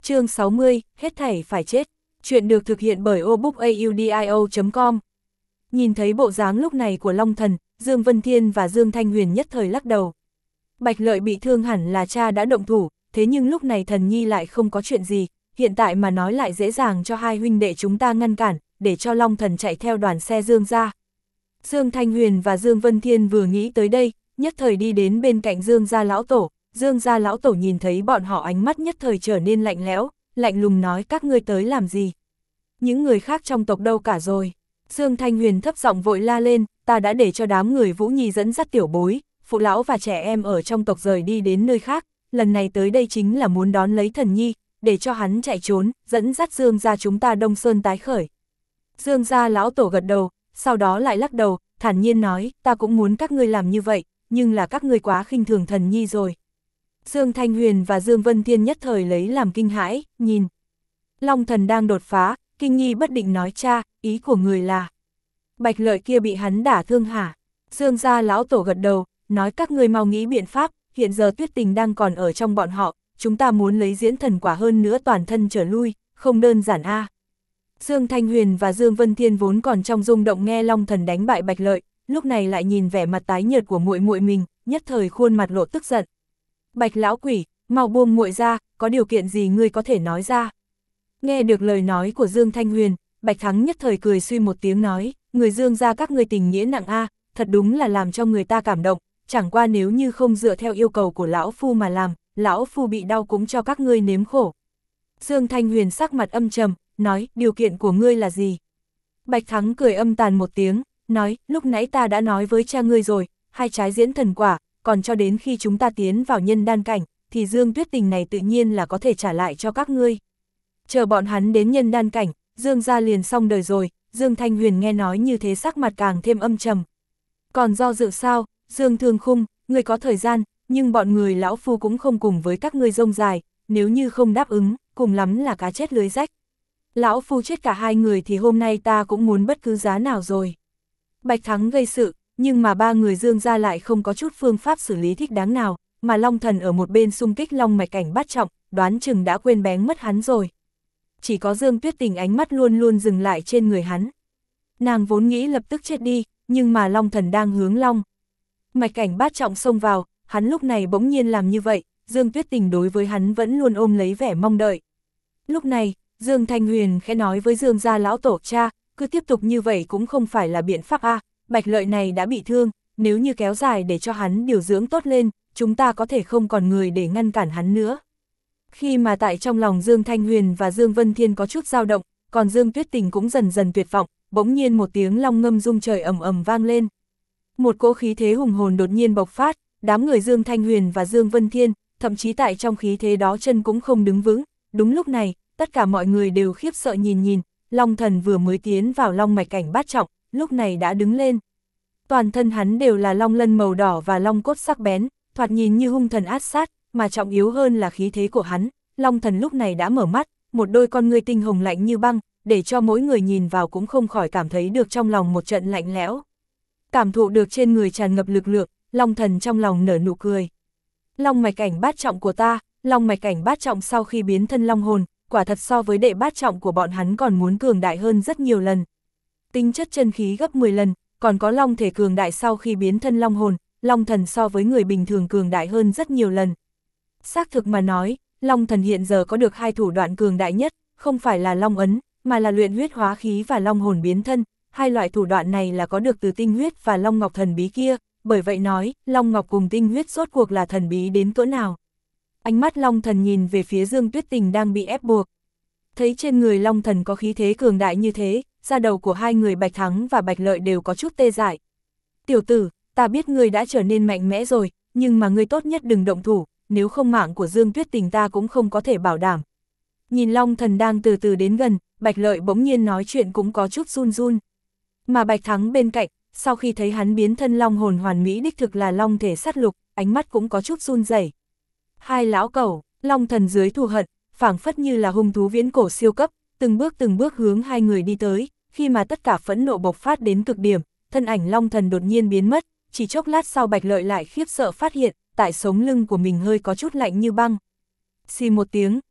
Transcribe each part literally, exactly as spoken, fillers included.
Chương sáu mươi, hết thảy phải chết. Chuyện được thực hiện bởi obookaudio chấm com. Nhìn thấy bộ dáng lúc này của Long Thần, Dương Vân Thiên và Dương Thanh Huyền nhất thời lắc đầu. Bạch Lợi bị thương hẳn là cha đã động thủ, thế nhưng lúc này Thần Nhi lại không có chuyện gì, hiện tại mà nói lại dễ dàng cho hai huynh đệ chúng ta ngăn cản, để cho Long Thần chạy theo đoàn xe Dương gia. Dương Thanh Huyền và Dương Vân Thiên vừa nghĩ tới đây, nhất thời đi đến bên cạnh Dương gia lão tổ. Dương gia lão tổ nhìn thấy bọn họ ánh mắt nhất thời trở nên lạnh lẽo, lạnh lùng nói các ngươi tới làm gì? Những người khác trong tộc đâu cả rồi? Dương Thanh Huyền thấp giọng vội la lên, ta đã để cho đám người Vũ Nhi dẫn dắt tiểu bối, phụ lão và trẻ em ở trong tộc rời đi đến nơi khác, lần này tới đây chính là muốn đón lấy Thần Nhi, để cho hắn chạy trốn, dẫn dắt Dương gia chúng ta Đông Sơn tái khởi. Dương gia lão tổ gật đầu, sau đó lại lắc đầu, thản nhiên nói, ta cũng muốn các ngươi làm như vậy, nhưng là các ngươi quá khinh thường Thần Nhi rồi. Dương Thanh Huyền và Dương Vân Thiên nhất thời lấy làm kinh hãi, nhìn. Long Thần đang đột phá, kinh nghi bất định nói cha, ý của người là. Bạch Lợi kia bị hắn đả thương hả? Dương gia lão tổ gật đầu, nói các ngươi mau nghĩ biện pháp, hiện giờ Tuyết Tình đang còn ở trong bọn họ, chúng ta muốn lấy diễn thần quả hơn nữa toàn thân trở lui, không đơn giản a. À. Dương Thanh Huyền và Dương Vân Thiên vốn còn trong rung động nghe Long Thần đánh bại Bạch Lợi, lúc này lại nhìn vẻ mặt tái nhợt của muội muội mình, nhất thời khuôn mặt lộ tức giận. Bạch lão quỷ, mau buông muội ra, có điều kiện gì ngươi có thể nói ra? Nghe được lời nói của Dương Thanh Huyền, Bạch Thắng nhất thời cười suy một tiếng nói, người Dương gia các ngươi tình nghĩa nặng a, thật đúng là làm cho người ta cảm động, chẳng qua nếu như không dựa theo yêu cầu của lão phu mà làm, lão phu bị đau cũng cho các ngươi nếm khổ. Dương Thanh Huyền sắc mặt âm trầm, nói, điều kiện của ngươi là gì? Bạch Thắng cười âm tàn một tiếng, nói, lúc nãy ta đã nói với cha ngươi rồi, hai trái diễn thần quả, còn cho đến khi chúng ta tiến vào nhân đan cảnh, thì Dương Tuyết Tình này tự nhiên là có thể trả lại cho các ngươi. Chờ bọn hắn đến nhân đan cảnh, Dương gia liền xong đời rồi. Dương Thanh Huyền nghe nói như thế sắc mặt càng thêm âm trầm. Còn do dự sao, Dương Thương Khung, ngươi có thời gian, nhưng bọn người lão phu cũng không cùng với các ngươi rông dài, nếu như không đáp ứng, cùng lắm là cá chết lưới rách. Lão phu chết cả hai người thì hôm nay ta cũng muốn bất cứ giá nào rồi. Bạch Thắng gây sự, nhưng mà ba người Dương gia lại không có chút phương pháp xử lý thích đáng nào, mà Long Thần ở một bên xung kích long mạch cảnh bát trọng, đoán chừng đã quên bén mất hắn rồi. Chỉ có Dương Tuyết Tình ánh mắt luôn luôn dừng lại trên người hắn. Nàng vốn nghĩ lập tức chết đi, nhưng mà Long Thần đang hướng long mạch cảnh bát trọng xông vào, hắn lúc này bỗng nhiên làm như vậy, Dương Tuyết Tình đối với hắn vẫn luôn ôm lấy vẻ mong đợi. Lúc này, Dương Thanh Huyền khẽ nói với Dương gia lão tổ, cha, cứ tiếp tục như vậy cũng không phải là biện pháp a, Bạch Lợi này đã bị thương, nếu như kéo dài để cho hắn điều dưỡng tốt lên, chúng ta có thể không còn người để ngăn cản hắn nữa. Khi mà tại trong lòng Dương Thanh Huyền và Dương Vân Thiên có chút dao động, còn Dương Tuyết Tình cũng dần dần tuyệt vọng, bỗng nhiên một tiếng long ngâm rung trời ầm ầm vang lên. Một cỗ khí thế hùng hồn đột nhiên bộc phát, đám người Dương Thanh Huyền và Dương Vân Thiên, thậm chí tại trong khí thế đó chân cũng không đứng vững. Đúng lúc này, tất cả mọi người đều khiếp sợ nhìn nhìn, Long Thần vừa mới tiến vào long mạch cảnh bát trọng, lúc này đã đứng lên. Toàn thân hắn đều là long lân màu đỏ và long cốt sắc bén, thoạt nhìn như hung thần ác sát, mà trọng yếu hơn là khí thế của hắn. Long Thần lúc này đã mở mắt, một đôi con ngươi tinh hồng lạnh như băng, để cho mỗi người nhìn vào cũng không khỏi cảm thấy được trong lòng một trận lạnh lẽo. Cảm thụ được trên người tràn ngập lực lượng, Long Thần trong lòng nở nụ cười. Long mạch cảnh bát trọng của ta, long mạch cảnh bát trọng sau khi biến thân long hồn, quả thật so với đệ bát trọng của bọn hắn còn muốn cường đại hơn rất nhiều lần. Tính chất chân khí gấp mười lần, còn có long thể cường đại sau khi biến thân long hồn, Long Thần so với người bình thường cường đại hơn rất nhiều lần. Xác thực mà nói, Long Thần hiện giờ có được hai thủ đoạn cường đại nhất, không phải là long ấn, mà là luyện huyết hóa khí và long hồn biến thân. Hai loại thủ đoạn này là có được từ tinh huyết và long ngọc thần bí kia, bởi vậy nói, long ngọc cùng tinh huyết rốt cuộc là thần bí đến cỡ nào. Ánh mắt Long Thần nhìn về phía Dương Tuyết Tình đang bị ép buộc. Thấy trên người Long Thần có khí thế cường đại như thế, da đầu của hai người Bạch Thắng và Bạch Lợi đều có chút tê dại. Tiểu tử, ta biết ngươi đã trở nên mạnh mẽ rồi, nhưng mà ngươi tốt nhất đừng động thủ, nếu không mạng của Dương Tuyết Tình ta cũng không có thể bảo đảm. Nhìn Long Thần đang từ từ đến gần, Bạch Lợi bỗng nhiên nói chuyện cũng có chút run run. Mà Bạch Thắng bên cạnh, sau khi thấy hắn biến thân long hồn hoàn mỹ đích thực là long thể sát lục, ánh mắt cũng có chút run rẩy. Hai lão cẩu, Long Thần dưới thù hận, phảng phất như là hung thú viễn cổ siêu cấp, từng bước từng bước hướng hai người đi tới, khi mà tất cả phẫn nộ bộc phát đến cực điểm, thân ảnh Long Thần đột nhiên biến mất, chỉ chốc lát sau Bạch Lợi lại khiếp sợ phát hiện, tại sống lưng của mình hơi có chút lạnh như băng. Xì một tiếng,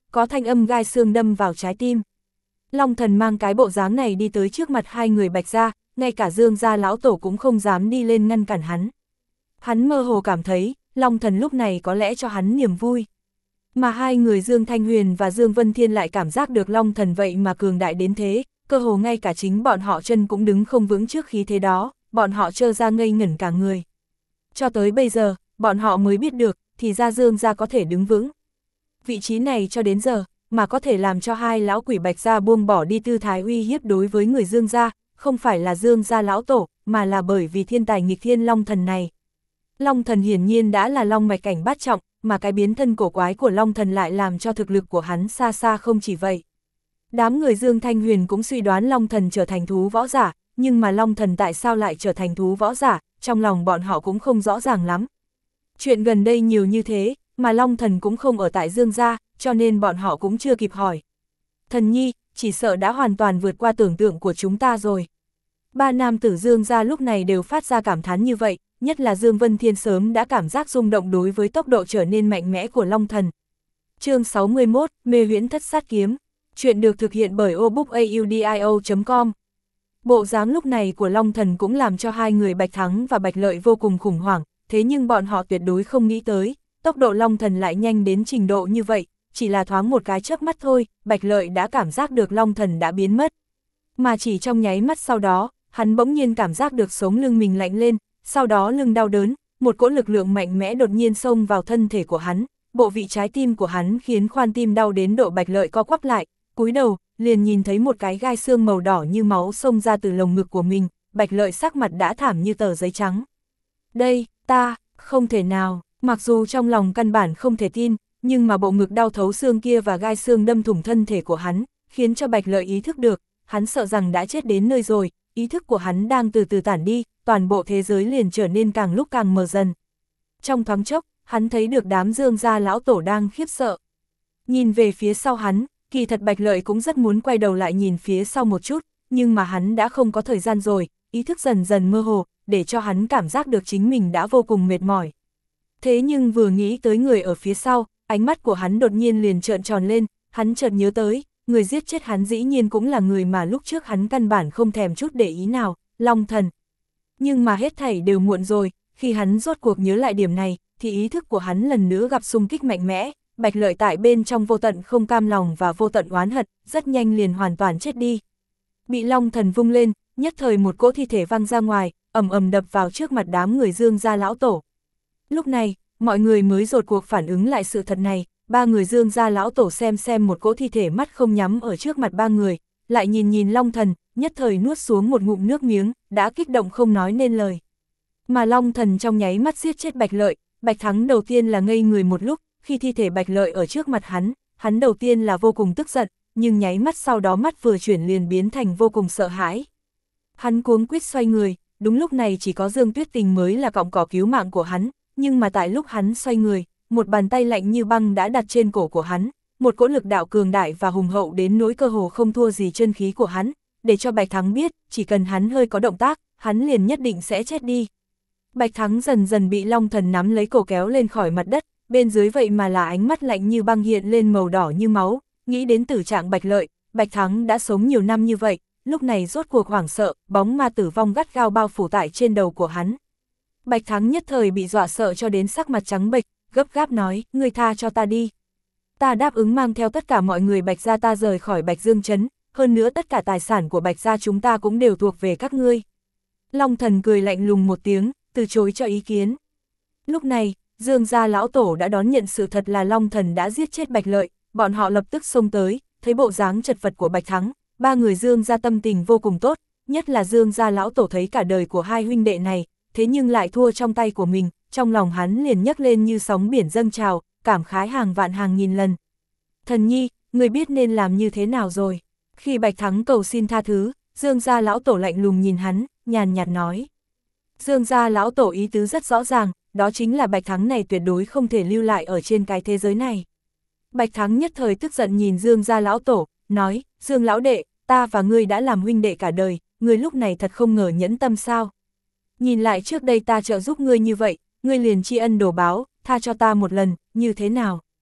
có thanh âm gai xương đâm vào trái tim. Long Thần mang cái bộ dáng này đi tới trước mặt hai người Bạch gia, ngay cả Dương gia lão tổ cũng không dám đi lên ngăn cản hắn. Hắn mơ hồ cảm thấy, Long Thần lúc này có lẽ cho hắn niềm vui. Mà hai người Dương Thanh Huyền và Dương Vân Thiên lại cảm giác được Long Thần vậy mà cường đại đến thế, cơ hồ ngay cả chính bọn họ chân cũng đứng không vững trước khí thế đó, bọn họ trơ ra ngây ngẩn cả người. Cho tới bây giờ, bọn họ mới biết được, thì ra Dương gia có thể đứng vững. Vị trí này cho đến giờ, mà có thể làm cho hai lão quỷ Bạch gia buông bỏ đi tư thái uy hiếp đối với người Dương gia, không phải là Dương gia lão tổ, mà là bởi vì thiên tài nghịch thiên Long Thần này. Long Thần hiển nhiên đã là long mạch cảnh bát trọng, mà cái biến thân cổ quái của Long Thần lại làm cho thực lực của hắn xa xa không chỉ vậy. Đám người Dương Thanh Huyền cũng suy đoán Long Thần trở thành thú võ giả, nhưng mà Long Thần tại sao lại trở thành thú võ giả, trong lòng bọn họ cũng không rõ ràng lắm. Chuyện gần đây nhiều như thế, mà Long Thần cũng không ở tại Dương gia, cho nên bọn họ cũng chưa kịp hỏi. Thần nhi, chỉ sợ đã hoàn toàn vượt qua tưởng tượng của chúng ta rồi. Ba nam tử Dương gia lúc này đều phát ra cảm thán như vậy, nhất là Dương Vân Thiên sớm đã cảm giác rung động đối với tốc độ trở nên mạnh mẽ của Long Thần. Chương sáu mươi mốt, Mê Huyễn Thất Sát Kiếm. Chuyện được thực hiện bởi obookaudio chấm com. Bộ dáng lúc này của Long Thần cũng làm cho hai người Bạch Thắng và Bạch Lợi vô cùng khủng hoảng, thế nhưng bọn họ tuyệt đối không nghĩ tới, tốc độ Long Thần lại nhanh đến trình độ như vậy, chỉ là thoáng một cái chớp mắt thôi, Bạch Lợi đã cảm giác được Long Thần đã biến mất. Mà chỉ trong nháy mắt sau đó, hắn bỗng nhiên cảm giác được sống lưng mình lạnh lên, sau đó lưng đau đớn, một cỗ lực lượng mạnh mẽ đột nhiên xông vào thân thể của hắn, bộ vị trái tim của hắn khiến khoan tim đau đến độ Bạch Lợi co quắp lại, cúi đầu, liền nhìn thấy một cái gai xương màu đỏ như máu xông ra từ lồng ngực của mình, Bạch Lợi sắc mặt đã thảm như tờ giấy trắng. Đây, ta, không thể nào, mặc dù trong lòng căn bản không thể tin, nhưng mà bộ ngực đau thấu xương kia và gai xương đâm thủng thân thể của hắn, khiến cho Bạch Lợi ý thức được, hắn sợ rằng đã chết đến nơi rồi, ý thức của hắn đang từ từ tản đi, toàn bộ thế giới liền trở nên càng lúc càng mờ dần. Trong thoáng chốc, hắn thấy được đám Dương gia lão tổ đang khiếp sợ. Nhìn về phía sau hắn, kỳ thật Bạch Lợi cũng rất muốn quay đầu lại nhìn phía sau một chút, nhưng mà hắn đã không có thời gian rồi, ý thức dần dần mơ hồ, để cho hắn cảm giác được chính mình đã vô cùng mệt mỏi. Thế nhưng vừa nghĩ tới người ở phía sau, ánh mắt của hắn đột nhiên liền trợn tròn lên, hắn chợt nhớ tới, người giết chết hắn dĩ nhiên cũng là người mà lúc trước hắn căn bản không thèm chút để ý nào, Long Thần. Nhưng mà hết thảy đều muộn rồi, khi hắn rốt cuộc nhớ lại điểm này, thì ý thức của hắn lần nữa gặp xung kích mạnh mẽ, Bạch Lợi tại bên trong vô tận không cam lòng và vô tận oán hận, rất nhanh liền hoàn toàn chết đi. Bị Long Thần vung lên, nhất thời một cỗ thi thể văng ra ngoài, ầm ầm đập vào trước mặt đám người Dương gia lão tổ. Lúc này, mọi người mới rốt cuộc phản ứng lại sự thật này, ba người Dương gia lão tổ xem xem một cỗ thi thể mắt không nhắm ở trước mặt ba người, lại nhìn nhìn Long Thần, nhất thời nuốt xuống một ngụm nước miếng, đã kích động không nói nên lời. Mà Long Thần trong nháy mắt giết chết Bạch Lợi, Bạch Thắng đầu tiên là ngây người một lúc, khi thi thể Bạch Lợi ở trước mặt hắn, hắn đầu tiên là vô cùng tức giận, nhưng nháy mắt sau đó mắt vừa chuyển liền biến thành vô cùng sợ hãi. Hắn cuống quýt xoay người, đúng lúc này chỉ có Dương Tuyết Tình mới là cọng cỏ cứu mạng của hắn, nhưng mà tại lúc hắn xoay người, một bàn tay lạnh như băng đã đặt trên cổ của hắn, một cỗ lực đạo cường đại và hùng hậu đến nỗi cơ hồ không thua gì chân khí của hắn, để cho Bạch Thắng biết, chỉ cần hắn hơi có động tác, hắn liền nhất định sẽ chết đi. Bạch Thắng dần dần bị Long Thần nắm lấy cổ kéo lên khỏi mặt đất, bên dưới vậy mà là ánh mắt lạnh như băng hiện lên màu đỏ như máu, nghĩ đến tử trạng Bạch Lợi, Bạch Thắng đã sống nhiều năm như vậy, lúc này rốt cuộc hoảng sợ, bóng ma tử vong gắt gao bao phủ tại trên đầu của hắn. Bạch Thắng nhất thời bị dọa sợ cho đến sắc mặt trắng bệch, gấp gáp nói, ngươi tha cho ta đi. Ta đáp ứng mang theo tất cả mọi người Bạch gia ta rời khỏi Bạch Dương Trấn, hơn nữa tất cả tài sản của Bạch gia chúng ta cũng đều thuộc về các ngươi. Long Thần cười lạnh lùng một tiếng, từ chối cho ý kiến. Lúc này, Dương gia lão tổ đã đón nhận sự thật là Long Thần đã giết chết Bạch Lợi, bọn họ lập tức xông tới, thấy bộ dáng chật vật của Bạch Thắng, ba người Dương gia tâm tình vô cùng tốt, nhất là Dương gia lão tổ thấy cả đời của hai huynh đệ này, thế nhưng lại thua trong tay của mình, trong lòng hắn liền nhấc lên như sóng biển dâng trào, cảm khái hàng vạn hàng nghìn lần. Thần nhi, người biết nên làm như thế nào rồi? Khi Bạch Thắng cầu xin tha thứ, Dương gia lão tổ lạnh lùng nhìn hắn, nhàn nhạt nói. Dương gia lão tổ ý tứ rất rõ ràng, đó chính là Bạch Thắng này tuyệt đối không thể lưu lại ở trên cái thế giới này. Bạch Thắng nhất thời tức giận nhìn Dương gia lão tổ, nói, Dương lão đệ, ta và ngươi đã làm huynh đệ cả đời, ngươi lúc này thật không ngờ nhẫn tâm sao. Nhìn lại trước đây ta trợ giúp ngươi như vậy, ngươi liền tri ân đổ báo, tha cho ta một lần, như thế nào?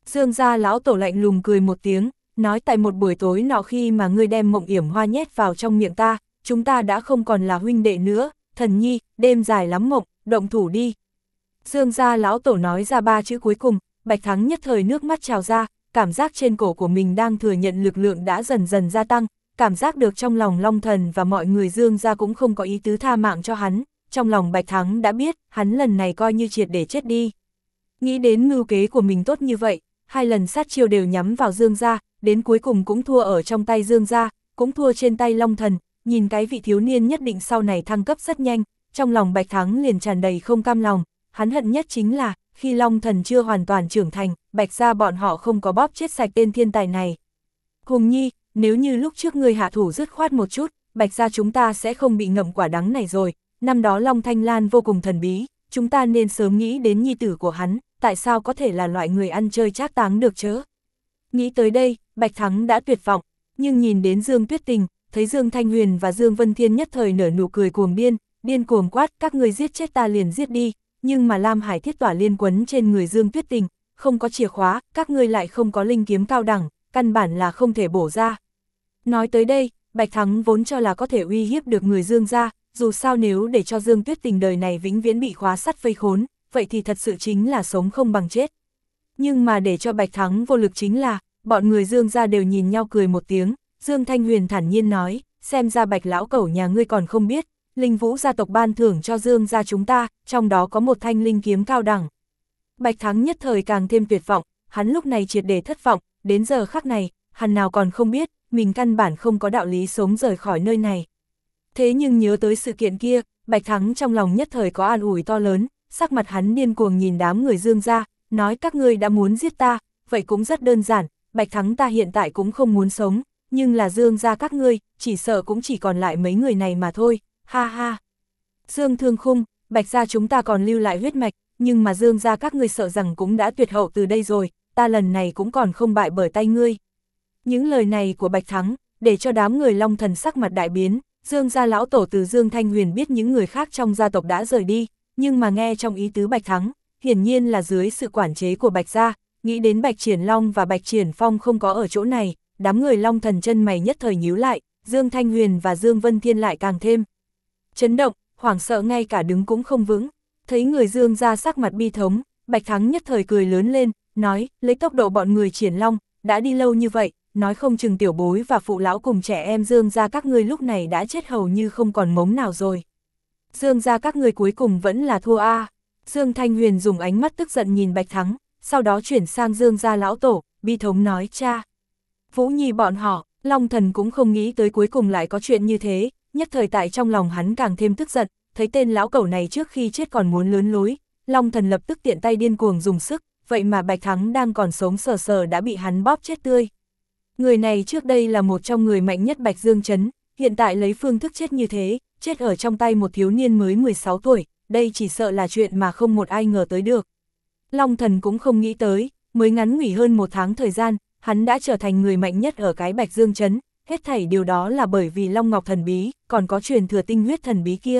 Dương gia lão tổ lạnh lùng cười một tiếng, nói tại một buổi tối nọ khi mà ngươi đem mộng yểm hoa nhét vào trong miệng ta, chúng ta đã không còn là huynh đệ nữa, thần nhi, đêm dài lắm mộng, động thủ đi. Dương gia lão tổ nói ra ba chữ cuối cùng, Bạch Thắng nhất thời nước mắt trào ra, cảm giác trên cổ của mình đang thừa nhận lực lượng đã dần dần gia tăng, cảm giác được trong lòng Long Thần và mọi người Dương gia cũng không có ý tứ tha mạng cho hắn, trong lòng Bạch Thắng đã biết, hắn lần này coi như triệt để chết đi. Nghĩ đến mưu kế của mình tốt như vậy, hai lần sát chiêu đều nhắm vào Dương gia, đến cuối cùng cũng thua ở trong tay Dương gia, cũng thua trên tay Long Thần, nhìn cái vị thiếu niên nhất định sau này thăng cấp rất nhanh, trong lòng Bạch Thắng liền tràn đầy không cam lòng, hắn hận nhất chính là, khi Long Thần chưa hoàn toàn trưởng thành, Bạch gia bọn họ không có bóp chết sạch tên thiên tài này. Hùng Nhi, nếu như lúc trước ngươi hạ thủ dứt khoát một chút, Bạch gia chúng ta sẽ không bị ngậm quả đắng này rồi, năm đó Long Thanh Lan vô cùng thần bí, chúng ta nên sớm nghĩ đến nhi tử của hắn, tại sao có thể là loại người ăn chơi trác táng được chớ. Nghĩ tới đây, Bạch Thắng đã tuyệt vọng, nhưng nhìn đến Dương Tuyết Tình, thấy Dương Thanh Huyền và Dương Vân Thiên nhất thời nở nụ cười cuồng điên, điên cuồng quát các người giết chết ta liền giết đi, nhưng mà Lam Hải thiết tỏa liên quấn trên người Dương Tuyết Tình, không có chìa khóa, các ngươi lại không có linh kiếm cao đẳng, căn bản là không thể bổ ra. Nói tới đây, Bạch Thắng vốn cho là có thể uy hiếp được người Dương gia, dù sao nếu để cho Dương Tuyết Tình đời này vĩnh viễn bị khóa sắt vây khốn, vậy thì thật sự chính là sống không bằng chết. Nhưng mà để cho Bạch Thắng vô lực chính là, bọn người Dương gia đều nhìn nhau cười một tiếng, Dương Thanh Huyền thản nhiên nói, xem ra Bạch lão cẩu nhà ngươi còn không biết, Linh Vũ gia tộc ban thưởng cho Dương gia chúng ta, trong đó có một thanh linh kiếm cao đẳng. Bạch Thắng nhất thời càng thêm tuyệt vọng, hắn lúc này triệt để thất vọng, đến giờ khắc này, hắn nào còn không biết, mình căn bản không có đạo lý sống rời khỏi nơi này. Thế nhưng nhớ tới sự kiện kia, Bạch Thắng trong lòng nhất thời có an ủi to lớn, sắc mặt hắn điên cuồng nhìn đám người Dương gia, nói các ngươi đã muốn giết ta, vậy cũng rất đơn giản, Bạch Thắng ta hiện tại cũng không muốn sống, nhưng là Dương gia các ngươi, chỉ sợ cũng chỉ còn lại mấy người này mà thôi, ha ha. Dương Thương Khung, Bạch gia chúng ta còn lưu lại huyết mạch, nhưng mà Dương gia các ngươi sợ rằng cũng đã tuyệt hậu từ đây rồi, ta lần này cũng còn không bại bởi tay ngươi. Những lời này của Bạch Thắng, để cho đám người Long Thần sắc mặt đại biến, Dương gia lão tổ từ Dương Thanh Huyền biết những người khác trong gia tộc đã rời đi, nhưng mà nghe trong ý tứ Bạch Thắng, hiển nhiên là dưới sự quản chế của Bạch gia, nghĩ đến Bạch Triển Long và Bạch Triển Phong không có ở chỗ này, đám người Long Thần chân mày nhất thời nhíu lại, Dương Thanh Huyền và Dương Vân Thiên lại càng thêm chấn động, hoảng sợ ngay cả đứng cũng không vững. Thấy người Dương gia sắc mặt bi thống, Bạch Thắng nhất thời cười lớn lên, nói, lấy tốc độ bọn người Triển Long, đã đi lâu như vậy, nói không chừng tiểu bối và phụ lão cùng trẻ em Dương gia các ngươi lúc này đã chết hầu như không còn mống nào rồi. Dương gia các ngươi cuối cùng vẫn là thua a. À. Dương Thanh Huyền dùng ánh mắt tức giận nhìn Bạch Thắng, sau đó chuyển sang Dương gia lão tổ, bi thống nói cha. Vũ Nhi bọn họ, Long Thần cũng không nghĩ tới cuối cùng lại có chuyện như thế, nhất thời tại trong lòng hắn càng thêm tức giận, thấy tên lão cẩu này trước khi chết còn muốn lớn lối, Long Thần lập tức tiện tay điên cuồng dùng sức, vậy mà Bạch Thắng đang còn sống sờ sờ đã bị hắn bóp chết tươi. Người này trước đây là một trong người mạnh nhất Bạch Dương Trấn, hiện tại lấy phương thức chết như thế, chết ở trong tay một thiếu niên mới mười sáu tuổi, đây chỉ sợ là chuyện mà không một ai ngờ tới được. Long Thần cũng không nghĩ tới, mới ngắn ngủi hơn một tháng thời gian, hắn đã trở thành người mạnh nhất ở cái Bạch Dương Trấn, hết thảy điều đó là bởi vì Long Ngọc thần bí, còn có truyền thừa tinh huyết thần bí kia.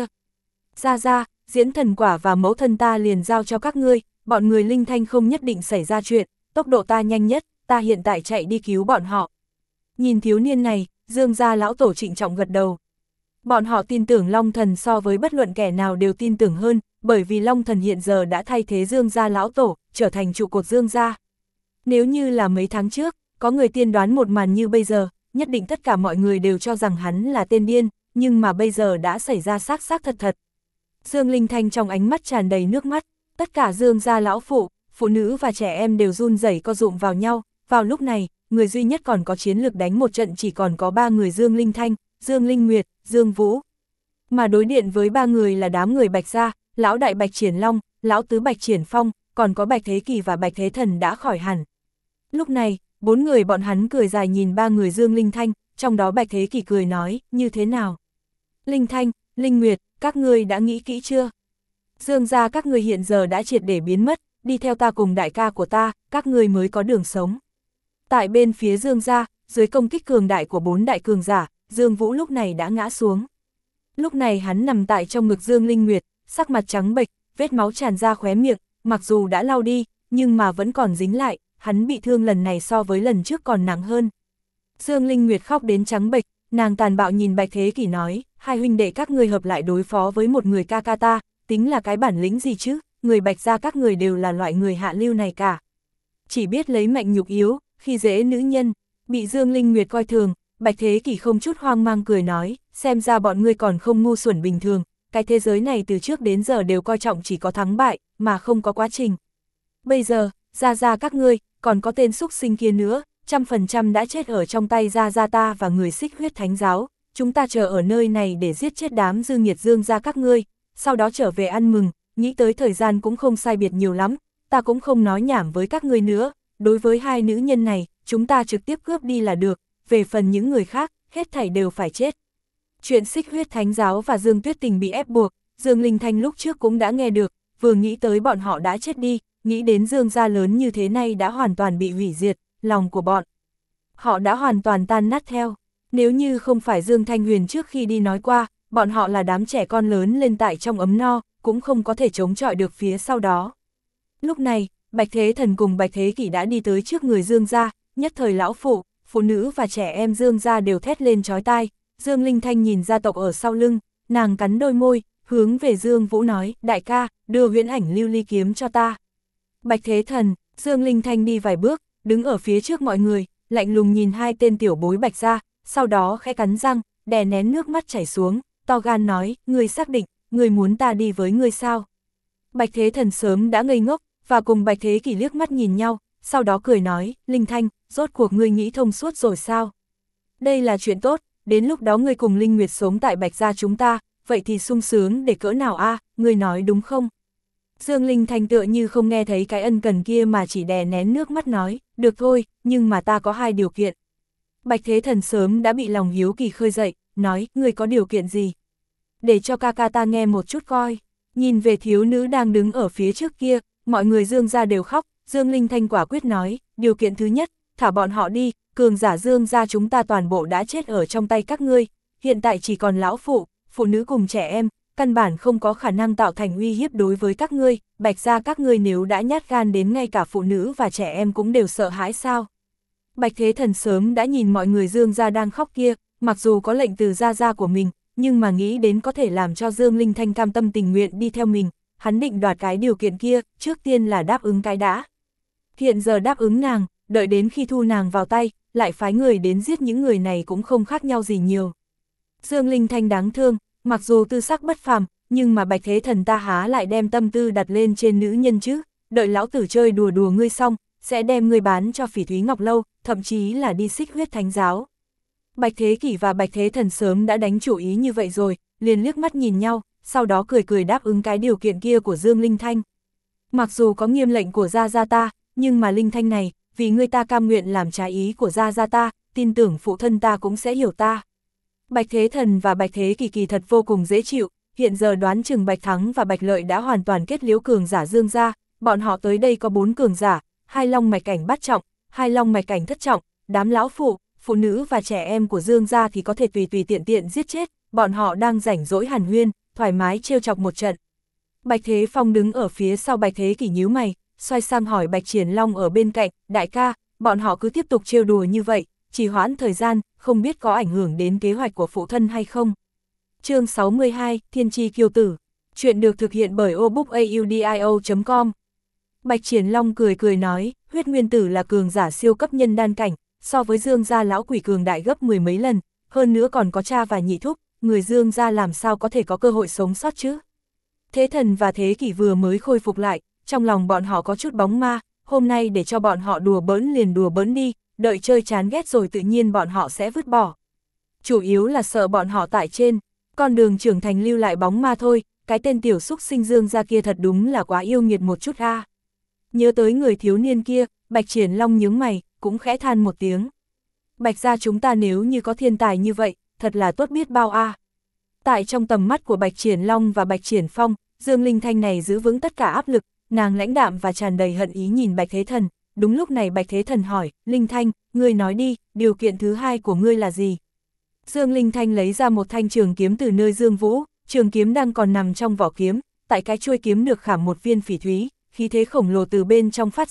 Ra ra, diễn thần quả và mẫu thân ta liền giao cho các ngươi, bọn người linh thanh không nhất định xảy ra chuyện, tốc độ ta nhanh nhất, ta hiện tại chạy đi cứu bọn họ. Nhìn thiếu niên này, Dương gia lão tổ trịnh trọng gật đầu. Bọn họ tin tưởng Long Thần so với bất luận kẻ nào đều tin tưởng hơn, bởi vì Long Thần hiện giờ đã thay thế Dương gia lão tổ, trở thành trụ cột Dương gia. Nếu như là mấy tháng trước, có người tiên đoán một màn như bây giờ, nhất định tất cả mọi người đều cho rằng hắn là tên điên, nhưng mà bây giờ đã xảy ra xác xác thật thật. Dương Linh Thanh trong ánh mắt tràn đầy nước mắt, tất cả Dương gia lão phụ, phụ nữ và trẻ em đều run rẩy co rụm vào nhau, vào lúc này, người duy nhất còn có chiến lược đánh một trận chỉ còn có ba người Dương Linh Thanh, Dương Linh Nguyệt, Dương Vũ. Mà đối điện với ba người là đám người Bạch gia, lão đại Bạch Triển Long, lão tứ Bạch Triển Phong, còn có Bạch Thế Kỳ và Bạch Thế Thần đã khỏi hẳn. Lúc này, bốn người bọn hắn cười dài nhìn ba người Dương Linh Thanh, trong đó Bạch Thế Kỳ cười nói, như thế nào? Linh Thanh, Linh Nguyệt, các ngươi đã nghĩ kỹ chưa? Dương gia các ngươi hiện giờ đã triệt để biến mất, đi theo ta cùng đại ca của ta, các ngươi mới có đường sống. Tại bên phía Dương gia, dưới công kích cường đại của bốn đại cường giả, Dương Vũ lúc này đã ngã xuống. Lúc này hắn nằm tại trong ngực Dương Linh Nguyệt, sắc mặt trắng bệch, vết máu tràn ra khóe miệng, mặc dù đã lau đi, nhưng mà vẫn còn dính lại, hắn bị thương lần này so với lần trước còn nặng hơn. Dương Linh Nguyệt khóc đến trắng bệch, nàng tàn bạo nhìn Bạch Thế Kỷ nói, hai huynh đệ các ngươi hợp lại đối phó với một người ca ca ta, tính là cái bản lĩnh gì chứ, người Bạch gia các người đều là loại người hạ lưu này cả. Chỉ biết lấy mạnh nhục yếu, khi dễ nữ nhân, bị Dương Linh Nguyệt coi thường, Bạch Thế Kỷ không chút hoang mang cười nói, xem ra bọn ngươi còn không ngu xuẩn bình thường, cái thế giới này từ trước đến giờ đều coi trọng chỉ có thắng bại, mà không có quá trình. Bây giờ, gia gia các ngươi, còn có tên xúc sinh kia nữa, trăm phần trăm đã chết ở trong tay gia gia ta và người Xích Huyết Thánh giáo, chúng ta chờ ở nơi này để giết chết đám dư nghiệt Dương gia các ngươi, sau đó trở về ăn mừng, nghĩ tới thời gian cũng không sai biệt nhiều lắm, ta cũng không nói nhảm với các ngươi nữa, đối với hai nữ nhân này, chúng ta trực tiếp cướp đi là được, về phần những người khác, hết thảy đều phải chết. Chuyện Xích Huyết Thánh giáo và Dương Tuyết Tình bị ép buộc, Dương Linh Thanh lúc trước cũng đã nghe được, vừa nghĩ tới bọn họ đã chết đi, nghĩ đến Dương gia lớn như thế này đã hoàn toàn bị hủy diệt, lòng của bọn họ đã hoàn toàn tan nát theo. Nếu như không phải Dương Thanh Huyền trước khi đi nói qua, bọn họ là đám trẻ con lớn lên tại trong ấm no, cũng không có thể chống chọi được phía sau đó. Lúc này, Bạch Thế Thần cùng Bạch Thế Kỷ đã đi tới trước người Dương gia, nhất thời lão phụ, phụ nữ và trẻ em Dương gia đều thét lên chói tai. Dương Linh Thanh nhìn gia tộc ở sau lưng, nàng cắn đôi môi, hướng về Dương Vũ nói, đại ca, đưa huyễn ảnh lưu ly kiếm cho ta. Bạch Thế Thần, Dương Linh Thanh đi vài bước, đứng ở phía trước mọi người, lạnh lùng nhìn hai tên tiểu bối Bạch gia, sau đó khẽ cắn răng, đè nén nước mắt chảy xuống, to gan nói, ngươi xác định, ngươi muốn ta đi với ngươi sao? Bạch Thế Thần sớm đã ngây ngốc, và cùng Bạch Thế Kỷ liếc mắt nhìn nhau, sau đó cười nói, Linh Thanh, rốt cuộc ngươi nghĩ thông suốt rồi sao? Đây là chuyện tốt, đến lúc đó ngươi cùng Linh Nguyệt sống tại Bạch gia chúng ta, vậy thì sung sướng để cỡ nào a, ngươi nói đúng không? Dương Linh Thanh tựa như không nghe thấy cái ân cần kia mà chỉ đè nén nước mắt nói, được thôi, nhưng mà ta có hai điều kiện. Bạch Thế Thần sớm đã bị lòng hiếu kỳ khơi dậy, nói, ngươi có điều kiện gì? Để cho ca ca ta nghe một chút coi. Nhìn về thiếu nữ đang đứng ở phía trước kia, mọi người Dương gia đều khóc, Dương Linh Thanh quả quyết nói, điều kiện thứ nhất, thả bọn họ đi, cường giả Dương gia chúng ta toàn bộ đã chết ở trong tay các ngươi, hiện tại chỉ còn lão phụ, phụ nữ cùng trẻ em, căn bản không có khả năng tạo thành uy hiếp đối với các ngươi, Bạch gia các ngươi nếu đã nhát gan đến ngay cả phụ nữ và trẻ em cũng đều sợ hãi sao. Bạch Thế Thần sớm đã nhìn mọi người Dương gia đang khóc kia, mặc dù có lệnh từ gia gia của mình, nhưng mà nghĩ đến có thể làm cho Dương Linh Thanh cam tâm tình nguyện đi theo mình, hắn định đoạt cái điều kiện kia, trước tiên là đáp ứng cái đã. Hiện giờ đáp ứng nàng, đợi đến khi thu nàng vào tay, lại phái người đến giết những người này cũng không khác nhau gì nhiều. Dương Linh Thanh đáng thương, mặc dù tư sắc bất phàm, nhưng mà Bạch Thế Thần ta há lại đem tâm tư đặt lên trên nữ nhân chứ, đợi lão tử chơi đùa đùa ngươi xong, sẽ đem ngươi bán cho Phỉ Thúy Ngọc Lâu, thậm chí là đi Xích Huyết Thánh giáo. Bạch Thế Kỷ và Bạch Thế Thần sớm đã đánh chủ ý như vậy rồi, liền liếc mắt nhìn nhau, sau đó cười cười đáp ứng cái điều kiện kia của Dương Linh Thanh. Mặc dù có nghiêm lệnh của gia gia ta, nhưng mà Linh Thanh này, vì ngươi ta cam nguyện làm trái ý của gia gia ta, tin tưởng phụ thân ta cũng sẽ hiểu ta. Bạch Thế Thần và Bạch Thế Kỷ kỳ thật vô cùng dễ chịu, hiện giờ đoán chừng Bạch Thắng và Bạch Lợi đã hoàn toàn kết liễu cường giả Dương gia, bọn họ tới đây có bốn cường giả, hai long mạch cảnh bát trọng, hai long mạch cảnh thất trọng, đám lão phụ, phụ nữ và trẻ em của Dương gia thì có thể tùy tùy tiện tiện giết chết, bọn họ đang rảnh rỗi hàn huyên, thoải mái trêu chọc một trận. Bạch Thế Phong đứng ở phía sau Bạch Thế Kỷ nhíu mày, xoay sang hỏi Bạch Triển Long ở bên cạnh, đại ca, bọn họ cứ tiếp tục trêu đùa như vậy, trì hoãn thời gian, không biết có ảnh hưởng đến kế hoạch của phụ thân hay không. Chương sáu mươi hai, Thiên Chi Kiêu Tử. Chuyện được thực hiện bởi obookaudio chấm com. Bạch Triển Long cười cười nói, huyết nguyên tử là cường giả siêu cấp nhân đan cảnh, so với Dương gia lão quỷ cường đại gấp mười mấy lần, hơn nữa còn có cha và nhị thúc, người Dương gia làm sao có thể có cơ hội sống sót chứ. Thế Thần và Thế Kỷ vừa mới khôi phục lại, trong lòng bọn họ có chút bóng ma, hôm nay để cho bọn họ đùa bỡn liền đùa bỡn đi, đợi chơi chán ghét rồi tự nhiên bọn họ sẽ vứt bỏ. Chủ yếu là sợ bọn họ tại trên con đường trưởng thành lưu lại bóng ma thôi, cái tên tiểu xúc sinh Dương gia kia thật đúng là quá yêu nghiệt một chút a. Nhớ tới người thiếu niên kia, Bạch Triển Long nhướng mày, cũng khẽ than một tiếng. Bạch gia chúng ta nếu như có thiên tài như vậy, thật là tốt biết bao a. Tại trong tầm mắt của Bạch Triển Long và Bạch Triển Phong, Dương Linh Thanh này giữ vững tất cả áp lực, nàng lãnh đạm và tràn đầy hận ý nhìn Bạch Thế Thần. Đúng lúc này Bạch Thế Thần hỏi, Linh Thanh, ngươi nói đi, điều kiện thứ hai của ngươi là gì? Dương Linh Thanh lấy ra một thanh trường kiếm từ nơi Dương Vũ, trường kiếm đang còn nằm trong vỏ kiếm, tại cái chuôi kiếm được khảm một viên phỉ thúy, khí thế khổng lồ từ bên trong phát ra,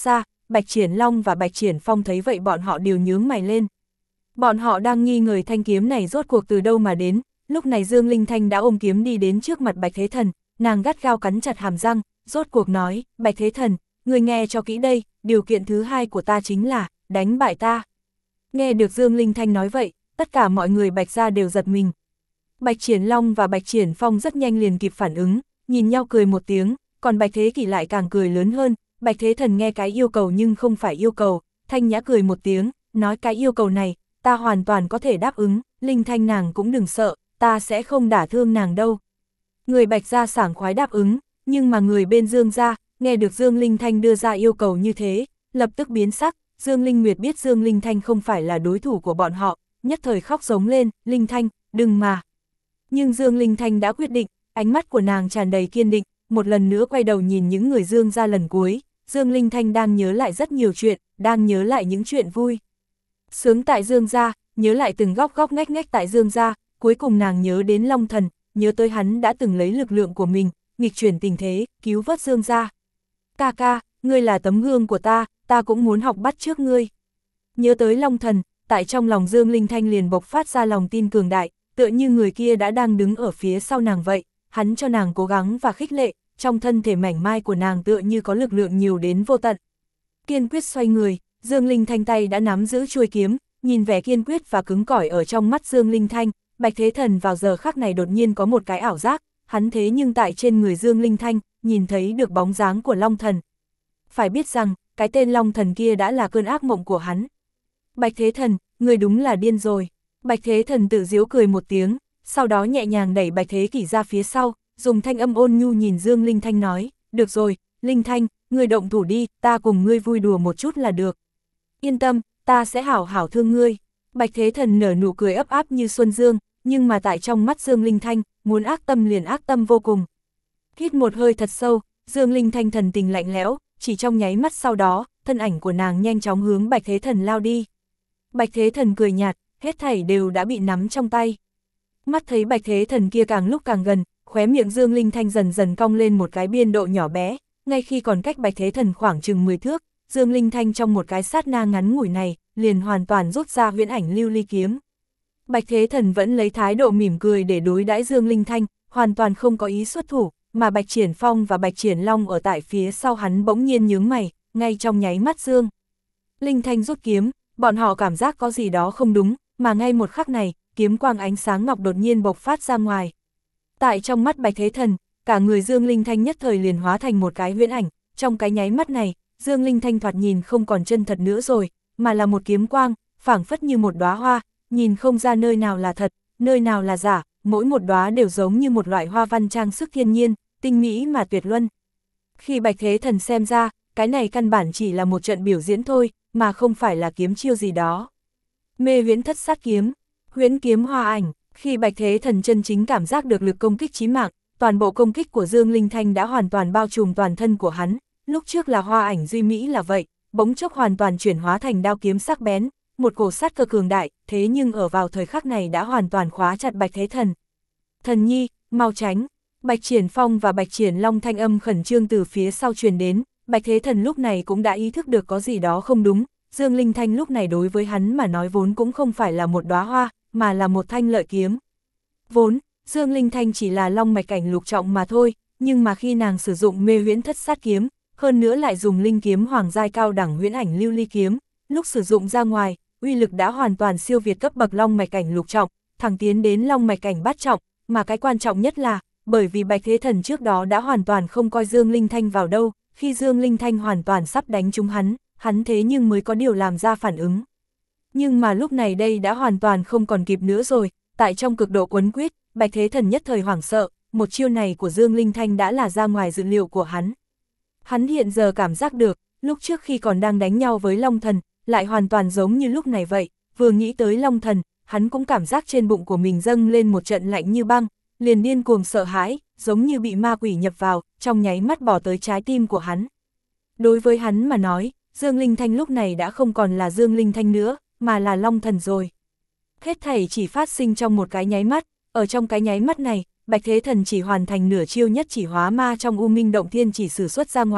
Bạch Triển Long và Bạch Triển Phong thấy vậy bọn họ đều nhướng mày lên. Bọn họ đang nghi ngờ thanh kiếm này rốt cuộc từ đâu mà đến, lúc này Dương Linh Thanh đã ôm kiếm đi đến trước mặt Bạch Thế Thần, nàng gắt gao cắn chặt hàm răng, rốt cuộc nói, Bạch Thế Thần, người nghe cho kỹ đây, điều kiện thứ hai của ta chính là, đánh bại ta. Nghe được Dương Linh Thanh nói vậy, tất cả mọi người Bạch gia đều giật mình. Bạch Triển Long và Bạch Triển Phong rất nhanh liền kịp phản ứng, nhìn nhau cười một tiếng, còn Bạch Thế Kỷ lại càng cười lớn hơn. Bạch Thế Thần nghe cái yêu cầu nhưng không phải yêu cầu, thanh nhã cười một tiếng, nói cái yêu cầu này, ta hoàn toàn có thể đáp ứng, Linh Thanh nàng cũng đừng sợ, ta sẽ không đả thương nàng đâu. Người Bạch gia sảng khoái đáp ứng, nhưng mà người bên Dương gia, nghe được Dương Linh Thanh đưa ra yêu cầu như thế, lập tức biến sắc. Dương Linh Nguyệt biết Dương Linh Thanh không phải là đối thủ của bọn họ, nhất thời khóc giống lên, Linh Thanh, đừng mà. Nhưng Dương Linh Thanh đã quyết định, ánh mắt của nàng tràn đầy kiên định, một lần nữa quay đầu nhìn những người Dương gia lần cuối. Dương Linh Thanh đang nhớ lại rất nhiều chuyện, đang nhớ lại những chuyện vui. Sướng tại Dương gia, nhớ lại từng góc góc ngách ngách tại Dương gia, cuối cùng nàng nhớ đến Long Thần, nhớ tới hắn đã từng lấy lực lượng của mình, nghịch chuyển tình thế, cứu vớt Dương gia. Ca ca, ngươi là tấm gương của ta, ta cũng muốn học bắt chước ngươi. Nhớ tới Long Thần, tại trong lòng Dương Linh Thanh liền bộc phát ra lòng tin cường đại, tựa như người kia đã đang đứng ở phía sau nàng vậy, hắn cho nàng cố gắng và khích lệ, trong thân thể mảnh mai của nàng tựa như có lực lượng nhiều đến vô tận. Kiên quyết xoay người, Dương Linh Thanh tay đã nắm giữ chuôi kiếm, nhìn vẻ kiên quyết và cứng cỏi ở trong mắt Dương Linh Thanh, Bạch Thế Thần vào giờ khắc này đột nhiên có một cái ảo giác, hắn thế nhưng tại trên người Dương Linh Thanh, nhìn thấy được bóng dáng của Long Thần. Phải biết rằng, cái tên Long Thần kia đã là cơn ác mộng của hắn. Bạch Thế Thần, người đúng là điên rồi. Bạch Thế Thần tự giễu cười một tiếng, sau đó nhẹ nhàng đẩy Bạch Thế Kỷ ra phía sau, dùng thanh âm ôn nhu nhìn Dương Linh Thanh nói, được rồi, Linh Thanh, ngươi động thủ đi, ta cùng ngươi vui đùa một chút là được. Yên tâm, ta sẽ hảo hảo thương ngươi. Bạch Thế Thần nở nụ cười ấp áp như xuân dương, nhưng mà tại trong mắt Dương Linh Thanh, muốn ác tâm liền ác tâm vô cùng. Hít một hơi thật sâu, Dương Linh Thanh thần tình lạnh lẽo, chỉ trong nháy mắt sau đó, thân ảnh của nàng nhanh chóng hướng Bạch Thế Thần lao đi. Bạch Thế Thần cười nhạt, hết thảy đều đã bị nắm trong tay. Mắt thấy Bạch Thế Thần kia càng lúc càng gần, khóe miệng Dương Linh Thanh dần dần cong lên một cái biên độ nhỏ bé, ngay khi còn cách Bạch Thế Thần khoảng chừng mười thước, Dương Linh Thanh trong một cái sát na ngắn ngủi này, liền hoàn toàn rút ra huyễn ảnh lưu ly kiếm. Bạch Thế Thần vẫn lấy thái độ mỉm cười để đối đãi Dương Linh Thanh, hoàn toàn không có ý xuất thủ, mà Bạch Triển Phong và Bạch Triển Long ở tại phía sau hắn bỗng nhiên nhướng mày, ngay trong nháy mắt Dương Linh Thanh rút kiếm, bọn họ cảm giác có gì đó không đúng, mà ngay một khắc này, kiếm quang ánh sáng ngọc đột nhiên bộc phát ra ngoài. Tại trong mắt Bạch Thế Thần, cả người Dương Linh Thanh nhất thời liền hóa thành một cái huyễn ảnh, trong cái nháy mắt này, Dương Linh Thanh thoạt nhìn không còn chân thật nữa rồi, mà là một kiếm quang, phảng phất như một đóa hoa, nhìn không ra nơi nào là thật, nơi nào là giả, mỗi một đóa đều giống như một loại hoa văn trang sức thiên nhiên, tinh mỹ mà tuyệt luân. Khi Bạch Thế Thần xem ra, cái này căn bản chỉ là một trận biểu diễn thôi, mà không phải là kiếm chiêu gì đó. Mê huyễn thất sát kiếm, huyễn kiếm hoa ảnh, khi Bạch Thế Thần chân chính cảm giác được lực công kích chí mạng, toàn bộ công kích của Dương Linh Thanh đã hoàn toàn bao trùm toàn thân của hắn, lúc trước là hoa ảnh duy mỹ là vậy, bỗng chốc hoàn toàn chuyển hóa thành đao kiếm sắc bén, một cổ sát cơ cường đại, thế nhưng ở vào thời khắc này đã hoàn toàn khóa chặt Bạch Thế Thần. Thần nhi, mau tránh. Bạch Triển Phong và Bạch Triển Long thanh âm khẩn trương từ phía sau truyền đến, Bạch Thế Thần lúc này cũng đã ý thức được có gì đó không đúng, Dương Linh Thanh lúc này đối với hắn mà nói vốn cũng không phải là một đóa hoa, mà là một thanh lợi kiếm. Vốn, Dương Linh Thanh chỉ là long mạch cảnh lục trọng mà thôi, nhưng mà khi nàng sử dụng mê huyễn thất sát kiếm, hơn nữa lại dùng linh kiếm hoàng giai cao đẳng huyễn ảnh lưu ly kiếm, lúc sử dụng ra ngoài, uy lực đã hoàn toàn siêu việt cấp bậc long mạch cảnh lục trọng, thẳng tiến đến long mạch cảnh bát trọng, mà cái quan trọng nhất là, bởi vì Bạch Thế Thần trước đó đã hoàn toàn không coi Dương Linh Thanh vào đâu, khi Dương Linh Thanh hoàn toàn sắp đánh trúng hắn, hắn thế nhưng mới có điều làm ra phản ứng. Nhưng mà lúc này đây đã hoàn toàn không còn kịp nữa rồi, tại trong cực độ quấn quýt, Bạch Thế Thần nhất thời hoảng sợ, một chiêu này của Dương Linh Thanh đã là ra ngoài dự liệu của hắn. Hắn hiện giờ cảm giác được, lúc trước khi còn đang đánh nhau với Long Thần, lại hoàn toàn giống như lúc này vậy, vừa nghĩ tới Long Thần, hắn cũng cảm giác trên bụng của mình dâng lên một trận lạnh như băng, liền điên cuồng sợ hãi, giống như bị ma quỷ nhập vào, trong nháy mắt bỏ tới trái tim của hắn. Đối với hắn mà nói, Dương Linh Thanh lúc này đã không còn là Dương Linh Thanh nữa, mà là Long Thần rồi. Hết thảy chỉ phát sinh trong một cái nháy mắt, ở trong cái nháy mắt này, Bạch Thế Thần chỉ hoàn thành nửa chiêu nhất chỉ hóa ma trong U Minh Động Thiên chỉ sử xuất ra ngoài,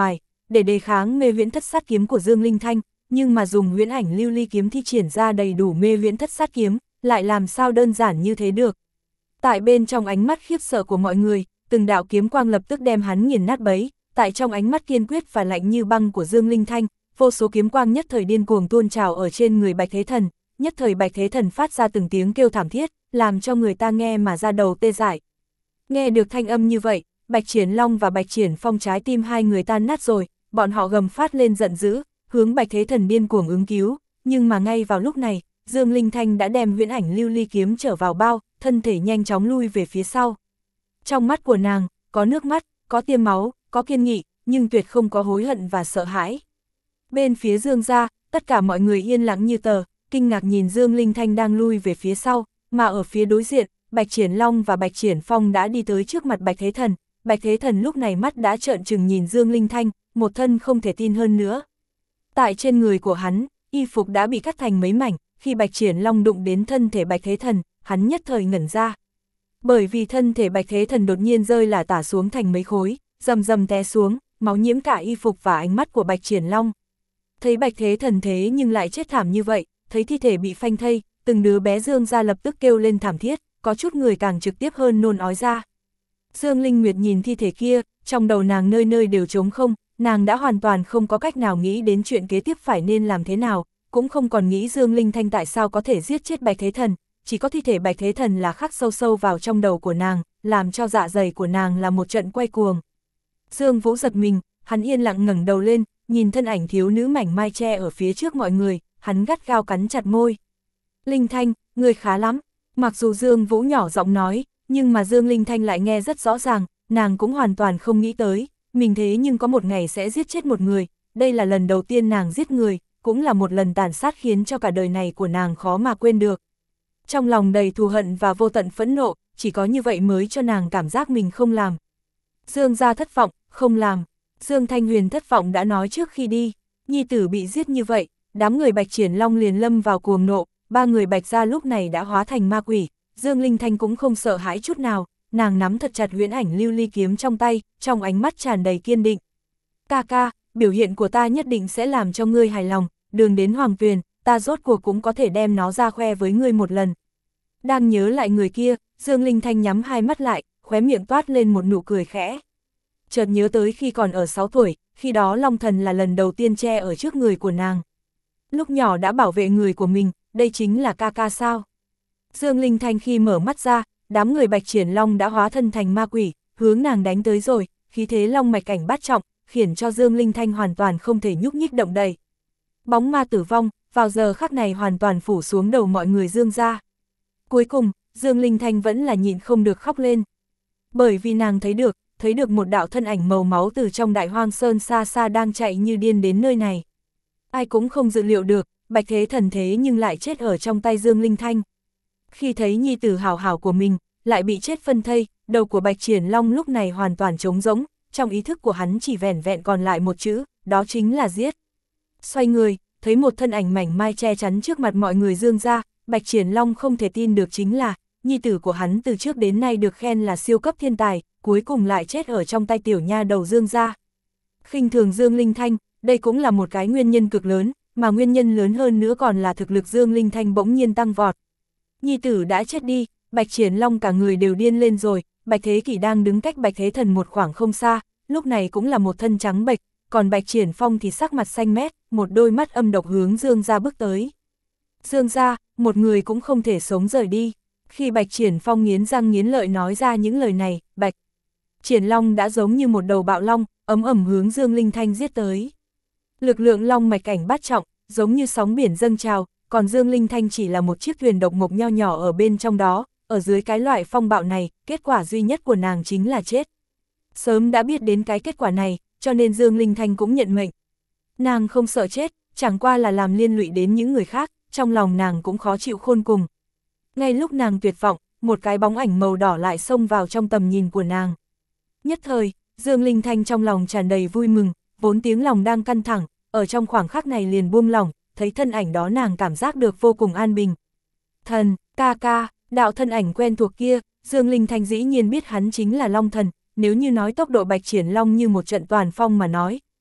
để đề kháng mê huyễn thất sát kiếm của Dương Linh Thanh, nhưng mà dùng huyễn ảnh lưu ly kiếm thi triển ra đầy đủ mê huyễn thất sát kiếm, lại làm sao đơn giản như thế được. Tại bên trong ánh mắt khiếp sợ của mọi người, từng đạo kiếm quang lập tức đem hắn nghiền nát bấy, tại trong ánh mắt kiên quyết và lạnh như băng của Dương Linh Thanh, vô số kiếm quang nhất thời điên cuồng tuôn trào ở trên người Bạch Thế Thần, nhất thời Bạch Thế Thần phát ra từng tiếng kêu thảm thiết, làm cho người ta nghe mà ra đầu tê dại. Nghe được thanh âm như vậy, Bạch Triển Long và Bạch Triển Phong trái tim hai người tan nát rồi, bọn họ gầm phát lên giận dữ, hướng Bạch Thế Thần điên cuồng ứng cứu, nhưng mà ngay vào lúc này, Dương Linh Thanh đã đem huyễn ảnh lưu ly kiếm trở vào bao, thân thể nhanh chóng lui về phía sau. Trong mắt của nàng, có nước mắt, có tiêm máu, có kiên nghị, nhưng tuyệt không có hối hận và sợ hãi. Bên phía Dương gia, tất cả mọi người yên lặng như tờ, kinh ngạc nhìn Dương Linh Thanh đang lui về phía sau, mà ở phía đối diện, Bạch Triển Long và Bạch Triển Phong đã đi tới trước mặt Bạch Thế Thần. Bạch Thế Thần lúc này mắt đã trợn trừng nhìn Dương Linh Thanh, một thân không thể tin hơn nữa. Tại trên người của hắn, y phục đã bị cắt thành mấy mảnh, khi Bạch Triển Long đụng đến thân thể Bạch Thế Thần, hắn nhất thời ngẩn ra. Bởi vì thân thể Bạch Thế Thần đột nhiên rơi là tả xuống thành mấy khối, rầm rầm té xuống, máu nhiễm cả y phục và ánh mắt của Bạch Triển Long. Thấy Bạch Thế Thần thế nhưng lại chết thảm như vậy, thấy thi thể bị phanh thây, từng đứa bé Dương gia lập tức kêu lên thảm thiết, có chút người càng trực tiếp hơn nôn ói ra. Dương Linh Nguyệt nhìn thi thể kia, trong đầu nàng nơi nơi đều trống không, nàng đã hoàn toàn không có cách nào nghĩ đến chuyện kế tiếp phải nên làm thế nào, cũng không còn nghĩ Dương Linh Thanh tại sao có thể giết chết Bạch Thế Thần, chỉ có thi thể Bạch Thế Thần là khắc sâu sâu vào trong đầu của nàng, làm cho dạ dày của nàng là một trận quay cuồng. Dương Vũ giật mình, hắn yên lặng ngẩng đầu lên, nhìn thân ảnh thiếu nữ mảnh mai che ở phía trước mọi người, hắn gắt gao cắn chặt môi. Linh Thanh, người khá lắm, mặc dù Dương Vũ nhỏ giọng nói, nhưng mà Dương Linh Thanh lại nghe rất rõ ràng, nàng cũng hoàn toàn không nghĩ tới, mình thế nhưng có một ngày sẽ giết chết một người, đây là lần đầu tiên nàng giết người, cũng là một lần tàn sát khiến cho cả đời này của nàng khó mà quên được. Trong lòng đầy thù hận và vô tận phẫn nộ, chỉ có như vậy mới cho nàng cảm giác mình không làm. Dương gia thất vọng, không làm. Dương Thanh Huyền thất vọng đã nói trước khi đi, nhi tử bị giết như vậy, đám người Bạch Triển Long liền lâm vào cuồng nộ, ba người Bạch gia lúc này đã hóa thành ma quỷ. Dương Linh Thanh cũng không sợ hãi chút nào, nàng nắm thật chặt huyễn ảnh lưu ly kiếm trong tay, trong ánh mắt tràn đầy kiên định. Ca ca, biểu hiện của ta nhất định sẽ làm cho ngươi hài lòng, đường đến Hoàng Tuyền, ta rốt cuộc cũng có thể đem nó ra khoe với ngươi một lần. Đang nhớ lại người kia, Dương Linh Thanh nhắm hai mắt lại, khóe miệng toát lên một nụ cười khẽ. Chợt nhớ tới khi còn ở sáu tuổi, khi đó Long Thần là lần đầu tiên che ở trước người của nàng. Lúc nhỏ đã bảo vệ người của mình, đây chính là ca ca sao? Dương Linh Thanh khi mở mắt ra, đám người Bạch Triển Long đã hóa thân thành ma quỷ, hướng nàng đánh tới rồi, khí thế long mạch cảnh bát trọng, khiến cho Dương Linh Thanh hoàn toàn không thể nhúc nhích động đậy. Bóng ma tử vong, vào giờ khắc này hoàn toàn phủ xuống đầu mọi người Dương gia. Cuối cùng, Dương Linh Thanh vẫn là nhịn không được khóc lên. Bởi vì nàng thấy được, thấy được một đạo thân ảnh màu máu từ trong đại hoang sơn xa xa đang chạy như điên đến nơi này. Ai cũng không dự liệu được, Bạch Thế Thần thế nhưng lại chết ở trong tay Dương Linh Thanh. Khi thấy nhi tử hảo hảo của mình, lại bị chết phân thây, đầu của Bạch Triển Long lúc này hoàn toàn trống rỗng, trong ý thức của hắn chỉ vẻn vẹn còn lại một chữ, đó chính là giết. Xoay người, thấy một thân ảnh mảnh mai che chắn trước mặt mọi người Dương gia, Bạch Triển Long không thể tin được chính là, nhi tử của hắn từ trước đến nay được khen là siêu cấp thiên tài, cuối cùng lại chết ở trong tay tiểu nha đầu Dương gia. Khinh thường Dương Linh Thanh, đây cũng là một cái nguyên nhân cực lớn, mà nguyên nhân lớn hơn nữa còn là thực lực Dương Linh Thanh bỗng nhiên tăng vọt. Nhi tử đã chết đi, Bạch Triển Long cả người đều điên lên rồi, Bạch Thế Kỷ đang đứng cách Bạch Thế Thần một khoảng không xa, lúc này cũng là một thân trắng bệch, còn Bạch Triển Phong thì sắc mặt xanh mét, một đôi mắt âm độc hướng Dương gia bước tới. Dương gia, một người cũng không thể sống rời đi. Khi Bạch Triển Phong nghiến răng nghiến lợi nói ra những lời này, Bạch Triển Long đã giống như một đầu bạo long, ấm ẩm hướng Dương Linh Thanh giết tới. Lực lượng long mạch cảnh bát trọng, giống như sóng biển dâng trào, còn Dương Linh Thanh chỉ là một chiếc thuyền độc mộc nho nhỏ ở bên trong đó, ở dưới cái loại phong bạo này, kết quả duy nhất của nàng chính là chết. Sớm đã biết đến cái kết quả này, cho nên Dương Linh Thanh cũng nhận mệnh. Nàng không sợ chết, chẳng qua là làm liên lụy đến những người khác, trong lòng nàng cũng khó chịu khôn cùng. Ngay lúc nàng tuyệt vọng, một cái bóng ảnh màu đỏ lại xông vào trong tầm nhìn của nàng. Nhất thời, Dương Linh Thanh trong lòng tràn đầy vui mừng, vốn tiếng lòng đang căng thẳng, ở trong khoảng khắc này liền buông lỏng, thấy thân ảnh đó nàng cảm giác được vô cùng an bình. Thần, ca ca, đạo thân ảnh quen thuộc kia, Dương Linh Thanh dĩ nhiên biết hắn chính là Long Thần, nếu như nói tốc độ Bạch Triển Long như một trận toàn phong mà nói,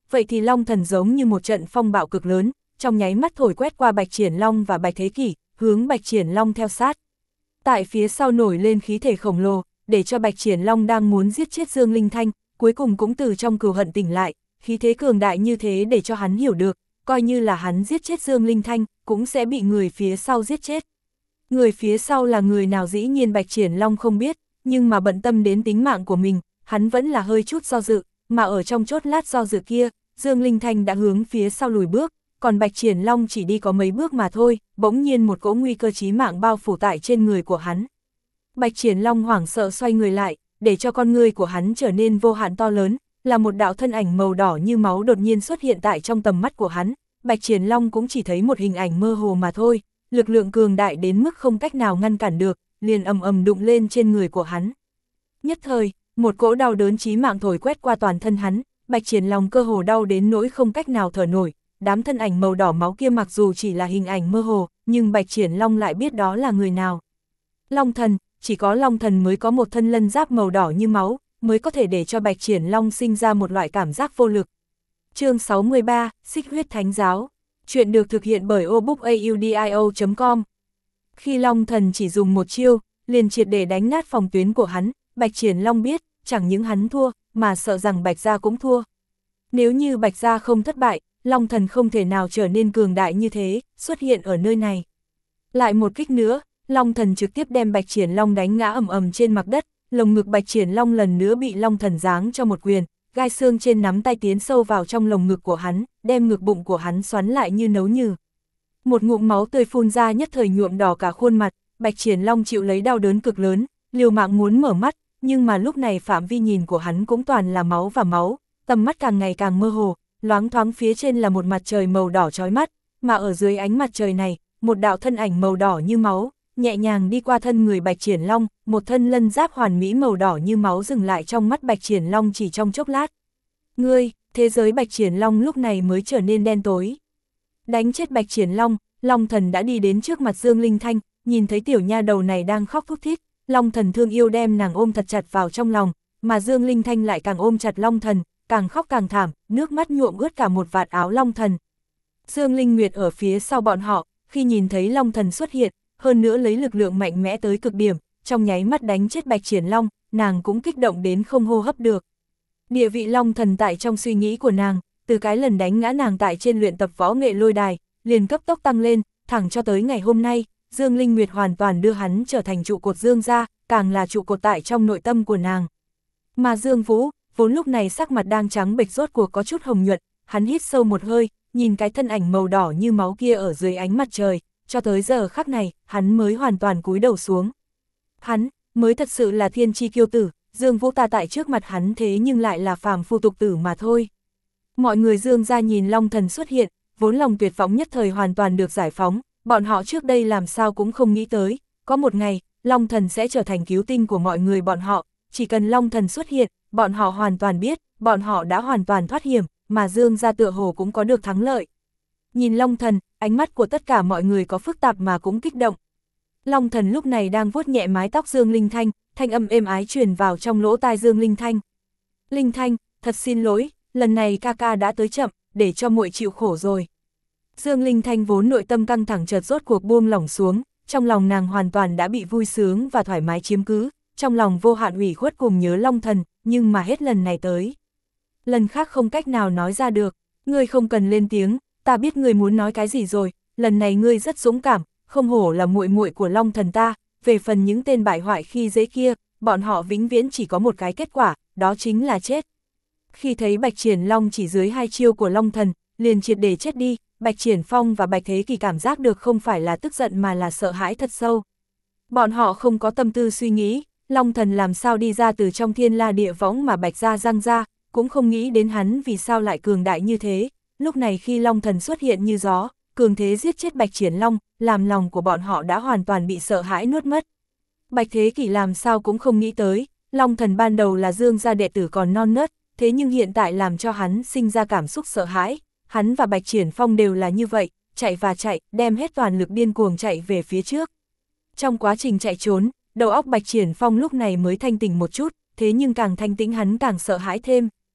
vậy thì Long Thần giống như một trận phong bạo cực lớn, trong nháy mắt thổi quét qua Bạch Triển Long và Bạch Thế Kỷ, hướng Bạch Triển Long theo sát. Tại phía sau nổi lên khí thể khổng lồ, để cho Bạch Triển Long đang muốn giết chết Dương Linh Thanh, cuối cùng cũng từ trong cừu hận tỉnh lại, khí thế cường đại như thế để cho hắn hiểu được, coi như là hắn giết chết Dương Linh Thanh, cũng sẽ bị người phía sau giết chết. Người phía sau là người nào dĩ nhiên Bạch Triển Long không biết, nhưng mà bận tâm đến tính mạng của mình, hắn vẫn là hơi chút do dự, mà ở trong chốt lát do dự kia, Dương Linh Thanh đã hướng phía sau lùi bước, còn Bạch Triển Long chỉ đi có mấy bước mà thôi, bỗng nhiên một cỗ nguy cơ chí mạng bao phủ tại trên người của hắn. Bạch Triển Long hoảng sợ xoay người lại, để cho con người của hắn trở nên vô hạn to lớn, là một đạo thân ảnh màu đỏ như máu đột nhiên xuất hiện tại trong tầm mắt của hắn. Bạch Triển Long cũng chỉ thấy một hình ảnh mơ hồ mà thôi, lực lượng cường đại đến mức không cách nào ngăn cản được, liền ầm ầm đụng lên trên người của hắn. Nhất thời, một cỗ đau đớn chí mạng thổi quét qua toàn thân hắn, Bạch Triển Long cơ hồ đau đến nỗi không cách nào thở nổi. Đám thân ảnh màu đỏ máu kia mặc dù chỉ là hình ảnh mơ hồ, nhưng Bạch Triển Long lại biết đó là người nào. Long Thần, chỉ có Long Thần mới có một thân lân giáp màu đỏ như máu, mới có thể để cho Bạch Triển Long sinh ra một loại cảm giác vô lực. Chương sáu mươi ba, Xích huyết thánh giáo. Chuyện được thực hiện bởi obookaudio chấm com. Khi Long Thần chỉ dùng một chiêu, liền triệt để đánh nát phòng tuyến của hắn, Bạch Triển Long biết, chẳng những hắn thua, mà sợ rằng Bạch Gia cũng thua. Nếu như Bạch Gia không thất bại, Long Thần không thể nào trở nên cường đại như thế, xuất hiện ở nơi này. Lại một kích nữa, Long Thần trực tiếp đem Bạch Triển Long đánh ngã ầm ầm trên mặt đất, lồng ngực Bạch Triển Long lần nữa bị Long Thần giáng cho một quyền, gai xương trên nắm tay tiến sâu vào trong lồng ngực của hắn, đem ngực bụng của hắn xoắn lại như nấu nhừ. Một ngụm máu tươi phun ra nhất thời nhuộm đỏ cả khuôn mặt, Bạch Triển Long chịu lấy đau đớn cực lớn, liều mạng muốn mở mắt, nhưng mà lúc này phạm vi nhìn của hắn cũng toàn là máu và máu, tầm mắt càng ngày càng mơ hồ, loáng thoáng phía trên là một mặt trời màu đỏ chói mắt, mà ở dưới ánh mặt trời này, một đạo thân ảnh màu đỏ như máu, nhẹ nhàng đi qua thân người Bạch Triển Long, một thân lân giáp hoàn mỹ màu đỏ như máu dừng lại trong mắt Bạch Triển Long chỉ trong chốc lát. Ngươi, thế giới Bạch Triển Long lúc này mới trở nên đen tối. Đánh chết Bạch Triển Long, Long Thần đã đi đến trước mặt Dương Linh Thanh, nhìn thấy tiểu nha đầu này đang khóc thút thít, Long Thần thương yêu đem nàng ôm thật chặt vào trong lòng, mà Dương Linh Thanh lại càng ôm chặt Long Thần, càng khóc càng thảm, nước mắt nhuộm ướt cả một vạt áo Long Thần. Dương Linh Nguyệt ở phía sau bọn họ, khi nhìn thấy Long Thần xuất hiện, hơn nữa lấy lực lượng mạnh mẽ tới cực điểm, trong nháy mắt đánh chết Bạch Triển Long, nàng cũng kích động đến không hô hấp được. Địa vị Long Thần tại trong suy nghĩ của nàng, từ cái lần đánh ngã nàng tại trên luyện tập võ nghệ lôi đài, liền cấp tốc tăng lên, thẳng cho tới ngày hôm nay, Dương Linh Nguyệt hoàn toàn đưa hắn trở thành trụ cột Dương gia, càng là trụ cột tại trong nội tâm của nàng. Mà Dương Vũ, vốn lúc này sắc mặt đang trắng bệch rốt cuộc có chút hồng nhuận, hắn hít sâu một hơi, nhìn cái thân ảnh màu đỏ như máu kia ở dưới ánh mặt trời, cho tới giờ khắc này, hắn mới hoàn toàn cúi đầu xuống. Hắn, mới thật sự là thiên chi kiêu tử, Dương Vũ ta tại trước mặt hắn thế nhưng lại là phàm phu tục tử mà thôi. Mọi người Dương gia nhìn Long Thần xuất hiện, vốn lòng tuyệt vọng nhất thời hoàn toàn được giải phóng, bọn họ trước đây làm sao cũng không nghĩ tới, có một ngày, Long Thần sẽ trở thành cứu tinh của mọi người bọn họ, chỉ cần Long Thần xuất hiện, bọn họ hoàn toàn biết, bọn họ đã hoàn toàn thoát hiểm, mà Dương gia tựa hồ cũng có được thắng lợi. Nhìn Long Thần, ánh mắt của tất cả mọi người có phức tạp mà cũng kích động. Long Thần lúc này đang vuốt nhẹ mái tóc Dương Linh Thanh, thanh âm êm ái truyền vào trong lỗ tai Dương Linh Thanh. Linh Thanh, thật xin lỗi, lần này ca ca đã tới chậm, để cho muội chịu khổ rồi. Dương Linh Thanh vốn nội tâm căng thẳng chợt rốt cuộc buông lỏng xuống, trong lòng nàng hoàn toàn đã bị vui sướng và thoải mái chiếm cứ, trong lòng vô hạn ủy khuất cùng nhớ Long Thần, nhưng mà hết lần này tới. Lần khác không cách nào nói ra được, ngươi không cần lên tiếng, ta biết ngươi muốn nói cái gì rồi, lần này ngươi rất dũng cảm, không hổ là muội muội của Long Thần ta, về phần những tên bại hoại khi dễ kia, bọn họ vĩnh viễn chỉ có một cái kết quả, đó chính là chết. Khi thấy Bạch Triển Long chỉ dưới hai chiêu của Long Thần, liền triệt để chết đi, Bạch Triển Phong và Bạch Thế Kỳ cảm giác được không phải là tức giận mà là sợ hãi thật sâu. Bọn họ không có tâm tư suy nghĩ, Long Thần làm sao đi ra từ trong thiên la địa võng mà Bạch gia răng ra, cũng không nghĩ đến hắn vì sao lại cường đại như thế. Lúc này khi Long Thần xuất hiện như gió, cường thế giết chết Bạch Triển Long, làm lòng của bọn họ đã hoàn toàn bị sợ hãi nuốt mất. Bạch Thế Kỷ làm sao cũng không nghĩ tới, Long Thần ban đầu là Dương gia đệ tử còn non nớt, thế nhưng hiện tại làm cho hắn sinh ra cảm xúc sợ hãi. Hắn và Bạch Triển Phong đều là như vậy, chạy và chạy, đem hết toàn lực điên cuồng chạy về phía trước. Trong quá trình chạy trốn, đầu óc Bạch Triển Phong lúc này mới thanh tỉnh một chút, thế nhưng càng thanh tĩnh hắn càng sợ hãi thêm.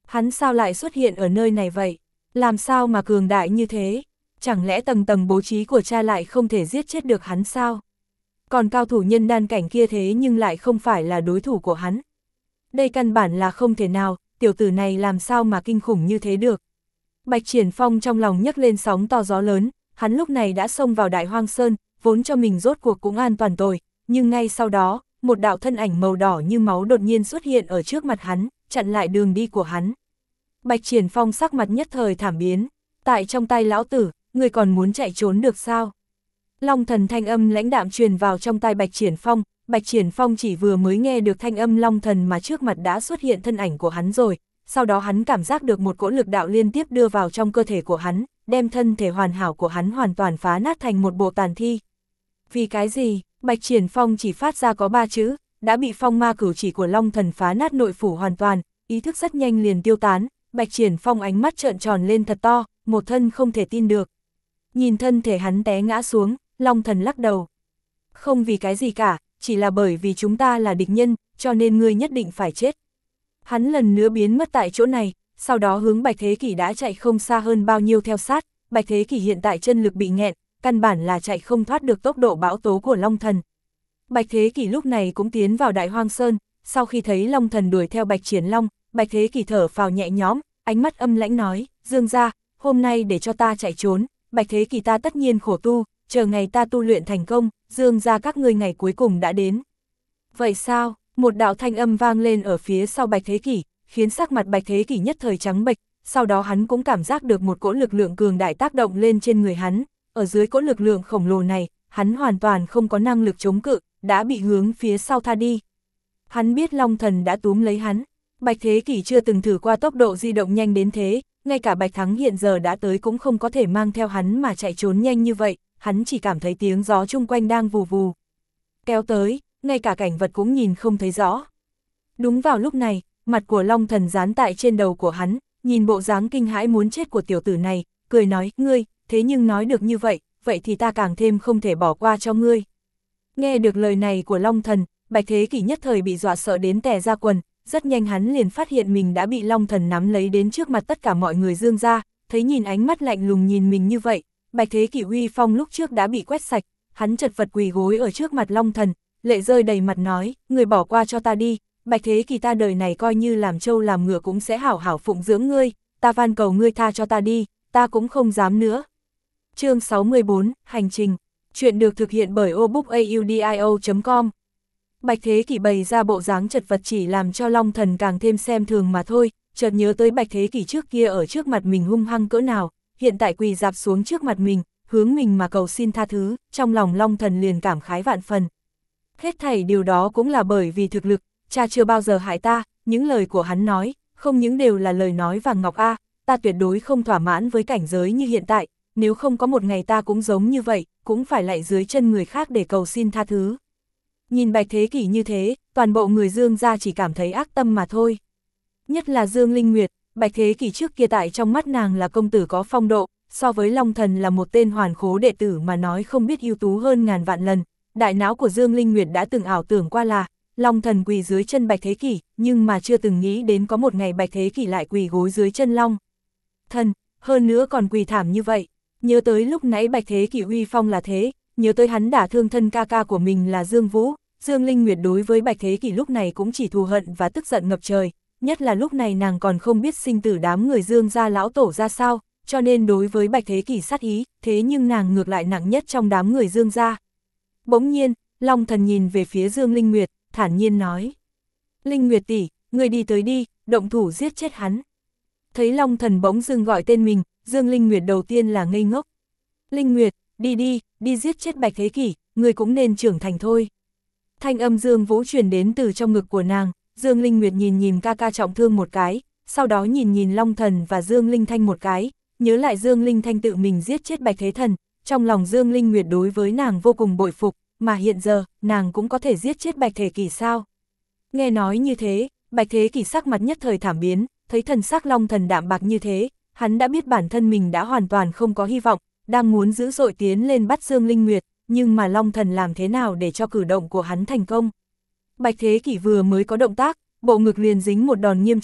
Hắn sao lại xuất hiện ở nơi này vậy? Làm sao mà cường đại như thế? Chẳng lẽ tầng tầng bố trí của cha lại không thể giết chết được hắn sao? Còn cao thủ nhân đan cảnh kia thế nhưng lại không phải là đối thủ của hắn. Đây căn bản là không thể nào, tiểu tử này làm sao mà kinh khủng như thế được. Bạch Triển Phong trong lòng nhấc lên sóng to gió lớn, hắn lúc này đã xông vào Đại Hoang Sơn, vốn cho mình rốt cuộc cũng an toàn rồi, nhưng ngay sau đó, một đạo thân ảnh màu đỏ như máu đột nhiên xuất hiện ở trước mặt hắn, chặn lại đường đi của hắn. Bạch Triển Phong sắc mặt nhất thời thảm biến, tại trong tay lão tử, người còn muốn chạy trốn được sao? Long thần thanh âm lãnh đạm truyền vào trong tai Bạch Triển Phong, Bạch Triển Phong chỉ vừa mới nghe được thanh âm long thần mà trước mặt đã xuất hiện thân ảnh của hắn rồi, sau đó hắn cảm giác được một cỗ lực đạo liên tiếp đưa vào trong cơ thể của hắn, đem thân thể hoàn hảo của hắn hoàn toàn phá nát thành một bộ tàn thi. Vì cái gì? Bạch Triển Phong chỉ phát ra có ba chữ, đã bị phong ma cửu chỉ của long thần phá nát nội phủ hoàn toàn, ý thức rất nhanh liền tiêu tán, Bạch Triển Phong ánh mắt trợn tròn lên thật to, một thân không thể tin được. Nhìn thân thể hắn té ngã xuống, long thần lắc đầu. Không vì cái gì cả, chỉ là bởi vì chúng ta là địch nhân, cho nên ngươi nhất định phải chết. Hắn lần nữa biến mất tại chỗ này, sau đó hướng Bạch Thế Kỷ đã chạy không xa hơn bao nhiêu theo sát, Bạch Thế Kỷ hiện tại chân lực bị nghẹn, căn bản là chạy không thoát được tốc độ bão tố của Long Thần. Bạch Thế Kỷ lúc này cũng tiến vào Đại Hoang Sơn, sau khi thấy Long Thần đuổi theo Bạch Triển Long, Bạch Thế Kỷ thở phào nhẹ nhõm, ánh mắt âm lãnh nói, Dương gia, hôm nay để cho ta chạy trốn, Bạch Thế Kỷ ta tất nhiên khổ tu, chờ ngày ta tu luyện thành công, Dương gia các ngươi ngày cuối cùng đã đến. Vậy sao? Một đạo thanh âm vang lên ở phía sau Bạch Thế Kỷ, khiến sắc mặt Bạch Thế Kỷ nhất thời trắng bệch, sau đó hắn cũng cảm giác được một cỗ lực lượng cường đại tác động lên trên người hắn, ở dưới cỗ lực lượng khổng lồ này, hắn hoàn toàn không có năng lực chống cự, đã bị hướng phía sau tha đi. Hắn biết Long Thần đã túm lấy hắn, Bạch Thế Kỷ chưa từng thử qua tốc độ di động nhanh đến thế, ngay cả Bạch Thắng hiện giờ đã tới cũng không có thể mang theo hắn mà chạy trốn nhanh như vậy, hắn chỉ cảm thấy tiếng gió chung quanh đang vù vù kéo tới, ngay cả cảnh vật cũng nhìn không thấy rõ. Đúng vào lúc này, mặt của Long Thần dán tại trên đầu của hắn, nhìn bộ dáng kinh hãi muốn chết của tiểu tử này, cười nói, ngươi, thế nhưng nói được như vậy, vậy thì ta càng thêm không thể bỏ qua cho ngươi. Nghe được lời này của Long Thần, Bạch Thế Kỷ nhất thời bị dọa sợ đến tè ra quần, rất nhanh hắn liền phát hiện mình đã bị Long Thần nắm lấy đến trước mặt tất cả mọi người Dương gia, thấy nhìn ánh mắt lạnh lùng nhìn mình như vậy, Bạch Thế Kỷ uy phong lúc trước đã bị quét sạch, hắn chật vật quỳ gối ở trước mặt Long Thần, lệ rơi đầy mặt nói, người bỏ qua cho ta đi, Bạch Thế Kỷ ta đời này coi như làm trâu làm ngựa cũng sẽ hảo hảo phụng dưỡng ngươi, ta van cầu ngươi tha cho ta đi, ta cũng không dám nữa. Chương sáu mươi bốn, Hành trình. Chuyện được thực hiện bởi obookaudio chấm com. Bạch Thế Kỷ bày ra bộ dáng chật vật chỉ làm cho Long Thần càng thêm xem thường mà thôi, chợt nhớ tới Bạch Thế Kỷ trước kia ở trước mặt mình hung hăng cỡ nào, hiện tại quỳ dạp xuống trước mặt mình, hướng mình mà cầu xin tha thứ, trong lòng Long Thần liền cảm khái vạn phần. Hết thảy điều đó cũng là bởi vì thực lực, cha chưa bao giờ hại ta, những lời của hắn nói, không những đều là lời nói vàng ngọc a, ta tuyệt đối không thỏa mãn với cảnh giới như hiện tại, nếu không có một ngày ta cũng giống như vậy, cũng phải lạy dưới chân người khác để cầu xin tha thứ. Nhìn Bạch Thế Kỷ như thế, toàn bộ người Dương gia chỉ cảm thấy ác tâm mà thôi. Nhất là Dương Linh Nguyệt, Bạch Thế Kỷ trước kia tại trong mắt nàng là công tử có phong độ, so với Long Thần là một tên hoàn khố đệ tử mà nói không biết ưu tú hơn ngàn vạn lần. Đại não của Dương Linh Nguyệt đã từng ảo tưởng qua là Long Thần quỳ dưới chân Bạch Thế Kỷ, nhưng mà chưa từng nghĩ đến có một ngày Bạch Thế Kỷ lại quỳ gối dưới chân Long Thần, hơn nữa còn quỳ thảm như vậy. Nhớ tới lúc nãy Bạch Thế Kỷ uy phong là thế, nhớ tới hắn đả thương thân ca ca của mình là Dương Vũ, Dương Linh Nguyệt đối với Bạch Thế Kỷ lúc này cũng chỉ thù hận và tức giận ngập trời, nhất là lúc này nàng còn không biết sinh tử đám người Dương gia lão tổ ra sao, cho nên đối với Bạch Thế Kỷ sát ý, thế nhưng nàng ngược lại nặng nhất trong đám người Dương gia. Bỗng nhiên, Long Thần nhìn về phía Dương Linh Nguyệt, thản nhiên nói. Linh Nguyệt tỷ, người đi tới đi, động thủ giết chết hắn. Thấy Long Thần bỗng dưng gọi tên mình, Dương Linh Nguyệt đầu tiên là ngây ngốc. Linh Nguyệt, đi đi, đi giết chết Bạch Thế Kỷ, người cũng nên trưởng thành thôi. Thanh âm Dương Vũ truyền đến từ trong ngực của nàng, Dương Linh Nguyệt nhìn nhìn ca ca trọng thương một cái, sau đó nhìn nhìn Long Thần và Dương Linh Thanh một cái, nhớ lại Dương Linh Thanh tự mình giết chết Bạch Thế Thần, trong lòng Dương Linh Nguyệt đối với nàng vô cùng bội phục, mà hiện giờ, nàng cũng có thể giết chết Bạch Thế Kỷ sao? Nghe nói như thế, Bạch Thế Kỷ sắc mặt nhất thời thảm biến, thấy thần sắc Long Thần đạm bạc như thế, hắn đã biết bản thân mình đã hoàn toàn không có hy vọng, đang muốn dữ dội tiến lên bắt Dương Linh Nguyệt, nhưng mà Long Thần làm thế nào để cho cử động của hắn thành công? Bạch Thế Kỷ vừa mới có động tác, bộ ngực liền dính một đòn nghiêm trọng,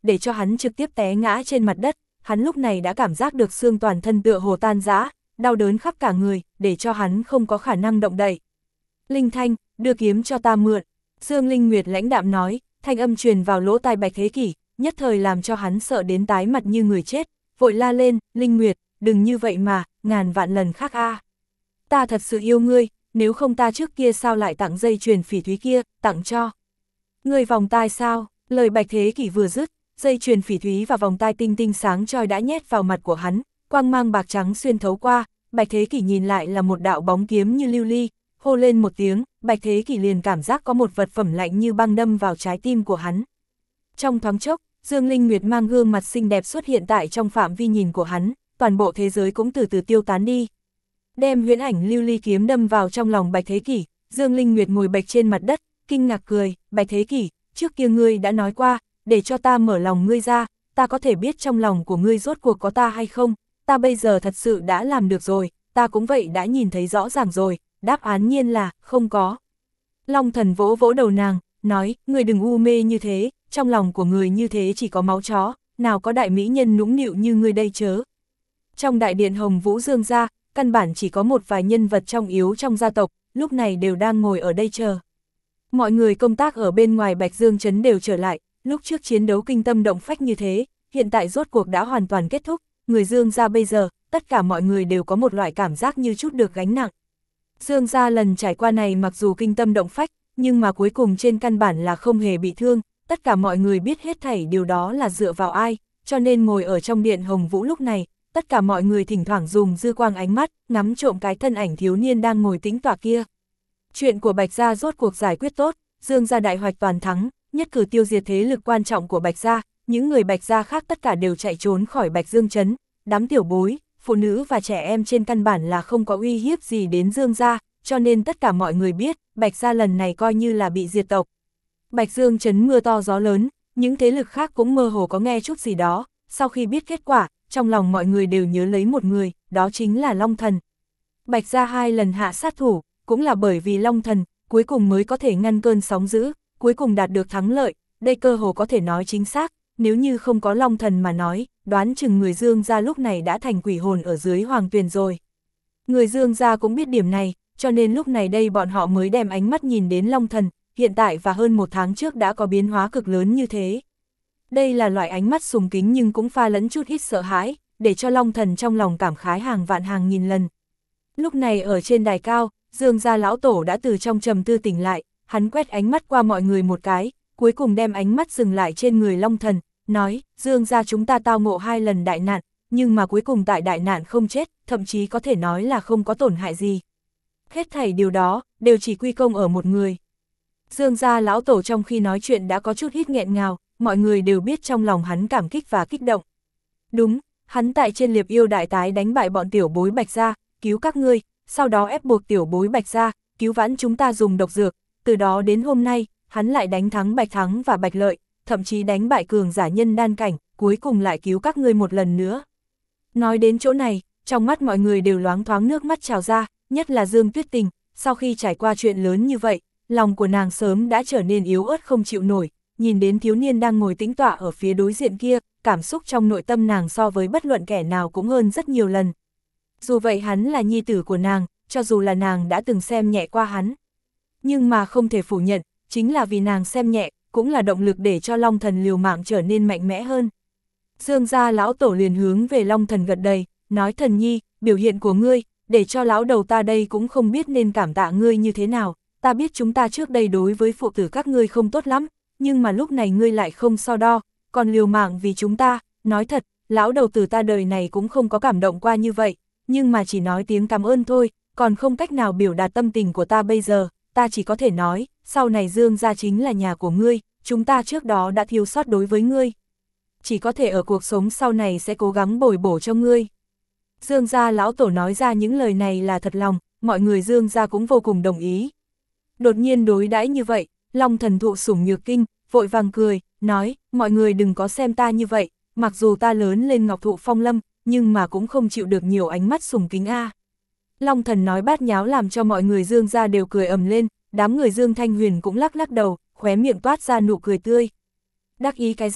để cho hắn trực tiếp té ngã trên mặt đất, hắn lúc này đã cảm giác được xương toàn thân tựa hồ tan rã, đau đớn khắp cả người, để cho hắn không có khả năng động đậy. Linh Thanh, đưa kiếm cho ta mượn. Dương Linh Nguyệt lãnh đạm nói, thanh âm truyền vào lỗ tai Bạch Thế Kỷ, nhất thời làm cho hắn sợ đến tái mặt như người chết, vội la lên, Linh Nguyệt, đừng như vậy mà, ngàn vạn lần khác a. Ta thật sự yêu ngươi, nếu không ta trước kia sao lại tặng dây chuyền phỉ thúy kia, tặng cho. Ngươi vòng tai sao, lời Bạch Thế Kỷ vừa dứt, dây chuyền phỉ thúy và vòng tai tinh tinh sáng chói đã nhét vào mặt của hắn, quang mang bạc trắng xuyên thấu qua, Bạch Thế Kỷ nhìn lại là một đạo bóng kiếm như lưu ly, hô lên một tiếng, Bạch Thế Kỷ liền cảm giác có một vật phẩm lạnh như băng đâm vào trái tim của hắn. Trong thoáng chốc, Dương Linh Nguyệt mang gương mặt xinh đẹp xuất hiện tại trong phạm vi nhìn của hắn, toàn bộ thế giới cũng từ từ tiêu tán đi. Đem huyễn ảnh lưu ly kiếm đâm vào trong lòng Bạch Thế Kỷ, Dương Linh Nguyệt ngồi bệt trên mặt đất, kinh ngạc cười, Bạch Thế Kỷ, trước kia ngươi đã nói qua, để cho ta mở lòng ngươi ra, ta có thể biết trong lòng của ngươi rốt cuộc có ta hay không, ta bây giờ thật sự đã làm được rồi, ta cũng vậy đã nhìn thấy rõ ràng rồi, đáp án nhiên là, không có. Long Thần vỗ vỗ đầu nàng, nói, ngươi đừng u mê như thế, trong lòng của người như thế chỉ có máu chó, nào có đại mỹ nhân nũng nịu như ngươi đây chớ. Trong đại điện Hồng Vũ Dương gia, căn bản chỉ có một vài nhân vật trong yếu trong gia tộc, lúc này đều đang ngồi ở đây chờ. Mọi người công tác ở bên ngoài Bạch Dương Trấn đều trở lại, lúc trước chiến đấu kinh tâm động phách như thế, hiện tại rốt cuộc đã hoàn toàn kết thúc, người Dương gia bây giờ, tất cả mọi người đều có một loại cảm giác như chút được gánh nặng. Dương gia lần trải qua này mặc dù kinh tâm động phách, nhưng mà cuối cùng trên căn bản là không hề bị thương, tất cả mọi người biết hết thảy điều đó là dựa vào ai, cho nên ngồi ở trong điện Hồng Vũ lúc này, tất cả mọi người thỉnh thoảng dùng dư quang ánh mắt, ngắm trộm cái thân ảnh thiếu niên đang ngồi tĩnh tọa kia. Chuyện của Bạch gia rốt cuộc giải quyết tốt, Dương gia đại hoạch toàn thắng, nhất cử tiêu diệt thế lực quan trọng của Bạch gia, những người Bạch gia khác tất cả đều chạy trốn khỏi Bạch Dương Trấn, đám tiểu bối, phụ nữ và trẻ em trên căn bản là không có uy hiếp gì đến Dương gia, cho nên tất cả mọi người biết, Bạch gia lần này coi như là bị diệt tộc. Bạch Dương Trấn mưa to gió lớn, những thế lực khác cũng mơ hồ có nghe chút gì đó, sau khi biết kết quả, trong lòng mọi người đều nhớ lấy một người, đó chính là Long Thần. Bạch gia hai lần hạ sát thủ, cũng là bởi vì Long Thần, cuối cùng mới có thể ngăn cơn sóng dữ, cuối cùng đạt được thắng lợi, đây cơ hồ có thể nói chính xác, nếu như không có Long Thần mà nói, đoán chừng người Dương gia lúc này đã thành quỷ hồn ở dưới hoàng tuyền rồi. Người Dương gia cũng biết điểm này, cho nên lúc này đây bọn họ mới đem ánh mắt nhìn đến Long Thần, hiện tại và hơn một tháng trước đã có biến hóa cực lớn như thế. Đây là loại ánh mắt sùng kính nhưng cũng pha lẫn chút ít sợ hãi, để cho Long Thần trong lòng cảm khái hàng vạn hàng nghìn lần. Lúc này ở trên đài cao, Dương gia lão tổ đã từ trong trầm tư tỉnh lại, hắn quét ánh mắt qua mọi người một cái, cuối cùng đem ánh mắt dừng lại trên người Long Thần, nói, Dương gia chúng ta tao ngộ hai lần đại nạn, nhưng mà cuối cùng tại đại nạn không chết, thậm chí có thể nói là không có tổn hại gì. Hết thảy điều đó, đều chỉ quy công ở một người. Dương gia lão tổ trong khi nói chuyện đã có chút ít nghẹn ngào, mọi người đều biết trong lòng hắn cảm kích và kích động. Đúng, hắn tại trên liệp yêu đại tái đánh bại bọn tiểu bối Bạch gia, cứu các ngươi, sau đó ép buộc tiểu bối Bạch gia, cứu vãn chúng ta dùng độc dược, từ đó đến hôm nay, hắn lại đánh thắng Bạch Thắng và Bạch Lợi, thậm chí đánh bại cường giả nhân đan cảnh, cuối cùng lại cứu các ngươi một lần nữa. Nói đến chỗ này, trong mắt mọi người đều loáng thoáng nước mắt trào ra, nhất là Dương Tuyết Tình, sau khi trải qua chuyện lớn như vậy, lòng của nàng sớm đã trở nên yếu ớt không chịu nổi, nhìn đến thiếu niên đang ngồi tĩnh tọa ở phía đối diện kia, cảm xúc trong nội tâm nàng so với bất luận kẻ nào cũng hơn rất nhiều lần. Dù vậy hắn là nhi tử của nàng, cho dù là nàng đã từng xem nhẹ qua hắn. Nhưng mà không thể phủ nhận, chính là vì nàng xem nhẹ, cũng là động lực để cho Long Thần liều mạng trở nên mạnh mẽ hơn. Dương gia lão tổ liền hướng về Long Thần gật đầy, nói Thần nhi, biểu hiện của ngươi, để cho lão đầu ta đây cũng không biết nên cảm tạ ngươi như thế nào, ta biết chúng ta trước đây đối với phụ tử các ngươi không tốt lắm, nhưng mà lúc này ngươi lại không so đo, còn liều mạng vì chúng ta, nói thật, lão đầu tử ta đời này cũng không có cảm động qua như vậy, nhưng mà chỉ nói tiếng cảm ơn thôi, còn không cách nào biểu đạt tâm tình của ta bây giờ, ta chỉ có thể nói, sau này Dương gia chính là nhà của ngươi, chúng ta trước đó đã thiếu sót đối với ngươi. Chỉ có thể ở cuộc sống sau này sẽ cố gắng bồi bổ cho ngươi. Dương gia lão tổ nói ra những lời này là thật lòng, mọi người Dương gia cũng vô cùng đồng ý. Đột nhiên đối đãi như vậy, Long Thần thụ sủng nhược kinh, vội vàng cười, nói, mọi người đừng có xem ta như vậy, mặc dù ta lớn lên Ngọc Thụ Phong Lâm, nhưng mà cũng không chịu được nhiều ánh mắt sùng kính a. Long Thần nói bát nháo làm cho mọi người Dương gia đều cười ầm lên, đám người Dương Thanh Huyền cũng lắc lắc đầu, khóe miệng toát ra nụ cười tươi. Đắc ý cái rắm,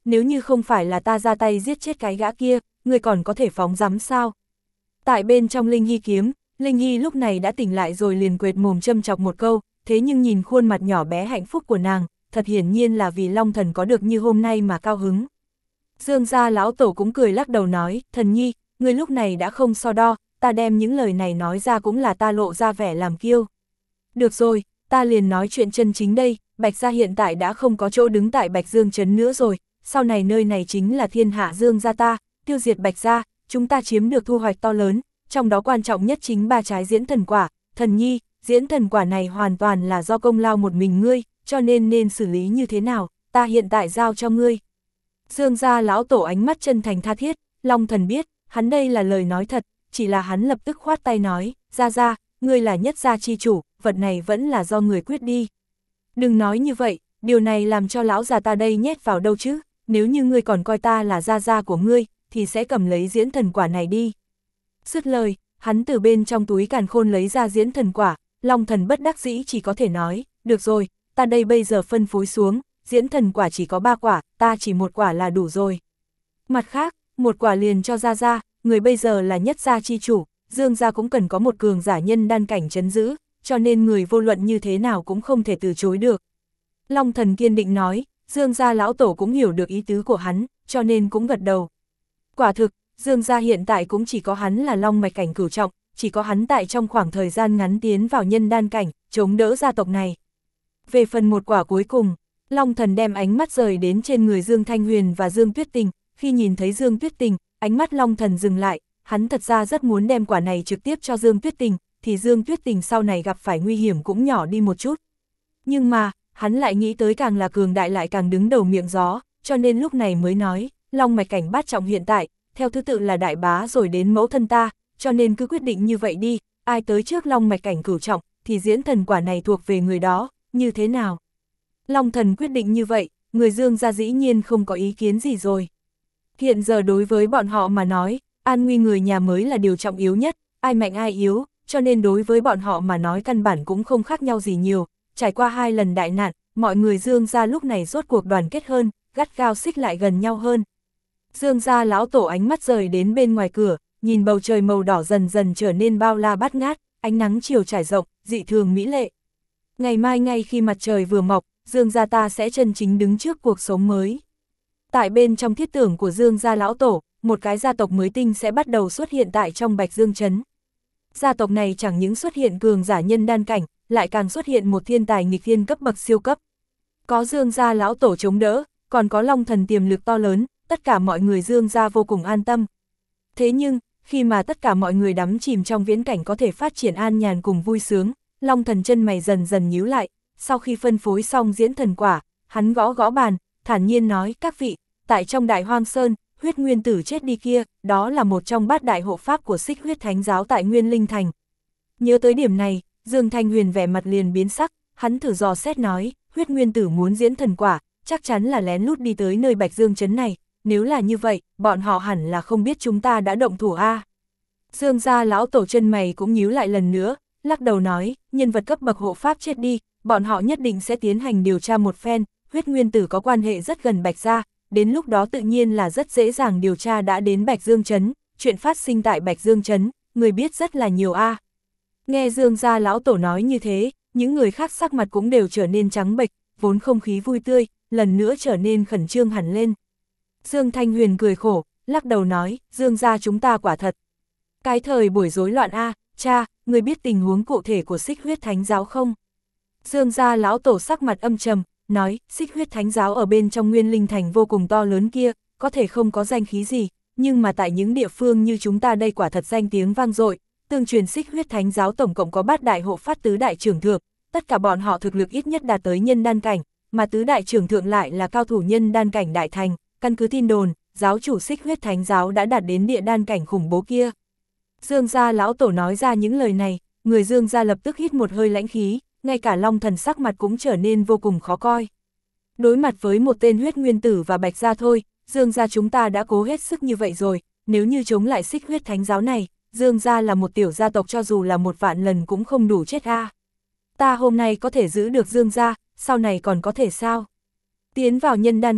nếu như không phải là ta ra tay giết chết cái gã kia, ngươi còn có thể phóng dám sao? Tại bên trong Linh Hy kiếm, Linh Hy lúc này đã tỉnh lại rồi liền quệt mồm châm chọc một câu, thế nhưng nhìn khuôn mặt nhỏ bé hạnh phúc của nàng, thật hiển nhiên là vì Long Thần có được như hôm nay mà cao hứng. Dương gia lão tổ cũng cười lắc đầu nói, Thần Nhi, ngươi lúc này đã không so đo, ta đem những lời này nói ra cũng là ta lộ ra vẻ làm kiêu. Được rồi, ta liền nói chuyện chân chính đây, Bạch gia hiện tại đã không có chỗ đứng tại Bạch Dương Trấn nữa rồi, sau này nơi này chính là thiên hạ Dương gia ta, tiêu diệt Bạch gia, chúng ta chiếm được thu hoạch to lớn, trong đó quan trọng nhất chính ba trái diễn thần quả. Thần Nhi, diễn thần quả này hoàn toàn là do công lao một mình ngươi, cho nên nên xử lý như thế nào, ta hiện tại giao cho ngươi. Dương gia lão tổ ánh mắt chân thành tha thiết, Long Thần biết, hắn đây là lời nói thật, chỉ là hắn lập tức khoát tay nói, ra ra, ngươi là nhất gia chi chủ, vật này vẫn là do người quyết đi. Đừng nói như vậy, điều này làm cho lão già ta đây nhét vào đâu chứ, nếu như ngươi còn coi ta là gia gia của ngươi, thì sẽ cầm lấy diễn thần quả này đi. Dứt lời, hắn từ bên trong túi càn khôn lấy ra diễn thần quả, Long Thần bất đắc dĩ chỉ có thể nói, được rồi, ta đây bây giờ phân phối xuống, diễn thần quả chỉ có ba quả, ta chỉ một quả là đủ rồi. Mặt khác, một quả liền cho ra ra, người bây giờ là nhất gia chi chủ, Dương gia cũng cần có một cường giả nhân đan cảnh trấn giữ, cho nên người vô luận như thế nào cũng không thể từ chối được. Long Thần kiên định nói, Dương gia lão tổ cũng hiểu được ý tứ của hắn, cho nên cũng gật đầu. Quả thực, Dương gia hiện tại cũng chỉ có hắn là long mạch cảnh cửu trọng, chỉ có hắn tại trong khoảng thời gian ngắn tiến vào nhân đan cảnh, chống đỡ gia tộc này. Về phần một quả cuối cùng, Long Thần đem ánh mắt rời đến trên người Dương Thanh Huyền và Dương Tuyết Tình, khi nhìn thấy Dương Tuyết Tình, ánh mắt Long Thần dừng lại, hắn thật ra rất muốn đem quả này trực tiếp cho Dương Tuyết Tình, thì Dương Tuyết Tình sau này gặp phải nguy hiểm cũng nhỏ đi một chút. Nhưng mà, hắn lại nghĩ tới càng là cường đại lại càng đứng đầu miệng gió, cho nên lúc này mới nói, long mạch cảnh bát trọng hiện tại, theo thứ tự là đại bá rồi đến mẫu thân ta, cho nên cứ quyết định như vậy đi, ai tới trước long mạch cảnh cửu trọng, thì diễn thần quả này thuộc về người đó, như thế nào? Long Thần quyết định như vậy, người Dương gia dĩ nhiên không có ý kiến gì rồi. Hiện giờ đối với bọn họ mà nói, an nguy người nhà mới là điều trọng yếu nhất, ai mạnh ai yếu, cho nên đối với bọn họ mà nói căn bản cũng không khác nhau gì nhiều, trải qua hai lần đại nạn, mọi người Dương gia lúc này rốt cuộc đoàn kết hơn, gắt gao xích lại gần nhau hơn. Dương gia lão tổ ánh mắt rời đến bên ngoài cửa, nhìn bầu trời màu đỏ dần dần trở nên bao la bát ngát, ánh nắng chiều trải rộng, dị thường mỹ lệ. Ngày mai ngay khi mặt trời vừa mọc, Dương gia ta sẽ chân chính đứng trước cuộc sống mới. Tại bên trong thiết tưởng của Dương gia lão tổ, một cái gia tộc mới tinh sẽ bắt đầu xuất hiện tại trong Bạch Dương Trấn. Gia tộc này chẳng những xuất hiện cường giả nhân đan cảnh, lại càng xuất hiện một thiên tài nghịch thiên cấp bậc siêu cấp. Có Dương gia lão tổ chống đỡ, còn có Long Thần tiềm lực to lớn, tất cả mọi người Dương gia vô cùng an tâm. Thế nhưng, khi mà tất cả mọi người đắm chìm trong viễn cảnh có thể phát triển an nhàn cùng vui sướng, Long Thần chân mày dần dần nhíu lại, sau khi phân phối xong diễn thần quả, hắn gõ gõ bàn, thản nhiên nói, các vị, tại trong Đại Hoang Sơn, huyết nguyên tử chết đi kia, đó là một trong bát đại hộ pháp của Xích Huyết Thánh giáo tại Nguyên Linh Thành. Nhớ tới điểm này, Dương Thanh Huyền vẻ mặt liền biến sắc, hắn thử dò xét nói, huyết nguyên tử muốn diễn thần quả, chắc chắn là lén lút đi tới nơi Bạch Dương Trấn này, nếu là như vậy, bọn họ hẳn là không biết chúng ta đã động thủ a. Dương gia lão tổ chân mày cũng nhíu lại lần nữa, lắc đầu nói, nhân vật cấp bậc hộ pháp chết đi, bọn họ nhất định sẽ tiến hành điều tra một phen, huyết nguyên tử có quan hệ rất gần Bạch gia, đến lúc đó tự nhiên là rất dễ dàng điều tra đã đến Bạch Dương Trấn, chuyện phát sinh tại Bạch Dương Trấn, người biết rất là nhiều a. Nghe Dương gia lão tổ nói như thế, những người khác sắc mặt cũng đều trở nên trắng bệch, vốn không khí vui tươi, lần nữa trở nên khẩn trương hẳn lên. Dương Thanh Huyền cười khổ, lắc đầu nói, Dương gia chúng ta quả thật. Cái thời buổi rối loạn a, cha, người biết tình huống cụ thể của Xích Huyết Thánh giáo không? Dương gia lão tổ sắc mặt âm trầm, nói, Xích Huyết Thánh giáo ở bên trong Nguyên Linh Thành vô cùng to lớn kia, có thể không có danh khí gì, nhưng mà tại những địa phương như chúng ta đây quả thật danh tiếng vang dội. Tương truyền Xích Huyết Thánh giáo tổng cộng có bát đại hộ pháp tứ đại trưởng thượng, tất cả bọn họ thực lực ít nhất đạt tới nhân đan cảnh, mà tứ đại trưởng thượng lại là cao thủ nhân đan cảnh đại thành, căn cứ tin đồn, giáo chủ Xích Huyết Thánh giáo đã đạt đến địa đan cảnh khủng bố kia. Dương gia lão tổ nói ra những lời này, người Dương gia lập tức hít một hơi lãnh khí, ngay cả Long Thần sắc mặt cũng trở nên vô cùng khó coi. Đối mặt với một tên huyết nguyên tử và Bạch gia thôi, Dương gia chúng ta đã cố hết sức như vậy rồi, nếu như chống lại Xích Huyết Thánh giáo này, Dương gia là một tiểu gia tộc cho dù là một vạn lần cũng không đủ chết a. Ta hôm nay có thể giữ được Dương gia, sau này còn có thể sao? Tiến vào nhân đan cảnh,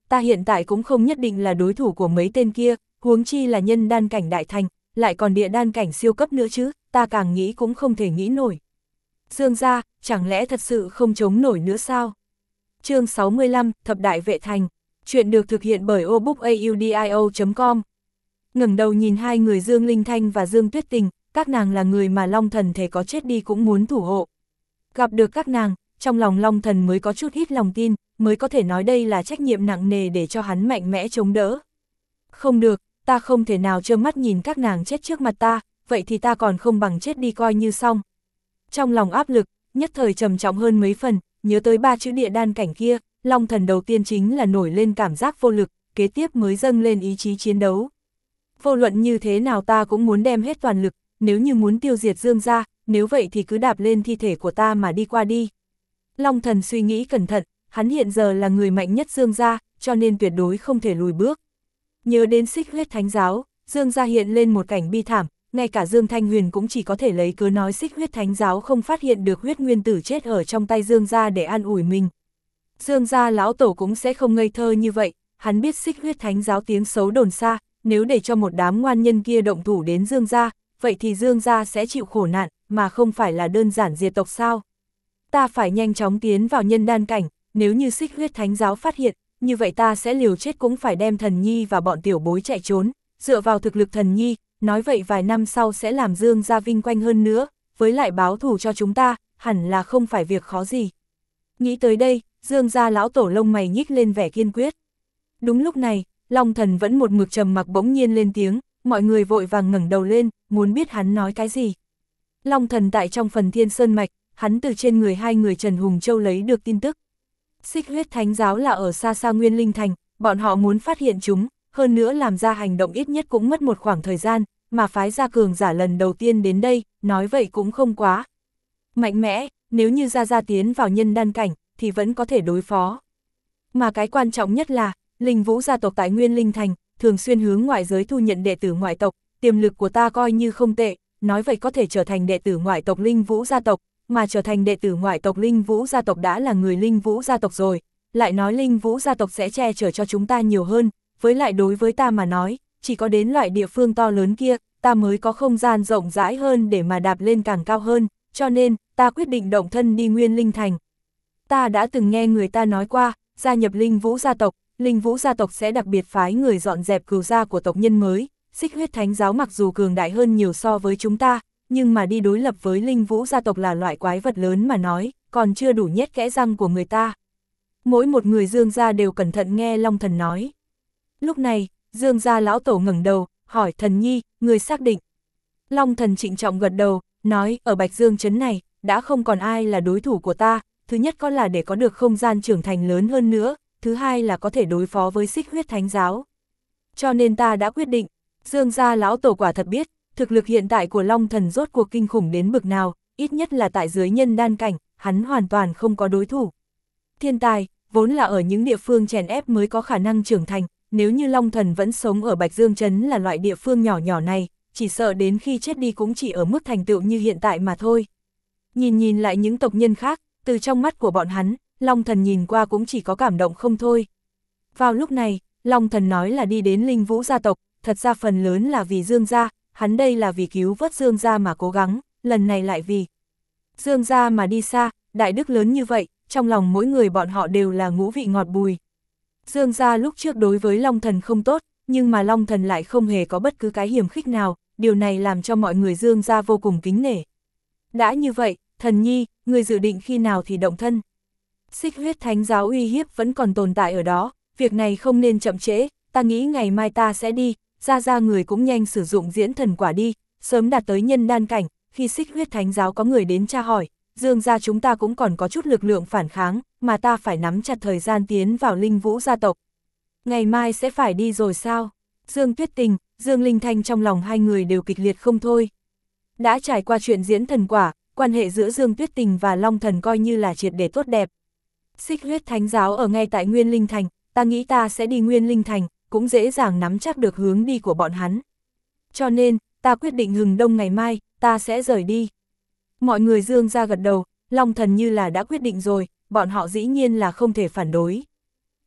ta hiện tại cũng không nhất định là đối thủ của mấy tên kia, huống chi là nhân đan cảnh đại thành, lại còn địa đan cảnh siêu cấp nữa chứ, ta càng nghĩ cũng không thể nghĩ nổi. Dương gia, chẳng lẽ thật sự không chống nổi nữa sao? Chương sáu mươi lăm, Thập Đại Vệ Thành. Chuyện được thực hiện bởi obookaudio chấm com. Ngẩng đầu nhìn hai người Dương Linh Thanh và Dương Tuyết Tình, các nàng là người mà Long Thần thể có chết đi cũng muốn thủ hộ. Gặp được các nàng, trong lòng Long Thần mới có chút ít lòng tin, mới có thể nói đây là trách nhiệm nặng nề để cho hắn mạnh mẽ chống đỡ. Không được, ta không thể nào trơ mắt nhìn các nàng chết trước mặt ta, vậy thì ta còn không bằng chết đi coi như xong. Trong lòng áp lực, nhất thời trầm trọng hơn mấy phần, nhớ tới ba chữ địa đan cảnh kia, Long Thần đầu tiên chính là nổi lên cảm giác vô lực, kế tiếp mới dâng lên ý chí chiến đấu. Vô luận như thế nào ta cũng muốn đem hết toàn lực, nếu như muốn tiêu diệt Dương gia, nếu vậy thì cứ đạp lên thi thể của ta mà đi qua đi. Long Thần suy nghĩ cẩn thận, hắn hiện giờ là người mạnh nhất Dương gia, cho nên tuyệt đối không thể lùi bước. Nhớ đến Xích Huyết Thánh Giáo, Dương gia hiện lên một cảnh bi thảm, ngay cả Dương Thanh Huyền cũng chỉ có thể lấy cớ nói Xích Huyết Thánh Giáo không phát hiện được huyết nguyên tử chết ở trong tay Dương gia để an ủi mình. Dương gia lão tổ cũng sẽ không ngây thơ như vậy, hắn biết Xích Huyết Thánh Giáo tiếng xấu đồn xa, nếu để cho một đám ngoan nhân kia động thủ đến Dương gia, vậy thì Dương gia sẽ chịu khổ nạn, mà không phải là đơn giản diệt tộc sao. Ta phải nhanh chóng tiến vào nhân đan cảnh, nếu như Xích Huyết Thánh Giáo phát hiện, như vậy ta sẽ liều chết cũng phải đem Thần Nhi và bọn tiểu bối chạy trốn, dựa vào thực lực Thần Nhi, nói vậy vài năm sau sẽ làm Dương gia vinh quanh hơn nữa, với lại báo thù cho chúng ta, hẳn là không phải việc khó gì. Nghĩ tới đây, Dương gia lão tổ lông mày nhích lên vẻ kiên quyết. Đúng lúc này, Long Thần vẫn một mực trầm mặc bỗng nhiên lên tiếng, mọi người vội vàng ngẩng đầu lên, muốn biết hắn nói cái gì. Long Thần tại trong phần Thiên Sơn Mạch, hắn từ trên người hai người Trần Hùng Châu lấy được tin tức. Xích Huyết Thánh Giáo là ở xa xa Nguyên Linh Thành, bọn họ muốn phát hiện chúng, hơn nữa làm ra hành động ít nhất cũng mất một khoảng thời gian, mà phái gia cường giả lần đầu tiên đến đây, nói vậy cũng không quá mạnh mẽ, nếu như Gia Gia tiến vào nhân đan cảnh, thì vẫn có thể đối phó. Mà cái quan trọng nhất là, Linh Vũ gia tộc tại Nguyên Linh Thành, thường xuyên hướng ngoại giới thu nhận đệ tử ngoại tộc, tiềm lực của ta coi như không tệ, nói vậy có thể trở thành đệ tử ngoại tộc Linh Vũ gia tộc, mà trở thành đệ tử ngoại tộc Linh Vũ gia tộc đã là người Linh Vũ gia tộc rồi, lại nói Linh Vũ gia tộc sẽ che chở cho chúng ta nhiều hơn, với lại đối với ta mà nói, chỉ có đến loại địa phương to lớn kia, ta mới có không gian rộng rãi hơn để mà đạp lên càng cao hơn, cho nên, ta quyết định động thân đi Nguyên Linh Thành. Ta đã từng nghe người ta nói qua, gia nhập Linh Vũ gia tộc, Linh Vũ gia tộc sẽ đặc biệt phái người dọn dẹp cừu gia của tộc nhân mới, Xích Huyết Thánh Giáo mặc dù cường đại hơn nhiều so với chúng ta, nhưng mà đi đối lập với Linh Vũ gia tộc là loại quái vật lớn mà nói, còn chưa đủ nhét kẽ răng của người ta. Mỗi một người Dương gia đều cẩn thận nghe Long Thần nói. Lúc này, Dương gia lão tổ ngẩng đầu, hỏi Thần Nhi, người xác định. Long Thần trịnh trọng gật đầu, nói, ở Bạch Dương trấn này, đã không còn ai là đối thủ của ta, thứ nhất có là để có được không gian trưởng thành lớn hơn nữa, thứ hai là có thể đối phó với Xích Huyết Thánh Giáo. Cho nên ta đã quyết định, Dương gia lão tổ quả thật biết, thực lực hiện tại của Long Thần rốt cuộc kinh khủng đến bực nào, ít nhất là tại dưới nhân đan cảnh, hắn hoàn toàn không có đối thủ. Thiên tài, vốn là ở những địa phương chèn ép mới có khả năng trưởng thành, nếu như Long Thần vẫn sống ở Bạch Dương trấn là loại địa phương nhỏ nhỏ này, chỉ sợ đến khi chết đi cũng chỉ ở mức thành tựu như hiện tại mà thôi. Nhìn nhìn lại những tộc nhân khác, từ trong mắt của bọn hắn, Long Thần nhìn qua cũng chỉ có cảm động không thôi. Vào lúc này, Long Thần nói là đi đến Linh Vũ gia tộc, thật ra phần lớn là vì Dương gia, hắn đây là vì cứu vớt Dương gia mà cố gắng, lần này lại vì Dương gia mà đi xa, đại đức lớn như vậy, trong lòng mỗi người bọn họ đều là ngũ vị ngọt bùi. Dương gia lúc trước đối với Long Thần không tốt, nhưng mà Long Thần lại không hề có bất cứ cái hiểm khích nào, điều này làm cho mọi người Dương gia vô cùng kính nể. Đã như vậy, Thần Nhi, người dự định khi nào thì động thân? Xích Huyết Thánh Giáo uy hiếp vẫn còn tồn tại ở đó, việc này không nên chậm trễ, ta nghĩ ngày mai ta sẽ đi, Gia Gia người cũng nhanh sử dụng diễn thần quả đi, sớm đạt tới nhân đan cảnh, khi Xích Huyết Thánh Giáo có người đến tra hỏi, Dương gia chúng ta cũng còn có chút lực lượng phản kháng, mà ta phải nắm chặt thời gian tiến vào Linh Vũ gia tộc. Ngày mai sẽ phải đi rồi sao? Dương Tuyết Tình, Dương Linh Thanh trong lòng hai người đều kịch liệt không thôi. Đã trải qua chuyện diễn thần quả, quan hệ giữa Dương Tuyết Tình và Long Thần coi như là triệt để tốt đẹp. Xích Huyết Thánh Giáo ở ngay tại Nguyên Linh Thành, ta nghĩ ta sẽ đi Nguyên Linh Thành, cũng dễ dàng nắm chắc được hướng đi của bọn hắn. Cho nên, ta quyết định hừng đông ngày mai, ta sẽ rời đi. Mọi người Dương ra gật đầu, Long Thần như là đã quyết định rồi, bọn họ dĩ nhiên là không thể phản đối.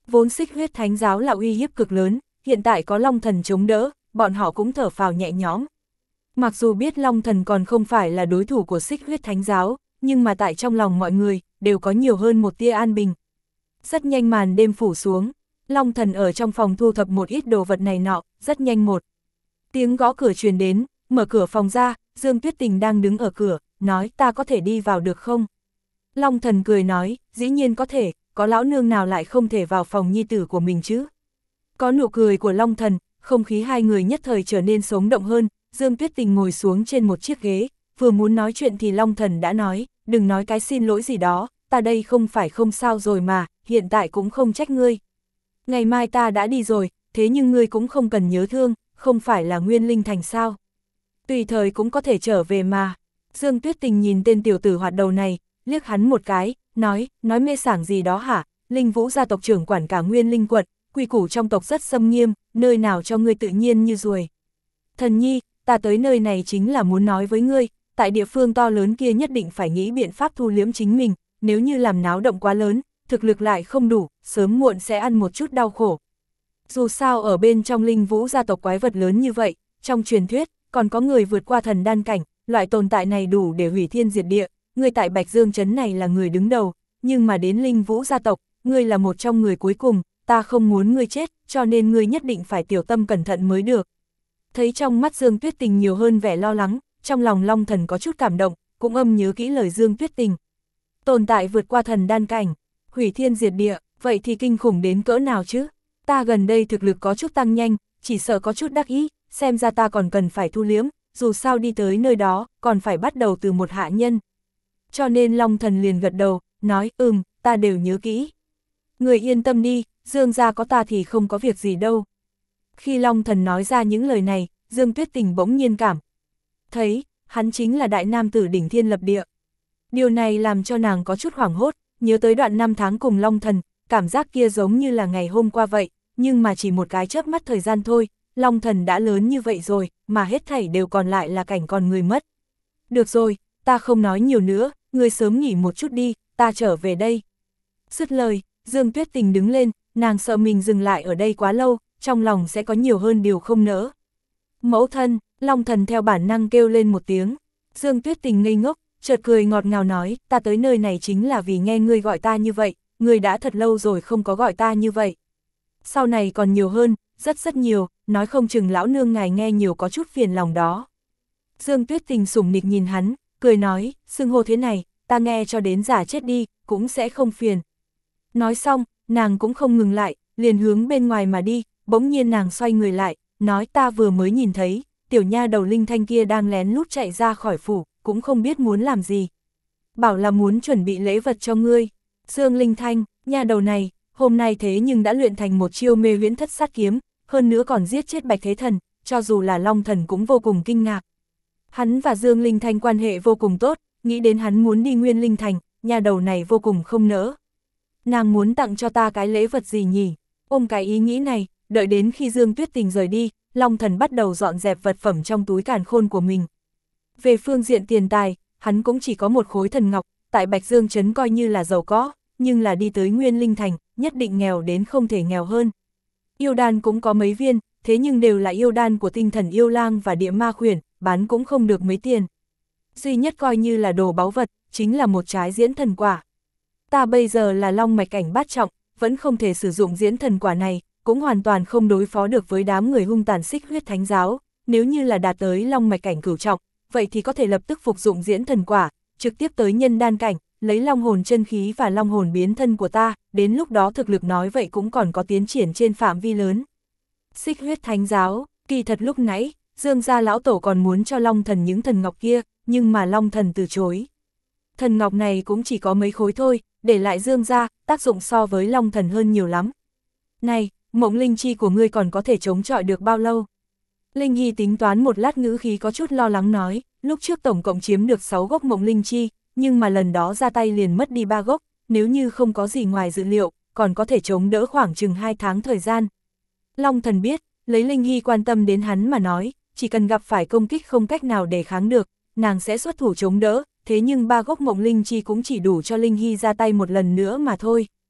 Vốn xích huyết thánh giáo là uy hiếp cực lớn, hiện tại có Long Thần chống đỡ, bọn họ cũng thở phào nhẹ nhõm. Mặc dù biết Long Thần còn không phải là đối thủ của xích huyết thánh giáo, nhưng mà tại trong lòng mọi người, đều có nhiều hơn một tia an bình. Rất nhanh màn đêm phủ xuống, Long Thần ở trong phòng thu thập một ít đồ vật này nọ, rất nhanh một. Tiếng gõ cửa truyền đến, mở cửa phòng ra, Dương Tuyết Tình đang đứng ở cửa, nói ta có thể đi vào được không? Long Thần cười nói, dĩ nhiên có thể, có lão nương nào lại không thể vào phòng nhi tử của mình chứ? Có nụ cười của Long Thần, không khí hai người nhất thời trở nên sống động hơn, Dương Tuyết Tình ngồi xuống trên một chiếc ghế, vừa muốn nói chuyện thì Long Thần đã nói, đừng nói cái xin lỗi gì đó, ta đây không phải không sao rồi mà, hiện tại cũng không trách ngươi. Ngày mai ta đã đi rồi, thế nhưng ngươi cũng không cần nhớ thương, không phải là Nguyên Linh Thành sao? Tùy thời cũng có thể trở về mà. Dương Tuyết Tình nhìn tên tiểu tử hoạt đầu này, liếc hắn một cái, nói, nói mê sảng gì đó hả? Linh Vũ gia tộc trưởng quản cả Nguyên Linh quận, quy củ trong tộc rất xâm nghiêm, nơi nào cho ngươi tự nhiên như ruồi. Thần nhi, ta tới nơi này chính là muốn nói với ngươi, tại địa phương to lớn kia nhất định phải nghĩ biện pháp thu liếm chính mình, nếu như làm náo động quá lớn, thực lực lại không đủ, sớm muộn sẽ ăn một chút đau khổ. Dù sao ở bên trong Linh Vũ gia tộc quái vật lớn như vậy, trong truyền thuyết, còn có người vượt qua thần đan cảnh, loại tồn tại này đủ để hủy thiên diệt địa, ngươi tại Bạch Dương Trấn này là người đứng đầu, nhưng mà đến Linh Vũ gia tộc, ngươi là một trong người cuối cùng, ta không muốn ngươi chết, cho nên ngươi nhất định phải tiểu tâm cẩn thận mới được. Thấy trong mắt Dương Tuyết Tình nhiều hơn vẻ lo lắng, trong lòng Long Thần có chút cảm động, cũng âm nhớ kỹ lời Dương Tuyết Tình. Tồn tại vượt qua thần đan cảnh, hủy thiên diệt địa, vậy thì kinh khủng đến cỡ nào chứ? Ta gần đây thực lực có chút tăng nhanh, chỉ sợ có chút đắc ý, xem ra ta còn cần phải thu liếm, dù sao đi tới nơi đó, còn phải bắt đầu từ một hạ nhân. Cho nên Long Thần liền gật đầu, nói, ừm, ta đều nhớ kỹ. Người yên tâm đi, Dương gia có ta thì không có việc gì đâu. Khi Long Thần nói ra những lời này, Dương Tuyết Tình bỗng nhiên cảm thấy, hắn chính là đại nam tử đỉnh thiên lập địa. Điều này làm cho nàng có chút hoảng hốt, nhớ tới đoạn năm tháng cùng Long Thần, cảm giác kia giống như là ngày hôm qua vậy, nhưng mà chỉ một cái chớp mắt thời gian thôi, Long Thần đã lớn như vậy rồi, mà hết thảy đều còn lại là cảnh còn người mất. Được rồi, ta không nói nhiều nữa, ngươi sớm nghỉ một chút đi, ta trở về đây. Dứt lời, Dương Tuyết Tình đứng lên, nàng sợ mình dừng lại ở đây quá lâu, trong lòng sẽ có nhiều hơn điều không nỡ. Mẫu thân, Long Thần theo bản năng kêu lên một tiếng. Dương Tuyết Tình ngây ngốc, chợt cười ngọt ngào nói, ta tới nơi này chính là vì nghe ngươi gọi ta như vậy, ngươi đã thật lâu rồi không có gọi ta như vậy. Sau này còn nhiều hơn, rất rất nhiều, nói không chừng lão nương ngài nghe nhiều có chút phiền lòng đó. Dương Tuyết Tình sủng nịch nhìn hắn, cười nói, xưng hô thế này, ta nghe cho đến già chết đi, cũng sẽ không phiền. Nói xong, nàng cũng không ngừng lại, liền hướng bên ngoài mà đi, bỗng nhiên nàng xoay người lại, nói ta vừa mới nhìn thấy, tiểu nha đầu Linh Thanh kia đang lén lút chạy ra khỏi phủ, cũng không biết muốn làm gì. Bảo là muốn chuẩn bị lễ vật cho ngươi. Dương Linh Thanh, nha đầu này, hôm nay thế nhưng đã luyện thành một chiêu mê huyễn thất sát kiếm, hơn nữa còn giết chết Bạch Thế Thần, cho dù là Long Thần cũng vô cùng kinh ngạc. Hắn và Dương Linh Thanh quan hệ vô cùng tốt, nghĩ đến hắn muốn đi Nguyên Linh Thành, nha đầu này vô cùng không nỡ. Nàng muốn tặng cho ta cái lễ vật gì nhỉ? Ôm cái ý nghĩ này, đợi đến khi Dương Tuyết Tình rời đi, Long Thần bắt đầu dọn dẹp vật phẩm trong túi càn khôn của mình. Về phương diện tiền tài, hắn cũng chỉ có một khối thần ngọc, tại Bạch Dương Trấn coi như là giàu có, nhưng là đi tới Nguyên Linh Thành, nhất định nghèo đến không thể nghèo hơn. Yêu đan cũng có mấy viên, thế nhưng đều là yêu đan của tinh thần yêu lang và địa ma khuyển, bán cũng không được mấy tiền. Duy nhất coi như là đồ báu vật, chính là một trái diễn thần quả. Ta bây giờ là long mạch cảnh bát trọng, vẫn không thể sử dụng diễn thần quả này, cũng hoàn toàn không đối phó được với đám người hung tàn xích huyết thánh giáo. Nếu như là đạt tới long mạch cảnh cửu trọng, vậy thì có thể lập tức phục dụng diễn thần quả, trực tiếp tới nhân đan cảnh, lấy long hồn chân khí và long hồn biến thân của ta, đến lúc đó thực lực nói vậy cũng còn có tiến triển trên phạm vi lớn. Xích huyết thánh giáo, kỳ thật lúc nãy, Dương gia lão tổ còn muốn cho Long Thần những thần ngọc kia, nhưng mà Long Thần từ chối. Thần ngọc này cũng chỉ có mấy khối thôi, để lại Dương gia, tác dụng so với Long Thần hơn nhiều lắm. Này, mộng linh chi của ngươi còn có thể chống chọi được bao lâu? Linh Hy tính toán một lát, ngữ khí có chút lo lắng nói, lúc trước tổng cộng chiếm được sáu gốc mộng linh chi, nhưng mà lần đó ra tay liền mất đi ba gốc, nếu như không có gì ngoài dự liệu, còn có thể chống đỡ khoảng chừng hai tháng thời gian. Long Thần biết, lấy Linh Hy quan tâm đến hắn mà nói, chỉ cần gặp phải công kích không cách nào để kháng được, nàng sẽ xuất thủ chống đỡ, thế nhưng ba gốc mộng linh chi cũng chỉ đủ cho Linh Hy ra tay một lần nữa mà thôi.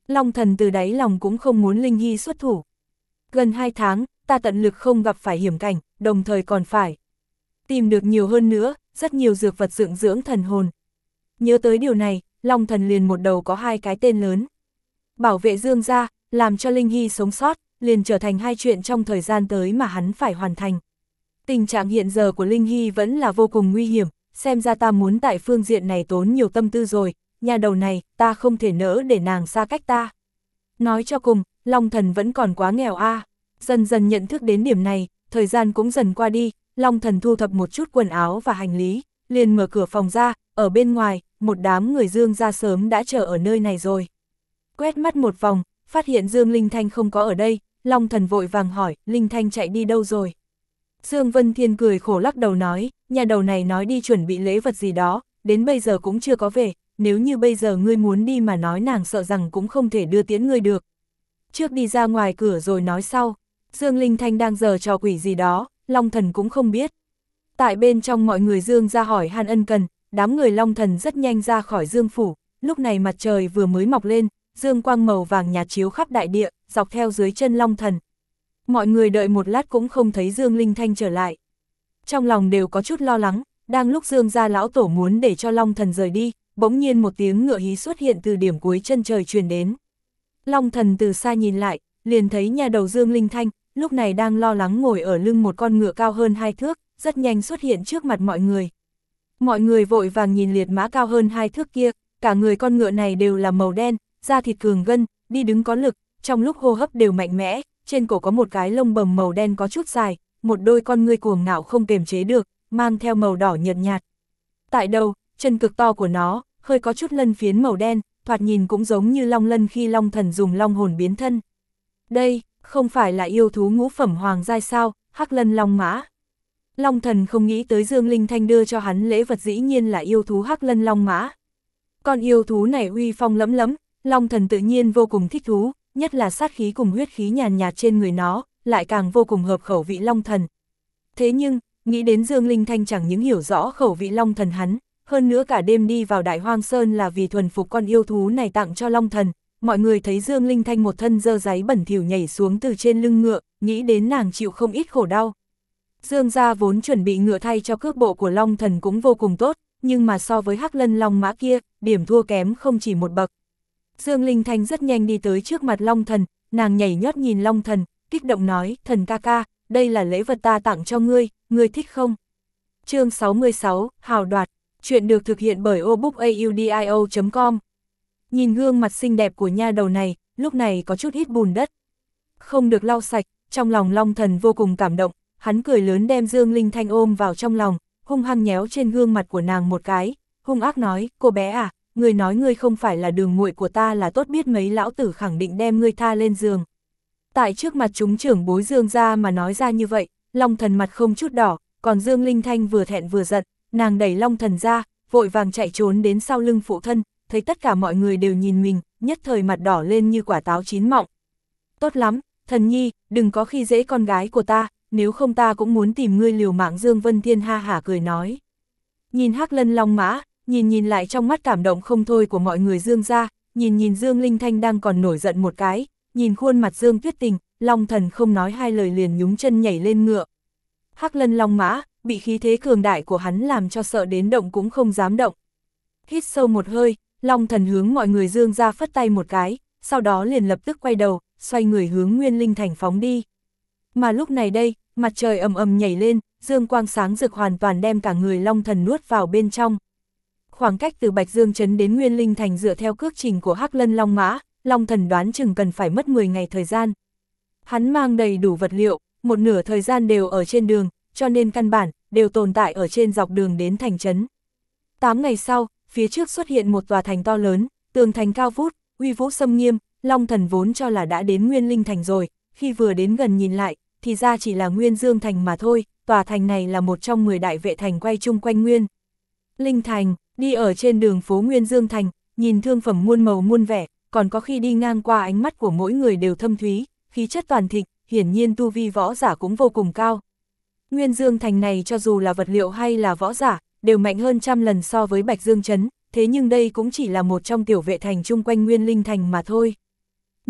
Long Thần từ đáy lòng cũng không muốn Linh Hy xuất thủ. Gần hai tháng, ta tận lực không gặp phải hiểm cảnh, đồng thời còn phải tìm được nhiều hơn nữa, rất nhiều dược vật dưỡng dưỡng thần hồn. Nhớ tới điều này, Long Thần liền một đầu có hai cái tên lớn. Bảo vệ Dương gia, làm cho Linh Hy sống sót, liền trở thành hai chuyện trong thời gian tới mà hắn phải hoàn thành. Tình trạng hiện giờ của Linh Hy vẫn là vô cùng nguy hiểm, xem ra ta muốn tại phương diện này tốn nhiều tâm tư rồi, nhà đầu này, ta không thể nỡ để nàng xa cách ta. Nói cho cùng, Long Thần vẫn còn quá nghèo a. À. Dần dần nhận thức đến điểm này, thời gian cũng dần qua đi, Long Thần thu thập một chút quần áo và hành lý, liền mở cửa phòng ra, ở bên ngoài, một đám người Dương gia sớm đã chờ ở nơi này rồi. Quét mắt một vòng, phát hiện Dương Linh Thanh không có ở đây, Long Thần vội vàng hỏi, Linh Thanh chạy đi đâu rồi? Dương Vân Thiên cười khổ lắc đầu nói, nhà đầu này nói đi chuẩn bị lễ vật gì đó, đến bây giờ cũng chưa có về, nếu như bây giờ ngươi muốn đi mà nói nàng sợ rằng cũng không thể đưa tiễn ngươi được. Trước đi ra ngoài cửa rồi nói sau, Dương Linh Thanh đang giở trò quỷ gì đó, Long Thần cũng không biết. Tại bên trong mọi người Dương ra hỏi han ân cần, đám người Long Thần rất nhanh ra khỏi Dương phủ, lúc này mặt trời vừa mới mọc lên, dương quang màu vàng nhạt chiếu khắp đại địa, dọc theo dưới chân Long Thần. Mọi người đợi một lát cũng không thấy Dương Linh Thanh trở lại. Trong lòng đều có chút lo lắng, đang lúc Dương gia lão tổ muốn để cho Long Thần rời đi, bỗng nhiên một tiếng ngựa hí xuất hiện từ điểm cuối chân trời truyền đến. Long Thần từ xa nhìn lại, liền thấy nhà đầu Dương Linh Thanh, lúc này đang lo lắng ngồi ở lưng một con ngựa cao hơn hai thước, rất nhanh xuất hiện trước mặt mọi người. Mọi người vội vàng nhìn liệt mã cao hơn hai thước kia, cả người con ngựa này đều là màu đen, da thịt cường gân, đi đứng có lực, trong lúc hô hấp đều mạnh mẽ, trên cổ có một cái lông bầm màu đen có chút dài, một đôi con ngươi cuồng ngạo không kiềm chế được, mang theo màu đỏ nhợt nhạt. Tại đầu, chân cực to của nó, hơi có chút lân phiến màu đen, thoạt nhìn cũng giống như long lân khi Long Thần dùng long hồn biến thân. Đây, không phải là yêu thú ngũ phẩm hoàng giai sao, Hắc Lân Long Mã. Long Thần không nghĩ tới Dương Linh Thanh đưa cho hắn lễ vật dĩ nhiên là yêu thú Hắc Lân Long Mã. Con yêu thú này uy phong lẫm lẫm, Long Thần tự nhiên vô cùng thích thú, nhất là sát khí cùng huyết khí nhàn nhạt trên người nó, lại càng vô cùng hợp khẩu vị Long Thần. Thế nhưng, nghĩ đến Dương Linh Thanh chẳng những hiểu rõ khẩu vị Long Thần hắn, hơn nữa cả đêm đi vào Đại Hoang Sơn là vì thuần phục con yêu thú này tặng cho Long Thần. Mọi người thấy Dương Linh Thanh một thân dơ dáy bẩn thỉu nhảy xuống từ trên lưng ngựa, nghĩ đến nàng chịu không ít khổ đau. Dương gia vốn chuẩn bị ngựa thay cho cước bộ của Long Thần cũng vô cùng tốt, nhưng mà so với Hắc Lân Long Mã kia, điểm thua kém không chỉ một bậc. Dương Linh Thanh rất nhanh đi tới trước mặt Long Thần, nàng nhảy nhót nhìn Long Thần, kích động nói, thần ca ca, đây là lễ vật ta tặng cho ngươi, ngươi thích không? Chương sáu mươi sáu, Hào đoạt, chuyện được thực hiện bởi obookaudio chấm com. Nhìn gương mặt xinh đẹp của nha đầu này, lúc này có chút ít bùn đất. Không được lau sạch, trong lòng Long Thần vô cùng cảm động, hắn cười lớn đem Dương Linh Thanh ôm vào trong lòng, hung hăng nhéo trên gương mặt của nàng một cái, hung ác nói, cô bé à, người nói ngươi không phải là đường muội của ta là tốt biết mấy lão tử khẳng định đem ngươi tha lên giường. Tại trước mặt chúng trưởng bối Dương gia mà nói ra như vậy, Long Thần mặt không chút đỏ, còn Dương Linh Thanh vừa thẹn vừa giận, nàng đẩy Long Thần ra, vội vàng chạy trốn đến sau lưng phụ thân, thấy tất cả mọi người đều nhìn mình, nhất thời mặt đỏ lên như quả táo chín mọng. Tốt lắm, thần nhi, đừng có khi dễ con gái của ta, nếu không ta cũng muốn tìm ngươi liều mạng. Dương Vân Thiên ha hả cười nói. Nhìn Hắc Lân Long Mã, nhìn nhìn lại trong mắt cảm động không thôi của mọi người Dương gia, nhìn nhìn Dương Linh Thanh đang còn nổi giận một cái, nhìn khuôn mặt Dương Tuyết Tình, Long Thần không nói hai lời liền nhúng chân nhảy lên ngựa. Hắc Lân Long Mã, bị khí thế cường đại của hắn làm cho sợ đến động cũng không dám động. Hít sâu một hơi, Long Thần hướng mọi người Dương gia phất tay một cái, sau đó liền lập tức quay đầu, xoay người hướng Nguyên Linh Thành phóng đi. Mà lúc này đây, mặt trời ầm ầm nhảy lên, dương quang sáng rực hoàn toàn đem cả người Long Thần nuốt vào bên trong. Khoảng cách từ Bạch Dương Trấn đến Nguyên Linh Thành dựa theo cước trình của Hắc Lân Long Mã, Long Thần đoán chừng cần phải mất mười ngày thời gian. Hắn mang đầy đủ vật liệu, một nửa thời gian đều ở trên đường, cho nên căn bản, đều tồn tại ở trên dọc đường đến thành trấn. Tám ngày sau, phía trước xuất hiện một tòa thành to lớn, tường thành cao vút, uy vũ xâm nghiêm, Long Thần vốn cho là đã đến Nguyên Linh Thành rồi, khi vừa đến gần nhìn lại, thì ra chỉ là Nguyên Dương Thành mà thôi, tòa thành này là một trong mười đại vệ thành quay chung quanh Nguyên Linh Thành, đi ở trên đường phố Nguyên Dương Thành, nhìn thương phẩm muôn màu muôn vẻ, còn có khi đi ngang qua ánh mắt của mỗi người đều thâm thúy, khí chất toàn thịnh, hiển nhiên tu vi võ giả cũng vô cùng cao. Nguyên Dương Thành này cho dù là vật liệu hay là võ giả, đều mạnh hơn trăm lần so với Bạch Dương Trấn, thế nhưng đây cũng chỉ là một trong tiểu vệ thành chung quanh Nguyên Linh Thành mà thôi.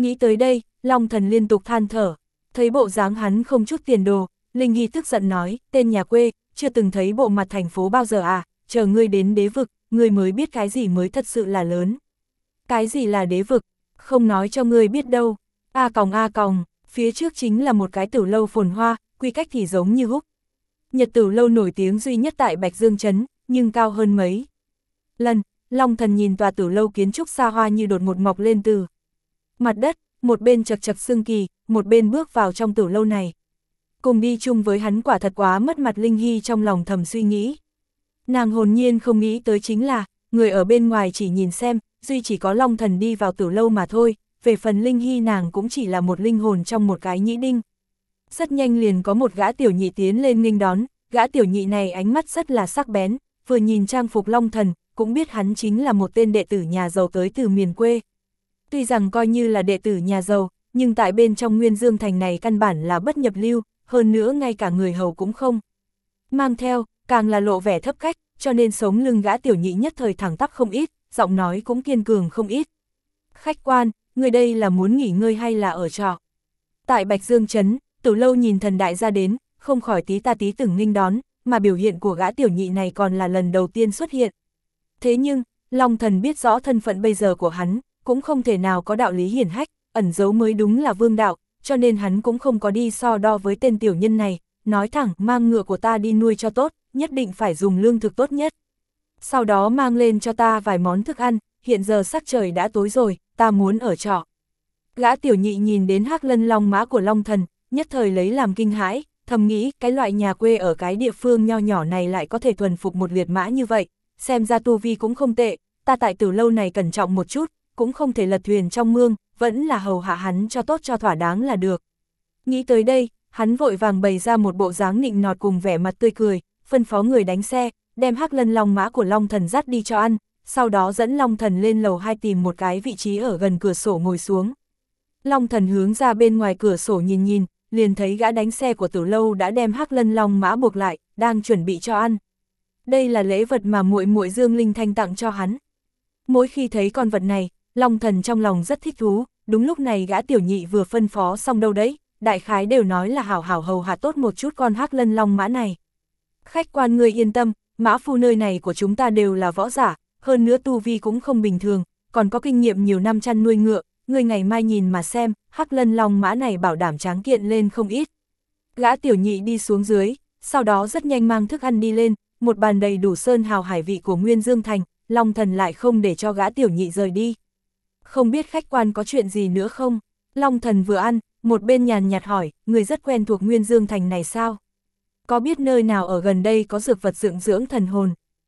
Nghĩ tới đây, Long Thần liên tục than thở, thấy bộ dáng hắn không chút tiền đồ, Linh Hy tức giận nói, tên nhà quê, chưa từng thấy bộ mặt thành phố bao giờ à, chờ ngươi đến đế vực, ngươi mới biết cái gì mới thật sự là lớn. Cái gì là đế vực, không nói cho ngươi biết đâu, a còng a còng, phía trước chính là một cái tử lâu phồn hoa, quy cách thì giống như húc. Nhật Tử lâu nổi tiếng duy nhất tại Bạch Dương Trấn, nhưng cao hơn mấy lần. Long Thần nhìn tòa tử lâu kiến trúc xa hoa như đột ngột mọc lên từ mặt đất, một bên chật chật xương kỳ, một bên bước vào trong tử lâu này. Cùng đi chung với hắn quả thật quá mất mặt. Linh Hy trong lòng thầm suy nghĩ. Nàng hồn nhiên không nghĩ tới chính là, người ở bên ngoài chỉ nhìn xem, duy chỉ có Long Thần đi vào tử lâu mà thôi, về phần Linh Hy nàng cũng chỉ là một linh hồn trong một cái nhĩ đinh. Rất nhanh liền có một gã tiểu nhị tiến lên nghênh đón, gã tiểu nhị này ánh mắt rất là sắc bén, vừa nhìn trang phục Long Thần, cũng biết hắn chính là một tên đệ tử nhà giàu tới từ miền quê. Tuy rằng coi như là đệ tử nhà giàu, nhưng tại bên trong Nguyên Dương Thành này căn bản là bất nhập lưu, hơn nữa ngay cả người hầu cũng không mang theo, càng là lộ vẻ thấp cách, cho nên sống lưng gã tiểu nhị nhất thời thẳng tắp không ít, giọng nói cũng kiên cường không ít. Khách quan, người đây là muốn nghỉ ngơi hay là ở trọ? Tại Bạch Dương Trấn, Tử lâu nhìn thần đại gia đến, không khỏi tí ta tí từng nghênh đón, mà biểu hiện của gã tiểu nhị này còn là lần đầu tiên xuất hiện. Thế nhưng, Long Thần biết rõ thân phận bây giờ của hắn, cũng không thể nào có đạo lý hiển hách, ẩn giấu mới đúng là vương đạo, cho nên hắn cũng không có đi so đo với tên tiểu nhân này, nói thẳng mang ngựa của ta đi nuôi cho tốt, nhất định phải dùng lương thực tốt nhất. Sau đó mang lên cho ta vài món thức ăn, hiện giờ sắc trời đã tối rồi, ta muốn ở trọ. Gã tiểu nhị nhìn đến hắc lân long mã của Long Thần, nhất thời lấy làm kinh hãi, thầm nghĩ cái loại nhà quê ở cái địa phương nho nhỏ này lại có thể thuần phục một liệt mã như vậy, xem ra tu vi cũng không tệ, ta tại tử lâu này cẩn trọng một chút, cũng không thể lật thuyền trong mương, vẫn là hầu hạ hắn cho tốt cho thỏa đáng là được. Nghĩ tới đây, hắn vội vàng bày ra một bộ dáng nịnh nọt cùng vẻ mặt tươi cười, phân phó người đánh xe, đem hắc lân long mã của Long Thần dắt đi cho ăn, sau đó dẫn Long Thần lên lầu hai tìm một cái vị trí ở gần cửa sổ ngồi xuống. Long Thần hướng ra bên ngoài cửa sổ nhìn nhìn, liền thấy gã đánh xe của Tử lâu đã đem hắc lân long mã buộc lại, đang chuẩn bị cho ăn. Đây là lễ vật mà muội muội Dương Linh Thanh tặng cho hắn. Mỗi khi thấy con vật này, Long Thần trong lòng rất thích thú, đúng lúc này gã tiểu nhị vừa phân phó xong đâu đấy, đại khái đều nói là hảo hảo hầu hạ tốt một chút con hắc lân long mã này. Khách quan ngươi yên tâm, mã phu nơi này của chúng ta đều là võ giả, hơn nữa tu vi cũng không bình thường, còn có kinh nghiệm nhiều năm chăn nuôi ngựa, ngươi ngày mai nhìn mà xem, hắc lân long mã này bảo đảm tráng kiện lên không ít. Gã tiểu nhị đi xuống dưới, sau đó rất nhanh mang thức ăn đi lên, một bàn đầy đủ sơn hào hải vị của Nguyên Dương Thành, Long Thần lại không để cho gã tiểu nhị rời đi. Không biết khách quan có chuyện gì nữa không? Long Thần vừa ăn, một bên nhàn nhạt hỏi, người rất quen thuộc Nguyên Dương Thành này sao? Có biết nơi nào ở gần đây có dược vật dưỡng dưỡng thần hồn?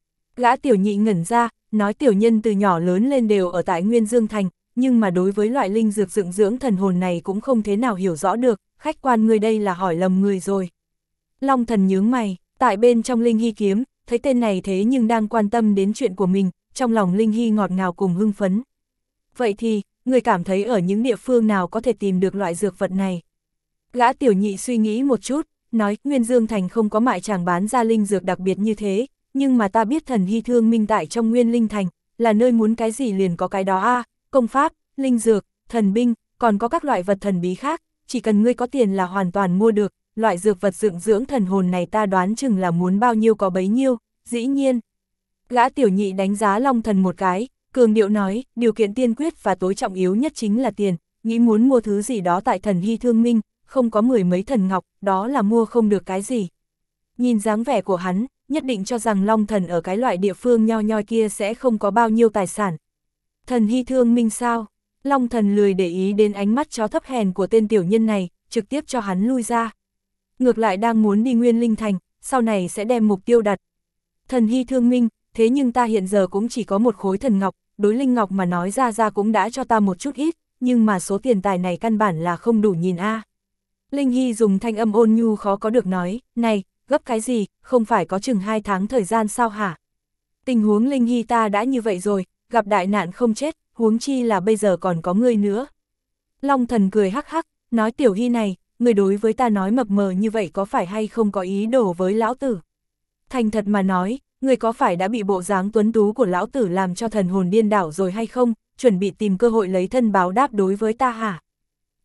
Gã tiểu nhị ngẩn ra, nói tiểu nhân từ nhỏ lớn lên đều ở tại Nguyên Dương Thành, nhưng mà đối với loại linh dược dưỡng dưỡng thần hồn này cũng không thế nào hiểu rõ được, khách quan người đây là hỏi lầm người rồi. Long Thần nhướng mày, tại bên trong Linh Hy kiếm, thấy tên này thế nhưng đang quan tâm đến chuyện của mình, trong lòng Linh Hy ngọt ngào cùng hưng phấn. Vậy thì, người cảm thấy ở những địa phương nào có thể tìm được loại dược vật này? Gã tiểu nhị suy nghĩ một chút, nói Nguyên Dương Thành không có mại chàng bán ra linh dược đặc biệt như thế, nhưng mà ta biết thần hy thương minh tại trong Nguyên Linh Thành, là nơi muốn cái gì liền có cái đó a à, công pháp, linh dược, thần binh, còn có các loại vật thần bí khác, chỉ cần ngươi có tiền là hoàn toàn mua được, loại dược vật dưỡng dưỡng thần hồn này ta đoán chừng là muốn bao nhiêu có bấy nhiêu, dĩ nhiên. Gã tiểu nhị đánh giá Long Thần một cái, cường điệu nói, điều kiện tiên quyết và tối trọng yếu nhất chính là tiền, nghĩ muốn mua thứ gì đó tại thần hy thương minh, không có mười mấy thần ngọc, đó là mua không được cái gì. Nhìn dáng vẻ của hắn, nhất định cho rằng Long Thần ở cái loại địa phương nho nhoi kia sẽ không có bao nhiêu tài sản. Thần hy thương minh sao? Long Thần lười để ý đến ánh mắt chó thấp hèn của tên tiểu nhân này, trực tiếp cho hắn lui ra. Ngược lại đang muốn đi Nguyên Linh Thành, sau này sẽ đem mục tiêu đặt. Thần hy thương minh, thế nhưng ta hiện giờ cũng chỉ có một khối thần ngọc, đối linh ngọc mà nói ra ra cũng đã cho ta một chút ít, nhưng mà số tiền tài này căn bản là không đủ nhìn a. À. Linh Hy dùng thanh âm ôn nhu khó có được nói, này, gấp cái gì, không phải có chừng hai tháng thời gian sao hả? Tình huống Linh Hy ta đã như vậy rồi, gặp đại nạn không chết, huống chi là bây giờ còn có ngươi nữa. Long Thần cười hắc hắc, nói tiểu Hy này, người đối với ta nói mập mờ như vậy có phải hay không có ý đồ với lão tử? Thành thật mà nói, người có phải đã bị bộ dáng tuấn tú của lão tử làm cho thần hồn điên đảo rồi hay không, chuẩn bị tìm cơ hội lấy thân báo đáp đối với ta hả?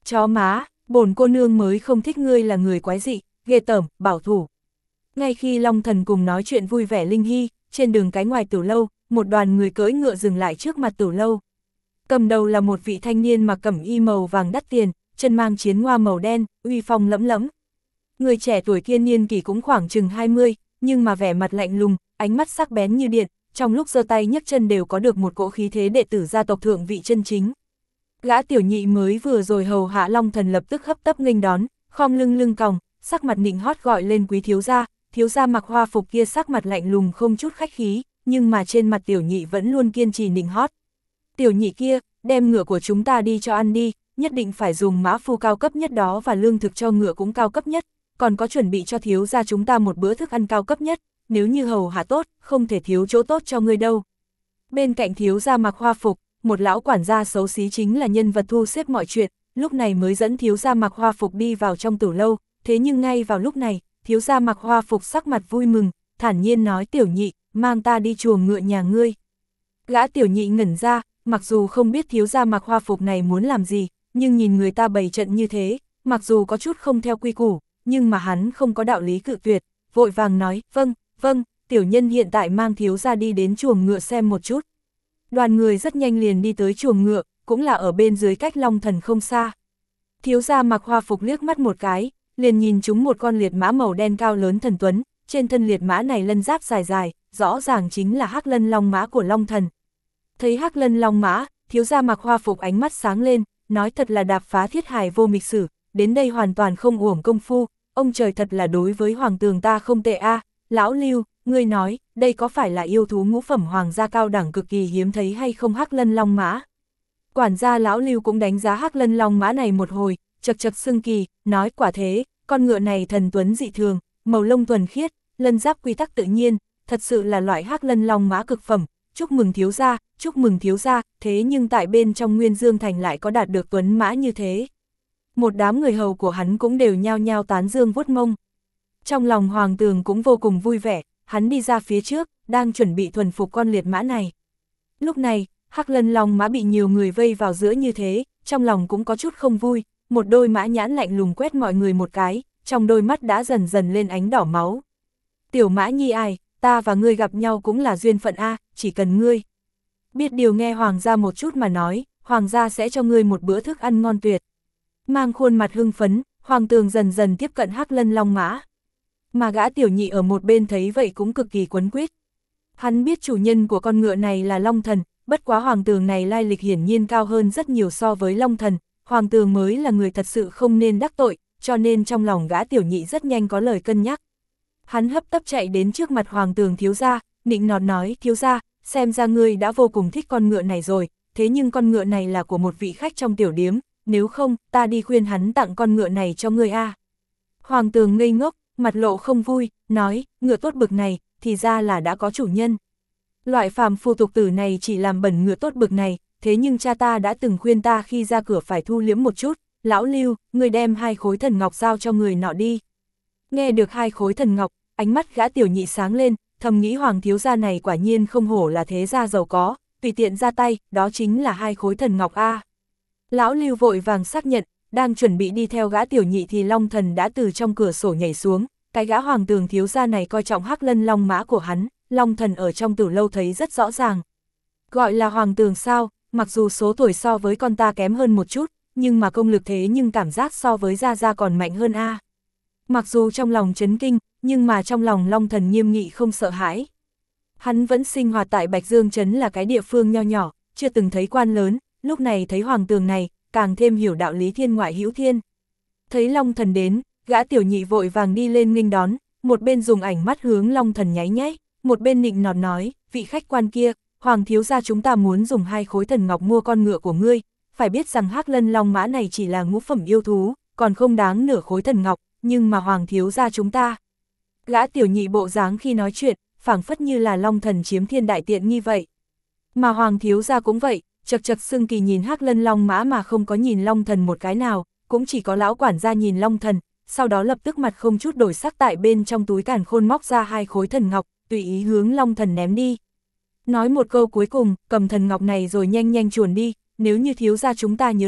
Chó má, bổn cô nương mới không thích ngươi là người quái dị, ghê tởm, bảo thủ. Ngay khi Long Thần cùng nói chuyện vui vẻ Linh Hy, trên đường cái ngoài tử lâu, một đoàn người cưỡi ngựa dừng lại trước mặt tử lâu. Cầm đầu là một vị thanh niên mặc cẩm y màu vàng đắt tiền, chân mang chiến hoa màu đen, uy phong lẫm lẫm. Người trẻ tuổi kia niên kỷ cũng khoảng chừng hai mươi, nhưng mà vẻ mặt lạnh lùng, ánh mắt sắc bén như điện, trong lúc giơ tay nhấc chân đều có được một cỗ khí thế đệ tử gia tộc thượng vị chân chính. Gã tiểu nhị mới vừa rồi hầu hạ Long Thần lập tức hấp tấp nghênh đón, khom lưng lưng còng, sắc mặt nịnh hót gọi lên quý thiếu gia. Thiếu gia mặc hoa phục kia sắc mặt lạnh lùng không chút khách khí, nhưng mà trên mặt tiểu nhị vẫn luôn kiên trì nịnh hót. Tiểu nhị kia, đem ngựa của chúng ta đi cho ăn đi, nhất định phải dùng mã phu cao cấp nhất đó và lương thực cho ngựa cũng cao cấp nhất, còn có chuẩn bị cho thiếu gia chúng ta một bữa thức ăn cao cấp nhất, nếu như hầu hạ tốt, không thể thiếu chỗ tốt cho ngươi đâu. Bên cạnh thiếu gia mặc hoa phục, một lão quản gia xấu xí chính là nhân vật thu xếp mọi chuyện, lúc này mới dẫn thiếu gia mặc hoa phục đi vào trong tử lâu, thế nhưng ngay vào lúc này, thiếu gia mặc hoa phục sắc mặt vui mừng, thản nhiên nói tiểu nhị, mang ta đi chuồng ngựa nhà ngươi. Gã tiểu nhị ngẩn ra, mặc dù không biết thiếu gia mặc hoa phục này muốn làm gì, nhưng nhìn người ta bày trận như thế, mặc dù có chút không theo quy củ, nhưng mà hắn không có đạo lý cự tuyệt, vội vàng nói, vâng, vâng, tiểu nhân hiện tại mang thiếu gia đi đến chuồng ngựa xem một chút. Đoàn người rất nhanh liền đi tới chuồng ngựa, cũng là ở bên dưới cách Long Thần không xa. Thiếu gia mặc hoa phục liếc mắt một cái, liền nhìn chúng một con liệt mã màu đen cao lớn thần tuấn, trên thân liệt mã này lân giáp dài dài, rõ ràng chính là Hắc Lân Long mã của Long Thần. Thấy Hắc Lân Long mã, thiếu gia mặc hoa phục ánh mắt sáng lên, nói thật là đạp phá thiết hài vô mịch sử, đến đây hoàn toàn không uổng công phu, ông trời thật là đối với hoàng tường ta không tệ a. Lão Lưu, ngươi nói, đây có phải là yêu thú ngũ phẩm hoàng gia cao đẳng cực kỳ hiếm thấy hay không Hắc Lân Long mã? Quản gia lão Lưu cũng đánh giá Hắc Lân Long mã này một hồi, chật chật xưng kỳ, nói quả thế, con ngựa này thần tuấn dị thường, màu lông thuần khiết, lân giáp quy tắc tự nhiên, thật sự là loại Hắc Lân Long mã cực phẩm, chúc mừng thiếu gia, chúc mừng thiếu gia, thế nhưng tại bên trong Nguyên Dương Thành lại có đạt được tuấn mã như thế. Một đám người hầu của hắn cũng đều nhao nhao tán dương vuốt mông. Trong lòng Hoàng Tường cũng vô cùng vui vẻ, hắn đi ra phía trước, đang chuẩn bị thuần phục con liệt mã này. Lúc này, Hắc Lân Long mã bị nhiều người vây vào giữa như thế, trong lòng cũng có chút không vui, một đôi mã nhãn lạnh lùng quét mọi người một cái, trong đôi mắt đã dần dần lên ánh đỏ máu. Tiểu mã nhi ai, ta và ngươi gặp nhau cũng là duyên phận a, chỉ cần ngươi biết điều nghe hoàng gia một chút mà nói, hoàng gia sẽ cho ngươi một bữa thức ăn ngon tuyệt. Mang khuôn mặt hưng phấn, Hoàng Tường dần dần tiếp cận Hắc Lân Long mã. Mà gã tiểu nhị ở một bên thấy vậy cũng cực kỳ quấn quýt. Hắn biết chủ nhân của con ngựa này là Long Thần, bất quá Hoàng Tường này lai lịch hiển nhiên cao hơn rất nhiều so với Long Thần, Hoàng Tường mới là người thật sự không nên đắc tội, cho nên trong lòng gã tiểu nhị rất nhanh có lời cân nhắc. Hắn hấp tấp chạy đến trước mặt Hoàng Tường thiếu gia, nịnh nọt nói, thiếu gia, xem ra ngươi đã vô cùng thích con ngựa này rồi, thế nhưng con ngựa này là của một vị khách trong tiểu điếm, nếu không, ta đi khuyên hắn tặng con ngựa này cho ngươi a. Hoàng Tường ngây ngốc, mặt lộ không vui, nói, ngựa tốt bực này, thì ra là đã có chủ nhân. Loại phàm phu tục tử này chỉ làm bẩn ngựa tốt bực này, thế nhưng cha ta đã từng khuyên ta khi ra cửa phải thu liếm một chút, lão Lưu, ngươi đem hai khối thần ngọc giao cho người nọ đi. Nghe được hai khối thần ngọc, ánh mắt gã tiểu nhị sáng lên, thầm nghĩ Hoàng thiếu gia này quả nhiên không hổ là thế gia giàu có, tùy tiện ra tay, đó chính là hai khối thần ngọc a. Lão Lưu vội vàng xác nhận, đang chuẩn bị đi theo gã tiểu nhị thì Long Thần đã từ trong cửa sổ nhảy xuống, cái gã Hoàng Tường thiếu gia này coi trọng Hắc Lân Long mã của hắn, Long Thần ở trong tử lâu thấy rất rõ ràng. Gọi là Hoàng Tường sao, mặc dù số tuổi so với con ta kém hơn một chút, nhưng mà công lực thế nhưng cảm giác so với Gia Gia còn mạnh hơn a. Mặc dù trong lòng chấn kinh, nhưng mà trong lòng Long Thần nghiêm nghị không sợ hãi. Hắn vẫn sinh hoạt tại Bạch Dương Trấn là cái địa phương nho nhỏ, chưa từng thấy quan lớn, lúc này thấy Hoàng Tường này, càng thêm hiểu đạo lý thiên ngoại hữu thiên. Thấy Long Thần đến, gã tiểu nhị vội vàng đi lên nghênh đón, một bên dùng ảnh mắt hướng Long Thần nháy nháy, một bên nịnh nọt nói, vị khách quan kia, Hoàng thiếu gia chúng ta muốn dùng hai khối thần ngọc mua con ngựa của ngươi, phải biết rằng Hắc Lân Long mã này chỉ là ngũ phẩm yêu thú, còn không đáng nửa khối thần ngọc, nhưng mà Hoàng thiếu gia chúng ta. Gã tiểu nhị bộ dáng khi nói chuyện, phảng phất như là Long Thần chiếm thiên đại tiện như vậy. Mà Hoàng thiếu gia cũng vậy, chật chật xưng kỳ nhìn Hắc Lân Long mã mà không có nhìn Long Thần một cái nào, cũng chỉ có lão quản gia nhìn Long Thần, sau đó lập tức mặt không chút đổi sắc tại bên trong túi càn khôn móc ra hai khối thần ngọc, tùy ý hướng Long Thần ném đi. Nói một câu cuối cùng, cầm thần ngọc này rồi nhanh nhanh chuồn đi, nếu như thiếu gia chúng ta nhớ lại,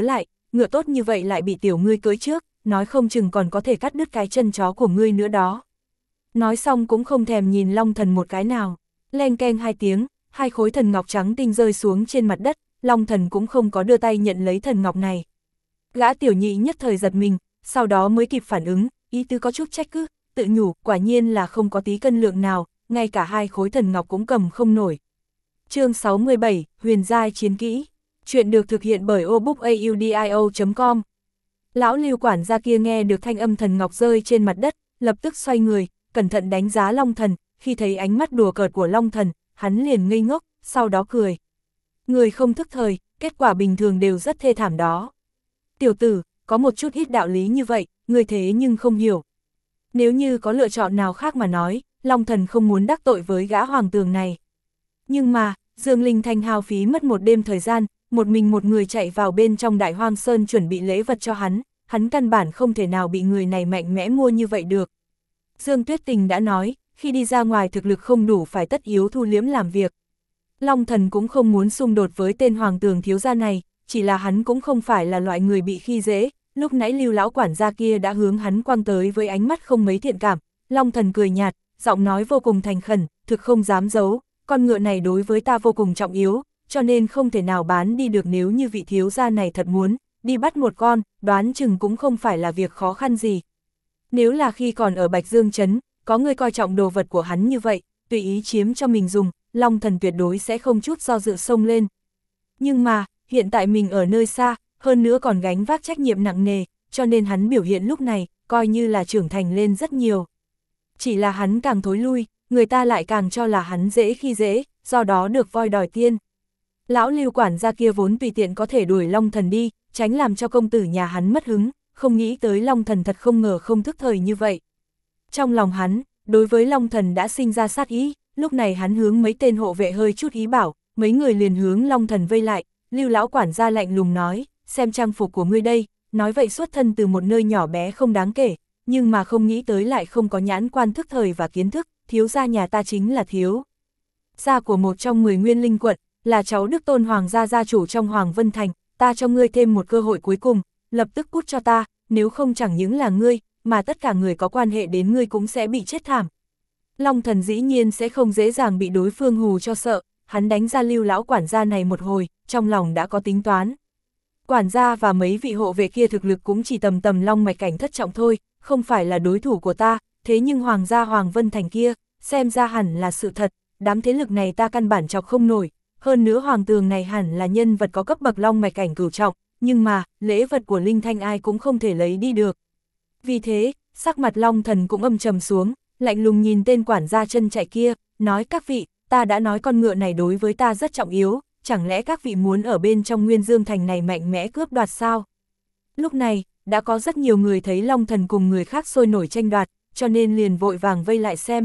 ngựa tốt như vậy lại bị tiểu ngươi cưỡi trước, nói không chừng còn có thể cắt đứt cái chân chó của ngươi nữa đó. Nói xong cũng không thèm nhìn Long Thần một cái nào, leng keng hai tiếng, hai khối thần ngọc trắng tinh rơi xuống trên mặt đất, Long Thần cũng không có đưa tay nhận lấy thần ngọc này. Gã tiểu nhị nhất thời giật mình, sau đó mới kịp phản ứng, ý tứ có chút trách cứ, tự nhủ, quả nhiên là không có tí cân lượng nào, ngay cả hai khối thần ngọc cũng cầm không nổi. Chương sáu mươi bảy, Huyền giai chiến kỹ. Chuyện được thực hiện bởi obookaudio chấm com. Lão Lưu quản gia kia nghe được thanh âm thần ngọc rơi trên mặt đất, lập tức xoay người, cẩn thận đánh giá Long Thần, khi thấy ánh mắt đùa cợt của Long Thần, hắn liền ngây ngốc, sau đó cười. Người không thức thời, kết quả bình thường đều rất thê thảm đó. Tiểu tử, có một chút ít đạo lý như vậy, người thế nhưng không hiểu. Nếu như có lựa chọn nào khác mà nói, Long Thần không muốn đắc tội với gã hoàng tường này. Nhưng mà, Dương Linh Thanh hao phí mất một đêm thời gian, một mình một người chạy vào bên trong Đại Hoang Sơn chuẩn bị lễ vật cho hắn, hắn căn bản không thể nào bị người này mạnh mẽ mua như vậy được. Dương Tuyết Tình đã nói, khi đi ra ngoài thực lực không đủ phải tất yếu thu liễm làm việc. Long Thần cũng không muốn xung đột với tên hoàng tường thiếu gia này, chỉ là hắn cũng không phải là loại người bị khi dễ, lúc nãy Lưu lão quản gia kia đã hướng hắn quăng tới với ánh mắt không mấy thiện cảm. Long Thần cười nhạt, giọng nói vô cùng thành khẩn, thực không dám giấu, con ngựa này đối với ta vô cùng trọng yếu, cho nên không thể nào bán đi được. Nếu như vị thiếu gia này thật muốn đi bắt một con, đoán chừng cũng không phải là việc khó khăn gì. Nếu là khi còn ở Bạch Dương Trấn, có người coi trọng đồ vật của hắn như vậy, tùy ý chiếm cho mình dùng, Long Thần tuyệt đối sẽ không chút do dự xông lên. Nhưng mà, hiện tại mình ở nơi xa, hơn nữa còn gánh vác trách nhiệm nặng nề, cho nên hắn biểu hiện lúc này, coi như là trưởng thành lên rất nhiều. Chỉ là hắn càng thối lui, người ta lại càng cho là hắn dễ khi dễ, do đó được voi đòi tiên. Lão Lưu quản gia kia vốn tùy tiện có thể đuổi Long Thần đi, tránh làm cho công tử nhà hắn mất hứng, không nghĩ tới Long Thần thật không ngờ không thức thời như vậy. Trong lòng hắn, đối với Long Thần đã sinh ra sát ý, lúc này hắn hướng mấy tên hộ vệ hơi chút ý bảo, mấy người liền hướng Long Thần vây lại. Lưu lão quản gia lạnh lùng nói, xem trang phục của ngươi đây, nói vậy xuất thân từ một nơi nhỏ bé không đáng kể, nhưng mà không nghĩ tới lại không có nhãn quan thức thời và kiến thức, thiếu gia nhà ta chính là thiếu gia của một trong mười nguyên linh quận, là cháu đức tôn hoàng gia gia chủ trong Hoàng Vân Thành, ta cho ngươi thêm một cơ hội cuối cùng, lập tức cút cho ta, nếu không chẳng những là ngươi, mà tất cả người có quan hệ đến ngươi cũng sẽ bị chết thảm. Long Thần dĩ nhiên sẽ không dễ dàng bị đối phương hù cho sợ, hắn đánh ra Lưu lão quản gia này một hồi, trong lòng đã có tính toán. Quản gia và mấy vị hộ vệ kia thực lực cũng chỉ tầm tầm long mạch cảnh thất trọng thôi, không phải là đối thủ của ta, thế nhưng Hoàng gia Hoàng Vân Thành kia, xem ra hẳn là sự thật, đám thế lực này ta căn bản chọc không nổi, hơn nữa Hoàng tường này hẳn là nhân vật có cấp bậc long mạch cảnh cửu trọng, nhưng mà, lễ vật của Linh Thanh ai cũng không thể lấy đi được. Vì thế, sắc mặt Long Thần cũng âm trầm xuống, lạnh lùng nhìn tên quản gia chân chạy kia, nói các vị, ta đã nói con ngựa này đối với ta rất trọng yếu, chẳng lẽ các vị muốn ở bên trong Nguyên Dương Thành này mạnh mẽ cướp đoạt sao? Lúc này, đã có rất nhiều người thấy Long Thần cùng người khác sôi nổi tranh đoạt, cho nên liền vội vàng vây lại xem.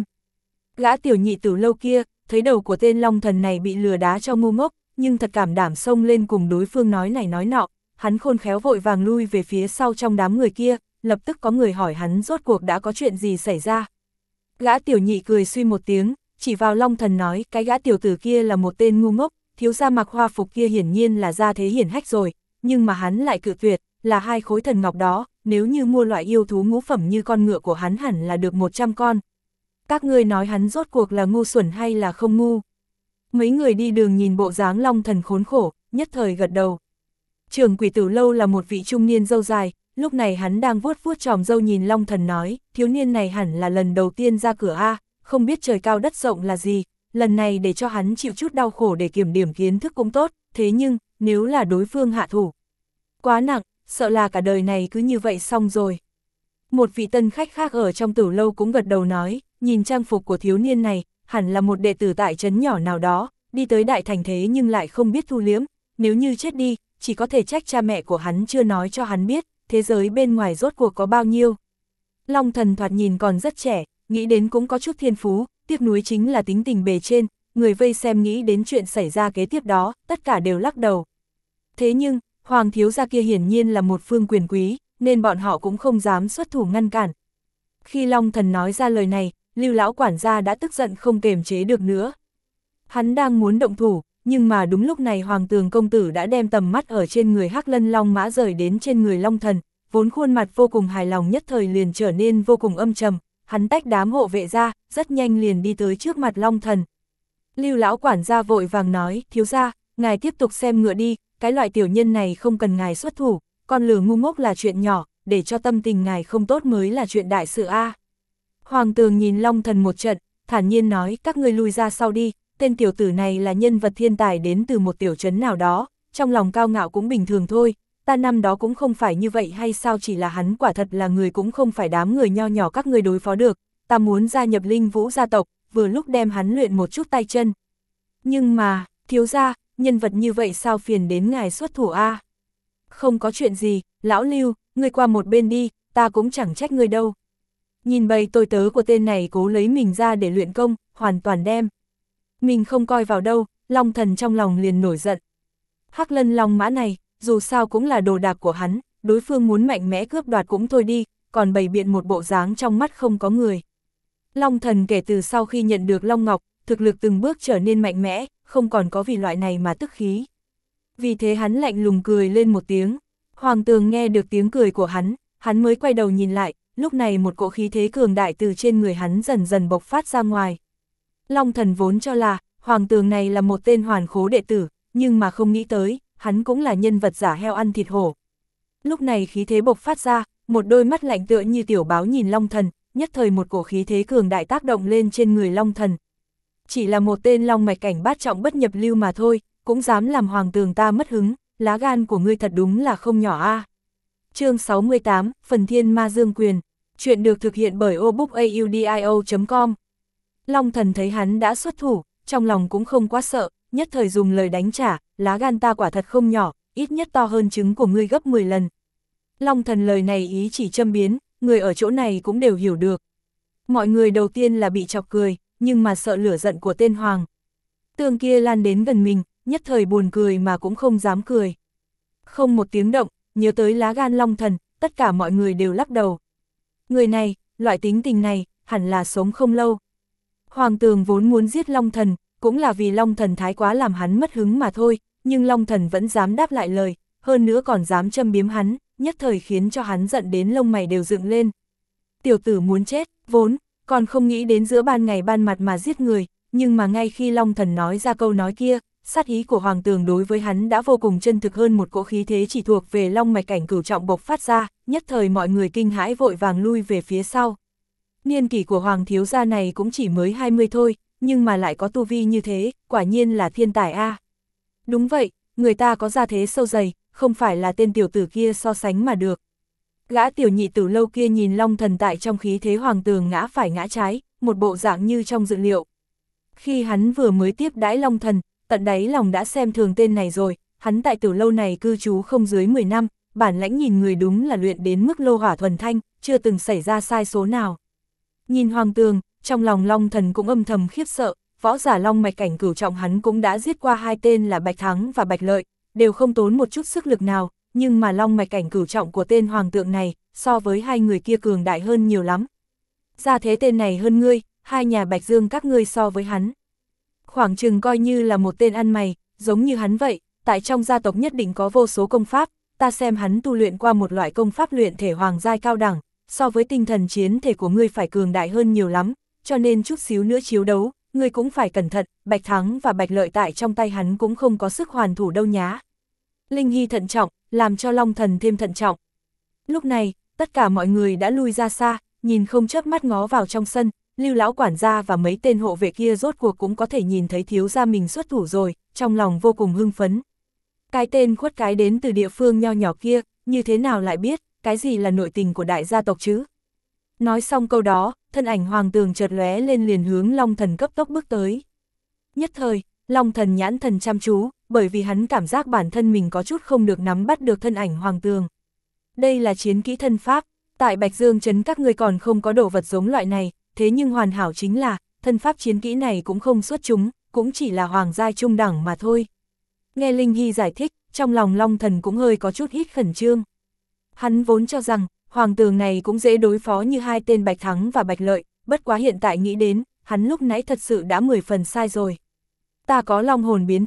Gã tiểu nhị Tử Lâu kia, thấy đầu của tên Long Thần này bị lừa đá cho ngu ngốc, nhưng thật cảm đảm xông lên cùng đối phương nói này nói nọ, hắn khôn khéo vội vàng lui về phía sau trong đám người kia, lập tức có người hỏi hắn rốt cuộc đã có chuyện gì xảy ra. Gã tiểu nhị cười suy một tiếng, chỉ vào Long Thần nói, cái gã tiểu tử kia là một tên ngu ngốc, thiếu gia mặc hoa phục kia hiển nhiên là gia thế hiển hách rồi, nhưng mà hắn lại cự tuyệt, là hai khối thần ngọc đó, nếu như mua loại yêu thú ngũ phẩm như con ngựa của hắn hẳn là được một trăm con. Các ngươi nói hắn rốt cuộc là ngu xuẩn hay là không ngu? Mấy người đi đường nhìn bộ dáng Long Thần khốn khổ, nhất thời gật đầu. Trưởng quỷ Tử Lâu là một vị trung niên râu dài, lúc này hắn đang vuốt vuốt tròm râu nhìn Long Thần nói, thiếu niên này hẳn là lần đầu tiên ra cửa a, không biết trời cao đất rộng là gì, lần này để cho hắn chịu chút đau khổ để kiểm điểm kiến thức cũng tốt, thế nhưng, nếu là đối phương hạ thủ quá nặng, sợ là cả đời này cứ như vậy xong rồi. Một vị tân khách khác ở trong Tử Lâu cũng gật đầu nói, nhìn trang phục của thiếu niên này, hẳn là một đệ tử tại trấn nhỏ nào đó, đi tới đại thành thế nhưng lại không biết thu liếm, nếu như chết đi, chỉ có thể trách cha mẹ của hắn chưa nói cho hắn biết, thế giới bên ngoài rốt cuộc có bao nhiêu. Long Thần thoạt nhìn còn rất trẻ, nghĩ đến cũng có chút thiên phú, tiếc nuối chính là tính tình bề trên, người vây xem nghĩ đến chuyện xảy ra kế tiếp đó, tất cả đều lắc đầu. Thế nhưng, Hoàng thiếu gia kia hiển nhiên là một phương quyền quý, nên bọn họ cũng không dám xuất thủ ngăn cản. Khi Long Thần nói ra lời này, Lưu lão quản gia đã tức giận không kềm chế được nữa. Hắn đang muốn động thủ, nhưng mà đúng lúc này Hoàng Tường công tử đã đem tầm mắt ở trên người Hắc Lân Long Mã rời đến trên người Long Thần, vốn khuôn mặt vô cùng hài lòng nhất thời liền trở nên vô cùng âm trầm, hắn tách đám hộ vệ ra, rất nhanh liền đi tới trước mặt Long Thần. Lưu lão quản gia vội vàng nói, thiếu gia, ngài tiếp tục xem ngựa đi, cái loại tiểu nhân này không cần ngài xuất thủ, con lừa ngu ngốc là chuyện nhỏ, để cho tâm tình ngài không tốt mới là chuyện đại sự a. Hoàng Tường nhìn Long Thần một trận, thản nhiên nói, các ngươi lui ra sau đi, tên tiểu tử này là nhân vật thiên tài đến từ một tiểu trấn nào đó, trong lòng cao ngạo cũng bình thường thôi, ta năm đó cũng không phải như vậy hay sao, chỉ là hắn quả thật là người cũng không phải đám người nho nhỏ các ngươi đối phó được, ta muốn gia nhập Linh Vũ gia tộc, vừa lúc đem hắn luyện một chút tay chân. Nhưng mà, thiếu gia, nhân vật như vậy sao phiền đến ngài xuất thủ a? Không có chuyện gì, lão Lưu, ngươi qua một bên đi, ta cũng chẳng trách ngươi đâu. Nhìn bầy tôi tớ của tên này cố lấy mình ra để luyện công, hoàn toàn đem mình không coi vào đâu, Long Thần trong lòng liền nổi giận. Hắc Lân Long Mã này, dù sao cũng là đồ đạc của hắn, đối phương muốn mạnh mẽ cướp đoạt cũng thôi đi, còn bày biện một bộ dáng trong mắt không có người. Long Thần kể từ sau khi nhận được Long Ngọc, thực lực từng bước trở nên mạnh mẽ, không còn có vì loại này mà tức khí. Vì thế hắn lạnh lùng cười lên một tiếng. Hoàng Tường nghe được tiếng cười của hắn, hắn mới quay đầu nhìn lại, lúc này một cỗ khí thế cường đại từ trên người hắn dần dần bộc phát ra ngoài. Long Thần vốn cho là, Hoàng Tường này là một tên hoàn khố đệ tử, nhưng mà không nghĩ tới, hắn cũng là nhân vật giả heo ăn thịt hổ. Lúc này khí thế bộc phát ra, một đôi mắt lạnh tựa như tiểu báo nhìn Long Thần, nhất thời một cổ khí thế cường đại tác động lên trên người Long Thần. Chỉ là một tên long mạch cảnh bát trọng bất nhập lưu mà thôi, cũng dám làm Hoàng Tường ta mất hứng, lá gan của ngươi thật đúng là không nhỏ a. Chương sáu mươi tám, Phần Thiên Ma Dương Quyền. Chuyện được thực hiện bởi obookaudio chấm com. Long Thần thấy hắn đã xuất thủ, trong lòng cũng không quá sợ, nhất thời dùng lời đánh trả, lá gan ta quả thật không nhỏ, ít nhất to hơn trứng của ngươi gấp mười lần. Long Thần lời này ý chỉ châm biếm, người ở chỗ này cũng đều hiểu được. Mọi người đầu tiên là bị chọc cười, nhưng mà sợ lửa giận của tên Hoàng Tường kia lan đến gần mình, nhất thời buồn cười mà cũng không dám cười. Không một tiếng động, nhớ tới lá gan Long Thần, tất cả mọi người đều lắc đầu. Người này, loại tính tình này, hẳn là sống không lâu. Hoàng Tường vốn muốn giết Long Thần, cũng là vì Long Thần thái quá làm hắn mất hứng mà thôi, nhưng Long Thần vẫn dám đáp lại lời, hơn nữa còn dám châm biếm hắn, nhất thời khiến cho hắn giận đến lông mày đều dựng lên. Tiểu tử muốn chết, vốn, còn không nghĩ đến giữa ban ngày ban mặt mà giết người, nhưng mà ngay khi Long Thần nói ra câu nói kia, sát ý của Hoàng Tường đối với hắn đã vô cùng chân thực hơn một cỗ khí thế chỉ thuộc về long mạch cảnh cửu trọng bộc phát ra, nhất thời mọi người kinh hãi vội vàng lui về phía sau. Niên kỷ của Hoàng thiếu gia này cũng chỉ mới hai mươi thôi, nhưng mà lại có tu vi như thế, quả nhiên là thiên tài a. À. Đúng vậy, người ta có gia thế sâu dày, không phải là tên tiểu tử kia so sánh mà được. Gã tiểu nhị tử lâu kia nhìn Long Thần tại trong khí thế Hoàng Tường ngã phải ngã trái, một bộ dạng như trong dự liệu. Khi hắn vừa mới tiếp đãi Long Thần, tận đáy lòng đã xem thường tên này rồi, hắn tại tử lâu này cư trú không dưới mười năm, bản lãnh nhìn người đúng là luyện đến mức lô hỏa thuần thanh, chưa từng xảy ra sai số nào. Nhìn Hoàng Tường, trong lòng Long Thần cũng âm thầm khiếp sợ, võ giả long mạch cảnh cửu trọng hắn cũng đã giết qua hai tên là Bạch Thắng và Bạch Lợi, đều không tốn một chút sức lực nào, nhưng mà long mạch cảnh cửu trọng của tên Hoàng Tượng này, so với hai người kia cường đại hơn nhiều lắm. Ra thế tên này hơn ngươi, hai nhà Bạch Dương các ngươi so với hắn. Khoảng chừng coi như là một tên ăn mày, giống như hắn vậy, tại trong gia tộc nhất định có vô số công pháp, ta xem hắn tu luyện qua một loại công pháp luyện thể hoàng giai cao đẳng, so với tinh thần chiến thể của ngươi phải cường đại hơn nhiều lắm, cho nên chút xíu nữa chiếu đấu, ngươi cũng phải cẩn thận, Bạch Thắng và Bạch Lợi tại trong tay hắn cũng không có sức hoàn thủ đâu nhá. Linh Hy thận trọng, làm cho Long Thần thêm thận trọng. Lúc này, tất cả mọi người đã lui ra xa, nhìn không chớp mắt ngó vào trong sân, Lưu lão quản gia và mấy tên hộ vệ kia rốt cuộc cũng có thể nhìn thấy thiếu gia mình xuất thủ rồi, trong lòng vô cùng hưng phấn. Cái tên khuất cái đến từ địa phương nho nhỏ kia, như thế nào lại biết, cái gì là nội tình của đại gia tộc chứ? Nói xong câu đó, thân ảnh Hoàng Tường chợt lóe lên liền hướng Long Thần cấp tốc bước tới. Nhất thời, Long Thần nhãn thần chăm chú, bởi vì hắn cảm giác bản thân mình có chút không được nắm bắt được thân ảnh Hoàng Tường. Đây là chiến kỹ thân pháp, tại Bạch Dương trấn các ngươi còn không có đồ vật giống loại này, thế nhưng hoàn hảo chính là, thân pháp chiến kỹ này cũng không xuất chúng, cũng chỉ là hoàng giai trung đẳng mà thôi. Nghe Linh Hy giải thích, trong lòng Long Thần cũng hơi có chút hít khẩn trương. Hắn vốn cho rằng, Hoàng Tường này cũng dễ đối phó như hai tên Bạch Thắng và Bạch Lợi, bất quá hiện tại nghĩ đến, hắn lúc nãy thật sự đã mười phần sai rồi. Ta có long hồn biến thân,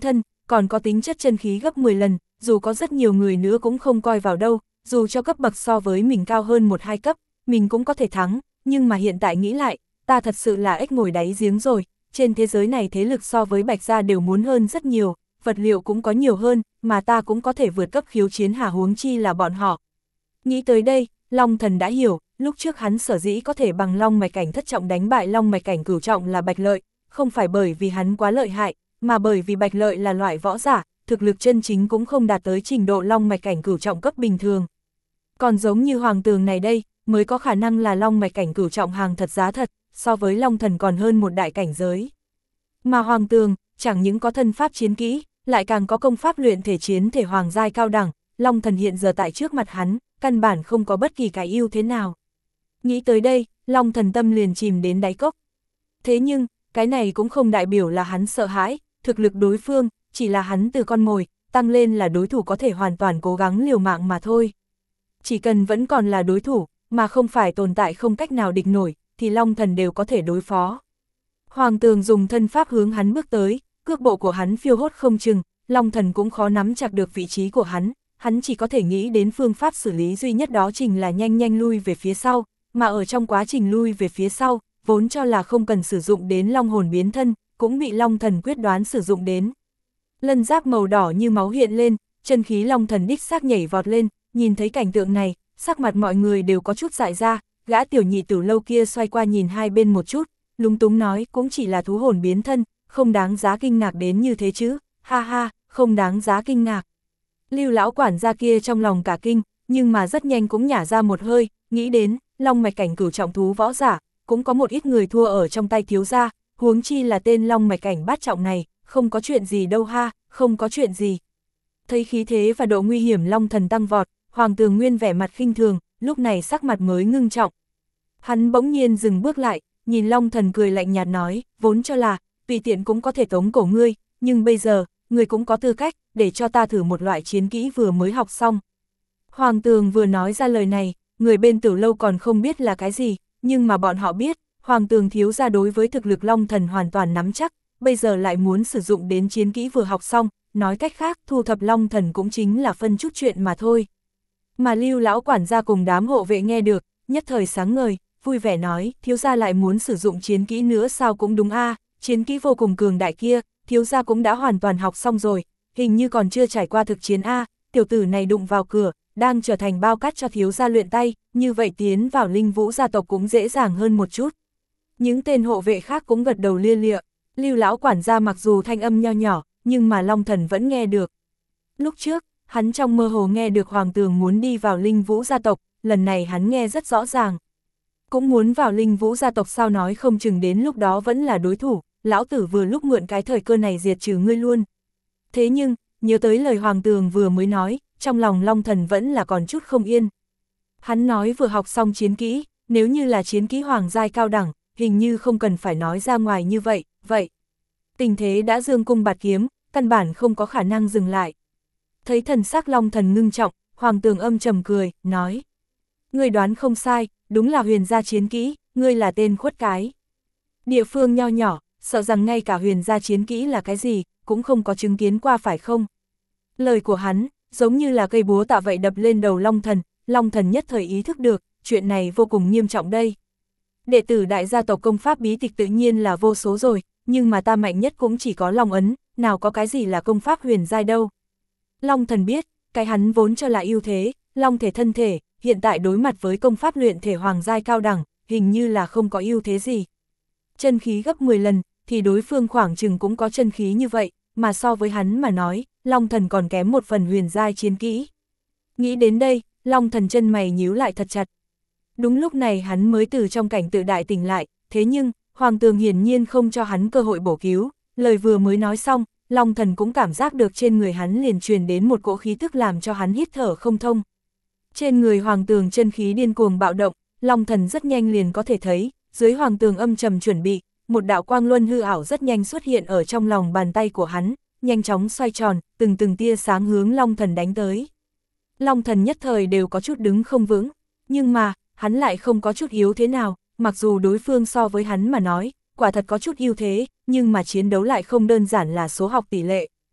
còn có tính chất chân khí gấp mười lần, dù có rất nhiều người nữa cũng không coi vào đâu, dù cho cấp bậc so với mình cao hơn một hai cấp, mình cũng có thể thắng, nhưng mà hiện tại nghĩ lại, ta thật sự là ếch ngồi đáy giếng rồi, trên thế giới này thế lực so với Bạch Gia đều muốn hơn rất nhiều, vật liệu cũng có nhiều hơn, mà ta cũng có thể vượt cấp khiếu chiến hà huống chi là bọn họ. Nghĩ tới đây, Long Thần đã hiểu, lúc trước hắn sở dĩ có thể bằng Long Mạch Cảnh thất trọng đánh bại Long Mạch Cảnh cửu trọng là Bạch Lợi, không phải bởi vì hắn quá lợi hại, mà bởi vì Bạch Lợi là loại võ giả, thực lực chân chính cũng không đạt tới trình độ Long Mạch Cảnh cửu trọng cấp bình thường. Còn giống như Hoàng Tường này đây, mới có khả năng là Long Mạch Cảnh cửu trọng hàng thật giá thật, so với Long Thần còn hơn một đại cảnh giới. Mà Hoàng Tường, chẳng những có thân pháp chiến kỹ, lại càng có công pháp luyện thể chiến thể hoàng giai cao đẳng, Long Thần hiện giờ tại trước mặt hắn, căn bản không có bất kỳ cái ưu thế nào. Nghĩ tới đây, Long Thần tâm liền chìm đến đáy cốc. Thế nhưng, cái này cũng không đại biểu là hắn sợ hãi, thực lực đối phương, chỉ là hắn từ con mồi, tăng lên là đối thủ có thể hoàn toàn cố gắng liều mạng mà thôi. Chỉ cần vẫn còn là đối thủ, mà không phải tồn tại không cách nào địch nổi, thì Long Thần đều có thể đối phó. Hoàng Tường dùng thân pháp hướng hắn bước tới, cước bộ của hắn phiêu hốt không chừng, Long Thần cũng khó nắm chặt được vị trí của hắn, hắn chỉ có thể nghĩ đến phương pháp xử lý duy nhất đó chính là nhanh nhanh lui về phía sau, mà ở trong quá trình lui về phía sau, vốn cho là không cần sử dụng đến long hồn biến thân, cũng bị Long Thần quyết đoán sử dụng đến. Lân giáp màu đỏ như máu hiện lên, chân khí Long Thần đích xác nhảy vọt lên, nhìn thấy cảnh tượng này, sắc mặt mọi người đều có chút dại ra, gã tiểu nhị tử lâu kia xoay qua nhìn hai bên một chút, lúng túng nói cũng chỉ là thú hồn biến thân, không đáng giá kinh ngạc đến như thế chứ, ha ha, không đáng giá kinh ngạc. Lưu lão quản gia kia trong lòng cả kinh, nhưng mà rất nhanh cũng nhả ra một hơi, nghĩ đến, Long Mạch Cảnh cửu trọng thú võ giả, cũng có một ít người thua ở trong tay thiếu gia, huống chi là tên Long Mạch Cảnh bát trọng này, không có chuyện gì đâu ha, không có chuyện gì. Thấy khí thế và độ nguy hiểm Long Thần tăng vọt, Hoàng Tường Nguyên vẻ mặt khinh thường, lúc này sắc mặt mới ngưng trọng. Hắn bỗng nhiên dừng bước lại, nhìn Long Thần cười lạnh nhạt nói, vốn cho là, tùy tiện cũng có thể tống cổ ngươi, nhưng bây giờ, ngươi cũng có tư cách, để cho ta thử một loại chiến kỹ vừa mới học xong. Hoàng Tường vừa nói ra lời này, người bên Tử lâu còn không biết là cái gì, nhưng mà bọn họ biết, Hoàng Tường thiếu gia đối với thực lực Long Thần hoàn toàn nắm chắc, bây giờ lại muốn sử dụng đến chiến kỹ vừa học xong, nói cách khác, thu thập Long Thần cũng chính là phân chút chuyện mà thôi. Mà Lưu lão quản gia cùng đám hộ vệ nghe được, nhất thời sáng ngời, vui vẻ nói, thiếu gia lại muốn sử dụng chiến kỹ nữa sao cũng đúng a, à, chiến kỹ vô cùng cường đại kia, thiếu gia cũng đã hoàn toàn học xong rồi, hình như còn chưa trải qua thực chiến a, à, tiểu tử này đụng vào cửa, đang trở thành bao cát cho thiếu gia luyện tay, như vậy tiến vào Linh Vũ gia tộc cũng dễ dàng hơn một chút. Những tên hộ vệ khác cũng gật đầu lia lịa, Lưu lão quản gia mặc dù thanh âm nho nhỏ, nhưng mà Long Thần vẫn nghe được. Lúc trước, hắn trong mơ hồ nghe được Hoàng Tường muốn đi vào Linh Vũ gia tộc, lần này hắn nghe rất rõ ràng. Cũng muốn vào Linh Vũ gia tộc sao nói không chừng đến lúc đó vẫn là đối thủ, lão tử vừa lúc mượn cái thời cơ này diệt trừ ngươi luôn. Thế nhưng, nhớ tới lời Hoàng Tường vừa mới nói, trong lòng Long Thần vẫn là còn chút không yên. Hắn nói vừa học xong chiến kỹ, nếu như là chiến kỹ hoàng giai cao đẳng, hình như không cần phải nói ra ngoài như vậy, vậy. Tình thế đã dương cung bạt kiếm, căn bản không có khả năng dừng lại. Thấy thần sắc Long Thần ngưng trọng, Hoàng Tường âm trầm cười, nói. Ngươi đoán không sai, đúng là huyền gia chiến kỹ, ngươi là tên khuất cái. Địa phương nho nhỏ, sợ rằng ngay cả huyền gia chiến kỹ là cái gì, cũng không có chứng kiến qua phải không? Lời của hắn, giống như là cây búa tạ vậy đập lên đầu Long Thần, Long Thần nhất thời ý thức được, chuyện này vô cùng nghiêm trọng đây. Đệ tử đại gia tộc công pháp bí tịch tự nhiên là vô số rồi, nhưng mà ta mạnh nhất cũng chỉ có Long ấn, nào có cái gì là công pháp huyền giai đâu. Long Thần biết, cái hắn vốn cho là ưu thế, Long thể thân thể, hiện tại đối mặt với công pháp luyện thể hoàng giai cao đẳng, hình như là không có ưu thế gì. Chân khí gấp mười lần, thì đối phương khoảng chừng cũng có chân khí như vậy, mà so với hắn mà nói, Long Thần còn kém một phần huyền giai chiến kỹ. Nghĩ đến đây, Long Thần chân mày nhíu lại thật chặt. Đúng lúc này hắn mới từ trong cảnh tự đại tỉnh lại, thế nhưng, Hoàng Tường hiển nhiên không cho hắn cơ hội bổ cứu, lời vừa mới nói xong, Long Thần cũng cảm giác được trên người hắn liền truyền đến một cỗ khí tức làm cho hắn hít thở không thông. Trên người Hoàng Tường chân khí điên cuồng bạo động, Long Thần rất nhanh liền có thể thấy, dưới Hoàng Tường âm trầm chuẩn bị, một đạo quang luân hư ảo rất nhanh xuất hiện ở trong lòng bàn tay của hắn, nhanh chóng xoay tròn, từng từng tia sáng hướng Long Thần đánh tới. Long Thần nhất thời đều có chút đứng không vững, nhưng mà, hắn lại không có chút yếu thế nào, mặc dù đối phương so với hắn mà nói, quả thật có chút ưu thế, nhưng mà chiến đấu lại không đơn giản là số học tỷ lệ.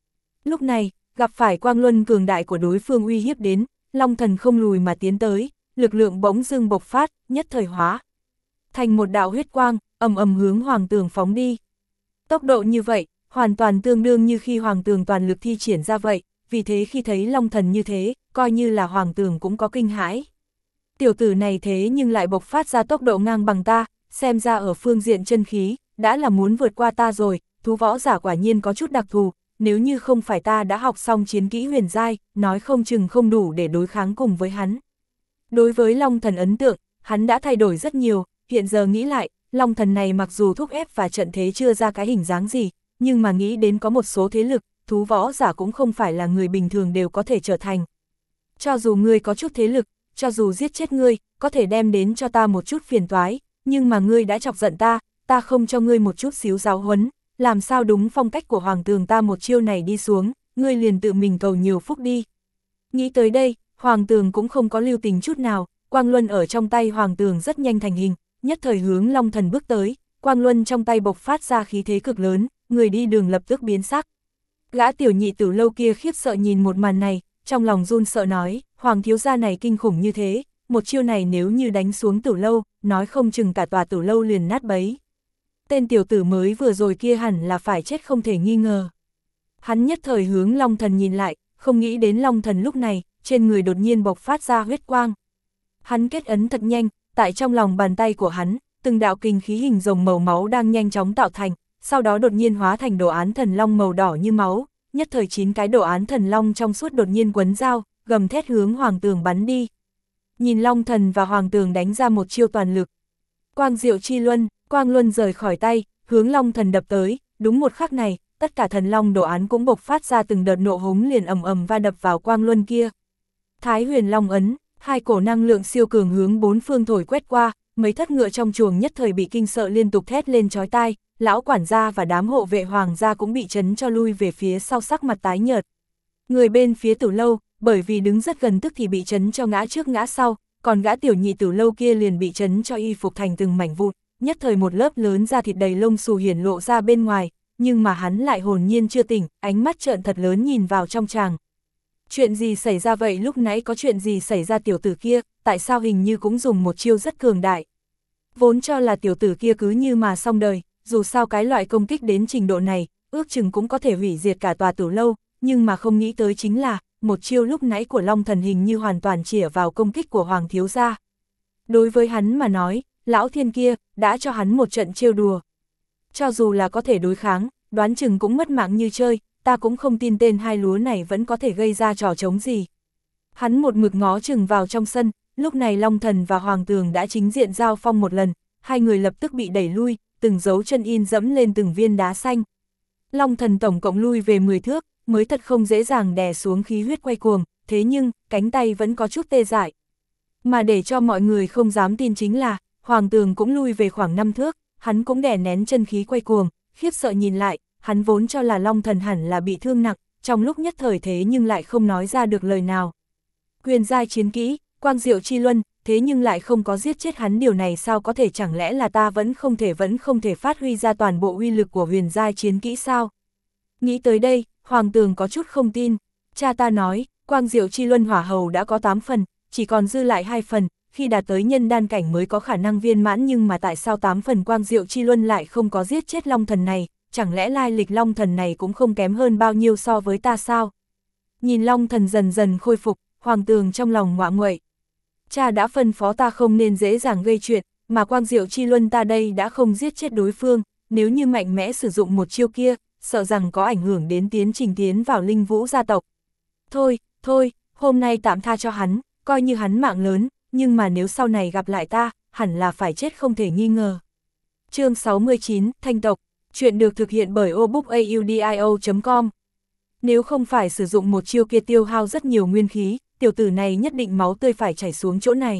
Lúc này, gặp phải quang luân cường đại của đối phương uy hiếp đến, Long Thần không lùi mà tiến tới, lực lượng bỗng dưng bộc phát, nhất thời hóa thành một đạo huyết quang, ầm ầm hướng Hoàng Tường phóng đi. Tốc độ như vậy, hoàn toàn tương đương như khi Hoàng Tường toàn lực thi triển ra vậy, vì thế khi thấy Long Thần như thế, coi như là Hoàng Tường cũng có kinh hãi. Tiểu tử này thế nhưng lại bộc phát ra tốc độ ngang bằng ta, xem ra ở phương diện chân khí, đã là muốn vượt qua ta rồi, thú võ giả quả nhiên có chút đặc thù, nếu như không phải ta đã học xong chiến kỹ huyền giai, nói không chừng không đủ để đối kháng cùng với hắn. Đối với Long Thần ấn tượng, hắn đã thay đổi rất nhiều, hiện giờ nghĩ lại, Long Thần này mặc dù thúc ép và trận thế chưa ra cái hình dáng gì, nhưng mà nghĩ đến có một số thế lực, thú võ giả cũng không phải là người bình thường đều có thể trở thành. Cho dù ngươi có chút thế lực, cho dù giết chết ngươi, có thể đem đến cho ta một chút phiền toái, nhưng mà ngươi đã chọc giận ta, ta không cho ngươi một chút xíu giáo huấn, làm sao đúng phong cách của Hoàng Tường ta một chiêu này đi xuống, ngươi liền tự mình cầu nhiều phúc đi. Nghĩ tới đây, Hoàng Tường cũng không có lưu tình chút nào, quang luân ở trong tay Hoàng Tường rất nhanh thành hình, nhất thời hướng Long Thần bước tới, quang luân trong tay bộc phát ra khí thế cực lớn, người đi đường lập tức biến sắc. Gã tiểu nhị Tử Lâu kia khiếp sợ nhìn một màn này, trong lòng run sợ nói, Hoàng thiếu gia này kinh khủng như thế, một chiêu này nếu như đánh xuống Tử Lâu, nói không chừng cả tòa Tử Lâu liền nát bấy. Tên tiểu tử mới vừa rồi kia hẳn là phải chết không thể nghi ngờ. Hắn nhất thời hướng Long Thần nhìn lại, không nghĩ đến Long Thần lúc này, trên người đột nhiên bộc phát ra huyết quang. Hắn kết ấn thật nhanh, tại trong lòng bàn tay của hắn, từng đạo kinh khí hình rồng màu máu đang nhanh chóng tạo thành, sau đó đột nhiên hóa thành đồ án thần long màu đỏ như máu, nhất thời chín cái đồ án thần long trong suốt đột nhiên quấn dao, gầm thét hướng Hoàng Tường bắn đi. Nhìn Long Thần và Hoàng Tường đánh ra một chiêu toàn lực. Quang Diệu Chi Luân, Quang Luân rời khỏi tay, hướng Long Thần đập tới, đúng một khắc này, tất cả thần long đồ án cũng bộc phát ra từng đợt nộ hống liền ầm ầm va đập vào Quang Luân kia. Thái Huyền Long ấn, hai cổ năng lượng siêu cường hướng bốn phương thổi quét qua, mấy thất ngựa trong chuồng nhất thời bị kinh sợ liên tục thét lên chói tai, lão quản gia và đám hộ vệ hoàng gia cũng bị chấn cho lui về phía sau, sắc mặt tái nhợt. Người bên phía Tử Lâu, bởi vì đứng rất gần tức thì bị chấn cho ngã trước ngã sau, còn gã tiểu nhị Tử Lâu kia liền bị chấn cho y phục thành từng mảnh vụn, nhất thời một lớp lớn da thịt đầy lông xù hiển lộ ra bên ngoài, nhưng mà hắn lại hồn nhiên chưa tỉnh, ánh mắt trợn thật lớn nhìn vào trong tràng. Chuyện gì xảy ra vậy, lúc nãy có chuyện gì xảy ra, tiểu tử kia, tại sao hình như cũng dùng một chiêu rất cường đại. Vốn cho là tiểu tử kia cứ như mà xong đời, dù sao cái loại công kích đến trình độ này, ước chừng cũng có thể hủy diệt cả tòa Tử Lâu, nhưng mà không nghĩ tới chính là, một chiêu lúc nãy của Long Thần hình như hoàn toàn chĩa vào công kích của Hoàng thiếu gia. Đối với hắn mà nói, lão thiên kia, đã cho hắn một trận trêu đùa. Cho dù là có thể đối kháng, đoán chừng cũng mất mạng như chơi, ta cũng không tin tên hai lúa này vẫn có thể gây ra trò trống gì. Hắn một mực ngó chừng vào trong sân, lúc này Long Thần và Hoàng Tường đã chính diện giao phong một lần, hai người lập tức bị đẩy lui, từng dấu chân in dẫm lên từng viên đá xanh. Long Thần tổng cộng lui về mười thước, mới thật không dễ dàng đè xuống khí huyết quay cuồng, thế nhưng, cánh tay vẫn có chút tê dại. Mà để cho mọi người không dám tin chính là, Hoàng Tường cũng lui về khoảng năm thước, hắn cũng đè nén chân khí quay cuồng, khiếp sợ nhìn lại, hắn vốn cho là Long Thần hẳn là bị thương nặng, trong lúc nhất thời thế nhưng lại không nói ra được lời nào. Huyền giai chiến kỹ, Quang Diệu Chi Luân, thế nhưng lại không có giết chết hắn, điều này sao có thể, chẳng lẽ là ta vẫn không thể vẫn không thể phát huy ra toàn bộ uy lực của huyền giai chiến kỹ sao? Nghĩ tới đây, Hoàng Tường có chút không tin, cha ta nói, Quang Diệu Chi Luân hỏa hầu đã có tám phần, chỉ còn dư lại hai phần, khi đạt tới nhân đan cảnh mới có khả năng viên mãn, nhưng mà tại sao tám phần Quang Diệu Chi Luân lại không có giết chết Long Thần này, chẳng lẽ lai lịch Long Thần này cũng không kém hơn bao nhiêu so với ta sao? Nhìn Long Thần dần dần khôi phục, Hoàng Tường trong lòng ngoạ nguậy. Cha đã phân phó ta không nên dễ dàng gây chuyện, mà Quang Diệu Chi Luân ta đây đã không giết chết đối phương, nếu như mạnh mẽ sử dụng một chiêu kia, sợ rằng có ảnh hưởng đến tiến trình tiến vào Linh Vũ gia tộc. Thôi, thôi, hôm nay tạm tha cho hắn, coi như hắn mạng lớn, nhưng mà nếu sau này gặp lại ta, hẳn là phải chết không thể nghi ngờ. Chương sáu mươi chín, Thanh tộc, chuyện được thực hiện bởi obookaudio chấm com. Nếu không phải sử dụng một chiêu kia tiêu hao rất nhiều nguyên khí, tiểu tử này nhất định máu tươi phải chảy xuống chỗ này.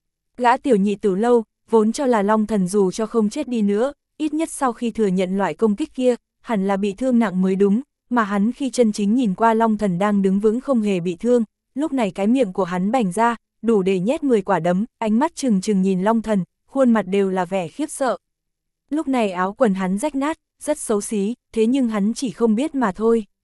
Gã tiểu nhị Tử Lâu, vốn cho là Long Thần dù cho không chết đi nữa, ít nhất sau khi thừa nhận loại công kích kia, hẳn là bị thương nặng mới đúng, mà hắn khi chân chính nhìn qua Long Thần đang đứng vững không hề bị thương, lúc này cái miệng của hắn bành ra, đủ để nhét mười quả đấm, ánh mắt trừng trừng nhìn Long Thần, khuôn mặt đều là vẻ khiếp sợ. Lúc này áo quần hắn rách nát, rất xấu xí, thế nhưng hắn chỉ không biết mà thôi.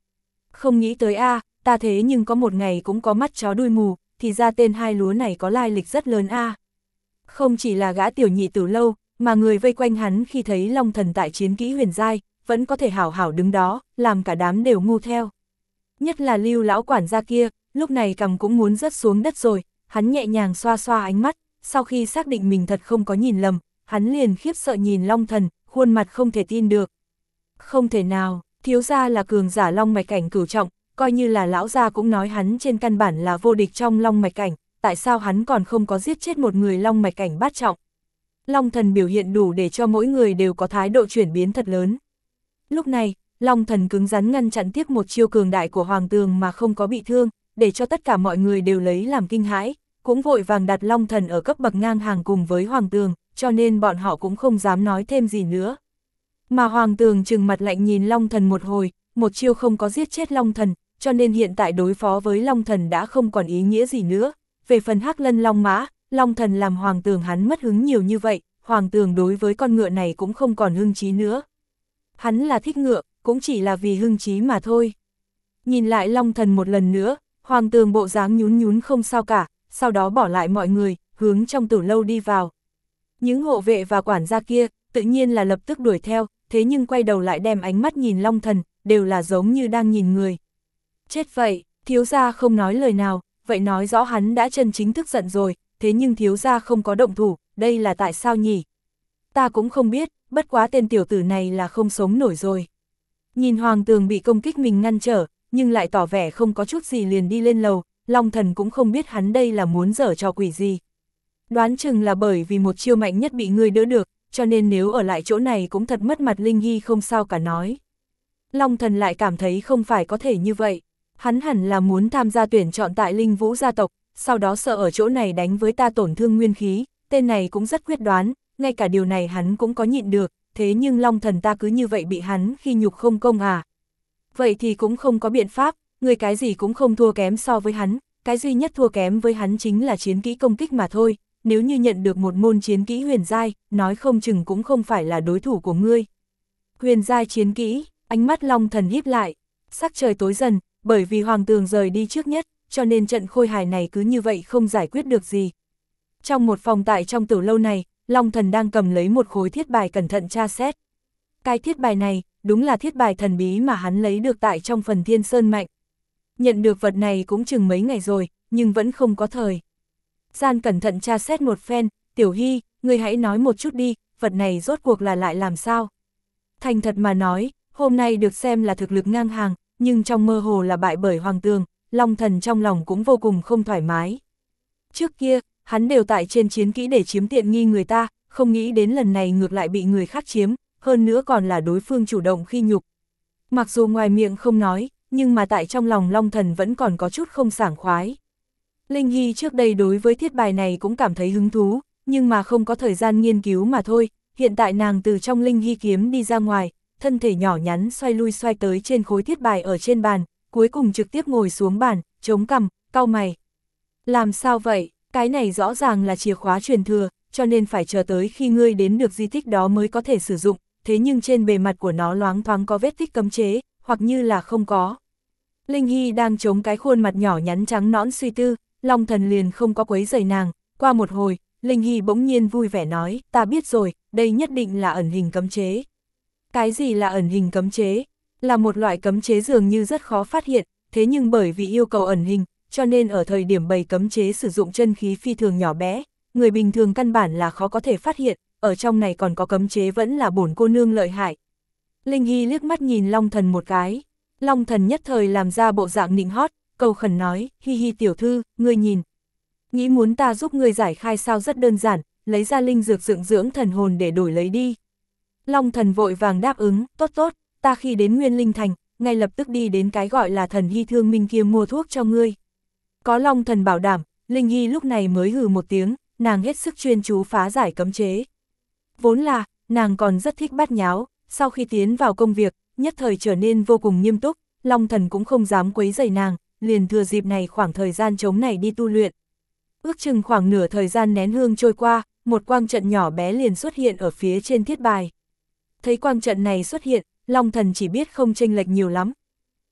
Không nghĩ tới a, à, ta thế nhưng có một ngày cũng có mắt chó đuôi mù, thì ra tên hai lúa này có lai lịch rất lớn a. À. Không chỉ là gã tiểu nhị Tử Lâu, mà người vây quanh hắn khi thấy Long Thần tại chiến kỹ huyền giai, vẫn có thể hảo hảo đứng đó, làm cả đám đều ngu theo. Nhất là Lưu lão quản gia kia, lúc này cằm cũng muốn rớt xuống đất rồi, hắn nhẹ nhàng xoa xoa ánh mắt, sau khi xác định mình thật không có nhìn lầm, hắn liền khiếp sợ nhìn Long Thần, khuôn mặt không thể tin được. Không thể nào, thiếu gia là cường giả long mạch cảnh cửu trọng, coi như là lão gia cũng nói hắn trên căn bản là vô địch trong long mạch cảnh, tại sao hắn còn không có giết chết một người long mạch cảnh bát trọng. Long Thần biểu hiện đủ để cho mỗi người đều có thái độ chuyển biến thật lớn. Lúc này, Long Thần cứng rắn ngăn chặn tiếp một chiêu cường đại của Hoàng Tường mà không có bị thương, để cho tất cả mọi người đều lấy làm kinh hãi, cũng vội vàng đặt Long Thần ở cấp bậc ngang hàng cùng với Hoàng Tường, cho nên bọn họ cũng không dám nói thêm gì nữa. Mà Hoàng Tường trừng mặt lạnh nhìn Long Thần một hồi, một chiêu không có giết chết Long Thần, cho nên hiện tại đối phó với Long Thần đã không còn ý nghĩa gì nữa. Về phần Hắc Lân Long Mã, Long Thần làm Hoàng Tường hắn mất hứng nhiều như vậy, Hoàng Tường đối với con ngựa này cũng không còn hưng trí nữa. Hắn là thích ngựa, cũng chỉ là vì hưng trí mà thôi. Nhìn lại Long Thần một lần nữa, Hoàng Tường bộ dáng nhún nhún không sao cả, sau đó bỏ lại mọi người, hướng trong Tử Lâu đi vào. Những hộ vệ và quản gia kia, tự nhiên là lập tức đuổi theo, thế nhưng quay đầu lại đem ánh mắt nhìn Long Thần, đều là giống như đang nhìn người. Chết vậy, thiếu gia không nói lời nào, vậy nói rõ hắn đã chân chính tức giận rồi, thế nhưng thiếu gia không có động thủ, đây là tại sao nhỉ? Ta cũng không biết, bất quá tên tiểu tử này là không sống nổi rồi. Nhìn Hoàng Tường bị công kích mình ngăn trở, nhưng lại tỏ vẻ không có chút gì liền đi lên lầu, Long Thần cũng không biết hắn đây là muốn giở trò quỷ gì. Đoán chừng là bởi vì một chiêu mạnh nhất bị ngươi đỡ được, cho nên nếu ở lại chỗ này cũng thật mất mặt Linh Hy không sao cả nói. Long Thần lại cảm thấy không phải có thể như vậy, hắn hẳn là muốn tham gia tuyển chọn tại Linh Vũ gia tộc, sau đó sợ ở chỗ này đánh với ta tổn thương nguyên khí, tên này cũng rất quyết đoán, ngay cả điều này hắn cũng có nhịn được, thế nhưng Long Thần ta cứ như vậy bị hắn khi nhục không công à. Vậy thì cũng không có biện pháp, người cái gì cũng không thua kém so với hắn, cái duy nhất thua kém với hắn chính là chiến kỹ công kích mà thôi, nếu như nhận được một môn chiến kỹ huyền giai, nói không chừng cũng không phải là đối thủ của ngươi. Huyền giai chiến kỹ, ánh mắt Long Thần híp lại, sắc trời tối dần, bởi vì Hoàng Tường rời đi trước nhất, cho nên trận khôi hài này cứ như vậy không giải quyết được gì. Trong một phòng tại trong Tử Lâu này, Long Thần đang cầm lấy một khối thiết bài cẩn thận tra xét. Cái thiết bài này, đúng là thiết bài thần bí mà hắn lấy được tại trong phần Thiên Sơn Mạnh. Nhận được vật này cũng chừng mấy ngày rồi, nhưng vẫn không có thời gian cẩn thận tra xét một phen. Tiểu Hy, ngươi hãy nói một chút đi, vật này rốt cuộc là lại làm sao? Thành thật mà nói, hôm nay được xem là thực lực ngang hàng, nhưng trong mơ hồ là bại bởi Hoàng Tường, Long Thần trong lòng cũng vô cùng không thoải mái. Trước kia, hắn đều tại trên chiến kỹ để chiếm tiện nghi người ta, không nghĩ đến lần này ngược lại bị người khác chiếm, hơn nữa còn là đối phương chủ động khi nhục. Mặc dù ngoài miệng không nói, nhưng mà tại trong lòng Long Thần vẫn còn có chút không sảng khoái. Linh Hy trước đây đối với thiết bài này cũng cảm thấy hứng thú, nhưng mà không có thời gian nghiên cứu mà thôi, hiện tại nàng từ trong Linh Hy kiếm đi ra ngoài, thân thể nhỏ nhắn xoay lui xoay tới trên khối thiết bài ở trên bàn, cuối cùng trực tiếp ngồi xuống bàn, chống cằm, cau mày. Làm sao vậy, cái này rõ ràng là chìa khóa truyền thừa, cho nên phải chờ tới khi ngươi đến được di tích đó mới có thể sử dụng, thế nhưng trên bề mặt của nó loáng thoáng có vết tích cấm chế, hoặc như là không có. Linh Hy đang chống cái khuôn mặt nhỏ nhắn trắng nõn suy tư, Long Thần liền không có quấy rầy nàng, qua một hồi, Linh Hy bỗng nhiên vui vẻ nói, ta biết rồi, đây nhất định là ẩn hình cấm chế. Cái gì là ẩn hình cấm chế? Là một loại cấm chế dường như rất khó phát hiện, thế nhưng bởi vì yêu cầu ẩn hình, cho nên ở thời điểm bày cấm chế sử dụng chân khí phi thường nhỏ bé, người bình thường căn bản là khó có thể phát hiện, ở trong này còn có cấm chế vẫn là bổn cô nương lợi hại. Linh Hy liếc mắt nhìn Long Thần một cái, Long Thần nhất thời làm ra bộ dạng nịnh hót, cầu khẩn nói, hi hi tiểu thư, ngươi nhìn. Nghĩ muốn ta giúp ngươi giải khai sao rất đơn giản, lấy ra linh dược dưỡng dưỡng thần hồn để đổi lấy đi. Long Thần vội vàng đáp ứng, tốt tốt, ta khi đến Nguyên Linh Thành, ngay lập tức đi đến cái gọi là thần hy thương minh kia mua thuốc cho ngươi. Có Long Thần bảo đảm, Linh Hy lúc này mới hừ một tiếng, nàng hết sức chuyên chú phá giải cấm chế. Vốn là, nàng còn rất thích bắt nháo, sau khi tiến vào công việc, nhất thời trở nên vô cùng nghiêm túc, Long Thần cũng không dám quấy rầy nàng, liền thừa dịp này khoảng thời gian trống này đi tu luyện. Ước chừng khoảng nửa thời gian nén hương trôi qua, một quang trận nhỏ bé liền xuất hiện ở phía trên thiết bài. Thấy quang trận này xuất hiện, Long Thần chỉ biết không chênh lệch nhiều lắm.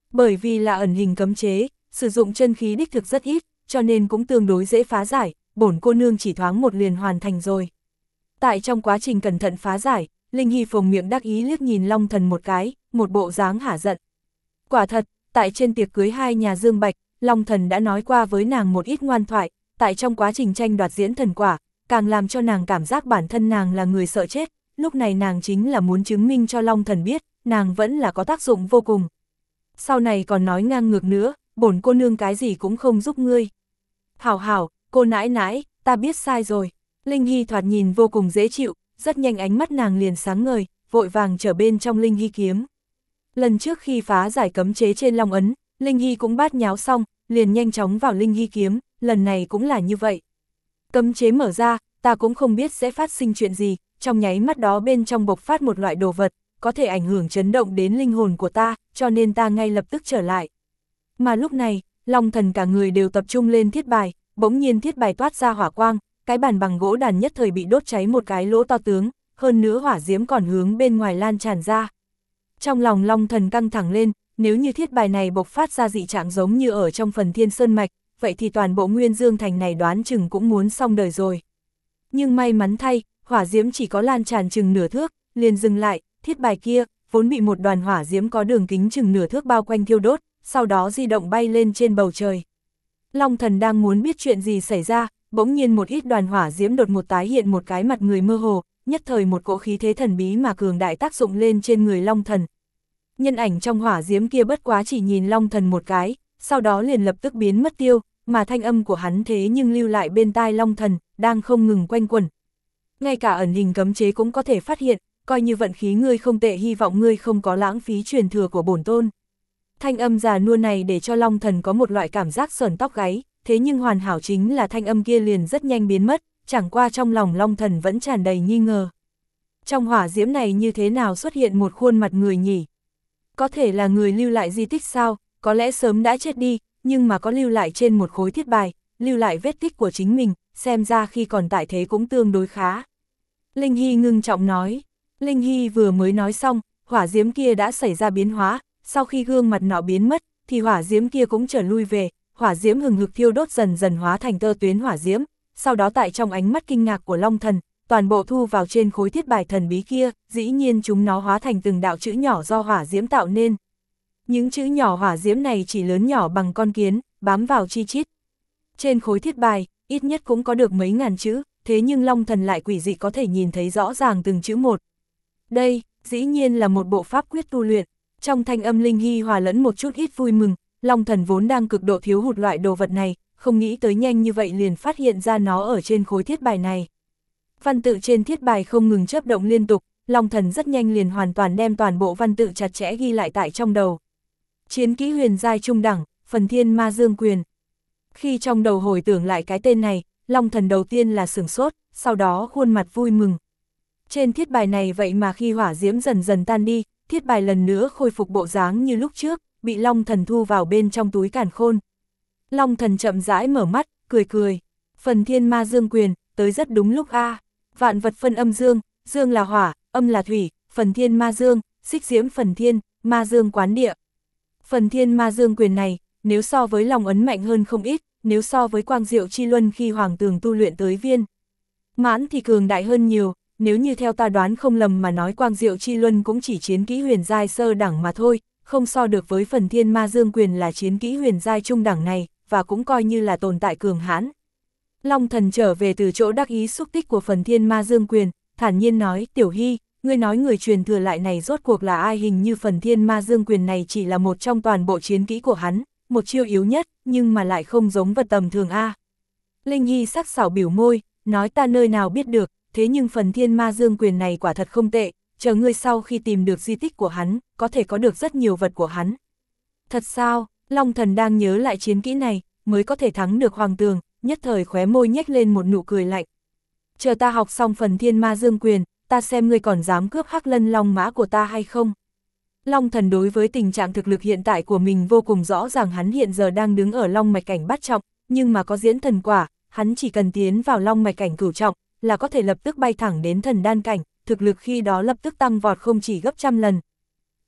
Bởi vì là ẩn hình cấm chế, sử dụng chân khí đích thực rất ít, cho nên cũng tương đối dễ phá giải, bổn cô nương chỉ thoáng một liền hoàn thành rồi. Tại trong quá trình cẩn thận phá giải, Linh Hy phồng miệng đắc ý liếc nhìn Long Thần một cái, một bộ dáng hả giận. Quả thật, tại trên tiệc cưới hai nhà Dương Bạch, Long Thần đã nói qua với nàng một ít ngoan thoại, tại trong quá trình tranh đoạt diễn thần quả, càng làm cho nàng cảm giác bản thân nàng là người sợ chết, lúc này nàng chính là muốn chứng minh cho Long Thần biết, nàng vẫn là có tác dụng vô cùng. Sau này còn nói ngang ngược nữa, bổn cô nương cái gì cũng không giúp ngươi. Hảo hảo, cô nãi nãi, ta biết sai rồi. Linh Hy thoạt nhìn vô cùng dễ chịu, rất nhanh ánh mắt nàng liền sáng ngời, vội vàng trở bên trong Linh Hy kiếm. Lần trước khi phá giải cấm chế trên Long Ấn, Linh Hy cũng bát nháo xong, liền nhanh chóng vào Linh Hy kiếm, lần này cũng là như vậy. Cấm chế mở ra, ta cũng không biết sẽ phát sinh chuyện gì, trong nháy mắt đó bên trong bộc phát một loại đồ vật, có thể ảnh hưởng chấn động đến linh hồn của ta, cho nên ta ngay lập tức trở lại. Mà lúc này, Long Thần cả người đều tập trung lên thiết bài, bỗng nhiên thiết bài toát ra hỏa quang, cái bàn bằng gỗ đàn nhất thời bị đốt cháy một cái lỗ to tướng, hơn nữa hỏa diễm còn hướng bên ngoài lan tràn ra. Trong lòng Long Thần căng thẳng lên, nếu như thiết bài này bộc phát ra dị trạng giống như ở trong phần Thiên Sơn Mạch, vậy thì toàn bộ Nguyên Dương Thành này đoán chừng cũng muốn xong đời rồi. Nhưng may mắn thay, hỏa diễm chỉ có lan tràn chừng nửa thước, liền dừng lại, thiết bài kia, vốn bị một đoàn hỏa diễm có đường kính chừng nửa thước bao quanh thiêu đốt, sau đó di động bay lên trên bầu trời. Long Thần đang muốn biết chuyện gì xảy ra, bỗng nhiên một ít đoàn hỏa diễm đột một tái hiện một cái mặt người mơ hồ, nhất thời một cỗ khí thế thần bí mà cường đại tác dụng lên trên người Long Thần. Nhân ảnh trong hỏa diễm kia bất quá chỉ nhìn Long Thần một cái, sau đó liền lập tức biến mất tiêu, mà thanh âm của hắn thế nhưng lưu lại bên tai Long Thần, đang không ngừng quanh quẩn. Ngay cả ẩn hình cấm chế cũng có thể phát hiện, coi như vận khí ngươi không tệ, hy vọng ngươi không có lãng phí truyền thừa của bổn tôn. Thanh âm già nua này để cho Long Thần có một loại cảm giác sởn tóc gáy, thế nhưng hoàn hảo chính là thanh âm kia liền rất nhanh biến mất, chẳng qua trong lòng Long Thần vẫn tràn đầy nghi ngờ. Trong hỏa diễm này như thế nào xuất hiện một khuôn mặt người nhỉ? Có thể là người lưu lại di tích sao, có lẽ sớm đã chết đi, nhưng mà có lưu lại trên một khối thiết bài, lưu lại vết tích của chính mình, xem ra khi còn tại thế cũng tương đối khá. Linh Hy ngưng trọng nói. Linh Hy vừa mới nói xong, hỏa diễm kia đã xảy ra biến hóa, sau khi gương mặt nọ biến mất, thì hỏa diễm kia cũng trở lui về, hỏa diễm hừng hực thiêu đốt dần dần hóa thành tơ tuyến hỏa diễm, sau đó tại trong ánh mắt kinh ngạc của Long Thần, toàn bộ thu vào trên khối thiết bài thần bí kia, dĩ nhiên chúng nó hóa thành từng đạo chữ nhỏ do hỏa diễm tạo nên. Những chữ nhỏ hỏa diễm này chỉ lớn nhỏ bằng con kiến, bám vào chi chít. Trên khối thiết bài, ít nhất cũng có được mấy ngàn chữ, thế nhưng Long Thần lại quỷ dị có thể nhìn thấy rõ ràng từng chữ một. Đây, dĩ nhiên là một bộ pháp quyết tu luyện. Trong thanh âm Linh Hy hòa lẫn một chút ít vui mừng, Long Thần vốn đang cực độ thiếu hụt loại đồ vật này, không nghĩ tới nhanh như vậy liền phát hiện ra nó ở trên khối thiết bài này. Văn tự trên thiết bài không ngừng chớp động liên tục, Long Thần rất nhanh liền hoàn toàn đem toàn bộ văn tự chặt chẽ ghi lại tại trong đầu. Chiến kỹ huyền giai trung đẳng, Phần Thiên Ma Dương Quyền. Khi trong đầu hồi tưởng lại cái tên này, Long Thần đầu tiên là sửng sốt, sau đó khuôn mặt vui mừng. Trên thiết bài này vậy mà khi hỏa diễm dần dần tan đi, thiết bài lần nữa khôi phục bộ dáng như lúc trước, bị Long Thần thu vào bên trong túi càn khôn. Long Thần chậm rãi mở mắt, cười cười. Phần Thiên Ma Dương Quyền, tới rất đúng lúc a. Vạn vật phân âm dương, dương là hỏa, âm là thủy, Phần Thiên Ma Dương, xích diễm phần thiên, ma dương quán địa. Phần Thiên Ma Dương Quyền này, nếu so với Long Ấn mạnh hơn không ít, nếu so với Quang Diệu Chi Luân khi Hoàng Tường tu luyện tới viên mãn thì cường đại hơn nhiều, nếu như theo ta đoán không lầm mà nói Quang Diệu Chi Luân cũng chỉ chiến kỹ huyền giai sơ đẳng mà thôi, không so được với Phần Thiên Ma Dương Quyền là chiến kỹ huyền giai trung đẳng này, và cũng coi như là tồn tại cường hãn. Long Thần trở về từ chỗ đắc ý xúc tích của Phần Thiên Ma Dương Quyền, thản nhiên nói, Tiểu Hy, ngươi nói người truyền thừa lại này rốt cuộc là ai? Hình như Phần Thiên Ma Dương Quyền này chỉ là một trong toàn bộ chiến kỹ của hắn, một chiêu yếu nhất, nhưng mà lại không giống vật tầm thường a. Linh Hy sắc sảo biểu môi, nói ta nơi nào biết được, thế nhưng Phần Thiên Ma Dương Quyền này quả thật không tệ, chờ ngươi sau khi tìm được di tích của hắn, có thể có được rất nhiều vật của hắn. Thật sao? Long Thần đang nhớ lại chiến kỹ này, mới có thể thắng được Hoàng Tường, nhất thời khóe môi nhếch lên một nụ cười lạnh. Chờ ta học xong Phần Thiên Ma Dương Quyền, ta xem ngươi còn dám cướp Hắc Lân Long Mã của ta hay không. Long Thần đối với tình trạng thực lực hiện tại của mình vô cùng rõ ràng, hắn hiện giờ đang đứng ở Long Mạch cảnh bát trọng, nhưng mà có diễn thần quả, hắn chỉ cần tiến vào Long Mạch cảnh cửu trọng, là có thể lập tức bay thẳng đến thần đan cảnh, thực lực khi đó lập tức tăng vọt không chỉ gấp trăm lần.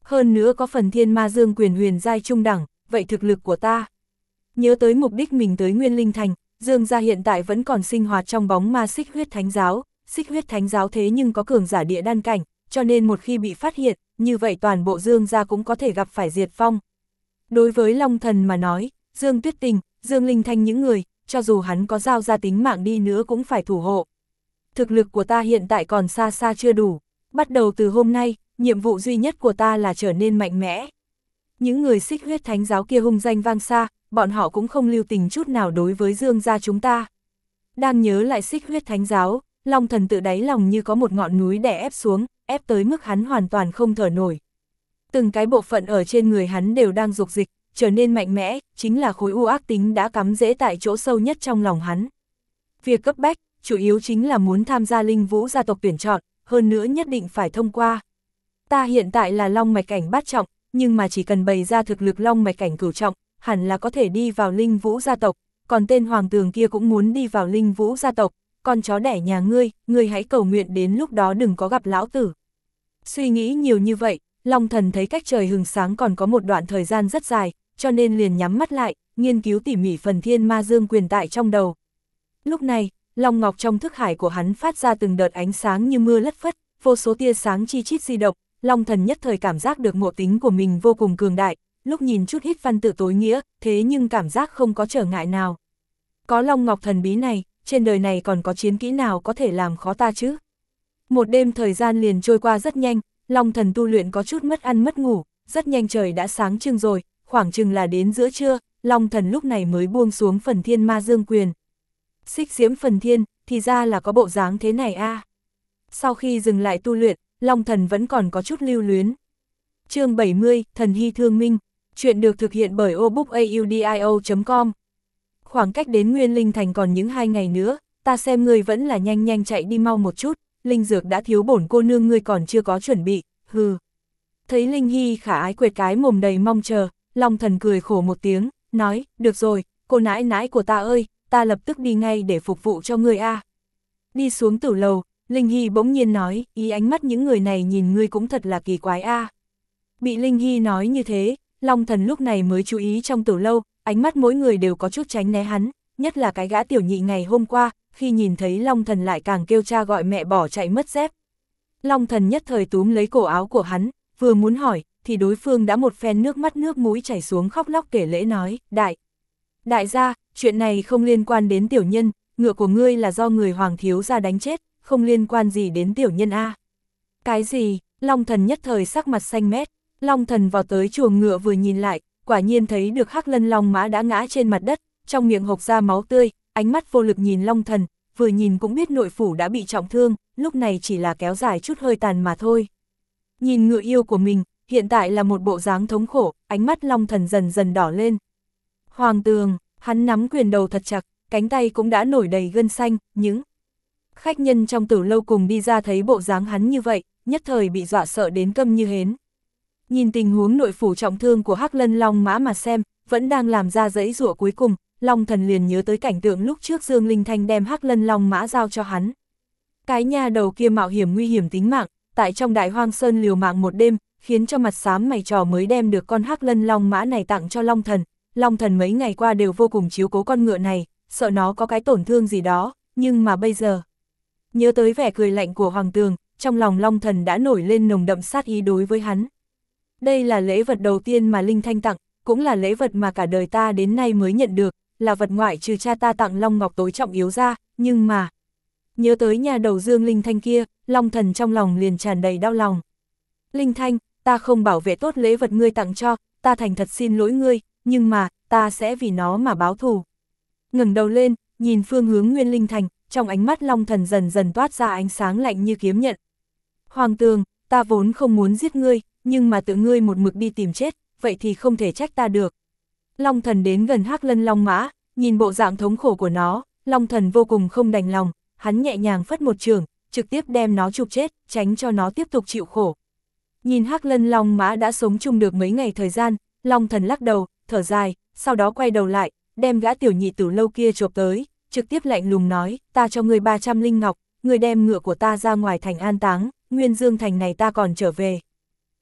Hơn nữa có phần thiên ma dương quyền huyền giai trung đẳng, vậy thực lực của ta. Nhớ tới mục đích mình tới Nguyên Linh Thành, Dương gia hiện tại vẫn còn sinh hoạt trong bóng ma xích huyết thánh giáo, xích huyết thánh giáo thế nhưng có cường giả địa đan cảnh, cho nên một khi bị phát hiện, như vậy toàn bộ Dương gia cũng có thể gặp phải diệt vong. Đối với Long Thần mà nói, Dương Tuyết Tình, Dương Linh Thanh những người, cho dù hắn có giao ra tính mạng đi nữa cũng phải thủ hộ. Thực lực của ta hiện tại còn xa xa chưa đủ, bắt đầu từ hôm nay, nhiệm vụ duy nhất của ta là trở nên mạnh mẽ. Những người xích huyết thánh giáo kia hung danh vang xa, bọn họ cũng không lưu tình chút nào đối với Dương gia chúng ta. Đang nhớ lại xích huyết thánh giáo, Long Thần tự đáy lòng như có một ngọn núi đè ép xuống, ép tới mức hắn hoàn toàn không thở nổi. Từng cái bộ phận ở trên người hắn đều đang dục dịch, trở nên mạnh mẽ, chính là khối u ác tính đã cắm rễ tại chỗ sâu nhất trong lòng hắn. Việc cấp bách, chủ yếu chính là muốn tham gia Linh Vũ gia tộc tuyển chọn, hơn nữa nhất định phải thông qua. Ta hiện tại là Long mạch cảnh bát trọng, nhưng mà chỉ cần bày ra thực lực Long mạch cảnh cửu trọng, hẳn là có thể đi vào Linh Vũ gia tộc, còn tên Hoàng Tường kia cũng muốn đi vào Linh Vũ gia tộc, con chó đẻ nhà ngươi, ngươi hãy cầu nguyện đến lúc đó đừng có gặp lão tử. Suy nghĩ nhiều như vậy, Long Thần thấy cách trời hừng sáng còn có một đoạn thời gian rất dài, cho nên liền nhắm mắt lại, nghiên cứu tỉ mỉ phần thiên ma dương quyền tại trong đầu. Lúc này, Long Ngọc trong thức hải của hắn phát ra từng đợt ánh sáng như mưa lất phất, vô số tia sáng chi chít di động, Long Thần nhất thời cảm giác được ngộ tính của mình vô cùng cường đại, lúc nhìn chút ít văn tự tối nghĩa, thế nhưng cảm giác không có trở ngại nào. Có Long Ngọc thần bí này, trên đời này còn có chiến kỹ nào có thể làm khó ta chứ? Một đêm thời gian liền trôi qua rất nhanh, Long Thần tu luyện có chút mất ăn mất ngủ, rất nhanh trời đã sáng trưng rồi, khoảng chừng là đến giữa trưa, Long Thần lúc này mới buông xuống phần thiên ma dương quyền. Xích diễm phần thiên, thì ra là có bộ dáng thế này a. À. Sau khi dừng lại tu luyện, Long Thần vẫn còn có chút lưu luyến. Chương bảy mươi, Thần Hy Thương Minh, chuyện được thực hiện bởi obookaudio chấm com. Khoảng cách đến Nguyên Linh Thành còn những hai ngày nữa, ta xem ngươi vẫn là nhanh nhanh chạy đi mau một chút, linh dược đã thiếu bổn cô nương ngươi còn chưa có chuẩn bị, hừ. Thấy Linh Hy khả ái quệt cái mồm đầy mong chờ, Long Thần cười khổ một tiếng, nói, được rồi, cô nãi nãi của ta ơi, ta lập tức đi ngay để phục vụ cho ngươi a. À. Đi xuống tử lầu, Linh Hy bỗng nhiên nói, ý ánh mắt những người này nhìn ngươi cũng thật là kỳ quái a. À. Bị Linh Hy nói như thế, Long Thần lúc này mới chú ý trong tử lâu, ánh mắt mỗi người đều có chút tránh né hắn, nhất là cái gã tiểu nhị ngày hôm qua, khi nhìn thấy Long Thần lại càng kêu cha gọi mẹ bỏ chạy mất dép. Long Thần nhất thời túm lấy cổ áo của hắn, vừa muốn hỏi, thì đối phương đã một phen nước mắt nước mũi chảy xuống khóc lóc kể lễ nói, đại, đại gia, chuyện này không liên quan đến tiểu nhân, ngựa của ngươi là do người Hoàng thiếu gia đánh chết, không liên quan gì đến tiểu nhân a. Cái gì? Long Thần nhất thời sắc mặt xanh mét. Long Thần vào tới chuồng ngựa vừa nhìn lại, quả nhiên thấy được Hắc Lân Long mã đã ngã trên mặt đất, trong miệng hộc ra máu tươi, ánh mắt vô lực nhìn Long Thần, vừa nhìn cũng biết nội phủ đã bị trọng thương, lúc này chỉ là kéo dài chút hơi tàn mà thôi. Nhìn ngựa yêu của mình, hiện tại là một bộ dáng thống khổ, ánh mắt Long Thần dần dần đỏ lên. Hoàng Tường, hắn nắm quyền đầu thật chặt, cánh tay cũng đã nổi đầy gân xanh, những khách nhân trong tử lâu cùng đi ra thấy bộ dáng hắn như vậy, nhất thời bị dọa sợ đến câm như hến. Nhìn tình huống nội phủ trọng thương của Hắc Lân Long mã mà xem, vẫn đang làm ra dãy dụa cuối cùng, Long Thần liền nhớ tới cảnh tượng lúc trước Dương Linh Thanh đem Hắc Lân Long mã giao cho hắn. Cái nha đầu kia mạo hiểm nguy hiểm tính mạng, tại trong Đại Hoang Sơn liều mạng một đêm, khiến cho mặt xám mày trò mới đem được con Hắc Lân Long mã này tặng cho Long Thần. Long Thần mấy ngày qua đều vô cùng chiếu cố con ngựa này, sợ nó có cái tổn thương gì đó, nhưng mà bây giờ... Nhớ tới vẻ cười lạnh của Hoàng Tường, trong lòng Long Thần đã nổi lên nồng đậm sát ý đối với hắn. Đây là lễ vật đầu tiên mà Linh Thanh tặng, cũng là lễ vật mà cả đời ta đến nay mới nhận được, là vật ngoại trừ cha ta tặng Long Ngọc tối trọng yếu ra, nhưng mà... Nhớ tới nhà đầu Dương Linh Thanh kia, Long Thần trong lòng liền tràn đầy đau lòng. Linh Thanh, ta không bảo vệ tốt lễ vật ngươi tặng cho, ta thành thật xin lỗi ngươi, nhưng mà, ta sẽ vì nó mà báo thù. Ngẩng đầu lên, nhìn phương hướng Nguyên Linh Thành, trong ánh mắt Long Thần dần dần toát ra ánh sáng lạnh như kiếm nhận. Hoàng Tường, ta vốn không muốn giết ngươi, nhưng mà tự ngươi một mực đi tìm chết, vậy thì không thể trách ta được. Long Thần đến gần Hắc Lân Long mã, nhìn bộ dạng thống khổ của nó, Long Thần vô cùng không đành lòng, hắn nhẹ nhàng phất một trường, trực tiếp đem nó chụp chết, tránh cho nó tiếp tục chịu khổ. Nhìn Hắc Lân Long mã đã sống chung được mấy ngày thời gian, Long Thần lắc đầu, thở dài, sau đó quay đầu lại, đem gã tiểu nhị tử lâu kia chộp tới, trực tiếp lạnh lùng nói, ta cho ngươi ba trăm linh ngọc, ngươi đem ngựa của ta ra ngoài thành an táng, Nguyên Dương thành này ta còn trở về.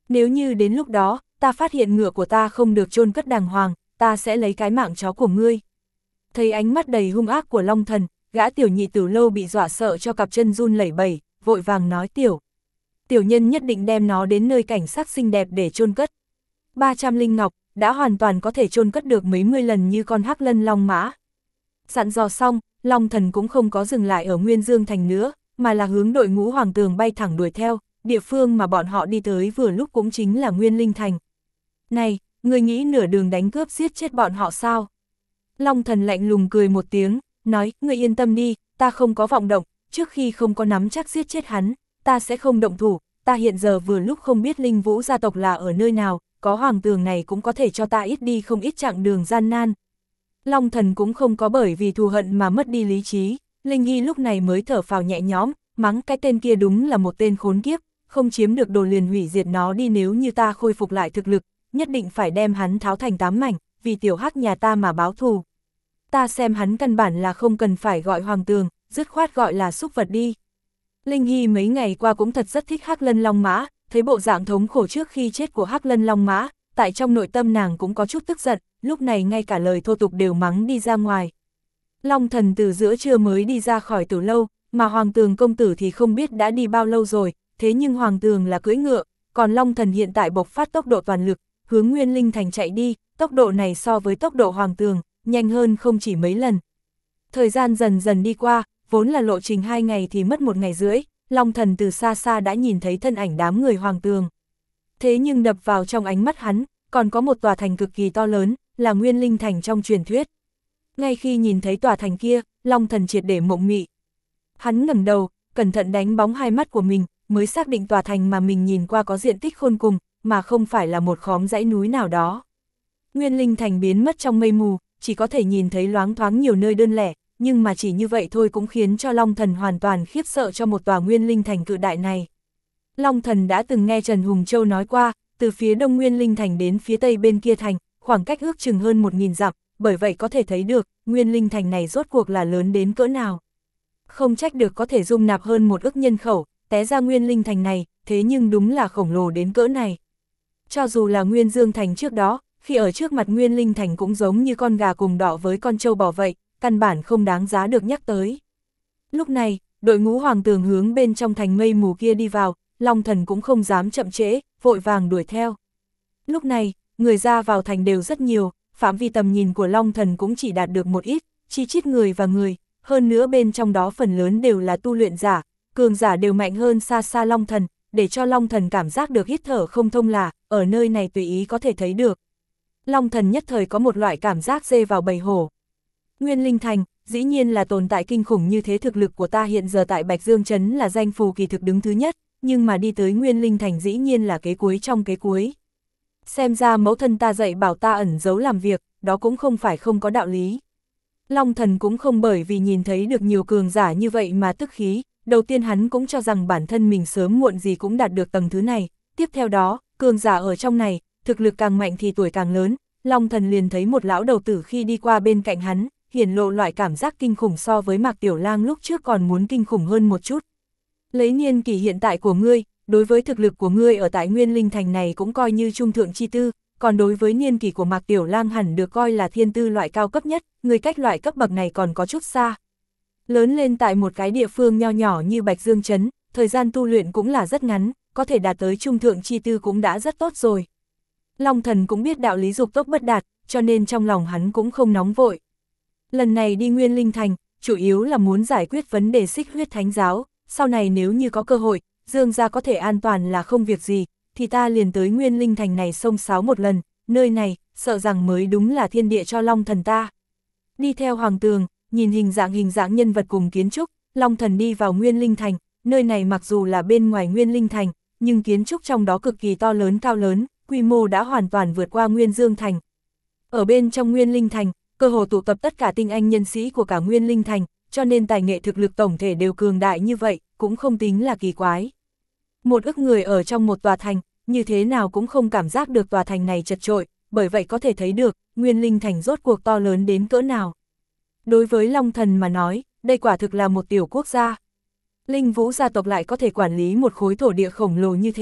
Nếu như đến lúc đó, ta phát hiện ngựa của ta không được chôn cất đàng hoàng, ta sẽ lấy cái mạng chó của ngươi. Thấy ánh mắt đầy hung ác của Long Thần, gã tiểu nhị Tử Lâu bị dọa sợ cho cặp chân run lẩy bẩy, vội vàng nói tiểu. Tiểu nhân nhất định đem nó đến nơi cảnh sắc xinh đẹp để chôn cất. ba trăm linh ngọc, đã hoàn toàn có thể chôn cất được mấy mươi lần như con hắc lân long mã. Dặn dò xong, Long Thần cũng không có dừng lại ở Nguyên Dương Thành nữa, mà là hướng đội ngũ Hoàng Tường bay thẳng đuổi theo, địa phương mà bọn họ đi tới vừa lúc cũng chính là Nguyên Linh Thành. Này, người nghĩ nửa đường đánh cướp giết chết bọn họ sao? Long Thần lạnh lùng cười một tiếng, nói, người yên tâm đi, ta không có vọng động, trước khi không có nắm chắc giết chết hắn, ta sẽ không động thủ, ta hiện giờ vừa lúc không biết Linh Vũ gia tộc là ở nơi nào, có Hoàng Tường này cũng có thể cho ta ít đi không ít chặng đường gian nan. Long Thần cũng không có bởi vì thù hận mà mất đi lý trí, Linh Hy lúc này mới thở phào nhẹ nhõm, mắng cái tên kia đúng là một tên khốn kiếp, không chiếm được đồ liền hủy diệt nó đi, nếu như ta khôi phục lại thực lực, nhất định phải đem hắn tháo thành tám mảnh, vì tiểu hắc nhà ta mà báo thù. Ta xem hắn căn bản là không cần phải gọi Hoàng Tường, dứt khoát gọi là súc vật đi. Linh Hy mấy ngày qua cũng thật rất thích Hắc Lân Long Mã, thấy bộ dạng thống khổ trước khi chết của Hắc Lân Long Mã, tại trong nội tâm nàng cũng có chút tức giận, lúc này ngay cả lời thô tục đều mắng đi ra ngoài. Long Thần từ giữa trưa mới đi ra khỏi Tử Lâu, mà Hoàng Tường công tử thì không biết đã đi bao lâu rồi, thế nhưng Hoàng Tường là cưỡi ngựa, còn Long Thần hiện tại bộc phát tốc độ toàn lực, hướng Nguyên Linh Thành chạy đi, tốc độ này so với tốc độ Hoàng Tường, nhanh hơn không chỉ mấy lần. Thời gian dần dần đi qua, vốn là lộ trình hai ngày thì mất một ngày rưỡi, Long Thần từ xa xa đã nhìn thấy thân ảnh đám người Hoàng Tường. Thế nhưng đập vào trong ánh mắt hắn, còn có một tòa thành cực kỳ to lớn, là Nguyên Linh Thành trong truyền thuyết. Ngay khi nhìn thấy tòa thành kia, Long Thần triệt để mộng mị. Hắn ngẩng đầu, cẩn thận đánh bóng hai mắt của mình, mới xác định tòa thành mà mình nhìn qua có diện tích khôn cùng, mà không phải là một khóm dãy núi nào đó. Nguyên Linh Thành biến mất trong mây mù, chỉ có thể nhìn thấy loáng thoáng nhiều nơi đơn lẻ, nhưng mà chỉ như vậy thôi cũng khiến cho Long Thần hoàn toàn khiếp sợ cho một tòa Nguyên Linh Thành cự đại này. Long Thần đã từng nghe Trần Hùng Châu nói qua, từ phía đông Nguyên Linh Thành đến phía tây bên kia thành, khoảng cách ước chừng hơn một nghìn dặm, bởi vậy có thể thấy được, Nguyên Linh Thành này rốt cuộc là lớn đến cỡ nào. Không trách được có thể dung nạp hơn một ức nhân khẩu, té ra Nguyên Linh Thành này, thế nhưng đúng là khổng lồ đến cỡ này. Cho dù là Nguyên Dương Thành trước đó, khi ở trước mặt Nguyên Linh Thành cũng giống như con gà cùng đỏ với con trâu bò vậy, căn bản không đáng giá được nhắc tới. Lúc này, đội ngũ Hoàng Tường hướng bên trong thành mây mù kia đi vào, Long Thần cũng không dám chậm trễ, vội vàng đuổi theo. Lúc này, người ra vào thành đều rất nhiều, phạm vi tầm nhìn của Long Thần cũng chỉ đạt được một ít, chi chít người và người, hơn nữa bên trong đó phần lớn đều là tu luyện giả, cường giả đều mạnh hơn xa xa Long Thần, để cho Long Thần cảm giác được hít thở không thông là, ở nơi này tùy ý có thể thấy được. Long Thần nhất thời có một loại cảm giác dê vào bầy hổ. Nguyên Linh Thành, dĩ nhiên là tồn tại kinh khủng như thế, thực lực của ta hiện giờ tại Bạch Dương Trấn là danh phù kỳ thực đứng thứ nhất, nhưng mà đi tới Nguyên Linh Thành dĩ nhiên là kế cuối trong kế cuối. Xem ra mẫu thân ta dạy bảo ta ẩn giấu làm việc, đó cũng không phải không có đạo lý. Long Thần cũng không bởi vì nhìn thấy được nhiều cường giả như vậy mà tức khí, đầu tiên hắn cũng cho rằng bản thân mình sớm muộn gì cũng đạt được tầng thứ này, tiếp theo đó, cường giả ở trong này, thực lực càng mạnh thì tuổi càng lớn, Long Thần liền thấy một lão đầu tử khi đi qua bên cạnh hắn, hiển lộ loại cảm giác kinh khủng so với Mạc Tiểu Lang lúc trước còn muốn kinh khủng hơn một chút. Lấy niên kỷ hiện tại của ngươi, đối với thực lực của ngươi ở tại Nguyên Linh Thành này cũng coi như trung thượng chi tư, còn đối với niên kỷ của Mạc Tiểu Lang hẳn được coi là thiên tư loại cao cấp nhất, ngươi cách loại cấp bậc này còn có chút xa. Lớn lên tại một cái địa phương nho nhỏ như Bạch Dương Trấn, thời gian tu luyện cũng là rất ngắn, có thể đạt tới trung thượng chi tư cũng đã rất tốt rồi. Long Thần cũng biết đạo lý dục tốc bất đạt, cho nên trong lòng hắn cũng không nóng vội. Lần này đi Nguyên Linh Thành, chủ yếu là muốn giải quyết vấn đề Xích Huyết Thánh Giáo, sau này nếu như có cơ hội, Dương gia có thể an toàn là không việc gì, thì ta liền tới Nguyên Linh Thành này xông xáo một lần, nơi này, sợ rằng mới đúng là thiên địa cho Long Thần ta. Đi theo Hoàng Tường, nhìn hình dạng hình dạng nhân vật cùng kiến trúc, Long Thần đi vào Nguyên Linh Thành, nơi này mặc dù là bên ngoài Nguyên Linh Thành, nhưng kiến trúc trong đó cực kỳ to lớn cao lớn, quy mô đã hoàn toàn vượt qua Nguyên Dương Thành. Ở bên trong Nguyên Linh Thành, cơ hồ tụ tập tất cả tinh anh nhân sĩ của cả Nguyên Linh Thành, cho nên tài nghệ thực lực tổng thể đều cường đại như vậy, cũng không tính là kỳ quái. Một ức người ở trong một tòa thành, như thế nào cũng không cảm giác được tòa thành này chật trội, bởi vậy có thể thấy được, Nguyên Linh Thành rốt cuộc to lớn đến cỡ nào. Đối với Long Thần mà nói, đây quả thực là một tiểu quốc gia. Linh Vũ gia tộc lại có thể quản lý một khối thổ địa khổng lồ như thế,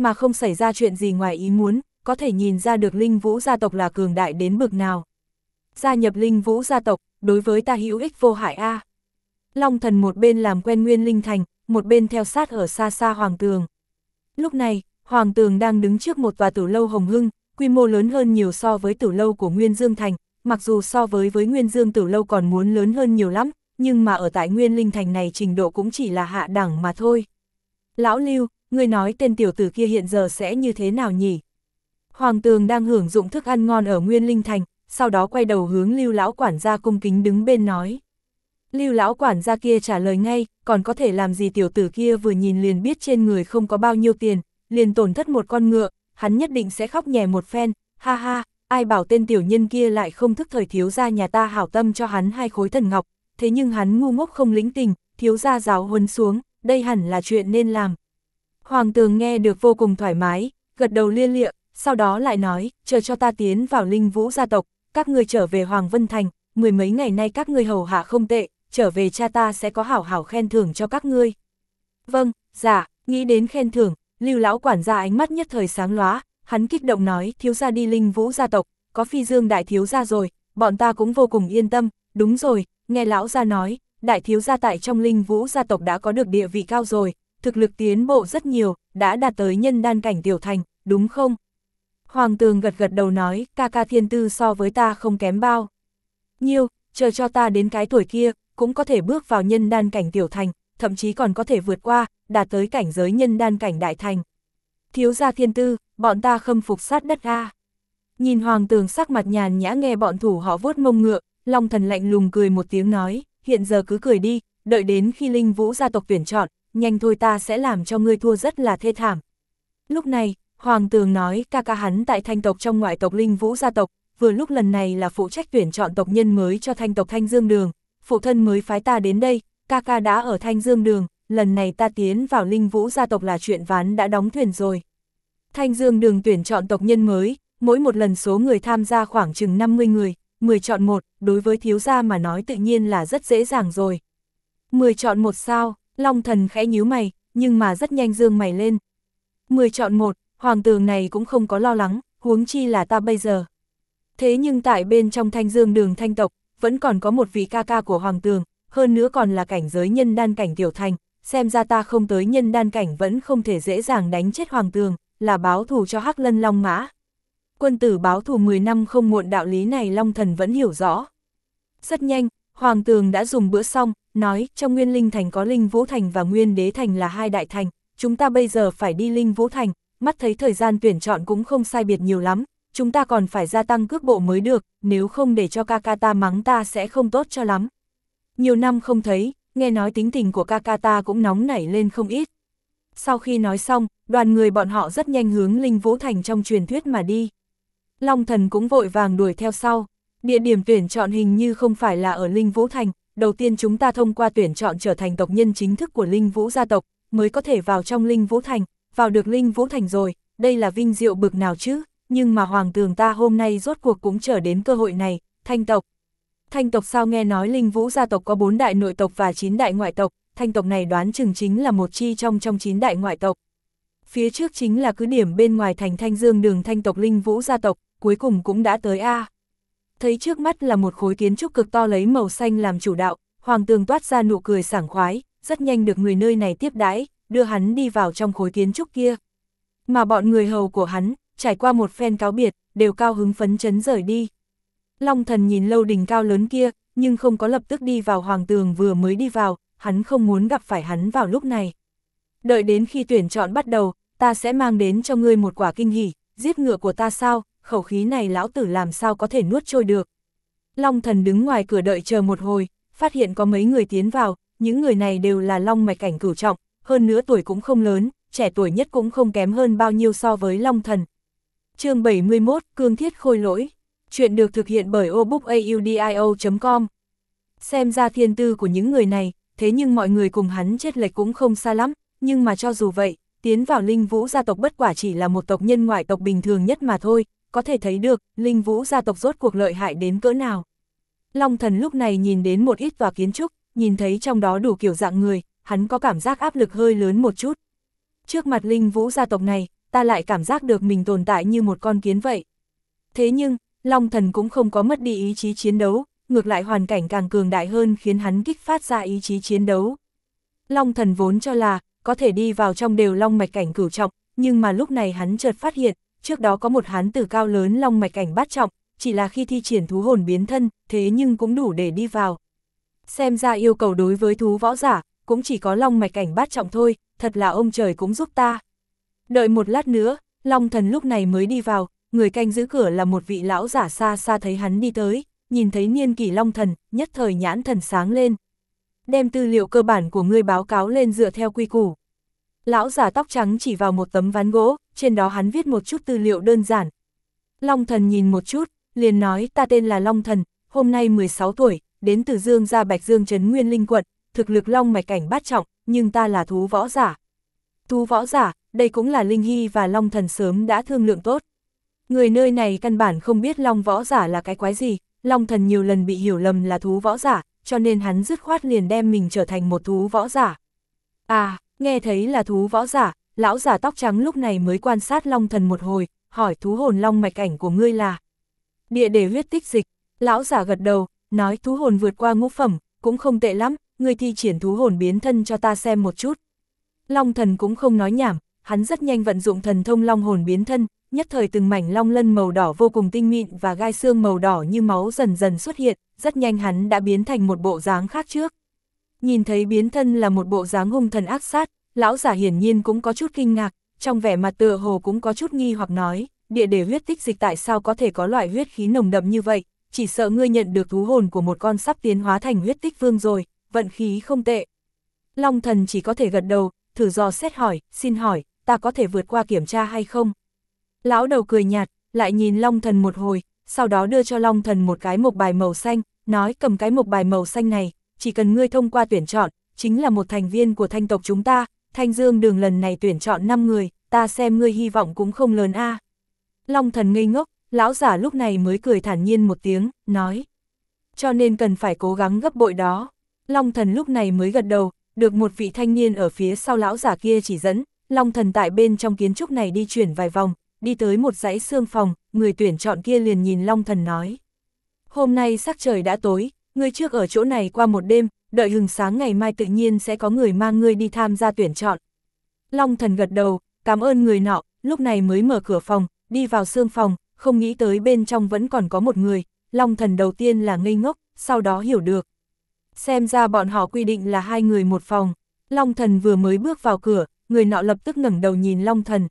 mà không xảy ra chuyện gì ngoài ý muốn, có thể nhìn ra được Linh Vũ gia tộc là cường đại đến bực nào. Gia nhập Linh Vũ gia tộc, đối với ta hữu ích vô hại a. Long Thần một bên làm quen Nguyên Linh Thành, một bên theo sát ở xa xa Hoàng Tường. Lúc này, Hoàng Tường đang đứng trước một tòa tử lâu hồng hưng, quy mô lớn hơn nhiều so với tử lâu của Nguyên Dương Thành, mặc dù so với với Nguyên Dương tử lâu còn muốn lớn hơn nhiều lắm, nhưng mà ở tại Nguyên Linh Thành này trình độ cũng chỉ là hạ đẳng mà thôi. Lão Lưu, ngươi nói tên tiểu tử kia hiện giờ sẽ như thế nào nhỉ? Hoàng Tường đang hưởng dụng thức ăn ngon ở Nguyên Linh Thành, sau đó quay đầu hướng Lưu lão quản gia cung kính đứng bên nói. Lưu lão quản gia kia trả lời ngay, còn có thể làm gì, tiểu tử kia vừa nhìn liền biết trên người không có bao nhiêu tiền, liền tổn thất một con ngựa, hắn nhất định sẽ khóc nhè một phen, ha ha, ai bảo tên tiểu nhân kia lại không thức thời, thiếu gia nhà ta hảo tâm cho hắn hai khối thần ngọc, thế nhưng hắn ngu ngốc không lĩnh tình, thiếu gia giáo huấn xuống, đây hẳn là chuyện nên làm. Hoàng Tường nghe được vô cùng thoải mái, gật đầu lia lịa, sau đó lại nói, chờ cho ta tiến vào Linh Vũ gia tộc, các ngươi trở về Hoàng Vân Thành, mười mấy ngày nay các ngươi hầu hạ không tệ, trở về cha ta sẽ có hảo hảo khen thưởng cho các ngươi. Vâng, dạ, nghĩ đến khen thưởng, Lưu lão quản gia ánh mắt nhất thời sáng lóa, hắn kích động nói, thiếu gia đi Linh Vũ gia tộc, có Phi Dương đại thiếu gia rồi, bọn ta cũng vô cùng yên tâm, đúng rồi, nghe lão gia nói, đại thiếu gia tại trong Linh Vũ gia tộc đã có được địa vị cao rồi, thực lực tiến bộ rất nhiều, đã đạt tới nhân đan cảnh tiểu thành, đúng không? Hoàng Tường gật gật đầu nói, ca ca thiên tư so với ta không kém bao nhiêu, chờ cho ta đến cái tuổi kia, cũng có thể bước vào nhân đan cảnh tiểu thành, thậm chí còn có thể vượt qua, đạt tới cảnh giới nhân đan cảnh đại thành. Thiếu gia thiên tư, bọn ta khâm phục sát đất a. Nhìn Hoàng Tường sắc mặt nhàn nhã nghe bọn thủ họ vuốt mông ngựa, Long Thần lạnh lùng cười một tiếng nói, hiện giờ cứ cười đi, đợi đến khi Linh Vũ gia tộc tuyển chọn, nhanh thôi ta sẽ làm cho ngươi thua rất là thê thảm. Lúc này, Hoàng Tường nói ca ca hắn tại Thanh tộc trong ngoại tộc Linh Vũ gia tộc, vừa lúc lần này là phụ trách tuyển chọn tộc nhân mới cho Thanh tộc Thanh Dương Đường, phụ thân mới phái ta đến đây, ca ca đã ở Thanh Dương Đường, lần này ta tiến vào Linh Vũ gia tộc là chuyện ván đã đóng thuyền rồi. Thanh Dương Đường tuyển chọn tộc nhân mới, mỗi một lần số người tham gia khoảng chừng năm mươi người, mười chọn một, đối với thiếu gia mà nói tự nhiên là rất dễ dàng rồi. mười chọn một sao, Long Thần khẽ nhíu mày, nhưng mà rất nhanh dương mày lên. mười chọn một, Hoàng Tường này cũng không có lo lắng, huống chi là ta bây giờ. Thế nhưng tại bên trong Thanh Dương Đường Thanh tộc, vẫn còn có một vị ca ca của Hoàng Tường, hơn nữa còn là cảnh giới nhân đan cảnh tiểu thành, xem ra ta không tới nhân đan cảnh vẫn không thể dễ dàng đánh chết Hoàng Tường, là báo thù cho Hắc Lân Long Mã. Quân tử báo thù mười năm không muộn, đạo lý này Long Thần vẫn hiểu rõ. Rất nhanh, Hoàng Tường đã dùng bữa xong, nói trong Nguyên Linh Thành có Linh Vũ Thành và Nguyên Đế Thành là hai đại thành, chúng ta bây giờ phải đi Linh Vũ Thành, mắt thấy thời gian tuyển chọn cũng không sai biệt nhiều lắm, chúng ta còn phải gia tăng cước bộ mới được, nếu không để cho ca ca ta mắng ta sẽ không tốt cho lắm. Nhiều năm không thấy, nghe nói tính tình của ca ca ta cũng nóng nảy lên không ít. Sau khi nói xong, đoàn người bọn họ rất nhanh hướng Linh Vũ Thành trong truyền thuyết mà đi. Long Thần cũng vội vàng đuổi theo sau. Địa điểm tuyển chọn hình như không phải là ở Linh Vũ Thành, đầu tiên chúng ta thông qua tuyển chọn trở thành tộc nhân chính thức của Linh Vũ gia tộc, mới có thể vào trong Linh Vũ Thành, vào được Linh Vũ Thành rồi, đây là vinh diệu bực nào chứ, nhưng mà Hoàng Tường ta hôm nay rốt cuộc cũng trở đến cơ hội này, Thanh tộc. Thanh tộc sao, nghe nói Linh Vũ gia tộc có bốn đại nội tộc và chín đại ngoại tộc, Thanh tộc này đoán chừng chính là một chi trong trong chín đại ngoại tộc. Phía trước chính là cứ điểm bên ngoài thành Thanh Dương Đường Thanh tộc Linh Vũ gia tộc, cuối cùng cũng đã tới a. Thấy trước mắt là một khối kiến trúc cực to lấy màu xanh làm chủ đạo, Hoàng Tường toát ra nụ cười sảng khoái, rất nhanh được người nơi này tiếp đãi, đưa hắn đi vào trong khối kiến trúc kia. Mà bọn người hầu của hắn, trải qua một phen cáo biệt, đều cao hứng phấn chấn rời đi. Long Thần nhìn lâu đình cao lớn kia, nhưng không có lập tức đi vào. Hoàng Tường vừa mới đi vào, hắn không muốn gặp phải hắn vào lúc này. Đợi đến khi tuyển chọn bắt đầu, ta sẽ mang đến cho ngươi một quả kinh hỉ, giết ngựa của ta sao, khẩu khí này lão tử làm sao có thể nuốt trôi được. Long Thần đứng ngoài cửa đợi chờ một hồi, phát hiện có mấy người tiến vào, những người này đều là long mạch cảnh cửu trọng, hơn nữa tuổi cũng không lớn, trẻ tuổi nhất cũng không kém hơn bao nhiêu so với Long Thần. Chương bảy mươi mốt, Cương Thiết Khôi Lỗi. Chuyện được thực hiện bởi obookaudio chấm com. Xem ra thiên tư của những người này, thế nhưng mọi người cùng hắn chênh lệch cũng không xa lắm, nhưng mà cho dù vậy, tiến vào Linh Vũ gia tộc bất quả chỉ là một tộc nhân ngoại tộc bình thường nhất mà thôi, có thể thấy được, Linh Vũ gia tộc rốt cuộc lợi hại đến cỡ nào. Long Thần lúc này nhìn đến một ít tòa kiến trúc, nhìn thấy trong đó đủ kiểu dạng người, hắn có cảm giác áp lực hơi lớn một chút. Trước mặt Linh Vũ gia tộc này, ta lại cảm giác được mình tồn tại như một con kiến vậy. Thế nhưng, Long Thần cũng không có mất đi ý chí chiến đấu, ngược lại hoàn cảnh càng cường đại hơn khiến hắn kích phát ra ý chí chiến đấu. Long Thần vốn cho là, có thể đi vào trong đều long mạch cảnh cửu trọng, nhưng mà lúc này hắn chợt phát hiện, trước đó có một hán tử cao lớn long mạch cảnh bát trọng, chỉ là khi thi triển thú hồn biến thân, thế nhưng cũng đủ để đi vào. Xem ra yêu cầu đối với thú võ giả, cũng chỉ có long mạch cảnh bát trọng thôi, thật là ông trời cũng giúp ta. Đợi một lát nữa, Long Thần lúc này mới đi vào, người canh giữ cửa là một vị lão giả xa xa thấy hắn đi tới, nhìn thấy niên kỷ Long Thần, nhất thời nhãn thần sáng lên. Đem tư liệu cơ bản của ngươi báo cáo lên dựa theo quy củ. Lão giả tóc trắng chỉ vào một tấm ván gỗ, trên đó hắn viết một chút tư liệu đơn giản. Long Thần nhìn một chút, liền nói ta tên là Long Thần, hôm nay mười sáu tuổi, đến từ Dương gia Bạch Dương trấn Nguyên Linh quận, thực lực long mạch cảnh bát trọng, nhưng ta là thú võ giả. Thú võ giả, đây cũng là Linh Hy và Long Thần sớm đã thương lượng tốt. Người nơi này căn bản không biết long võ giả là cái quái gì, Long Thần nhiều lần bị hiểu lầm là thú võ giả, cho nên hắn dứt khoát liền đem mình trở thành một thú võ giả. À, nghe thấy là thú võ giả, lão giả tóc trắng lúc này mới quan sát Long Thần một hồi, hỏi thú hồn long mạch cảnh của ngươi là địa để huyết tích dịch. Lão giả gật đầu, nói thú hồn vượt qua ngũ phẩm, cũng không tệ lắm, ngươi thi triển thú hồn biến thân cho ta xem một chút. Long Thần cũng không nói nhảm, hắn rất nhanh vận dụng thần thông long hồn biến thân, nhất thời từng mảnh long lân màu đỏ vô cùng tinh mịn và gai xương màu đỏ như máu dần dần xuất hiện, rất nhanh hắn đã biến thành một bộ dáng khác trước. Nhìn thấy biến thân là một bộ dáng hung thần ác sát, lão giả hiển nhiên cũng có chút kinh ngạc, trong vẻ mặt tựa hồ cũng có chút nghi hoặc nói, địa để huyết tích dịch tại sao có thể có loại huyết khí nồng đậm như vậy, chỉ sợ ngươi nhận được thú hồn của một con sắp tiến hóa thành huyết tích vương rồi, vận khí không tệ. Long Thần chỉ có thể gật đầu, thử dò xét hỏi, xin hỏi, ta có thể vượt qua kiểm tra hay không? Lão đầu cười nhạt, lại nhìn Long Thần một hồi, sau đó đưa cho Long Thần một cái mộc bài màu xanh, nói cầm cái mộc bài màu xanh này, chỉ cần ngươi thông qua tuyển chọn, chính là một thành viên của thanh tộc chúng ta, Thanh Dương Đường lần này tuyển chọn năm người, ta xem ngươi hy vọng cũng không lớn a. À. Long Thần ngây ngốc, lão giả lúc này mới cười thản nhiên một tiếng, nói. Cho nên cần phải cố gắng gấp bội đó. Long Thần lúc này mới gật đầu, được một vị thanh niên ở phía sau lão giả kia chỉ dẫn, Long Thần tại bên trong kiến trúc này đi chuyển vài vòng, đi tới một dãy xương phòng, người tuyển chọn kia liền nhìn Long Thần nói. Hôm nay sắc trời đã tối, ngươi trước ở chỗ này qua một đêm, đợi hừng sáng ngày mai tự nhiên sẽ có người mang ngươi đi tham gia tuyển chọn. Long Thần gật đầu, cảm ơn người nọ, lúc này mới mở cửa phòng, đi vào xương phòng, không nghĩ tới bên trong vẫn còn có một người, Long Thần đầu tiên là ngây ngốc, sau đó hiểu được. Xem ra bọn họ quy định là hai người một phòng, Long Thần vừa mới bước vào cửa, người nọ lập tức ngẩng đầu nhìn Long Thần.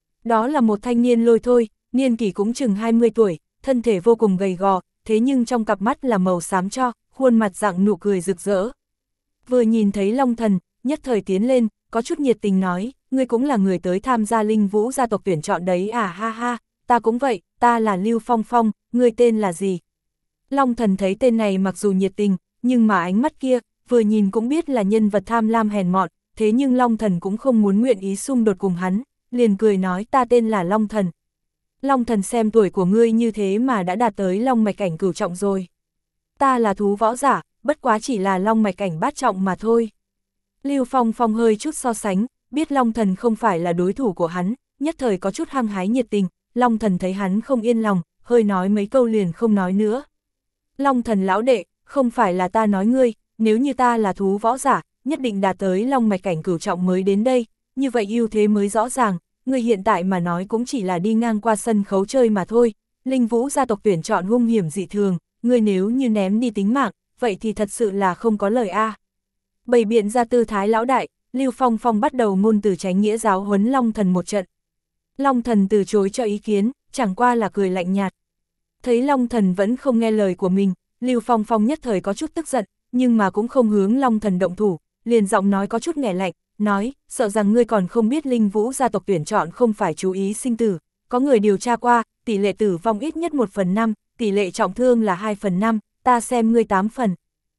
Đó là một thanh niên lôi thôi, niên kỷ cũng chừng hai mươi tuổi, thân thể vô cùng gầy gò, thế nhưng trong cặp mắt là màu xám cho, khuôn mặt dạng nụ cười rực rỡ. Vừa nhìn thấy Long Thần, nhất thời tiến lên, có chút nhiệt tình nói, ngươi cũng là người tới tham gia Linh Vũ gia tộc tuyển chọn đấy à ha ha, ta cũng vậy, ta là Lưu Phong Phong, ngươi tên là gì? Long Thần thấy tên này mặc dù nhiệt tình, nhưng mà ánh mắt kia, vừa nhìn cũng biết là nhân vật tham lam hèn mọn, thế nhưng Long Thần cũng không muốn nguyện ý xung đột cùng hắn, liền cười nói ta tên là Long Thần. Long Thần xem tuổi của ngươi như thế mà đã đạt tới long mạch cảnh cửu trọng rồi. Ta là thú võ giả, bất quá chỉ là long mạch cảnh bát trọng mà thôi. Lưu Phong Phong hơi chút so sánh, biết Long Thần không phải là đối thủ của hắn, nhất thời có chút hăng hái nhiệt tình, Long Thần thấy hắn không yên lòng, hơi nói mấy câu liền không nói nữa. Long Thần lão đệ, không phải là ta nói ngươi, nếu như ta là thú võ giả, nhất định đạt tới long mạch cảnh cửu trọng mới đến đây, như vậy ưu thế mới rõ ràng, ngươi hiện tại mà nói cũng chỉ là đi ngang qua sân khấu chơi mà thôi, Linh Vũ gia tộc tuyển chọn hung hiểm dị thường, ngươi nếu như ném đi tính mạng, vậy thì thật sự là không có lời a. À. Bày biện ra tư thái lão đại, Lưu Phong Phong bắt đầu ngôn từ tránh nghĩa giáo huấn Long Thần một trận. Long Thần từ chối cho ý kiến, chẳng qua là cười lạnh nhạt. Thấy Long Thần vẫn không nghe lời của mình, Lưu Phong Phong nhất thời có chút tức giận, nhưng mà cũng không hướng Long Thần động thủ, liền giọng nói có chút nghẻ lạnh, nói, sợ rằng ngươi còn không biết Linh Vũ gia tộc tuyển chọn không phải chú ý sinh tử, có người điều tra qua, tỷ lệ tử vong ít nhất một phần năm, tỷ lệ trọng thương là hai phần năm, ta xem ngươi tám phần.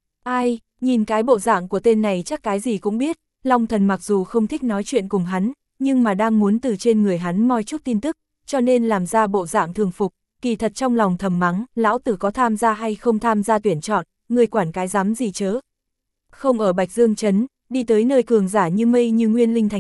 Ai, nhìn cái bộ dạng của tên này chắc cái gì cũng biết, Long Thần mặc dù không thích nói chuyện cùng hắn, nhưng mà đang muốn từ trên người hắn moi chút tin tức, cho nên làm ra bộ dạng thường phục, kỳ thật trong lòng thầm mắng, lão tử có tham gia hay không tham gia tuyển chọn, người quản cái dám gì chớ. Không ở Bạch Dương Trấn, đi tới nơi cường giả như mây như Nguyên Linh Thành này,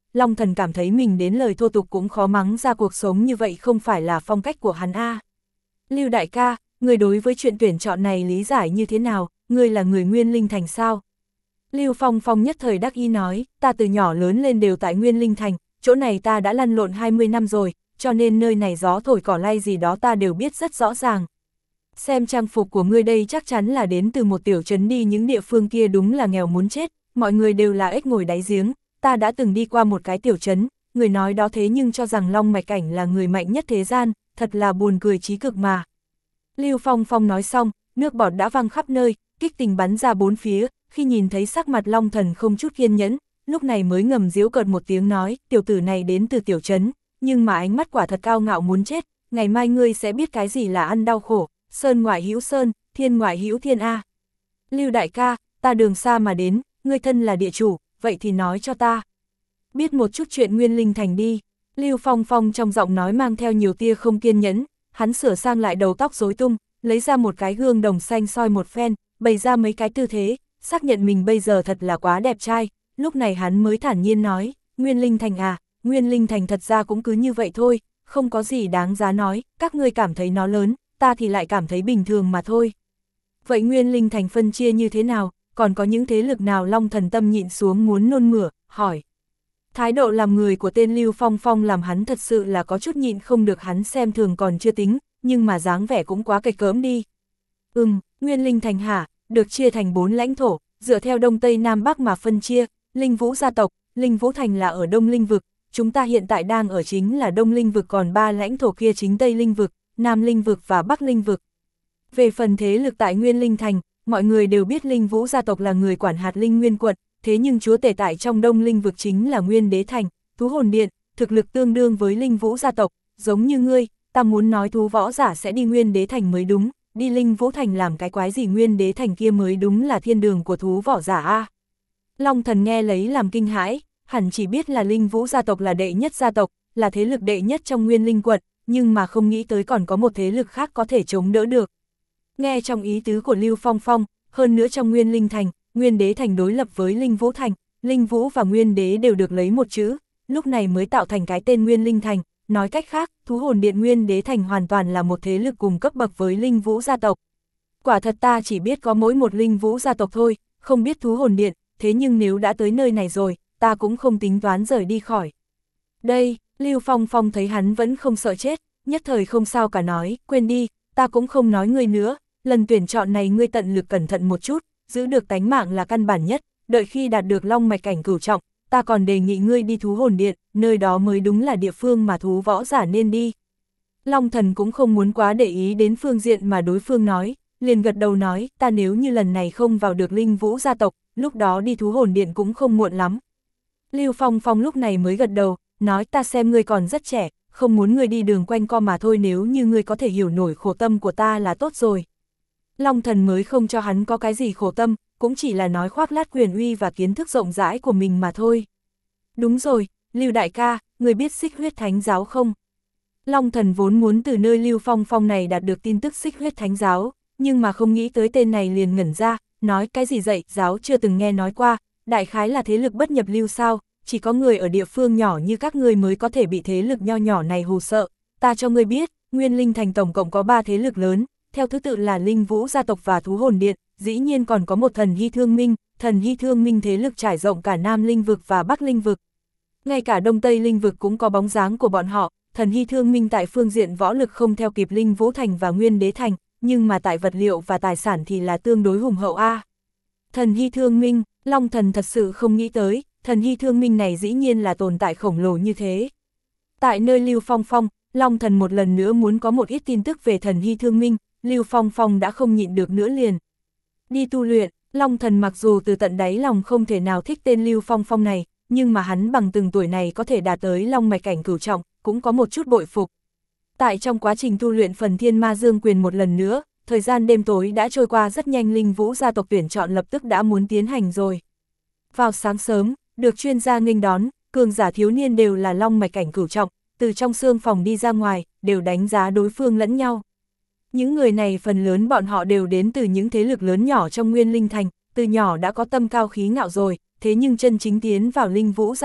Long Thần cảm thấy mình đến lời thô tục cũng khó mắng ra, cuộc sống như vậy không phải là phong cách của hắn a. Lưu đại ca, người đối với chuyện tuyển chọn này lý giải như thế nào, ngươi là người Nguyên Linh Thành sao? Lưu Phong Phong nhất thời đắc ý nói, ta từ nhỏ lớn lên đều tại Nguyên Linh Thành, chỗ này ta đã lăn lộn hai mươi năm rồi, cho nên nơi này gió thổi cỏ lay gì đó ta đều biết rất rõ ràng. Xem trang phục của ngươi đây chắc chắn là đến từ một tiểu trấn đi, những địa phương kia đúng là nghèo muốn chết, mọi người đều là ếch ngồi đáy giếng, ta đã từng đi qua một cái tiểu trấn, người nói đó thế nhưng cho rằng Long Mạch Cảnh là người mạnh nhất thế gian, thật là buồn cười chí cực mà. Lưu Phong Phong nói xong, nước bọt đã văng khắp nơi, kích tình bắn ra bốn phía, khi nhìn thấy sắc mặt Long Thần không chút kiên nhẫn, lúc này mới ngầm giễu cợt một tiếng nói, tiểu tử này đến từ tiểu trấn, nhưng mà ánh mắt quả thật cao ngạo muốn chết, ngày mai ngươi sẽ biết cái gì là ăn đau khổ, sơn ngoại hữu sơn, thiên ngoại hữu thiên a. Lưu đại ca, ta đường xa mà đến, ngươi thân là địa chủ, vậy thì nói cho ta. Biết một chút chuyện Nguyên Linh Thành đi. Lưu Phong Phong trong giọng nói mang theo nhiều tia không kiên nhẫn, hắn sửa sang lại đầu tóc rối tung, lấy ra một cái gương đồng xanh soi một phen, bày ra mấy cái tư thế, xác nhận mình bây giờ thật là quá đẹp trai, lúc này hắn mới thản nhiên nói, Nguyên Linh Thành à, Nguyên Linh Thành thật ra cũng cứ như vậy thôi, không có gì đáng giá nói, các ngươi cảm thấy nó lớn, ta thì lại cảm thấy bình thường mà thôi. Vậy Nguyên Linh Thành phân chia như thế nào, còn có những thế lực nào? Long Thần tâm nhịn xuống muốn nôn mửa, hỏi. Thái độ làm người của tên Lưu Phong Phong làm hắn thật sự là có chút nhịn không được, hắn xem thường còn chưa tính, nhưng mà dáng vẻ cũng quá kịch cỡm đi. Ừm, Nguyên Linh Thành hả, được chia thành bốn lãnh thổ, dựa theo Đông Tây Nam Bắc mà phân chia, Linh Vũ gia tộc, Linh Vũ Thành là ở Đông Linh Vực, chúng ta hiện tại đang ở chính là Đông Linh Vực, còn ba lãnh thổ kia chính Tây Linh Vực, Nam Linh Vực và Bắc Linh Vực. Về phần thế lực tại Nguyên Linh Thành, mọi người đều biết Linh Vũ gia tộc là người quản hạt Linh Nguyên quận, thế nhưng chúa tể tại trong Đông Linh Vực chính là Nguyên Đế Thành, Thú Hồn Điện, thực lực tương đương với Linh Vũ gia tộc, giống như ngươi, ta muốn nói thú võ giả sẽ đi Nguyên Đế Thành mới đúng, đi Linh Vũ Thành làm cái quái gì, Nguyên Đế Thành kia mới đúng là thiên đường của thú võ giả a. Long Thần nghe lấy làm kinh hãi, hẳn chỉ biết là Linh Vũ gia tộc là đệ nhất gia tộc, là thế lực đệ nhất trong Nguyên Linh quận, nhưng mà không nghĩ tới còn có một thế lực khác có thể chống đỡ được. Nghe trong ý tứ của Lưu Phong Phong, hơn nữa trong Nguyên Linh Thành, Nguyên Đế Thành đối lập với Linh Vũ Thành, Linh Vũ và Nguyên Đế đều được lấy một chữ, lúc này mới tạo thành cái tên Nguyên Linh Thành, nói cách khác, Thú Hồn Điện Nguyên Đế Thành hoàn toàn là một thế lực cùng cấp bậc với Linh Vũ gia tộc. Quả thật ta chỉ biết có mỗi một Linh Vũ gia tộc thôi, không biết Thú Hồn Điện, thế nhưng nếu đã tới nơi này rồi, ta cũng không tính toán rời đi khỏi. Đây, Lưu Phong Phong thấy hắn vẫn không sợ chết, nhất thời không sao cả nói, quên đi, ta cũng không nói ngươi nữa, lần tuyển chọn này ngươi tận lực cẩn thận một chút, giữ được tánh mạng là căn bản nhất, đợi khi đạt được Long Mạch Cảnh cửu trọng, ta còn đề nghị ngươi đi Thú Hồn Điện, nơi đó mới đúng là địa phương mà thú võ giả nên đi. Long Thần cũng không muốn quá để ý đến phương diện mà đối phương nói, liền gật đầu nói, ta nếu như lần này không vào được Linh Vũ gia tộc, lúc đó đi Thú Hồn Điện cũng không muộn lắm. Lưu Phong Phong lúc này mới gật đầu, nói ta xem ngươi còn rất trẻ, không muốn ngươi đi đường quanh co mà thôi, nếu như ngươi có thể hiểu nổi khổ tâm của ta là tốt rồi. Long Thần mới không cho hắn có cái gì khổ tâm, cũng chỉ là nói khoác lác quyền uy và kiến thức rộng rãi của mình mà thôi. Đúng rồi, Lưu đại ca, người biết Xích Huyết Thánh Giáo không? Long Thần vốn muốn từ nơi Lưu Phong Phong này đạt được tin tức Xích Huyết Thánh Giáo, nhưng mà không nghĩ tới tên này liền ngẩn ra, nói cái gì dậy, giáo chưa từng nghe nói qua, đại khái là thế lực bất nhập lưu sao, chỉ có người ở địa phương nhỏ như các ngươi mới có thể bị thế lực nho nhỏ này hù sợ. Ta cho ngươi biết, Nguyên Linh Thành tổng cộng có ba thế lực lớn, theo thứ tự là Linh Vũ gia tộc và Thú Hồn Điện, dĩ nhiên còn có một Thần Hy Thương Minh, Thần Hy Thương Minh thế lực trải rộng cả Nam Linh Vực và Bắc Linh Vực. Ngay cả Đông Tây Linh Vực cũng có bóng dáng của bọn họ, Thần Hy Thương Minh tại phương diện võ lực không theo kịp Linh Vũ Thành và Nguyên Đế Thành, nhưng mà tại vật liệu và tài sản thì là tương đối hùng hậu a. Thần Hy Thương Minh, Long Thần thật sự không nghĩ tới, Thần Hy Thương Minh này dĩ nhiên là tồn tại khổng lồ như thế. Tại nơi Lưu Phong Phong, Long Thần một lần nữa muốn có một ít tin tức về Thần Hy Thương Minh, Lưu Phong Phong đã không nhịn được nữa liền. Đi tu luyện, Long Thần mặc dù từ tận đáy lòng không thể nào thích tên Lưu Phong Phong này, nhưng mà hắn bằng từng tuổi này có thể đạt tới Long Mạch Cảnh cửu trọng, cũng có một chút bội phục. Tại trong quá trình tu luyện phần Thiên Ma Dương Quyền một lần nữa, thời gian đêm tối đã trôi qua rất nhanh, Linh Vũ gia tộc tuyển chọn lập tức đã muốn tiến hành rồi. Vào sáng sớm, được chuyên gia nghênh đón, cường giả thiếu niên đều là Long Mạch Cảnh cửu trọng, từ trong xương phòng đi ra ngoài, đều đánh giá đối phương lẫn nhau. Những người này phần lớn bọn họ đều đến từ những thế lực lớn nhỏ trong Nguyên Linh Thành, từ nhỏ đã có tâm cao khí ngạo rồi, thế nhưng chân chính tiến vào Linh Vũ gia tộc,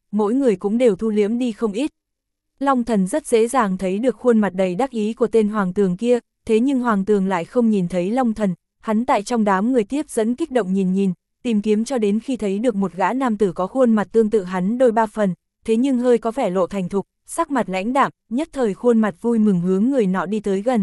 mỗi người cũng đều thu liếm đi không ít. Long Thần rất dễ dàng thấy được khuôn mặt đầy đắc ý của tên Hoàng Tường kia, thế nhưng Hoàng Tường lại không nhìn thấy Long Thần, hắn tại trong đám người tiếp dẫn kích động nhìn nhìn, tìm kiếm cho đến khi thấy được một gã nam tử có khuôn mặt tương tự hắn đôi ba phần, thế nhưng hơi có vẻ lộ thành thục, sắc mặt lãnh đạm, nhất thời khuôn mặt vui mừng hướng người nọ đi tới gần.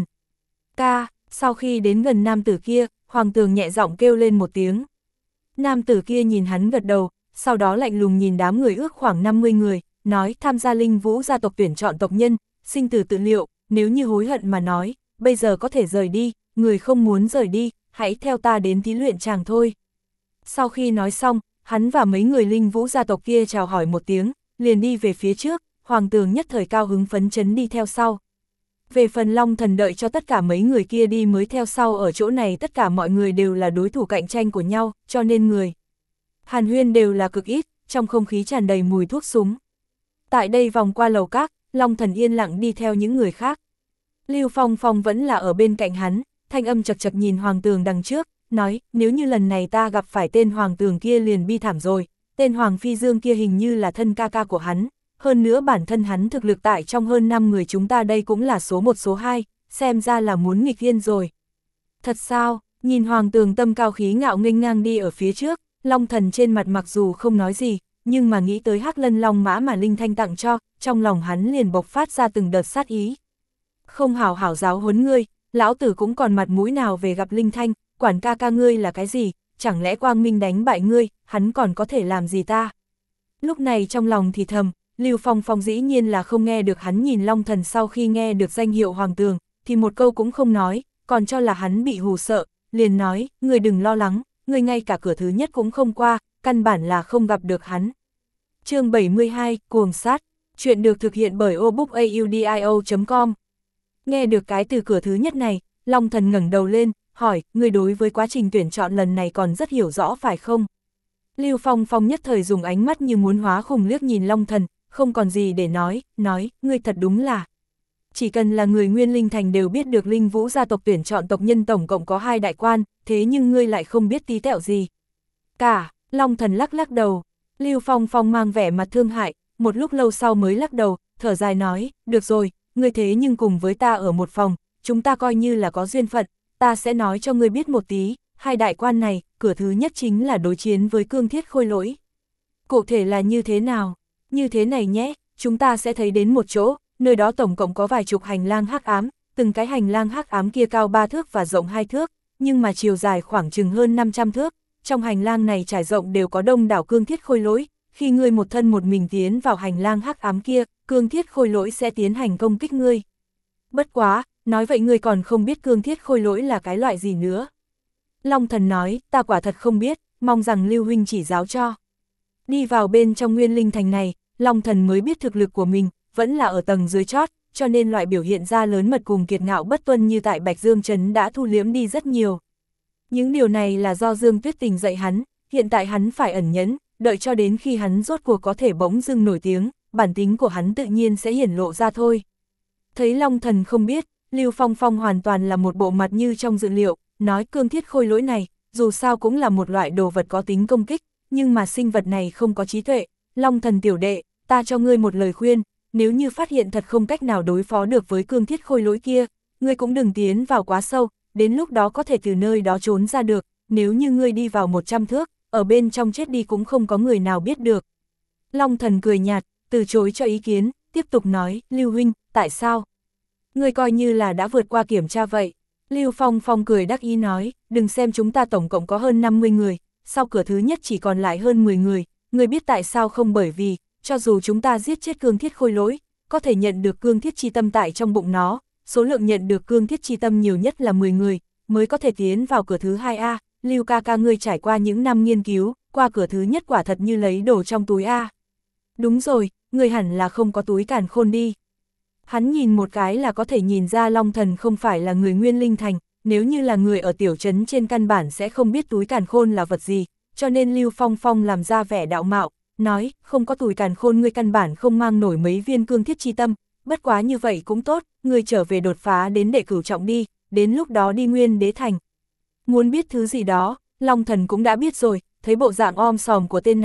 Ca, sau khi đến gần nam tử kia, Hoàng Tường nhẹ giọng kêu lên một tiếng. Nam tử kia nhìn hắn gật đầu, sau đó lạnh lùng nhìn đám người ước khoảng năm mươi người, nói tham gia Linh Vũ gia tộc tuyển chọn tộc nhân, sinh tử tự liệu, nếu như hối hận mà nói, bây giờ có thể rời đi, người không muốn rời đi, hãy theo ta đến thí luyện chàng thôi. Sau khi nói xong, hắn và mấy người Linh Vũ gia tộc kia chào hỏi một tiếng, liền đi về phía trước, Hoàng Tường nhất thời cao hứng phấn chấn đi theo sau. Về phần Long Thần đợi cho tất cả mấy người kia đi mới theo sau, ở chỗ này tất cả mọi người đều là đối thủ cạnh tranh của nhau, cho nên người hàn huyên đều là cực ít, trong không khí tràn đầy mùi thuốc súng. Tại đây vòng qua lầu các, Long Thần yên lặng đi theo những người khác. Lưu Phong Phong vẫn là ở bên cạnh hắn, thanh âm chật chật nhìn Hoàng Tường đằng trước, nói, nếu như lần này ta gặp phải tên Hoàng Tường kia liền bi thảm rồi, tên Hoàng Phi Dương kia hình như là thân ca ca của hắn, hơn nữa bản thân hắn thực lực tại trong hơn năm người chúng ta đây cũng là số một số hai, xem ra là muốn nghịch thiên rồi. Thật sao, nhìn Hoàng Tường tâm cao khí ngạo nghênh ngang đi ở phía trước, Long Thần trên mặt mặc dù không nói gì, nhưng mà nghĩ tới Hắc Lân Long mã mà Linh Thanh tặng cho, trong lòng hắn liền bộc phát ra từng đợt sát ý. Không hảo hảo giáo huấn ngươi, lão tử cũng còn mặt mũi nào về gặp Linh Thanh, quản ca ca ngươi là cái gì, chẳng lẽ Quang Minh đánh bại ngươi, hắn còn có thể làm gì ta? Lúc này trong lòng thì thầm, Lưu Phong Phong dĩ nhiên là không nghe được hắn, nhìn Long Thần sau khi nghe được danh hiệu Hoàng Tường, thì một câu cũng không nói, còn cho là hắn bị hù sợ, liền nói, ngươi đừng lo lắng, ngươi ngay cả cửa thứ nhất cũng không qua, căn bản là không gặp được hắn. Chương bảy mươi hai, Cuồng sát, chuyện được thực hiện bởi obookaudio chấm com. Nghe được cái từ cửa thứ nhất này, Long Thần ngẩng đầu lên, hỏi, ngươi đối với quá trình tuyển chọn lần này còn rất hiểu rõ phải không? Lưu Phong Phong nhất thời dùng ánh mắt như muốn hóa khủng liếc nhìn Long Thần, không còn gì để nói, nói, ngươi thật đúng là. Chỉ cần là người Nguyên Linh Thành đều biết được Linh Vũ gia tộc tuyển chọn tộc nhân tổng cộng có hai đại quan, thế nhưng ngươi lại không biết tí tẹo gì. Cả, Long Thần lắc lắc đầu, Lưu Phong Phong mang vẻ mặt thương hại, một lúc lâu sau mới lắc đầu, thở dài nói, được rồi, ngươi thế nhưng cùng với ta ở một phòng, chúng ta coi như là có duyên phận, ta sẽ nói cho ngươi biết một tí, hai đại quan này, cửa thứ nhất chính là đối chiến với Cương Thiết Khôi Lỗi. Cụ thể là như thế nào? Như thế này nhé, chúng ta sẽ thấy đến một chỗ, nơi đó tổng cộng có vài chục hành lang hắc ám, từng cái hành lang hắc ám kia cao ba thước và rộng hai thước, nhưng mà chiều dài khoảng chừng hơn năm trăm thước. Trong hành lang này trải rộng đều có đông đảo Cương Thiết Khôi Lỗi, khi ngươi một thân một mình tiến vào hành lang hắc ám kia, Cương Thiết Khôi Lỗi sẽ tiến hành công kích ngươi. Bất quá, nói vậy ngươi còn không biết Cương Thiết Khôi Lỗi là cái loại gì nữa. Long Thần nói, ta quả thật không biết, mong rằng Lưu huynh chỉ giáo cho. Đi vào bên trong Nguyên Linh Thành này, Long Thần mới biết thực lực của mình, vẫn là ở tầng dưới chót, cho nên loại biểu hiện ra lớn mật cùng kiệt ngạo bất tuân như tại Bạch Dương Trấn đã thu liếm đi rất nhiều. Những điều này là do Dương Tuyết Tình dạy hắn, hiện tại hắn phải ẩn nhẫn, đợi cho đến khi hắn rốt cuộc có thể bỗng dưng nổi tiếng, bản tính của hắn tự nhiên sẽ hiển lộ ra thôi. Thấy Long Thần không biết, Lưu Phong Phong hoàn toàn là một bộ mặt như trong dự liệu, nói Cương Thiết Khôi Lỗi này, dù sao cũng là một loại đồ vật có tính công kích, nhưng mà sinh vật này không có trí tuệ. Long Thần tiểu đệ, ta cho ngươi một lời khuyên, nếu như phát hiện thật không cách nào đối phó được với Cương Thiết Khôi Lỗi kia, ngươi cũng đừng tiến vào quá sâu, đến lúc đó có thể từ nơi đó trốn ra được, nếu như ngươi đi vào một trăm thước, ở bên trong chết đi cũng không có người nào biết được. Long Thần cười nhạt, từ chối cho ý kiến, tiếp tục nói, Lưu huynh, tại sao? Ngươi coi như là đã vượt qua kiểm tra vậy. Lưu Phong Phong cười đắc ý nói, đừng xem chúng ta tổng cộng có hơn năm mươi người, sau cửa thứ nhất chỉ còn lại hơn mười người, ngươi biết tại sao không? Bởi vì, cho dù chúng ta giết chết Cương Thiết Khôi Lỗi, có thể nhận được Cương Thiết chi tâm tại trong bụng nó, số lượng nhận được Cương Thiết chi tâm nhiều nhất là mười người, mới có thể tiến vào cửa thứ hai A. Lưu ca ca ngươi trải qua những năm nghiên cứu, qua cửa thứ nhất quả thật như lấy đồ trong túi A. Đúng rồi, ngươi hẳn là không có túi càn khôn đi. Hắn nhìn một cái là có thể nhìn ra Long Thần không phải là người Nguyên Linh Thành, nếu như là người ở tiểu trấn trên căn bản sẽ không biết túi càn khôn là vật gì, cho nên Lưu Phong Phong làm ra vẻ đạo mạo, nói, không có túi càn khôn ngươi căn bản không mang nổi mấy viên Cương Thiết chi tâm, bất quá như vậy cũng tốt, ngươi trở về đột phá đến đệ cửu trọng đi, đến lúc đó đi Nguyên Đế Thành. Muốn biết thứ gì đó, Long Thần cũng đã biết rồi, thấy bộ dạng om sòm của tên này,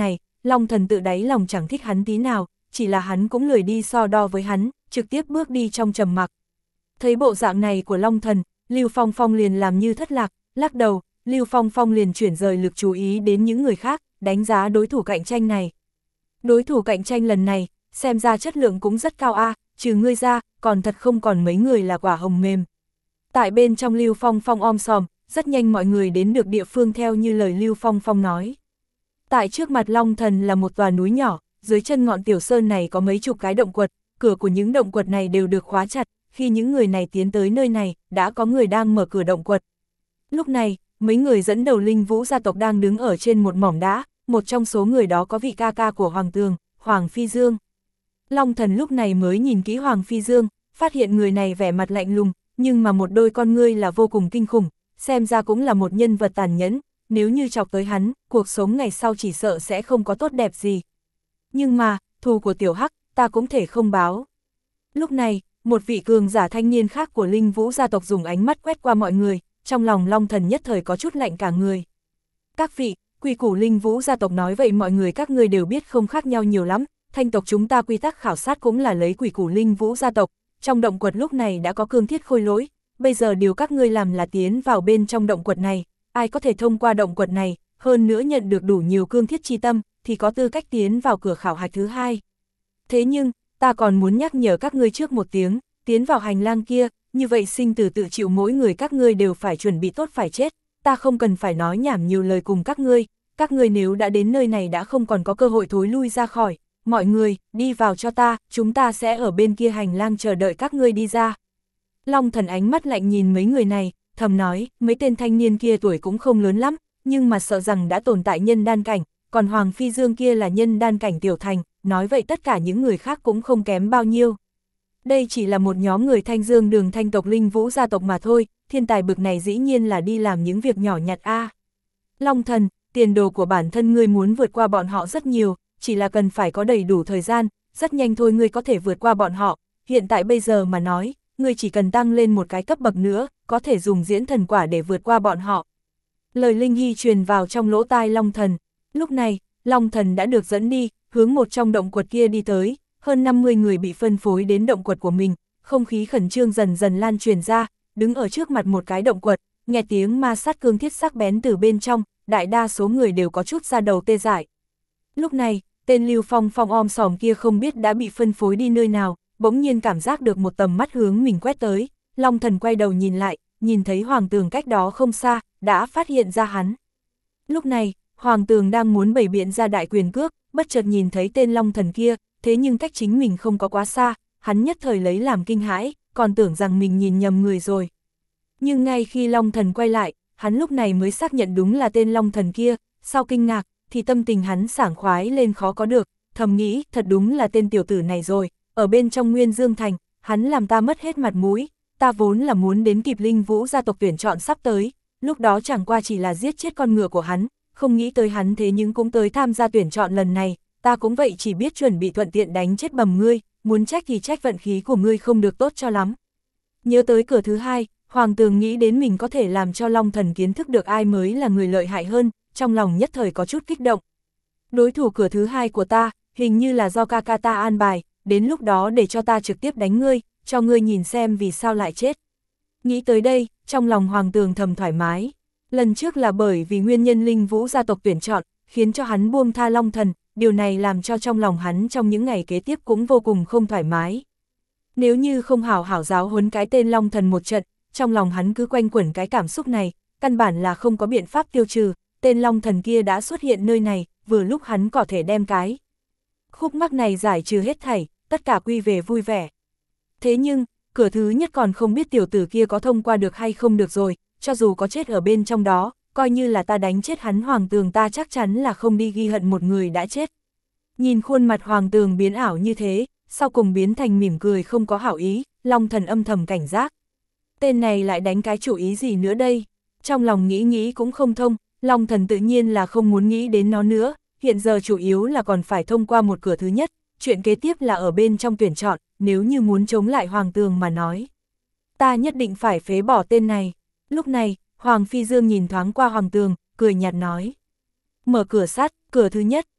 Long Thần tự đáy lòng chẳng thích hắn tí nào, chỉ là hắn cũng lười đi so đo với hắn, trực tiếp bước đi trong trầm mặc. Thấy bộ dạng này của Long Thần, Lưu Phong Phong liền làm như thất lạc, lắc đầu, Lưu Phong Phong liền chuyển rời lực chú ý đến những người khác, đánh giá đối thủ cạnh tranh này. Đối thủ cạnh tranh lần này, xem ra chất lượng cũng rất cao a, trừ ngươi ra, còn thật không còn mấy người là quả hồng mềm. Tại bên trong Lưu Phong Phong om sòm, rất nhanh mọi người đến được địa phương theo như lời Lưu Phong Phong nói. Tại trước mặt Long Thần là một tòa núi nhỏ, dưới chân ngọn tiểu sơn này có mấy chục cái động quật, cửa của những động quật này đều được khóa chặt, khi những người này tiến tới nơi này, đã có người đang mở cửa động quật. Lúc này, mấy người dẫn đầu Linh Vũ gia tộc đang đứng ở trên một mỏm đá, một trong số người đó có vị ca ca của Hoàng Tường, Hoàng Phi Dương. Long Thần lúc này mới nhìn kỹ Hoàng Phi Dương, phát hiện người này vẻ mặt lạnh lùng, nhưng mà một đôi con ngươi là vô cùng kinh khủng, xem ra cũng là một nhân vật tàn nhẫn, nếu như chọc tới hắn, cuộc sống ngày sau chỉ sợ sẽ không có tốt đẹp gì. Nhưng mà, thù của Tiểu Hắc, ta cũng thể không báo. Lúc này, một vị cường giả thanh niên khác của Linh Vũ gia tộc dùng ánh mắt quét qua mọi người, trong lòng Long Thần nhất thời có chút lạnh cả người. Các vị, quy củ Linh Vũ gia tộc nói vậy mọi người các ngươi đều biết không khác nhau nhiều lắm, thanh tộc chúng ta quy tắc khảo sát cũng là lấy quy củ Linh Vũ gia tộc, trong động quật lúc này đã có cương thiết khôi lỗi, bây giờ điều các ngươi làm là tiến vào bên trong động quật này, ai có thể thông qua động quật này, hơn nữa nhận được đủ nhiều cương thiết chi tâm, thì có tư cách tiến vào cửa khảo hạch thứ hai. Thế nhưng, ta còn muốn nhắc nhở các ngươi trước một tiếng, tiến vào hành lang kia, như vậy sinh tử tự chịu mỗi người các ngươi đều phải chuẩn bị tốt phải chết, ta không cần phải nói nhảm nhiều lời cùng các ngươi, các ngươi nếu đã đến nơi này đã không còn có cơ hội thối lui ra khỏi, mọi người, đi vào cho ta, chúng ta sẽ ở bên kia hành lang chờ đợi các ngươi đi ra. Long Thần ánh mắt lạnh nhìn mấy người này, thầm nói, mấy tên thanh niên kia tuổi cũng không lớn lắm, nhưng mà sợ rằng đã tồn tại nhân đan cảnh, còn Hoàng Phi Dương kia là nhân đan cảnh tiểu thành, nói vậy tất cả những người khác cũng không kém bao nhiêu. Đây chỉ là một nhóm người Thanh Dương Đường Thanh tộc Linh Vũ gia tộc mà thôi, thiên tài bực này dĩ nhiên là đi làm những việc nhỏ nhặt a. Long Thần, tiền đồ của bản thân ngươi muốn vượt qua bọn họ rất nhiều, chỉ là cần phải có đầy đủ thời gian, rất nhanh thôi ngươi có thể vượt qua bọn họ, hiện tại bây giờ mà nói, ngươi chỉ cần tăng lên một cái cấp bậc nữa, có thể dùng diễn thần quả để vượt qua bọn họ. Lời Linh Hy truyền vào trong lỗ tai Long Thần, lúc này, Long Thần đã được dẫn đi, hướng một trong động quật kia đi tới, hơn năm mươi người bị phân phối đến động quật của mình, không khí khẩn trương dần dần lan truyền ra, đứng ở trước mặt một cái động quật, nghe tiếng ma sát cương thiết sắc bén từ bên trong, đại đa số người đều có chút da đầu tê dại. Lúc này, tên Lưu Phong Phong om sòm kia không biết đã bị phân phối đi nơi nào, bỗng nhiên cảm giác được một tầm mắt hướng mình quét tới, Long Thần quay đầu nhìn lại, nhìn thấy Hoàng Tường cách đó không xa, đã phát hiện ra hắn. Lúc này, Hoàng Tường đang muốn bày biện ra đại quyền cước, bất chợt nhìn thấy tên Long Thần kia, thế nhưng cách chính mình không có quá xa, hắn nhất thời lấy làm kinh hãi, còn tưởng rằng mình nhìn nhầm người rồi. Nhưng ngay khi Long Thần quay lại, hắn lúc này mới xác nhận đúng là tên Long Thần kia, sau kinh ngạc, thì tâm tình hắn sảng khoái lên khó có được, thầm nghĩ, thật đúng là tên tiểu tử này rồi, ở bên trong Nguyên Dương Thành, hắn làm ta mất hết mặt mũi, ta vốn là muốn đến kịp Linh Vũ gia tộc tuyển chọn sắp tới, lúc đó chẳng qua chỉ là giết chết con ngựa của hắn, không nghĩ tới hắn thế nhưng cũng tới tham gia tuyển chọn lần này, ta cũng vậy chỉ biết chuẩn bị thuận tiện đánh chết bầm ngươi, muốn trách thì trách vận khí của ngươi không được tốt cho lắm. Nhớ tới cửa thứ hai, Hoàng Tường nghĩ đến mình có thể làm cho Long Thần kiến thức được ai mới là người lợi hại hơn, trong lòng nhất thời có chút kích động. Đối thủ cửa thứ hai của ta, hình như là do ca ca ta an bài, đến lúc đó để cho ta trực tiếp đánh ngươi, cho ngươi nhìn xem vì sao lại chết. Nghĩ tới đây, trong lòng Hoàng Tường thầm thoải mái. Lần trước là bởi vì nguyên nhân Linh Vũ gia tộc tuyển chọn, khiến cho hắn buông tha Long Thần, điều này làm cho trong lòng hắn trong những ngày kế tiếp cũng vô cùng không thoải mái. Nếu như không hảo hảo giáo huấn cái tên Long Thần một trận, trong lòng hắn cứ quanh quẩn cái cảm xúc này, căn bản là không có biện pháp tiêu trừ, tên Long Thần kia đã xuất hiện nơi này, vừa lúc hắn có thể đem cái khúc mắc này giải trừ hết thảy, tất cả quy về vui vẻ. Thế nhưng, cửa thứ nhất còn không biết tiểu tử kia có thông qua được hay không được rồi, cho dù có chết ở bên trong đó, coi như là ta đánh chết hắn Hoàng Tường ta chắc chắn là không đi ghi hận một người đã chết. Nhìn khuôn mặt Hoàng Tường biến ảo như thế, sau cùng biến thành mỉm cười không có hảo ý, Long Thần âm thầm cảnh giác. Tên này lại đánh cái chủ ý gì nữa đây? Trong lòng nghĩ nghĩ cũng không thông, Long Thần tự nhiên là không muốn nghĩ đến nó nữa, hiện giờ chủ yếu là còn phải thông qua một cửa thứ nhất, chuyện kế tiếp là ở bên trong tuyển chọn, nếu như muốn chống lại Hoàng Tường mà nói. Ta nhất định phải phế bỏ tên này. Lúc này, Hoàng Phi Dương nhìn thoáng qua Hoàng Tường, cười nhạt nói. Mở cửa sắt, cửa thứ nhất,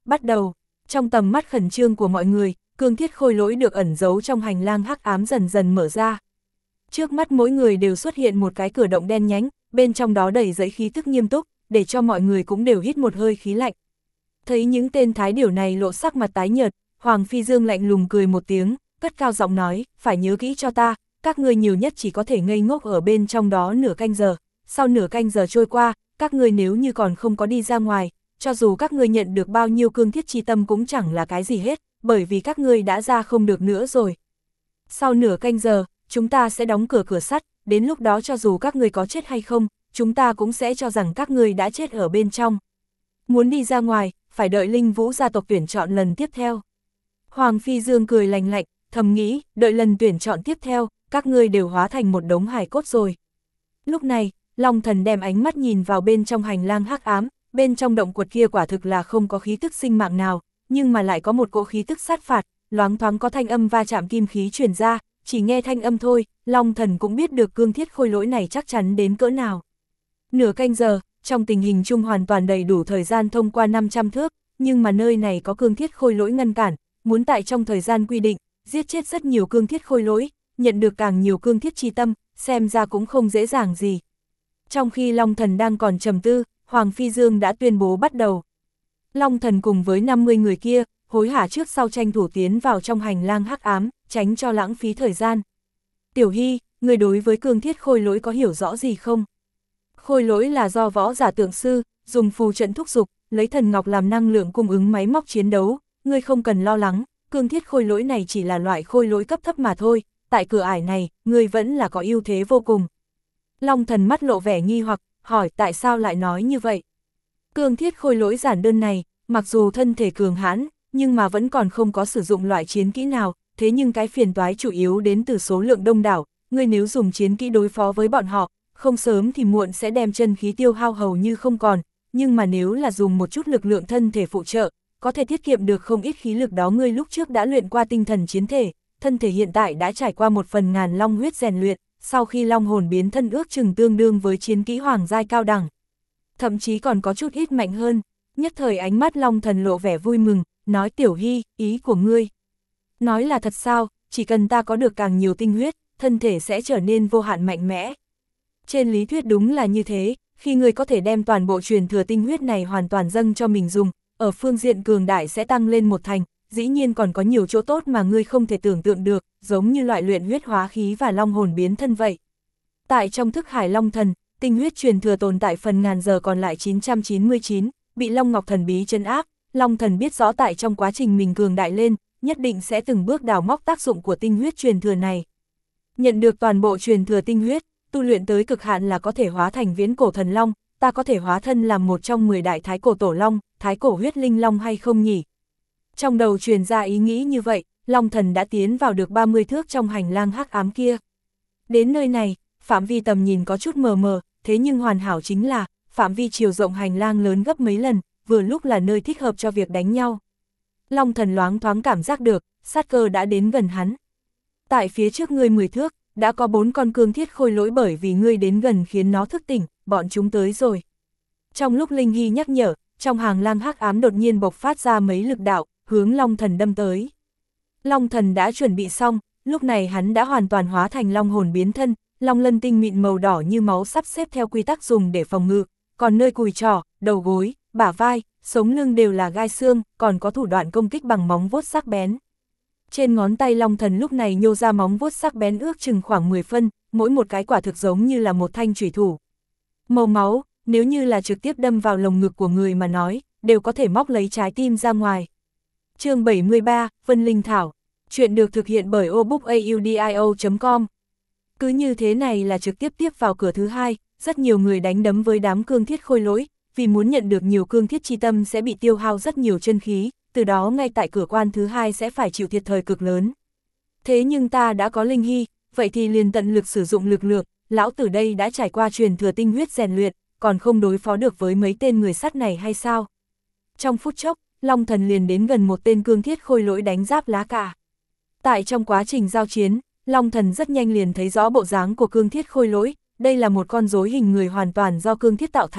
bắt đầu. Trong tầm mắt khẩn trương của mọi người, cương thiết khôi lỗi được ẩn giấu trong hành lang hắc ám dần dần mở ra. Trước mắt mỗi người đều xuất hiện một cái cửa động đen nhánh, bên trong đó đầy dẫy khí tức nghiêm túc, để cho mọi người cũng đều hít một hơi khí lạnh. Thấy những tên thái điểu này lộ sắc mặt tái nhợt, Hoàng Phi Dương lạnh lùng cười một tiếng, cất cao giọng nói, phải nhớ kỹ cho ta, các ngươi nhiều nhất chỉ có thể ngây ngốc ở bên trong đó nửa canh giờ, sau nửa canh giờ trôi qua, các ngươi nếu như còn không có đi ra ngoài, cho dù các ngươi nhận được bao nhiêu cương thiết chi tâm cũng chẳng là cái gì hết, bởi vì các ngươi đã ra không được nữa rồi. Sau nửa canh giờ, chúng ta sẽ đóng cửa cửa sắt, đến lúc đó cho dù các ngươi có chết hay không, chúng ta cũng sẽ cho rằng các ngươi đã chết ở bên trong. Muốn đi ra ngoài, phải đợi Linh Vũ gia tộc tuyển chọn lần tiếp theo. Hoàng Phi Dương cười lành lạnh, thầm nghĩ, đợi lần tuyển chọn tiếp theo, các ngươi đều hóa thành một đống hài cốt rồi. Lúc này, Long Thần đem ánh mắt nhìn vào bên trong hành lang hắc ám, bên trong động quật kia quả thực là không có khí tức sinh mạng nào, nhưng mà lại có một cỗ khí tức sát phạt, loáng thoáng có thanh âm va chạm kim khí truyền ra, chỉ nghe thanh âm thôi, Long Thần cũng biết được cương thiết khôi lỗi này chắc chắn đến cỡ nào. Nửa canh giờ, trong tình hình chung hoàn toàn đầy đủ thời gian thông qua năm trăm thước, nhưng mà nơi này có cương thiết khôi lỗi ngăn cản, muốn tại trong thời gian quy định, giết chết rất nhiều cương thiết khôi lỗi, nhận được càng nhiều cương thiết chi tâm, xem ra cũng không dễ dàng gì. Trong khi Long Thần đang còn trầm tư, Hoàng Phi Dương đã tuyên bố bắt đầu. Long Thần cùng với năm mươi người kia, hối hả trước sau tranh thủ tiến vào trong hành lang hắc ám, tránh cho lãng phí thời gian. Tiểu Hy, người đối với cương thiết khôi lỗi có hiểu rõ gì không? Khôi lỗi là do võ giả tượng sư, dùng phù trận thúc dục, lấy thần ngọc làm năng lượng cung ứng máy móc chiến đấu, ngươi không cần lo lắng, cương thiết khôi lỗi này chỉ là loại khôi lỗi cấp thấp mà thôi, tại cửa ải này, ngươi vẫn là có ưu thế vô cùng. Long Thần mắt lộ vẻ nghi hoặc, hỏi tại sao lại nói như vậy? Cương thiết khôi lỗi giản đơn này, mặc dù thân thể cường hãn, nhưng mà vẫn còn không có sử dụng loại chiến kỹ nào, thế nhưng cái phiền toái chủ yếu đến từ số lượng đông đảo, ngươi nếu dùng chiến kỹ đối phó với bọn họ, không sớm thì muộn sẽ đem chân khí tiêu hao hầu như không còn, nhưng mà nếu là dùng một chút lực lượng thân thể phụ trợ, có thể tiết kiệm được không ít khí lực đó. Ngươi lúc trước đã luyện qua tinh thần chiến thể, thân thể hiện tại đã trải qua một phần ngàn long huyết rèn luyện, sau khi long hồn biến thân ước chừng tương đương với chiến kỹ hoàng giai cao đẳng. Thậm chí còn có chút ít mạnh hơn, nhất thời ánh mắt Long Thần lộ vẻ vui mừng, nói Tiểu Hy, ý của ngươi. Nói là thật sao, chỉ cần ta có được càng nhiều tinh huyết, thân thể sẽ trở nên vô hạn mạnh mẽ. Trên lý thuyết đúng là như thế, khi ngươi có thể đem toàn bộ truyền thừa tinh huyết này hoàn toàn dâng cho mình dùng, ở phương diện cường đại sẽ tăng lên một thành, dĩ nhiên còn có nhiều chỗ tốt mà ngươi không thể tưởng tượng được, giống như loại luyện huyết hóa khí và long hồn biến thân vậy. Tại trong thức hải Long Thần, tinh huyết truyền thừa tồn tại phần ngàn giờ còn lại chín trăm chín mươi chín, bị Long Ngọc thần bí trấn áp, Long Thần biết rõ tại trong quá trình mình cường đại lên, nhất định sẽ từng bước đào móc tác dụng của tinh huyết truyền thừa này. Nhận được toàn bộ truyền thừa tinh huyết, tu luyện tới cực hạn là có thể hóa thành viễn cổ thần long, ta có thể hóa thân làm một trong mười đại thái cổ tổ long, thái cổ huyết linh long hay không nhỉ? Trong đầu truyền ra ý nghĩ như vậy, Long Thần đã tiến vào được ba mươi thước trong hành lang hắc ám kia. Đến nơi này, phạm vi tầm nhìn có chút mờ mờ, thế nhưng hoàn hảo chính là, phạm vi chiều rộng hành lang lớn gấp mấy lần, vừa lúc là nơi thích hợp cho việc đánh nhau. Long Thần loáng thoáng cảm giác được, sát cơ đã đến gần hắn. Tại phía trước ngươi mười thước, đã có bốn con cương thiết khôi lỗi bởi vì ngươi đến gần khiến nó thức tỉnh, bọn chúng tới rồi. Trong lúc Linh Hy nhắc nhở, trong hàng lang hắc ám đột nhiên bộc phát ra mấy lực đạo, hướng Long Thần đâm tới. Long Thần đã chuẩn bị xong, lúc này hắn đã hoàn toàn hóa thành long hồn biến thân, long lân tinh mịn màu đỏ như máu sắp xếp theo quy tắc dùng để phòng ngự, còn nơi cùi trỏ, đầu gối, bả vai, sống lưng đều là gai xương, còn có thủ đoạn công kích bằng móng vuốt sắc bén. Trên ngón tay Long Thần lúc này nhô ra móng vuốt sắc bén ước chừng khoảng mười phân, mỗi một cái quả thực giống như là một thanh chủy thủ. Màu máu, nếu như là trực tiếp đâm vào lồng ngực của người mà nói, đều có thể móc lấy trái tim ra ngoài. Chương bảy mươi ba, Vân Linh Thảo. Chuyện được thực hiện bởi obookaudio chấm com. Cứ như thế này là trực tiếp tiếp vào cửa thứ hai, rất nhiều người đánh đấm với đám cương thiết khôi lỗi, vì muốn nhận được nhiều cương thiết chi tâm sẽ bị tiêu hao rất nhiều chân khí, từ đó ngay tại cửa quan thứ hai sẽ phải chịu thiệt thời cực lớn. Thế nhưng ta đã có Linh Hy, vậy thì liền tận lực sử dụng lực lượng, lão tử đây đã trải qua truyền thừa tinh huyết rèn luyện, còn không đối phó được với mấy tên người sắt này hay sao? Trong phút chốc, Long Thần liền đến gần một tên cương thiết khôi lỗi đánh giáp lá cả. Tại trong quá trình giao chiến, Long Thần rất nhanh liền thấy rõ bộ dáng của cương thiết khôi lỗi, đây là một con rối hình người hoàn toàn do cương thiết tạo thành,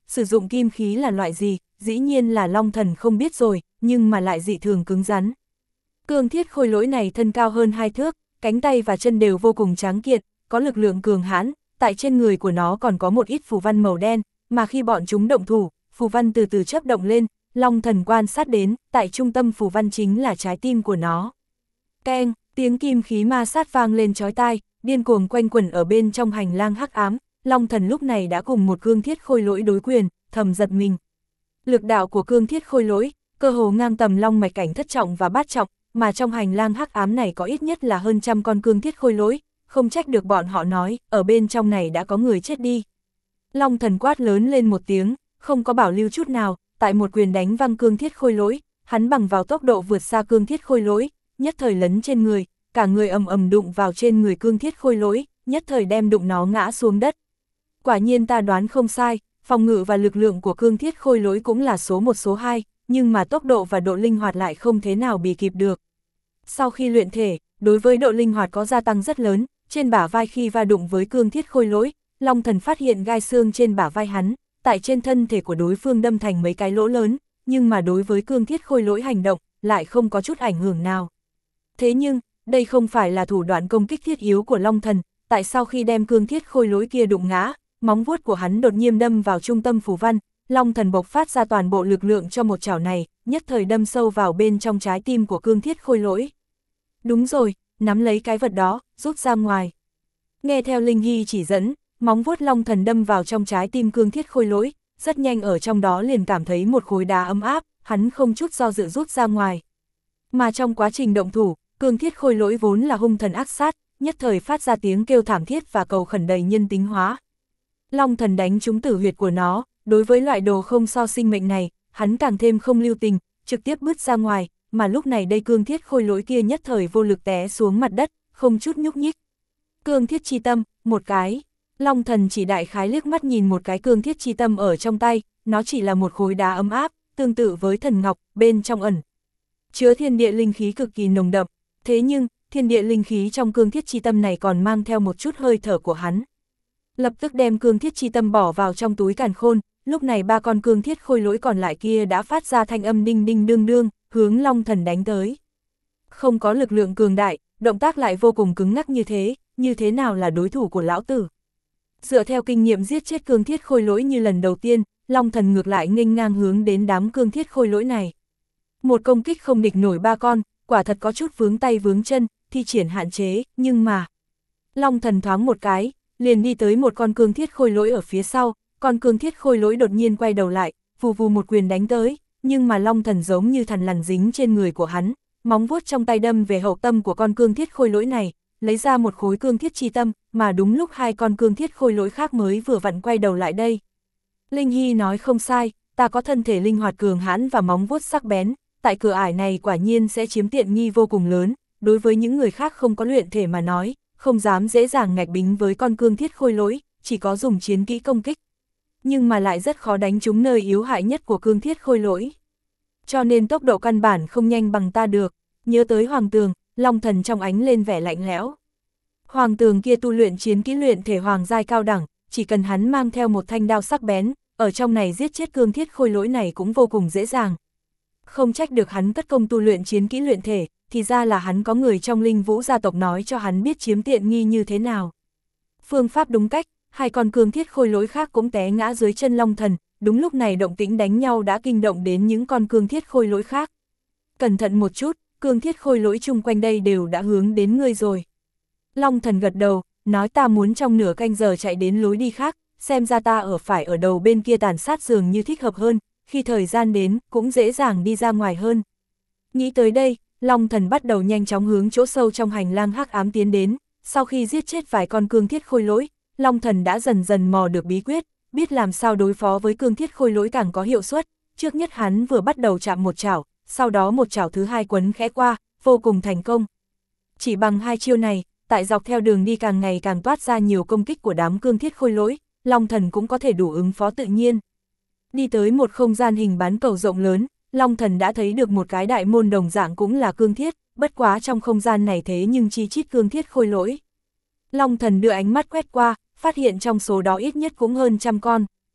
sử dụng kim khí là loại gì, dĩ nhiên là Long Thần không biết rồi, nhưng mà lại dị thường cứng rắn. Cương thiết khôi lỗi này thân cao hơn hai thước, cánh tay và chân đều vô cùng tráng kiện, có lực lượng cường hãn, tại trên người của nó còn có một ít phù văn màu đen, mà khi bọn chúng động thủ, phù văn từ từ chớp động lên, Long Thần quan sát đến, tại trung tâm phù văn chính là trái tim của nó. Keng, tiếng kim khí ma sát vang lên chói tai, điên cuồng quanh quẩn ở bên trong hành lang hắc ám, Long Thần lúc này đã cùng một cương thiết khôi lỗi đối quyền, thầm giật mình. Lực đạo của cương thiết khôi lỗi, cơ hồ ngang tầm long mạch cảnh thất trọng và bát trọng, mà trong hành lang hắc ám này có ít nhất là hơn trăm con cương thiết khôi lỗi, không trách được bọn họ nói, ở bên trong này đã có người chết đi. Long Thần quát lớn lên một tiếng, không có bảo lưu chút nào, tại một quyền đánh văng cương thiết khôi lỗi, hắn bằng vào tốc độ vượt xa cương thiết khôi lỗi, nhất thời lấn trên người, cả người ầm ầm đụng vào trên người cương thiết khôi lỗi, nhất thời đem đụng nó ngã xuống đất. Quả nhiên ta đoán không sai, phòng ngự và lực lượng của cương thiết khôi lỗi cũng là số một số hai, nhưng mà tốc độ và độ linh hoạt lại không thế nào bì kịp được. Sau khi luyện thể, đối với độ linh hoạt có gia tăng rất lớn, trên bả vai khi va đụng với cương thiết khôi lỗi, Long Thần phát hiện gai xương trên bả vai hắn, tại trên thân thể của đối phương đâm thành mấy cái lỗ lớn, nhưng mà đối với cương thiết khôi lỗi hành động, lại không có chút ảnh hưởng nào. Thế nhưng, đây không phải là thủ đoạn công kích thiết yếu của Long Thần, tại sau khi đem cương thiết khôi lỗi kia đụng ngã, móng vuốt của hắn đột nhiên đâm vào trung tâm phù văn, Long Thần bộc phát ra toàn bộ lực lượng cho một chảo này, nhất thời đâm sâu vào bên trong trái tim của cương thiết khôi lỗi. Đúng rồi, nắm lấy cái vật đó, rút ra ngoài. Nghe theo Linh Hy chỉ dẫn, móng vuốt Long Thần đâm vào trong trái tim cương thiết khôi lỗi, rất nhanh ở trong đó liền cảm thấy một khối đá ấm áp, hắn không chút do dự rút ra ngoài. Mà trong quá trình động thủ, cương thiết khôi lỗi vốn là hung thần ác sát, nhất thời phát ra tiếng kêu thảm thiết và cầu khẩn đầy nhân tính hóa. Long Thần đánh trúng tử huyệt của nó, đối với loại đồ không so sinh mệnh này, hắn càng thêm không lưu tình, trực tiếp bứt ra ngoài, mà lúc này đây cương thiết khôi lỗi kia nhất thời vô lực té xuống mặt đất, không chút nhúc nhích. Cương thiết chi tâm, một cái. Long Thần chỉ đại khái liếc mắt nhìn một cái cương thiết chi tâm ở trong tay, nó chỉ là một khối đá ấm áp, tương tự với thần ngọc, bên trong ẩn chứa thiên địa linh khí cực kỳ nồng đậm. Thế nhưng, thiên địa linh khí trong cương thiết chi tâm này còn mang theo một chút hơi thở của hắn. Lập tức đem cương thiết chi tâm bỏ vào trong túi càn khôn, lúc này ba con cương thiết khôi lỗi còn lại kia đã phát ra thanh âm đinh đinh đương đương, hướng Long Thần đánh tới. Không có lực lượng cường đại, động tác lại vô cùng cứng ngắc như thế, như thế nào là đối thủ của lão tử? Dựa theo kinh nghiệm giết chết cương thiết khôi lỗi như lần đầu tiên, Long Thần ngược lại nghênh ngang hướng đến đám cương thiết khôi lỗi này. Một công kích không địch nổi ba con, quả thật có chút vướng tay vướng chân, thi triển hạn chế, nhưng mà... Long Thần thoáng một cái, liền đi tới một con cương thiết khôi lỗi ở phía sau, con cương thiết khôi lỗi đột nhiên quay đầu lại, vù vù một quyền đánh tới, nhưng mà Long Thần giống như thằn lằn dính trên người của hắn, móng vuốt trong tay đâm về hậu tâm của con cương thiết khôi lỗi này, lấy ra một khối cương thiết chi tâm, mà đúng lúc hai con cương thiết khôi lỗi khác mới vừa vặn quay đầu lại đây. Linh Hy nói không sai, ta có thân thể linh hoạt cường hãn và móng vuốt sắc bén, tại cửa ải này quả nhiên sẽ chiếm tiện nghi vô cùng lớn, đối với những người khác không có luyện thể mà nói, không dám dễ dàng ngạch bính với con cương thiết khôi lỗi, chỉ có dùng chiến kỹ công kích. Nhưng mà lại rất khó đánh trúng nơi yếu hại nhất của cương thiết khôi lỗi. Cho nên tốc độ căn bản không nhanh bằng ta được. Nhớ tới Hoàng Tường, Long Thần trong ánh lên vẻ lạnh lẽo. Hoàng Tường kia tu luyện chiến kỹ luyện thể hoàng giai cao đẳng, chỉ cần hắn mang theo một thanh đao sắc bén, ở trong này giết chết cương thiết khôi lỗi này cũng vô cùng dễ dàng. Không trách được hắn cất công tu luyện chiến kỹ luyện thể, thì ra là hắn có người trong Linh Vũ gia tộc nói cho hắn biết chiếm tiện nghi như thế nào. Phương pháp đúng cách, hai con cương thiết khôi lỗi khác cũng té ngã dưới chân Long Thần, đúng lúc này động tĩnh đánh nhau đã kinh động đến những con cương thiết khôi lỗi khác. Cẩn thận một chút, cương thiết khôi lỗi chung quanh đây đều đã hướng đến ngươi rồi. Long Thần gật đầu, nói ta muốn trong nửa canh giờ chạy đến lối đi khác, xem ra ta ở phải ở đầu bên kia tàn sát dường như thích hợp hơn, khi thời gian đến cũng dễ dàng đi ra ngoài hơn. Nghĩ tới đây, Long Thần bắt đầu nhanh chóng hướng chỗ sâu trong hành lang hắc ám tiến đến, sau khi giết chết vài con cương thiết khôi lỗi, Long Thần đã dần dần mò được bí quyết, biết làm sao đối phó với cương thiết khôi lỗi càng có hiệu suất. Trước nhất hắn vừa bắt đầu chạm một chảo, sau đó một chảo thứ hai quấn khẽ qua, vô cùng thành công. Chỉ bằng hai chiêu này, tại dọc theo đường đi càng ngày càng toát ra nhiều công kích của đám cương thiết khôi lỗi, Long Thần cũng có thể đủ ứng phó tự nhiên. Đi tới một không gian hình bán cầu rộng lớn, Long Thần đã thấy được một cái đại môn đồng dạng cũng là cương thiết, bất quá trong không gian này thế nhưng chi chít cương thiết khôi lỗi. Long Thần đưa ánh mắt quét qua, phát hiện trong số đó ít nhất cũng hơn trăm con.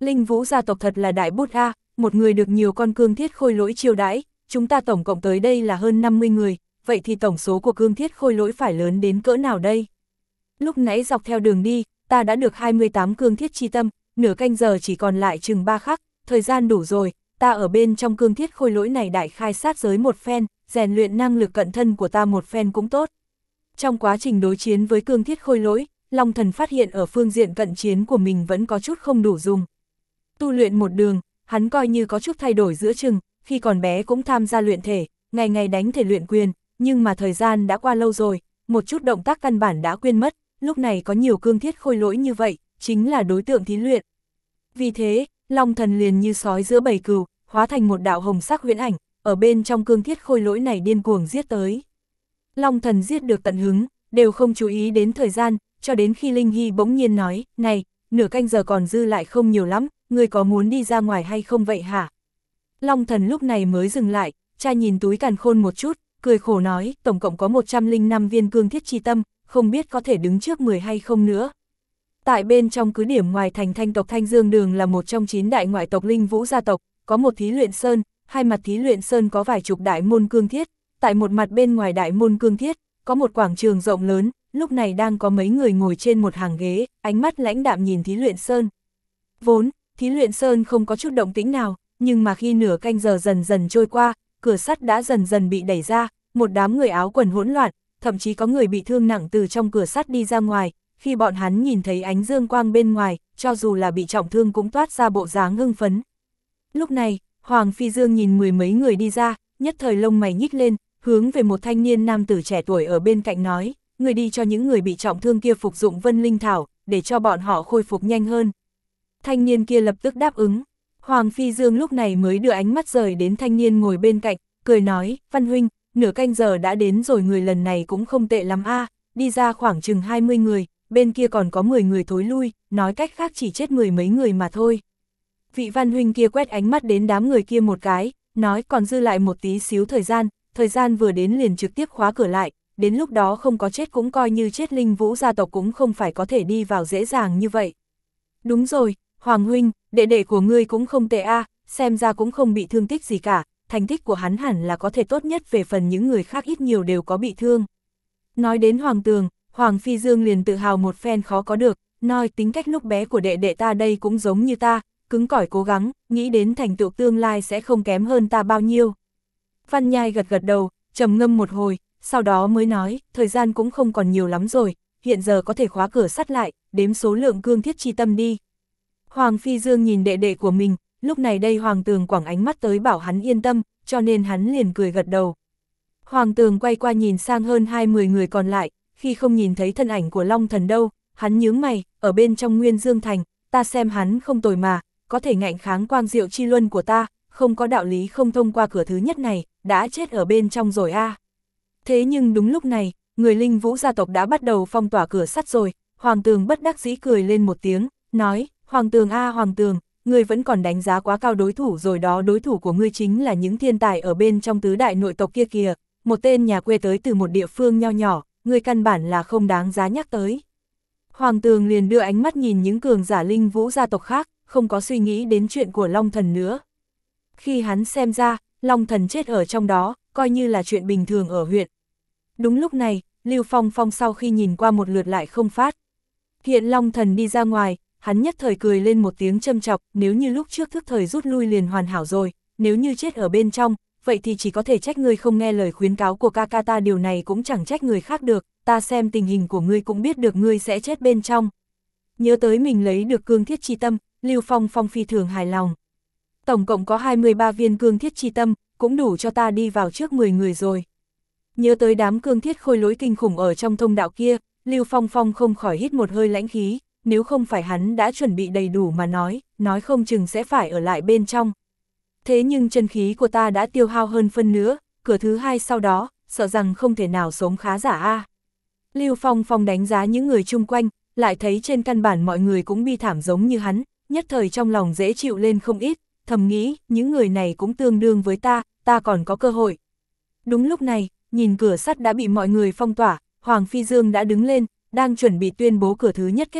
Linh Vũ gia tộc thật là đại bút a, một người được nhiều con cương thiết khôi lỗi chiêu đãi, chúng ta tổng cộng tới đây là hơn năm mươi người, vậy thì tổng số của cương thiết khôi lỗi phải lớn đến cỡ nào đây? Lúc nãy dọc theo đường đi, ta đã được hai mươi tám cương thiết chi tâm, nửa canh giờ chỉ còn lại chừng ba khắc, thời gian đủ rồi, ta ở bên trong cương thiết khôi lỗi này đại khai sát giới một phen, rèn luyện năng lực cận thân của ta một phen cũng tốt. Trong quá trình đối chiến với cương thiết khôi lỗi, Long Thần phát hiện ở phương diện cận chiến của mình vẫn có chút không đủ dùng. Tu luyện một đường, hắn coi như có chút thay đổi giữa chừng, khi còn bé cũng tham gia luyện thể, ngày ngày đánh thể luyện quyền, nhưng mà thời gian đã qua lâu rồi, một chút động tác căn bản đã quên mất, lúc này có nhiều cương thiết khôi lỗi như vậy, chính là đối tượng thí luyện. Vì thế, Long Thần liền như sói giữa bầy cừu, hóa thành một đạo hồng sắc huyễn ảnh, ở bên trong cương thiết khôi lỗi này điên cuồng giết tới. Long Thần giết được tận hứng, đều không chú ý đến thời gian, cho đến khi Linh Hy bỗng nhiên nói, này, nửa canh giờ còn dư lại không nhiều lắm, ngươi có muốn đi ra ngoài hay không vậy hả? Long Thần lúc này mới dừng lại, cha nhìn túi càn khôn một chút, cười khổ nói, tổng cộng có một trăm linh năm viên cương thiết chi tâm, không biết có thể đứng trước mười hay không nữa. Tại bên trong cứ điểm ngoài thành Thanh tộc Thanh Dương Đường là một trong chín đại ngoại tộc Linh Vũ gia tộc, có một thí luyện sơn, hai mặt thí luyện sơn có vài chục đại môn cương thiết, tại một mặt bên ngoài đại môn cương thiết, có một quảng trường rộng lớn, lúc này đang có mấy người ngồi trên một hàng ghế, ánh mắt lãnh đạm nhìn thí luyện sơn. Vốn, thí luyện sơn không có chút động tĩnh nào, nhưng mà khi nửa canh giờ dần dần trôi qua, cửa sắt đã dần dần bị đẩy ra, một đám người áo quần hỗn loạn, thậm chí có người bị thương nặng từ trong cửa sắt đi ra ngoài, khi bọn hắn nhìn thấy ánh dương quang bên ngoài, cho dù là bị trọng thương cũng toát ra bộ dáng hưng phấn. Lúc này, Hoàng Phi Dương nhìn mười mấy người đi ra, nhất thời lông mày nhích lên, hướng về một thanh niên nam tử trẻ tuổi ở bên cạnh nói, người đi cho những người bị trọng thương kia phục dụng Vân Linh Thảo, để cho bọn họ khôi phục nhanh hơn. Thanh niên kia lập tức đáp ứng. Hoàng Phi Dương lúc này mới đưa ánh mắt rời đến thanh niên ngồi bên cạnh, cười nói, Văn huynh, nửa canh giờ đã đến rồi, người lần này cũng không tệ lắm a, đi ra khoảng chừng hai mươi người, bên kia còn có mười người thối lui, nói cách khác chỉ chết mười mấy người mà thôi. Vị Văn huynh kia quét ánh mắt đến đám người kia một cái, nói còn dư lại một tí xíu thời gian, thời gian vừa đến liền trực tiếp khóa cửa lại, đến lúc đó không có chết cũng coi như chết, Linh Vũ gia tộc cũng không phải có thể đi vào dễ dàng như vậy. Đúng rồi, Hoàng huynh, đệ đệ của ngươi cũng không tệ a, xem ra cũng không bị thương tích gì cả, thành tích của hắn hẳn là có thể tốt nhất, về phần những người khác ít nhiều đều có bị thương. Nói đến Hoàng Tường, Hoàng Phi Dương liền tự hào một phen khó có được, nói tính cách lúc bé của đệ đệ ta đây cũng giống như ta, cứng cỏi cố gắng, nghĩ đến thành tựu tương lai sẽ không kém hơn ta bao nhiêu. Văn Nhai gật gật đầu, trầm ngâm một hồi, sau đó mới nói, thời gian cũng không còn nhiều lắm rồi, hiện giờ có thể khóa cửa sắt lại, đếm số lượng cương thiết chi tâm đi. Hoàng Phi Dương nhìn đệ đệ của mình, lúc này đây Hoàng Tường quẳng ánh mắt tới bảo hắn yên tâm, cho nên hắn liền cười gật đầu. Hoàng Tường quay qua nhìn sang hơn hai mươi người còn lại, khi không nhìn thấy thân ảnh của Long Thần đâu, hắn nhướng mày, ở bên trong Nguyên Dương Thành, ta xem hắn không tồi mà, có thể ngạnh kháng quang diệu chi luân của ta, không có đạo lý không thông qua cửa thứ nhất này, đã chết ở bên trong rồi a. À. Thế nhưng đúng lúc này, người Linh Vũ gia tộc đã bắt đầu phong tỏa cửa sắt rồi, Hoàng Tường bất đắc dĩ cười lên một tiếng, nói, Hoàng Tường a à, Hoàng Tường, ngươi vẫn còn đánh giá quá cao đối thủ rồi đó, đối thủ của ngươi chính là những thiên tài ở bên trong tứ đại nội tộc kia kìa, một tên nhà quê tới từ một địa phương nho nhỏ, ngươi căn bản là không đáng giá nhắc tới. Hoàng Tường liền đưa ánh mắt nhìn những cường giả Linh Vũ gia tộc khác, không có suy nghĩ đến chuyện của Long Thần nữa. Khi hắn xem ra, Long Thần chết ở trong đó, coi như là chuyện bình thường ở huyện. Đúng lúc này, Lưu Phong Phong sau khi nhìn qua một lượt lại không phát. Hiện Long Thần đi ra ngoài, hắn nhất thời cười lên một tiếng châm chọc, nếu như lúc trước thức thời rút lui liền hoàn hảo rồi, nếu như chết ở bên trong, vậy thì chỉ có thể trách ngươi không nghe lời khuyến cáo của ca ca ta, điều này cũng chẳng trách người khác được, ta xem tình hình của ngươi cũng biết được ngươi sẽ chết bên trong. Nhớ tới mình lấy được cương thiết chi tâm, Lưu Phong Phong phi thường hài lòng. Tổng cộng có hai mươi ba viên cương thiết chi tâm, cũng đủ cho ta đi vào trước mười người rồi. Nhớ tới đám cương thiết khôi lỗi kinh khủng ở trong thông đạo kia, Lưu Phong Phong không khỏi hít một hơi lãnh khí, nếu không phải hắn đã chuẩn bị đầy đủ mà nói, nói không chừng sẽ phải ở lại bên trong. Thế nhưng chân khí của ta đã tiêu hao hơn phân nữa, cửa thứ hai sau đó, sợ rằng không thể nào sống khá giả a. À. Lưu Phong Phong đánh giá những người chung quanh, lại thấy trên căn bản mọi người cũng bi thảm giống như hắn, nhất thời trong lòng dễ chịu lên không ít, thầm nghĩ, những người này cũng tương đương với ta, ta còn có cơ hội. Đúng lúc này, nhìn cửa sắt đã bị mọi người phong tỏa, Hoàng Phi Dương đã đứng lên, đang chuẩn bị tuyên bố cửa thứ nhất kết thúc,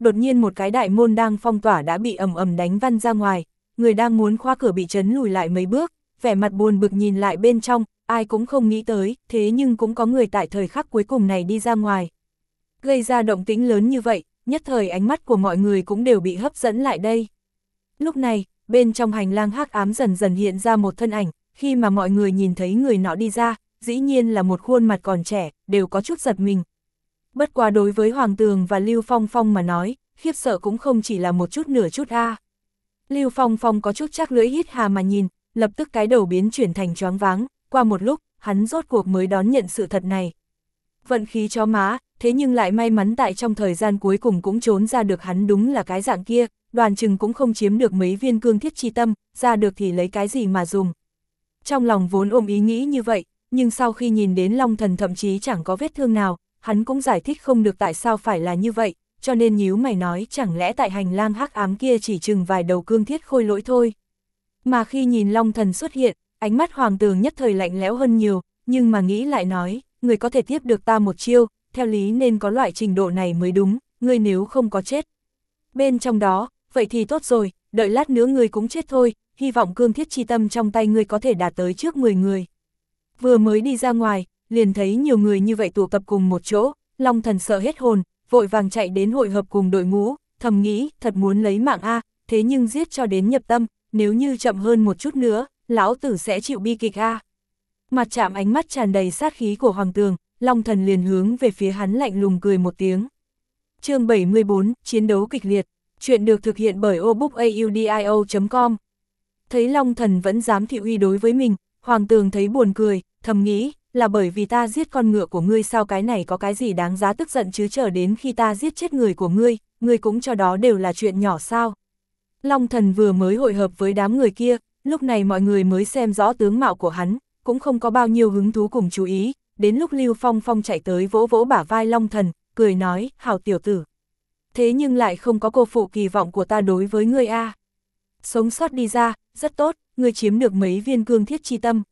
đột nhiên một cái đại môn đang phong tỏa đã bị ầm ầm đánh văng ra ngoài, người đang muốn khóa cửa bị chấn lùi lại mấy bước, vẻ mặt buồn bực nhìn lại bên trong, ai cũng không nghĩ tới, thế nhưng cũng có người tại thời khắc cuối cùng này đi ra ngoài. Gây ra động tĩnh lớn như vậy, nhất thời ánh mắt của mọi người cũng đều bị hấp dẫn lại đây. Lúc này, bên trong hành lang hắc ám dần dần hiện ra một thân ảnh, khi mà mọi người nhìn thấy người nọ đi ra, dĩ nhiên là một khuôn mặt còn trẻ, đều có chút giật mình. Bất quá đối với Hoàng Tường và Lưu Phong Phong mà nói, khiếp sợ cũng không chỉ là một chút nửa chút a. À. Lưu Phong Phong có chút chắc lưỡi hít hà mà nhìn, lập tức cái đầu biến chuyển thành choáng váng, qua một lúc, hắn rốt cuộc mới đón nhận sự thật này. Vận khí chó má, thế nhưng lại may mắn tại trong thời gian cuối cùng cũng trốn ra được, hắn đúng là cái dạng kia, đoàn chừng cũng không chiếm được mấy viên cương thiết chi tâm, ra được thì lấy cái gì mà dùng. Trong lòng vốn ôm ý nghĩ như vậy, nhưng sau khi nhìn đến Long Thần thậm chí chẳng có vết thương nào, hắn cũng giải thích không được tại sao phải là như vậy, cho nên nhíu mày nói chẳng lẽ tại hành lang hắc ám kia chỉ chừng vài đầu cương thiết khôi lỗi thôi. Mà khi nhìn Long Thần xuất hiện, ánh mắt Hoàng Tường nhất thời lạnh lẽo hơn nhiều, nhưng mà nghĩ lại nói, người có thể tiếp được ta một chiêu, theo lý nên có loại trình độ này mới đúng, ngươi nếu không có chết bên trong đó, vậy thì tốt rồi, đợi lát nữa ngươi cũng chết thôi, hy vọng cương thiết chi tâm trong tay ngươi có thể đạt tới trước mười người. Vừa mới đi ra ngoài, liền thấy nhiều người như vậy tụ tập cùng một chỗ, Long Thần sợ hết hồn, vội vàng chạy đến hội hợp cùng đội ngũ, thầm nghĩ, thật muốn lấy mạng a, thế nhưng giết cho đến nhập tâm, nếu như chậm hơn một chút nữa, lão tử sẽ chịu bi kịch a. Mặt chạm ánh mắt tràn đầy sát khí của Hoàng Tường, Long Thần liền hướng về phía hắn lạnh lùng cười một tiếng. Chương bảy mươi bốn, chiến đấu kịch liệt, chuyện được thực hiện bởi obookaudio chấm com. Thấy Long Thần vẫn dám thị uy đối với mình, Hoàng Tường thấy buồn cười, thầm nghĩ, là bởi vì ta giết con ngựa của ngươi sao, cái này có cái gì đáng giá tức giận chứ, chờ đến khi ta giết chết người của ngươi, ngươi cũng cho đó đều là chuyện nhỏ sao. Long Thần vừa mới hội hợp với đám người kia, lúc này mọi người mới xem rõ tướng mạo của hắn, cũng không có bao nhiêu hứng thú cùng chú ý, đến lúc Lưu Phong Phong chạy tới vỗ vỗ bả vai Long Thần, cười nói, hảo tiểu tử. Thế nhưng lại không có cô phụ kỳ vọng của ta đối với ngươi a. Sống sót đi ra, rất tốt, ngươi chiếm được mấy viên cương thiết chi tâm.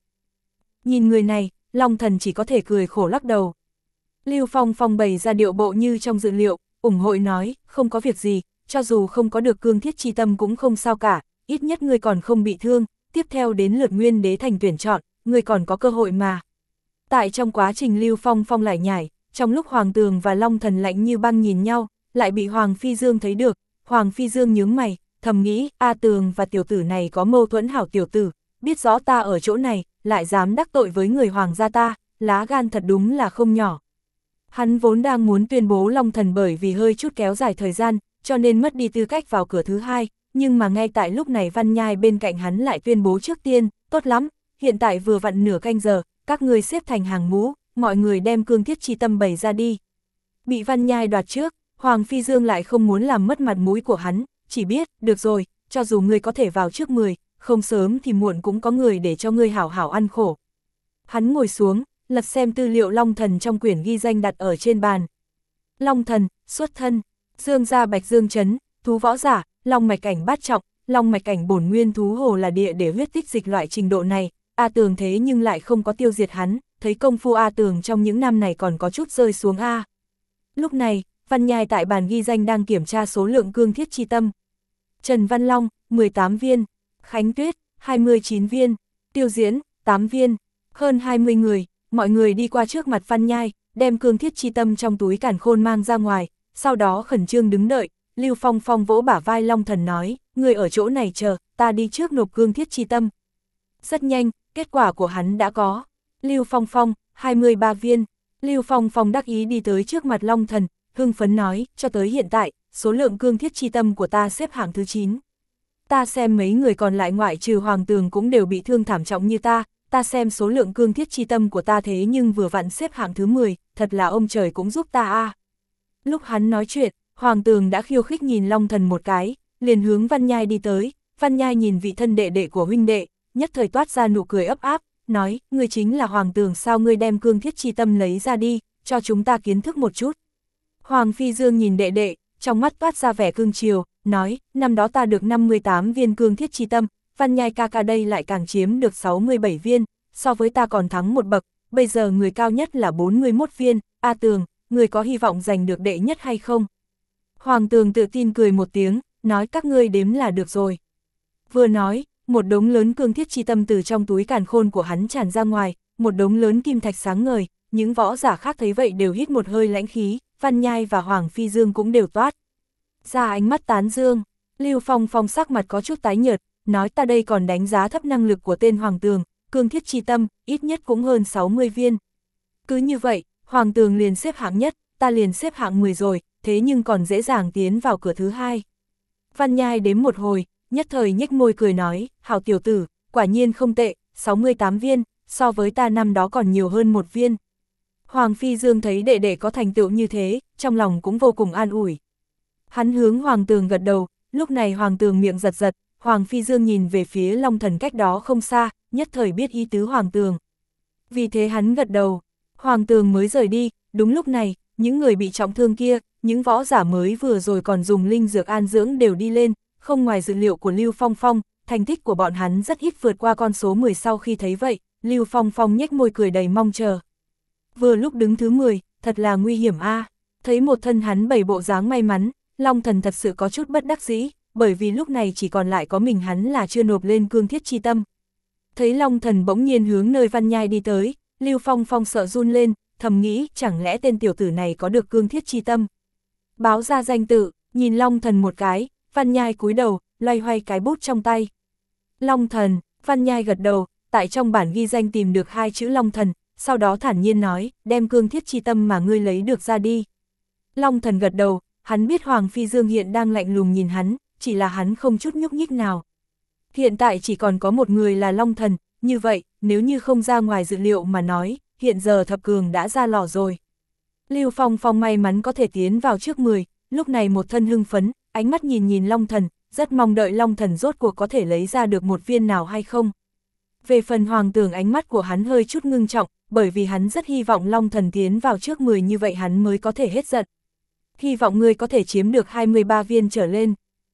Nhìn người này, Long Thần chỉ có thể cười khổ lắc đầu. Lưu Phong Phong bày ra điệu bộ như trong dự liệu, ủng hộ nói, không có việc gì, cho dù không có được cương thiết chi tâm cũng không sao cả, ít nhất ngươi còn không bị thương, tiếp theo đến lượt Nguyên Đế Thành tuyển chọn, ngươi còn có cơ hội mà. Tại trong quá trình Lưu Phong Phong lải nhải, trong lúc Hoàng Tường và Long Thần lạnh như băng nhìn nhau, lại bị Hoàng Phi Dương thấy được, Hoàng Phi Dương nhướng mày, thầm nghĩ, A Tường và tiểu tử này có mâu thuẫn hảo tiểu tử, biết rõ ta ở chỗ này, lại dám đắc tội với người Hoàng gia ta, lá gan thật đúng là không nhỏ. Hắn vốn đang muốn tuyên bố Long Thần bởi vì hơi chút kéo dài thời gian, cho nên mất đi tư cách vào cửa thứ hai, nhưng mà ngay tại lúc này Văn Nhai bên cạnh hắn lại tuyên bố trước tiên, tốt lắm, hiện tại vừa vặn nửa canh giờ, các người xếp thành hàng ngũ, mọi người đem cương thiết chi tâm bày ra đi. Bị Văn Nhai đoạt trước, Hoàng Phi Dương lại không muốn làm mất mặt mũi của hắn, chỉ biết, được rồi, cho dù ngươi có thể vào trước mười, không sớm thì muộn cũng có người để cho ngươi hảo hảo ăn khổ. Hắn ngồi xuống, lật xem tư liệu Long Thần trong quyển ghi danh đặt ở trên bàn. Long Thần, xuất thân, Dương gia Bạch Dương Trấn, thú võ giả, long mạch cảnh bát trọng, long mạch cảnh bổn nguyên thú hồ là địa để huyết tích dịch loại trình độ này, A Tường thế nhưng lại không có tiêu diệt hắn, thấy công phu A Tường trong những năm này còn có chút rơi xuống A. Lúc này, Văn Nhai tại bàn ghi danh đang kiểm tra số lượng cương thiết chi tâm. Trần Văn Long, mười tám viên, Khánh Tuyết, hai mươi chín viên, Tiêu Diễn, tám viên, hơn hai mươi người, mọi người đi qua trước mặt Văn Nhai, đem cương thiết chi tâm trong túi càn khôn mang ra ngoài, sau đó khẩn trương đứng đợi, Lưu Phong Phong vỗ bả vai Long Thần nói, người ở chỗ này chờ, ta đi trước nộp cương thiết chi tâm. Rất nhanh, kết quả của hắn đã có. Lưu Phong Phong, hai mươi ba viên, Lưu Phong Phong đắc ý đi tới trước mặt Long Thần, hưng phấn nói, cho tới hiện tại, số lượng cương thiết chi tâm của ta xếp hạng thứ chín. Ta xem mấy người còn lại ngoại trừ Hoàng Tường cũng đều bị thương thảm trọng như ta, ta xem số lượng cương thiết chi tâm của ta thế nhưng vừa vặn xếp hạng thứ mười, thật là ông trời cũng giúp ta a. À. Lúc hắn nói chuyện, Hoàng Tường đã khiêu khích nhìn Long Thần một cái, liền hướng Văn Nhai đi tới, Văn Nhai nhìn vị thân đệ đệ của huynh đệ, nhất thời toát ra nụ cười ấp áp, nói, ngươi chính là Hoàng Tường sao, ngươi đem cương thiết chi tâm lấy ra đi, cho chúng ta kiến thức một chút. Hoàng Phi Dương nhìn đệ đệ, trong mắt toát ra vẻ cương chiều, nói, năm đó ta được năm mươi tám viên cương thiết chi tâm, Văn Nhai ca ca đây lại càng chiếm được sáu mươi bảy viên, so với ta còn thắng một bậc, bây giờ người cao nhất là bốn mươi mốt viên, A Tường, người có hy vọng giành được đệ nhất hay không? Hoàng tường tự tin cười một tiếng, nói các ngươi đếm là được rồi. Vừa nói, một đống lớn cương thiết chi tâm từ trong túi càn khôn của hắn tràn ra ngoài, một đống lớn kim thạch sáng ngời, những võ giả khác thấy vậy đều hít một hơi lãnh khí, Văn Nhai và Hoàng Phi Dương cũng đều toát ra ánh mắt tán dương. Lưu Phong Phong sắc mặt có chút tái nhợt, nói ta đây còn đánh giá thấp năng lực của tên Hoàng Tường, cương thiết chi tâm, ít nhất cũng hơn sáu mươi viên. Cứ như vậy, Hoàng Tường liền xếp hạng nhất, ta liền xếp hạng mười rồi, thế nhưng còn dễ dàng tiến vào cửa thứ hai. Văn Nhai đếm một hồi, nhất thời nhếch môi cười nói, hảo tiểu tử, quả nhiên không tệ, sáu mươi tám viên, so với ta năm đó còn nhiều hơn một viên. Hoàng Phi Dương thấy đệ đệ có thành tựu như thế, trong lòng cũng vô cùng an ủi. Hắn hướng Hoàng Tường gật đầu, lúc này Hoàng Tường miệng giật giật, Hoàng Phi Dương nhìn về phía Long Thần cách đó không xa, nhất thời biết ý tứ Hoàng Tường. Vì thế hắn gật đầu, Hoàng Tường mới rời đi, đúng lúc này, những người bị trọng thương kia, những võ giả mới vừa rồi còn dùng linh dược an dưỡng đều đi lên, không ngoài dự liệu của Lưu Phong Phong, thành tích của bọn hắn rất ít vượt qua con số mười. Sau khi thấy vậy, Lưu Phong Phong nhếch môi cười đầy mong chờ. Vừa lúc đứng thứ mười, thật là nguy hiểm a. À. Thấy một thân hắn bảy bộ dáng may mắn, Long Thần thật sự có chút bất đắc dĩ, bởi vì lúc này chỉ còn lại có mình hắn là chưa nộp lên cương thiết chi tâm. Thấy Long Thần bỗng nhiên hướng nơi Văn Nhai đi tới, Lưu Phong Phong sợ run lên, thầm nghĩ chẳng lẽ tên tiểu tử này có được cương thiết chi tâm. Báo ra danh tự, nhìn Long Thần một cái, Văn Nhai cúi đầu, loay hoay cái bút trong tay. Long Thần, Văn Nhai gật đầu, tại trong bản ghi danh tìm được hai chữ Long Thần, sau đó thản nhiên nói, đem cương thiết chi tâm mà ngươi lấy được ra đi. Long Thần gật đầu, hắn biết Hoàng Phi Dương hiện đang lạnh lùng nhìn hắn, chỉ là hắn không chút nhúc nhích nào. Hiện tại chỉ còn có một người là Long Thần, như vậy, nếu như không ra ngoài dự liệu mà nói, hiện giờ thập cường đã ra lò rồi. Lưu Phong Phong may mắn có thể tiến vào trước mười, lúc này một thân hưng phấn, ánh mắt nhìn nhìn Long Thần, rất mong đợi Long Thần rốt cuộc có thể lấy ra được một viên nào hay không. Về phần Hoàng Tường ánh mắt của hắn hơi chút ngưng trọng, bởi vì hắn rất hy vọng Long Thần tiến vào trước mười như vậy hắn mới có thể hết giận. Hy vọng ngươi có thể chiếm được hai mươi ba viên trở lên.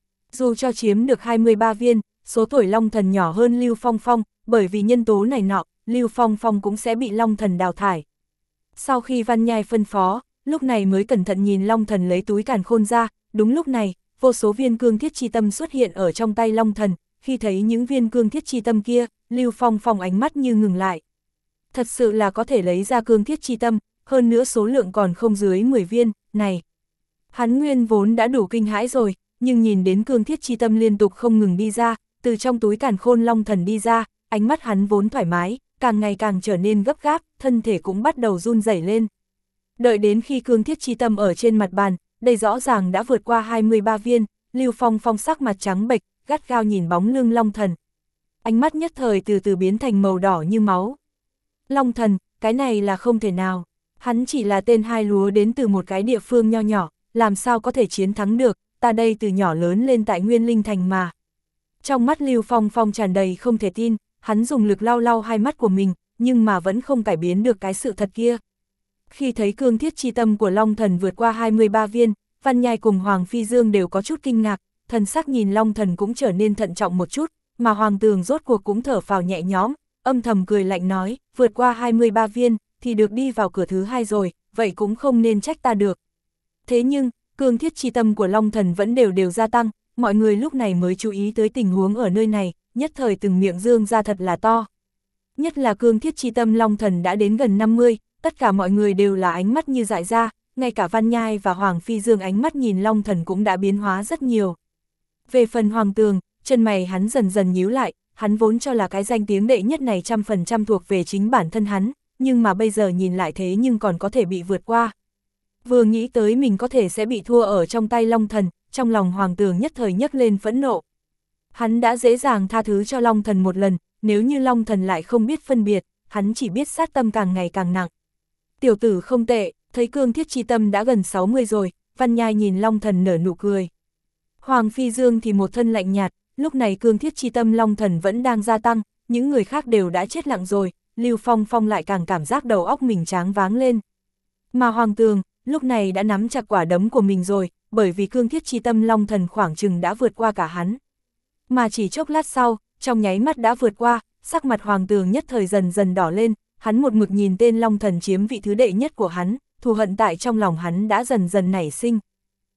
Dù cho chiếm được hai mươi ba viên, số tuổi Long Thần nhỏ hơn Lưu Phong Phong, bởi vì nhân tố này nọ, Lưu Phong Phong cũng sẽ bị Long Thần đào thải. Sau khi Văn Nhai phân phó, lúc này mới cẩn thận nhìn Long Thần lấy túi càn khôn ra, đúng lúc này, vô số viên cương thiết chi tâm xuất hiện ở trong tay Long Thần, khi thấy những viên cương thiết chi tâm kia, Lưu Phong Phong ánh mắt như ngừng lại. Thật sự là có thể lấy ra cương thiết chi tâm, hơn nữa số lượng còn không dưới mười viên, này. Hắn nguyên vốn đã đủ kinh hãi rồi, nhưng nhìn đến cương thiết chi tâm liên tục không ngừng đi ra, từ trong túi càn khôn Long Thần đi ra, ánh mắt hắn vốn thoải mái, càng ngày càng trở nên gấp gáp, thân thể cũng bắt đầu run rẩy lên. Đợi đến khi cương thiết chi tâm ở trên mặt bàn, đây rõ ràng đã vượt qua hai mươi ba viên, Lưu Phong Phong sắc mặt trắng bệch, gắt gao nhìn bóng lưng Long Thần. Ánh mắt nhất thời từ từ biến thành màu đỏ như máu. Long Thần, cái này là không thể nào. Hắn chỉ là tên hai lúa đến từ một cái địa phương nho nhỏ, làm sao có thể chiến thắng được, ta đây từ nhỏ lớn lên tại Nguyên Linh Thành mà. Trong mắt Lưu Phong Phong tràn đầy không thể tin, hắn dùng lực lau lau hai mắt của mình, nhưng mà vẫn không cải biến được cái sự thật kia. Khi thấy cương thiết chi tâm của Long Thần vượt qua hai mươi ba viên, Văn Nhai cùng Hoàng Phi Dương đều có chút kinh ngạc, thần sắc nhìn Long Thần cũng trở nên thận trọng một chút, mà Hoàng Tường rốt cuộc cũng thở phào nhẹ nhõm, âm thầm cười lạnh nói, vượt qua hai mươi ba viên, thì được đi vào cửa thứ hai rồi, vậy cũng không nên trách ta được. Thế nhưng, cương thiết chi tâm của Long Thần vẫn đều đều gia tăng, mọi người lúc này mới chú ý tới tình huống ở nơi này, nhất thời từng miệng dương ra thật là to. Nhất là cương thiết chi tâm Long Thần đã đến gần năm mươi, tất cả mọi người đều là ánh mắt như dại ra, ngay cả Văn Nhai và Hoàng Phi Dương ánh mắt nhìn Long Thần cũng đã biến hóa rất nhiều. Về phần Hoàng Tường, chân mày hắn dần dần nhíu lại, hắn vốn cho là cái danh tiếng đệ nhất này trăm phần trăm thuộc về chính bản thân hắn, nhưng mà bây giờ nhìn lại thế nhưng còn có thể bị vượt qua. Vừa nghĩ tới mình có thể sẽ bị thua ở trong tay Long Thần, trong lòng Hoàng Tường nhất thời nhấc lên phẫn nộ. Hắn đã dễ dàng tha thứ cho Long Thần một lần, nếu như Long Thần lại không biết phân biệt, hắn chỉ biết sát tâm càng ngày càng nặng. Tiểu tử không tệ, thấy cương thiết chi tâm đã gần sáu mươi rồi, Văn Nhai nhìn Long Thần nở nụ cười. Hoàng Phi Dương thì một thân lạnh nhạt, lúc này cương thiết chi tâm Long Thần vẫn đang gia tăng, những người khác đều đã chết lặng rồi, Lưu Phong Phong lại càng cảm giác đầu óc mình tráng váng lên. Mà Hoàng Tường, lúc này đã nắm chặt quả đấm của mình rồi, bởi vì cương thiết chi tâm Long Thần khoảng chừng đã vượt qua cả hắn. Mà chỉ chốc lát sau, trong nháy mắt đã vượt qua, sắc mặt Hoàng Tường nhất thời dần dần đỏ lên, hắn một mực nhìn tên Long Thần chiếm vị thứ đệ nhất của hắn, thù hận tại trong lòng hắn đã dần dần nảy sinh.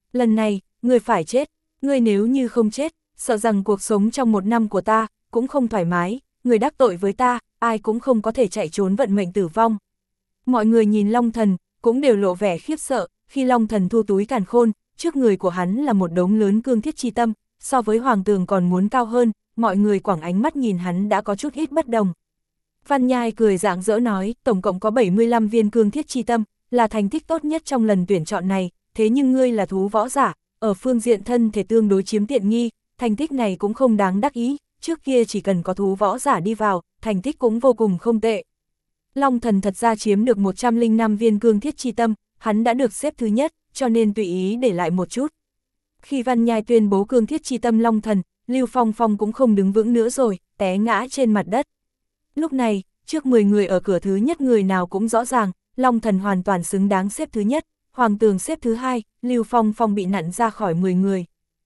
Lần này, ngươi phải chết, ngươi nếu như không chết, sợ rằng cuộc sống trong một năm của ta, cũng không thoải mái, người đắc tội với ta, ai cũng không có thể chạy trốn vận mệnh tử vong. Mọi người nhìn Long Thần, cũng đều lộ vẻ khiếp sợ, khi Long Thần thu túi càn khôn, trước người của hắn là một đống lớn cương thiết chi tâm, so với Hoàng Tường còn muốn cao hơn, mọi người quẳng ánh mắt nhìn hắn đã có chút ít bất đồng. Văn Nhai cười rạng rỡ nói, tổng cộng có bảy mươi lăm viên cương thiết chi tâm, là thành tích tốt nhất trong lần tuyển chọn này, thế nhưng ngươi là thú võ giả, ở phương diện thân thể tương đối chiếm tiện nghi, thành tích này cũng không đáng đắc ý, trước kia chỉ cần có thú võ giả đi vào, thành tích cũng vô cùng không tệ. Long Thần thật ra chiếm được một trăm lẻ năm viên cương thiết chi tâm, hắn đã được xếp thứ nhất, cho nên tùy ý để lại một chút. Khi Văn Nhai tuyên bố cương thiết chi tâm Long Thần, Lưu Phong Phong cũng không đứng vững nữa rồi, té ngã trên mặt đất. Lúc này, trước mười người ở cửa thứ nhất người nào cũng rõ ràng, Long Thần hoàn toàn xứng đáng xếp thứ nhất, Hoàng Tường xếp thứ hai, Lưu Phong Phong bị nặn ra khỏi mười người.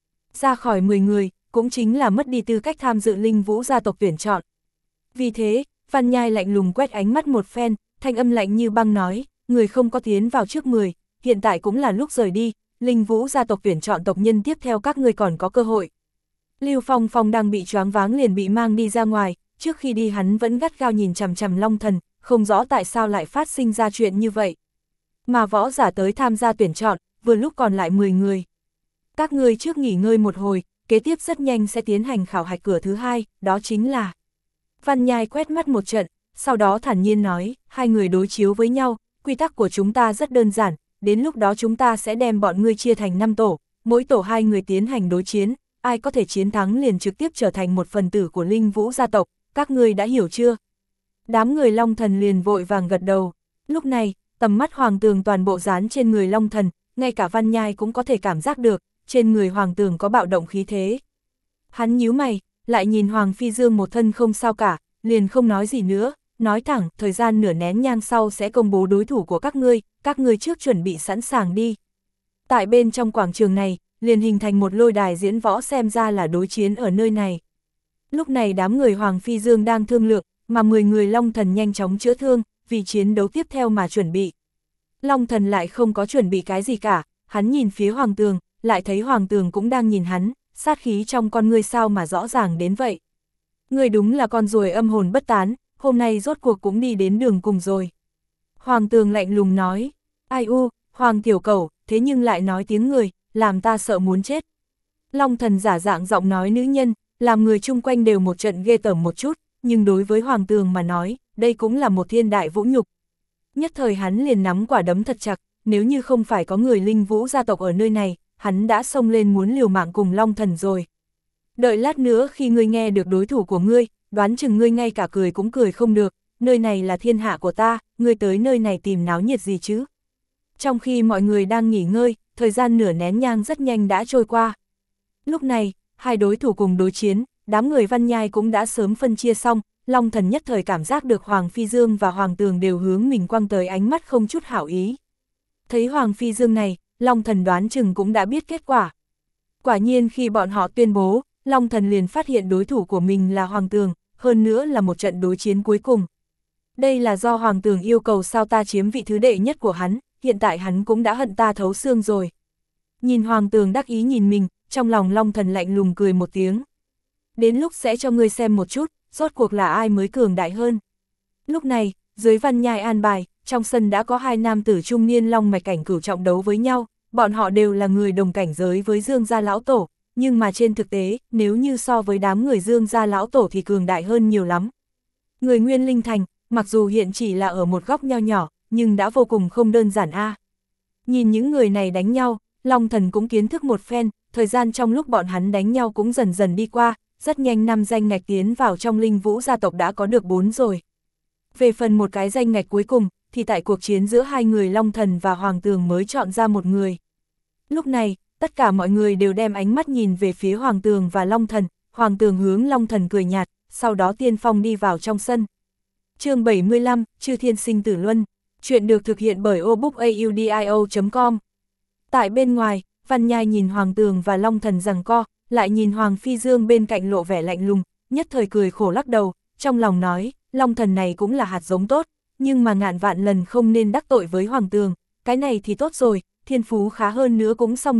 Ra khỏi mười người, cũng chính là mất đi tư cách tham dự Linh Vũ gia tộc tuyển chọn. Vì thế, Văn Nhai lạnh lùng quét ánh mắt một phen, thanh âm lạnh như băng nói, người không có tiến vào trước mười, hiện tại cũng là lúc rời đi, Linh Vũ gia tộc tuyển chọn tộc nhân tiếp theo các ngươi còn có cơ hội. Lưu Phong Phong đang bị choáng váng liền bị mang đi ra ngoài, trước khi đi hắn vẫn gắt gao nhìn chằm chằm Long Thần, không rõ tại sao lại phát sinh ra chuyện như vậy. Mà võ giả tới tham gia tuyển chọn, vừa lúc còn lại mười người. Các ngươi trước nghỉ ngơi một hồi, kế tiếp rất nhanh sẽ tiến hành khảo hạch cửa thứ hai, đó chính là... Văn Nhai quét mắt một trận, sau đó thản nhiên nói, hai người đối chiếu với nhau, quy tắc của chúng ta rất đơn giản, đến lúc đó chúng ta sẽ đem bọn ngươi chia thành năm tổ, mỗi tổ hai người tiến hành đối chiến, ai có thể chiến thắng liền trực tiếp trở thành một phần tử của Linh Vũ gia tộc, các ngươi đã hiểu chưa? Đám người Long Thần liền vội vàng gật đầu, lúc này, tầm mắt Hoàng Tường toàn bộ dán trên người Long Thần, ngay cả Văn Nhai cũng có thể cảm giác được, trên người Hoàng Tường có bạo động khí thế. Hắn nhíu mày, lại nhìn Hoàng Phi Dương một thân không sao cả, liền không nói gì nữa, nói thẳng, thời gian nửa nén nhang sau sẽ công bố đối thủ của các ngươi, các ngươi trước chuẩn bị sẵn sàng đi. Tại bên trong quảng trường này, liền hình thành một lôi đài diễn võ xem ra là đối chiến ở nơi này. Lúc này đám người Hoàng Phi Dương đang thương lượng, mà mười người Long Thần nhanh chóng chữa thương, vì chiến đấu tiếp theo mà chuẩn bị. Long Thần lại không có chuẩn bị cái gì cả, hắn nhìn phía Hoàng Tường, lại thấy Hoàng Tường cũng đang nhìn hắn, sát khí trong con ngươi sao mà rõ ràng đến vậy. Ngươi đúng là con ruồi âm hồn bất tán, hôm nay rốt cuộc cũng đi đến đường cùng rồi. Hoàng Tường lạnh lùng nói, ai u, Hoàng tiểu cẩu, thế nhưng lại nói tiếng người, làm ta sợ muốn chết. Long Thần giả dạng giọng nói nữ nhân, làm người chung quanh đều một trận ghê tởm một chút, nhưng đối với Hoàng Tường mà nói, đây cũng là một thiên đại vũ nhục. Nhất thời hắn liền nắm quả đấm thật chặt, nếu như không phải có người Linh Vũ gia tộc ở nơi này, hắn đã xông lên muốn liều mạng cùng Long Thần rồi. Đợi lát nữa khi ngươi nghe được đối thủ của ngươi, đoán chừng ngươi ngay cả cười cũng cười không được, nơi này là thiên hạ của ta, ngươi tới nơi này tìm náo nhiệt gì chứ? Trong khi mọi người đang nghỉ ngơi, thời gian nửa nén nhang rất nhanh đã trôi qua. Lúc này, hai đối thủ cùng đối chiến, đám người Văn Nhai cũng đã sớm phân chia xong, Long Thần nhất thời cảm giác được Hoàng Phi Dương và Hoàng Tường đều hướng mình quăng tới ánh mắt không chút hảo ý. Thấy Hoàng Phi Dương này, Long Thần đoán chừng cũng đã biết kết quả. Quả nhiên khi bọn họ tuyên bố, Long Thần liền phát hiện đối thủ của mình là Hoàng Tường, hơn nữa là một trận đối chiến cuối cùng. Đây là do Hoàng Tường yêu cầu sao ta chiếm vị thứ đệ nhất của hắn, hiện tại hắn cũng đã hận ta thấu xương rồi. Nhìn Hoàng Tường đắc ý nhìn mình, trong lòng Long Thần lạnh lùng cười một tiếng. Đến lúc sẽ cho ngươi xem một chút, rốt cuộc là ai mới cường đại hơn. Lúc này, dưới Văn Nhai an bài, trong sân đã có hai nam tử trung niên long mạch cảnh cửu trọng đấu với nhau, bọn họ đều là người đồng cảnh giới với Dương gia lão tổ, nhưng mà trên thực tế, nếu như so với đám người Dương gia lão tổ thì cường đại hơn nhiều lắm. Người Nguyên Linh Thành, mặc dù hiện chỉ là ở một góc nho nhỏ, nhưng đã vô cùng không đơn giản a. À. Nhìn những người này đánh nhau, Long Thần cũng kiến thức một phen, thời gian trong lúc bọn hắn đánh nhau cũng dần dần đi qua, rất nhanh năm danh ngạch tiến vào trong Linh Vũ gia tộc đã có được bốn rồi. Về phần một cái danh ngạch cuối cùng, thì tại cuộc chiến giữa hai người Long Thần và Hoàng Tường mới chọn ra một người. Lúc này, tất cả mọi người đều đem ánh mắt nhìn về phía Hoàng Tường và Long Thần, Hoàng Tường hướng Long Thần cười nhạt, sau đó tiên phong đi vào trong sân. Chương bảy mươi lăm, Chư Thiên Sinh Tử Luân, chuyện được thực hiện bởi obookaudio chấm com. Tại bên ngoài, Văn Nhai nhìn Hoàng Tường và Long Thần giằng co, lại nhìn Hoàng Phi Dương bên cạnh lộ vẻ lạnh lùng, nhất thời cười khổ lắc đầu, trong lòng nói, Long Thần này cũng là hạt giống tốt, nhưng mà ngàn vạn lần không nên đắc tội với Hoàng Tường, cái này thì tốt rồi, thiên phú khá hơn nữa cũng xong đời,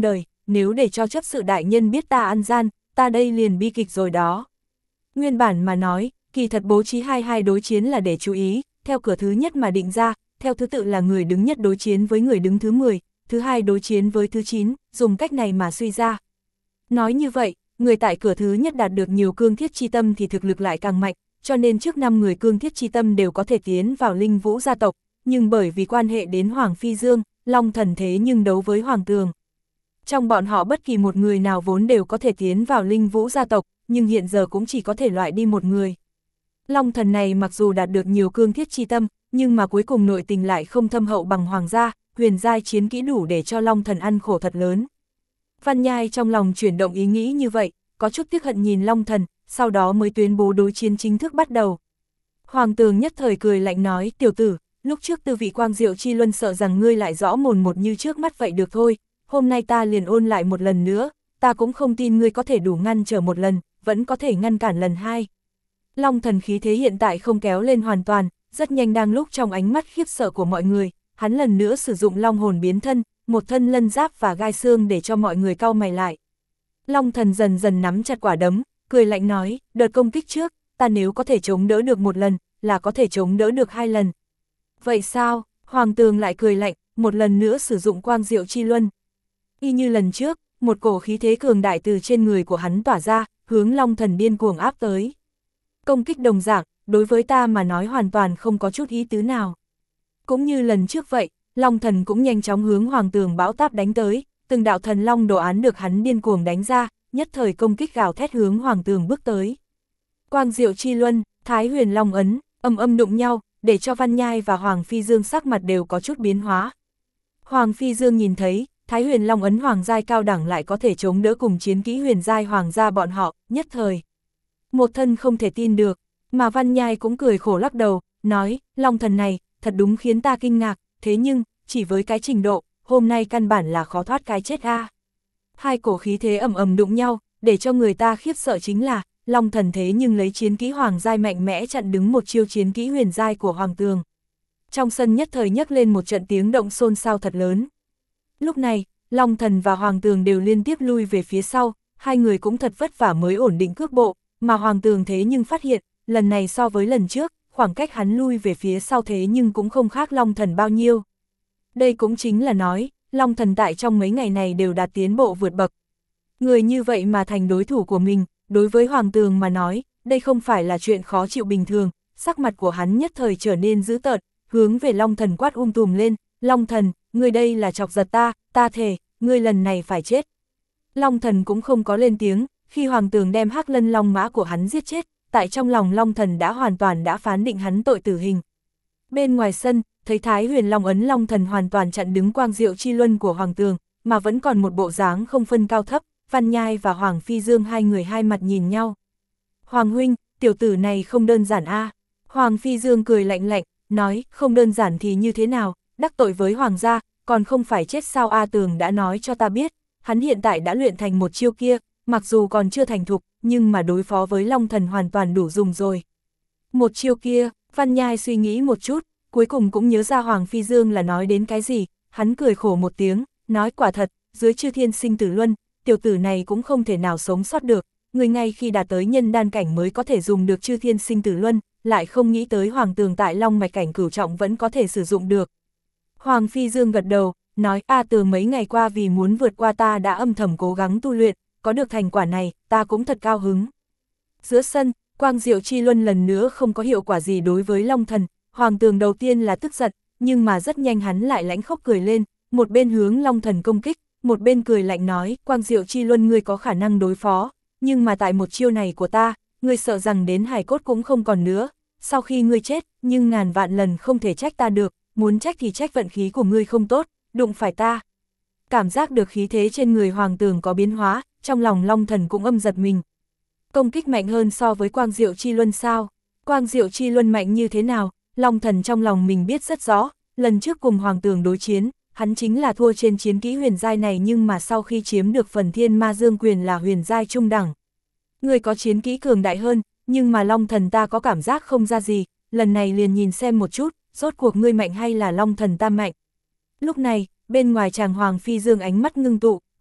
nếu để cho chấp sự đại nhân biết ta ăn gian, ta đây liền bi kịch rồi đó. Nguyên bản mà nói, kỳ thật bố trí hai hai đối chiến là để chú ý, theo cửa thứ nhất mà định ra, theo thứ tự là người đứng nhất đối chiến với người đứng thứ mười, thứ hai đối chiến với thứ chín, dùng cách này mà suy ra. Nói như vậy, người tại cửa thứ nhất đạt được nhiều cương thiết chi tâm thì thực lực lại càng mạnh, cho nên trước năm người cương thiết chi tâm đều có thể tiến vào Linh Vũ gia tộc, nhưng bởi vì quan hệ đến Hoàng Phi Dương, Long Thần thế nhưng đấu với Hoàng Tường. Trong bọn họ bất kỳ một người nào vốn đều có thể tiến vào Linh Vũ gia tộc, nhưng hiện giờ cũng chỉ có thể loại đi một người. Long Thần này mặc dù đạt được nhiều cương thiết chi tâm, nhưng mà cuối cùng nội tình lại không thâm hậu bằng Hoàng gia, huyền giai chiến kỹ đủ để cho Long Thần ăn khổ thật lớn. Văn Nhai trong lòng chuyển động ý nghĩ như vậy, có chút tiếc hận nhìn Long Thần, sau đó mới tuyên bố đối chiến chính thức bắt đầu. Hoàng Tường nhất thời cười lạnh nói, tiểu tử, lúc trước tư vị Quang Diệu Chi Luân sợ rằng ngươi lại rõ mồn một như trước mắt vậy được thôi, hôm nay ta liền ôn lại một lần nữa, ta cũng không tin ngươi có thể đủ ngăn trở một lần, vẫn có thể ngăn cản lần hai. Long Thần khí thế hiện tại không kéo lên hoàn toàn, rất nhanh đang lúc trong ánh mắt khiếp sợ của mọi người, hắn lần nữa sử dụng long hồn biến thân, một thân lân giáp và gai xương để cho mọi người cau mày lại. Long Thần dần dần nắm chặt quả đấm, cười lạnh nói, đợt công kích trước, ta nếu có thể chống đỡ được một lần, là có thể chống đỡ được hai lần. Vậy sao? Hoàng Tường lại cười lạnh, một lần nữa sử dụng Quang Diệu Chi Luân. Y như lần trước, một cổ khí thế cường đại từ trên người của hắn tỏa ra, hướng Long Thần điên cuồng áp tới. Công kích đồng dạng, đối với ta mà nói hoàn toàn không có chút ý tứ nào. Cũng như lần trước vậy, Long Thần cũng nhanh chóng hướng Hoàng Tường bão táp đánh tới, từng đạo thần long đồ án được hắn điên cuồng đánh ra, nhất thời công kích gào thét hướng Hoàng Tường bước tới. Quang Diệu Chi Luân, Thái Huyền Long ấn, âm âm đụng nhau, để cho Văn Nhai và Hoàng Phi Dương sắc mặt đều có chút biến hóa. Hoàng Phi Dương nhìn thấy, Thái Huyền Long ấn hoàng giai cao đẳng lại có thể chống đỡ cùng chiến kỹ huyền giai hoàng gia bọn họ, nhất thời. Một thân không thể tin được, mà Văn Nhai cũng cười khổ lắc đầu, nói, Long Thần này, thật đúng khiến ta kinh ngạc, thế nhưng, chỉ với cái trình độ, hôm nay căn bản là khó thoát cái chết a. Hai cổ khí thế ầm ầm đụng nhau, để cho người ta khiếp sợ chính là, Long Thần thế nhưng lấy chiến kỹ hoàng giai mạnh mẽ chặn đứng một chiêu chiến kỹ huyền giai của Hoàng Tường. Trong sân nhất thời nhấc lên một trận tiếng động xôn xao thật lớn. Lúc này, Long Thần và Hoàng Tường đều liên tiếp lui về phía sau, hai người cũng thật vất vả mới ổn định cước bộ, mà Hoàng Tường thế nhưng phát hiện, lần này so với lần trước, khoảng cách hắn lui về phía sau thế nhưng cũng không khác Long Thần bao nhiêu. Đây cũng chính là nói, Long Thần tại trong mấy ngày này đều đạt tiến bộ vượt bậc. Người như vậy mà thành đối thủ của mình, đối với Hoàng Tường mà nói, đây không phải là chuyện khó chịu bình thường, sắc mặt của hắn nhất thời trở nên dữ tợn, hướng về Long Thần quát um tùm lên, Long Thần, ngươi đây là chọc giật ta, ta thề, ngươi lần này phải chết. Long Thần cũng không có lên tiếng, khi Hoàng Tường đem Hắc Lân Long mã của hắn giết chết, tại trong lòng Long Thần đã hoàn toàn đã phán định hắn tội tử hình. Bên ngoài sân, thấy Thái Huyền Long ấn Long Thần hoàn toàn chặn đứng Quang Diệu Chi Luân của Hoàng Tường, mà vẫn còn một bộ dáng không phân cao thấp, Văn Nhai và Hoàng Phi Dương hai người hai mặt nhìn nhau. Hoàng huynh, tiểu tử này không đơn giản a. Hoàng Phi Dương cười lạnh lạnh, nói, không đơn giản thì như thế nào, đắc tội với Hoàng gia, còn không phải chết sao A Tường đã nói cho ta biết, hắn hiện tại đã luyện thành một chiêu kia, mặc dù còn chưa thành thục, nhưng mà đối phó với Long Thần hoàn toàn đủ dùng rồi. Một chiêu kia, Văn Nhai suy nghĩ một chút, cuối cùng cũng nhớ ra Hoàng Phi Dương là nói đến cái gì, hắn cười khổ một tiếng, nói quả thật, dưới chư thiên sinh tử luân, tiểu tử này cũng không thể nào sống sót được, người ngay khi đạt tới nhân đan cảnh mới có thể dùng được chư thiên sinh tử luân, lại không nghĩ tới Hoàng Tường tại Long mạch cảnh cửu trọng vẫn có thể sử dụng được. Hoàng Phi Dương gật đầu, nói A Tường mấy ngày qua vì muốn vượt qua ta đã âm thầm cố gắng tu luyện, có được thành quả này, ta cũng thật cao hứng. Giữa sân, Quang Diệu Chi Luân lần nữa không có hiệu quả gì đối với Long Thần, Hoàng Tường đầu tiên là tức giận, nhưng mà rất nhanh hắn lại lãnh khóc cười lên, một bên hướng Long Thần công kích, một bên cười lạnh nói, Quang Diệu Chi Luân ngươi có khả năng đối phó, nhưng mà tại một chiêu này của ta, ngươi sợ rằng đến hài cốt cũng không còn nữa, sau khi ngươi chết, nhưng ngàn vạn lần không thể trách ta được, muốn trách thì trách vận khí của ngươi không tốt, đụng phải ta. Cảm giác được khí thế trên người Hoàng Tường có biến hóa, trong lòng Long Thần cũng âm giật mình. Công kích mạnh hơn so với Quang Diệu Chi Luân sao? Quang Diệu Chi Luân mạnh như thế nào? Long Thần trong lòng mình biết rất rõ, lần trước cùng Hoàng Tường đối chiến, hắn chính là thua trên chiến kỹ huyền giai này nhưng mà sau khi chiếm được phần Thiên Ma Dương quyền là huyền giai trung đẳng. Người có chiến kỹ cường đại hơn, nhưng mà Long Thần ta có cảm giác không ra gì, lần này liền nhìn xem một chút, rốt cuộc ngươi mạnh hay là Long Thần ta mạnh. Lúc này, bên ngoài chàng Hoàng Phi Dương ánh mắt ngưng tụ,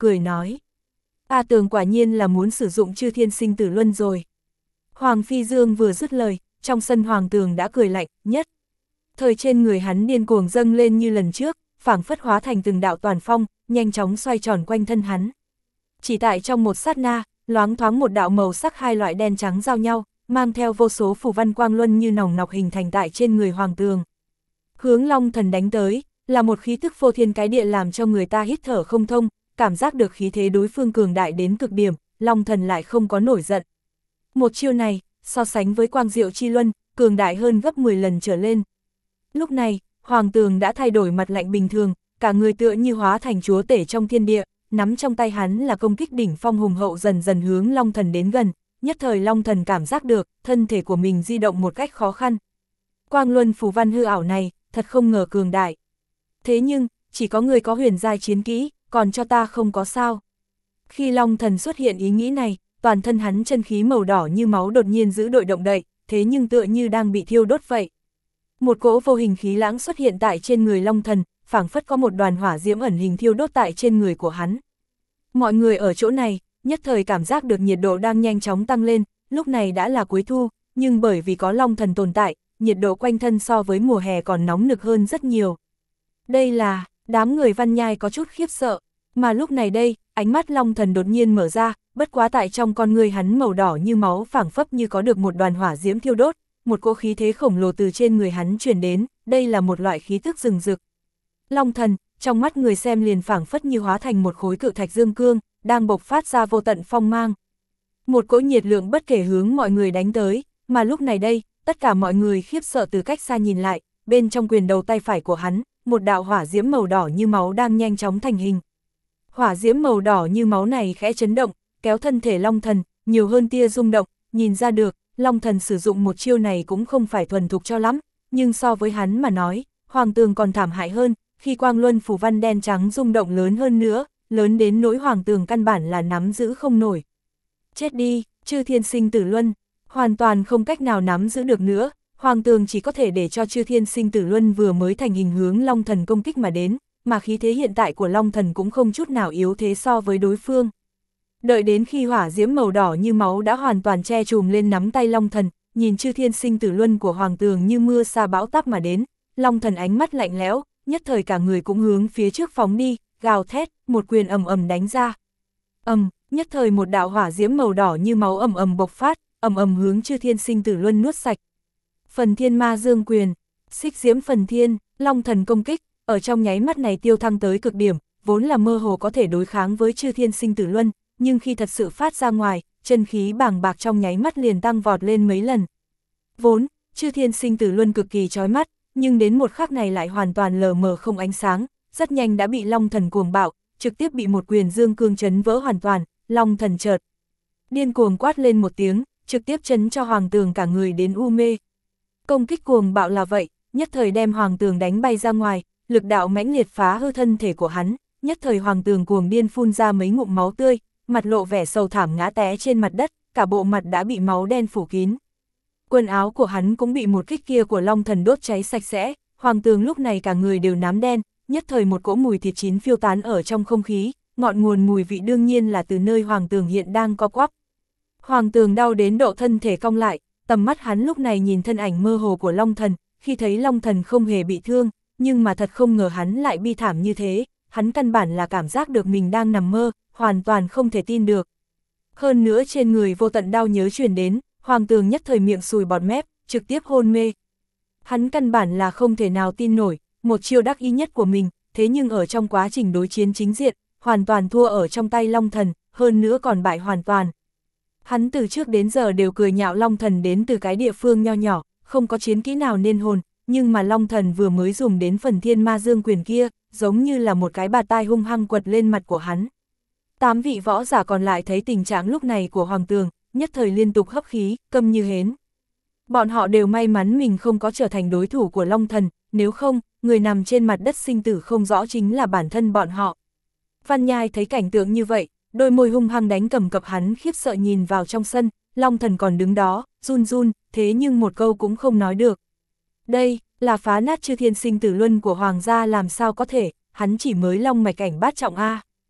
cười nói. A Tường quả nhiên là muốn sử dụng chư thiên sinh tử luân rồi. Hoàng Phi Dương vừa dứt lời, trong sân Hoàng Tường đã cười lạnh nhất. Thời trên người hắn điên cuồng dâng lên như lần trước, phảng phất hóa thành từng đạo toàn phong, nhanh chóng xoay tròn quanh thân hắn. Chỉ tại trong một sát na, loáng thoáng một đạo màu sắc hai loại đen trắng giao nhau, mang theo vô số phù văn quang luân như nòng nọc hình thành tại trên người Hoàng Tường. Hướng Long Thần đánh tới, là một khí thức vô thiên cái địa làm cho người ta hít thở không thông, cảm giác được khí thế đối phương cường đại đến cực điểm, Long Thần lại không có nổi giận. Một chiêu này, so sánh với Quang Diệu Chi Luân, cường đại hơn gấp mười lần trở lên. Lúc này, Hoàng Tường đã thay đổi mặt lạnh bình thường, cả người tựa như hóa thành chúa tể trong thiên địa, nắm trong tay hắn là công kích đỉnh phong hùng hậu dần dần hướng Long Thần đến gần, nhất thời Long Thần cảm giác được, thân thể của mình di động một cách khó khăn. Quang luân phù văn hư ảo này, thật không ngờ cường đại. Thế nhưng, chỉ có người có huyền giai chiến kỹ, còn cho ta không có sao. Khi Long Thần xuất hiện ý nghĩ này, toàn thân hắn chân khí màu đỏ như máu đột nhiên giữ đội động đậy, thế nhưng tựa như đang bị thiêu đốt vậy. Một cỗ vô hình khí lãng xuất hiện tại trên người Long Thần, phảng phất có một đoàn hỏa diễm ẩn hình thiêu đốt tại trên người của hắn. Mọi người ở chỗ này, nhất thời cảm giác được nhiệt độ đang nhanh chóng tăng lên, lúc này đã là cuối thu, nhưng bởi vì có Long Thần tồn tại, nhiệt độ quanh thân so với mùa hè còn nóng nực hơn rất nhiều. Đây là, đám người Văn Nhai có chút khiếp sợ, mà lúc này đây, ánh mắt Long Thần đột nhiên mở ra, bất quá tại trong con người hắn màu đỏ như máu phảng phất như có được một đoàn hỏa diễm thiêu đốt, một cỗ khí thế khổng lồ từ trên người hắn truyền đến, đây là một loại khí tức rừng rực. Long Thần, trong mắt người xem liền phảng phất như hóa thành một khối cự thạch dương cương, đang bộc phát ra vô tận phong mang. Một cỗ nhiệt lượng bất kể hướng mọi người đánh tới, mà lúc này đây, tất cả mọi người khiếp sợ từ cách xa nhìn lại, bên trong quyền đầu tay phải của hắn, một đạo hỏa diễm màu đỏ như máu đang nhanh chóng thành hình. Hỏa diễm màu đỏ như máu này khẽ chấn động, kéo thân thể Long Thần, nhiều hơn tia rung động, nhìn ra được, Long Thần sử dụng một chiêu này cũng không phải thuần thục cho lắm, nhưng so với hắn mà nói, Hoàng Tường còn thảm hại hơn, khi quang luân phù văn đen trắng rung động lớn hơn nữa, lớn đến nỗi Hoàng Tường căn bản là nắm giữ không nổi. Chết đi, chư thiên sinh tử luân, hoàn toàn không cách nào nắm giữ được nữa, Hoàng Tường chỉ có thể để cho chư thiên sinh tử luân vừa mới thành hình hướng Long Thần công kích mà đến, mà khí thế hiện tại của Long Thần cũng không chút nào yếu thế so với đối phương. Đợi đến khi hỏa diễm màu đỏ như máu đã hoàn toàn che trùm lên nắm tay Long Thần, nhìn chư thiên sinh tử luân của Hoàng Tường như mưa sa bão táp mà đến, Long Thần ánh mắt lạnh lẽo, nhất thời cả người cũng hướng phía trước phóng đi, gào thét, một quyền ầm ầm đánh ra. Ầm, nhất thời một đạo hỏa diễm màu đỏ như máu ầm ầm bộc phát, ầm ầm hướng chư thiên sinh tử luân nuốt sạch. Phần Thiên Ma Dương quyền, xích diễm phần thiên, Long Thần công kích, ở trong nháy mắt này tiêu thăng tới cực điểm, vốn là mơ hồ có thể đối kháng với chư thiên sinh tử luân, nhưng khi thật sự phát ra ngoài, chân khí bàng bạc trong nháy mắt liền tăng vọt lên mấy lần. Vốn, chư thiên sinh tử luân cực kỳ chói mắt, nhưng đến một khắc này lại hoàn toàn lờ mờ không ánh sáng, rất nhanh đã bị Long Thần cuồng bạo, trực tiếp bị một quyền dương cương chấn vỡ hoàn toàn, Long Thần chợt điên cuồng quát lên một tiếng, trực tiếp chấn cho Hoàng Tường cả người đến u mê. Công kích cuồng bạo là vậy, nhất thời đem Hoàng Tường đánh bay ra ngoài, lực đạo mãnh liệt phá hư thân thể của hắn, nhất thời Hoàng Tường cuồng điên phun ra mấy ngụm máu tươi, mặt lộ vẻ sầu thảm ngã té trên mặt đất, cả bộ mặt đã bị máu đen phủ kín. Quần áo của hắn cũng bị một kích kia của Long Thần đốt cháy sạch sẽ, Hoàng Tường lúc này cả người đều nám đen, nhất thời một cỗ mùi thịt chín phiêu tán ở trong không khí, ngọn nguồn mùi vị đương nhiên là từ nơi Hoàng Tường hiện đang co quắp. Hoàng Tường đau đến độ thân thể cong lại, tầm mắt hắn lúc này nhìn thân ảnh mơ hồ của Long Thần, khi thấy Long Thần không hề bị thương, nhưng mà thật không ngờ hắn lại bi thảm như thế, hắn căn bản là cảm giác được mình đang nằm mơ, hoàn toàn không thể tin được. Hơn nữa trên người vô tận đau nhớ truyền đến, Hoàng Tường nhất thời miệng sùi bọt mép, trực tiếp hôn mê. Hắn căn bản là không thể nào tin nổi, một chiêu đắc ý nhất của mình, thế nhưng ở trong quá trình đối chiến chính diện, hoàn toàn thua ở trong tay Long Thần, hơn nữa còn bại hoàn toàn. Hắn từ trước đến giờ đều cười nhạo Long Thần đến từ cái địa phương nho nhỏ, không có chiến kỹ nào nên hồn, nhưng mà Long Thần vừa mới dùng đến phần Thiên Ma Dương quyền kia, giống như là một cái bạt tai hung hăng quật lên mặt của hắn. Tám vị võ giả còn lại thấy tình trạng lúc này của Hoàng Tường, nhất thời liên tục hấp khí, câm như hến. Bọn họ đều may mắn mình không có trở thành đối thủ của Long Thần, nếu không, người nằm trên mặt đất sinh tử không rõ chính là bản thân bọn họ. Văn Nhai thấy cảnh tượng như vậy, đôi môi hung hăng đánh cầm cập hắn khiếp sợ nhìn vào trong sân, Long Thần còn đứng đó, run run, thế nhưng một câu cũng không nói được. Đây, là phá nát chư thiên sinh tử luân của Hoàng gia làm sao có thể, hắn chỉ mới long mạch cảnh bát trọng A.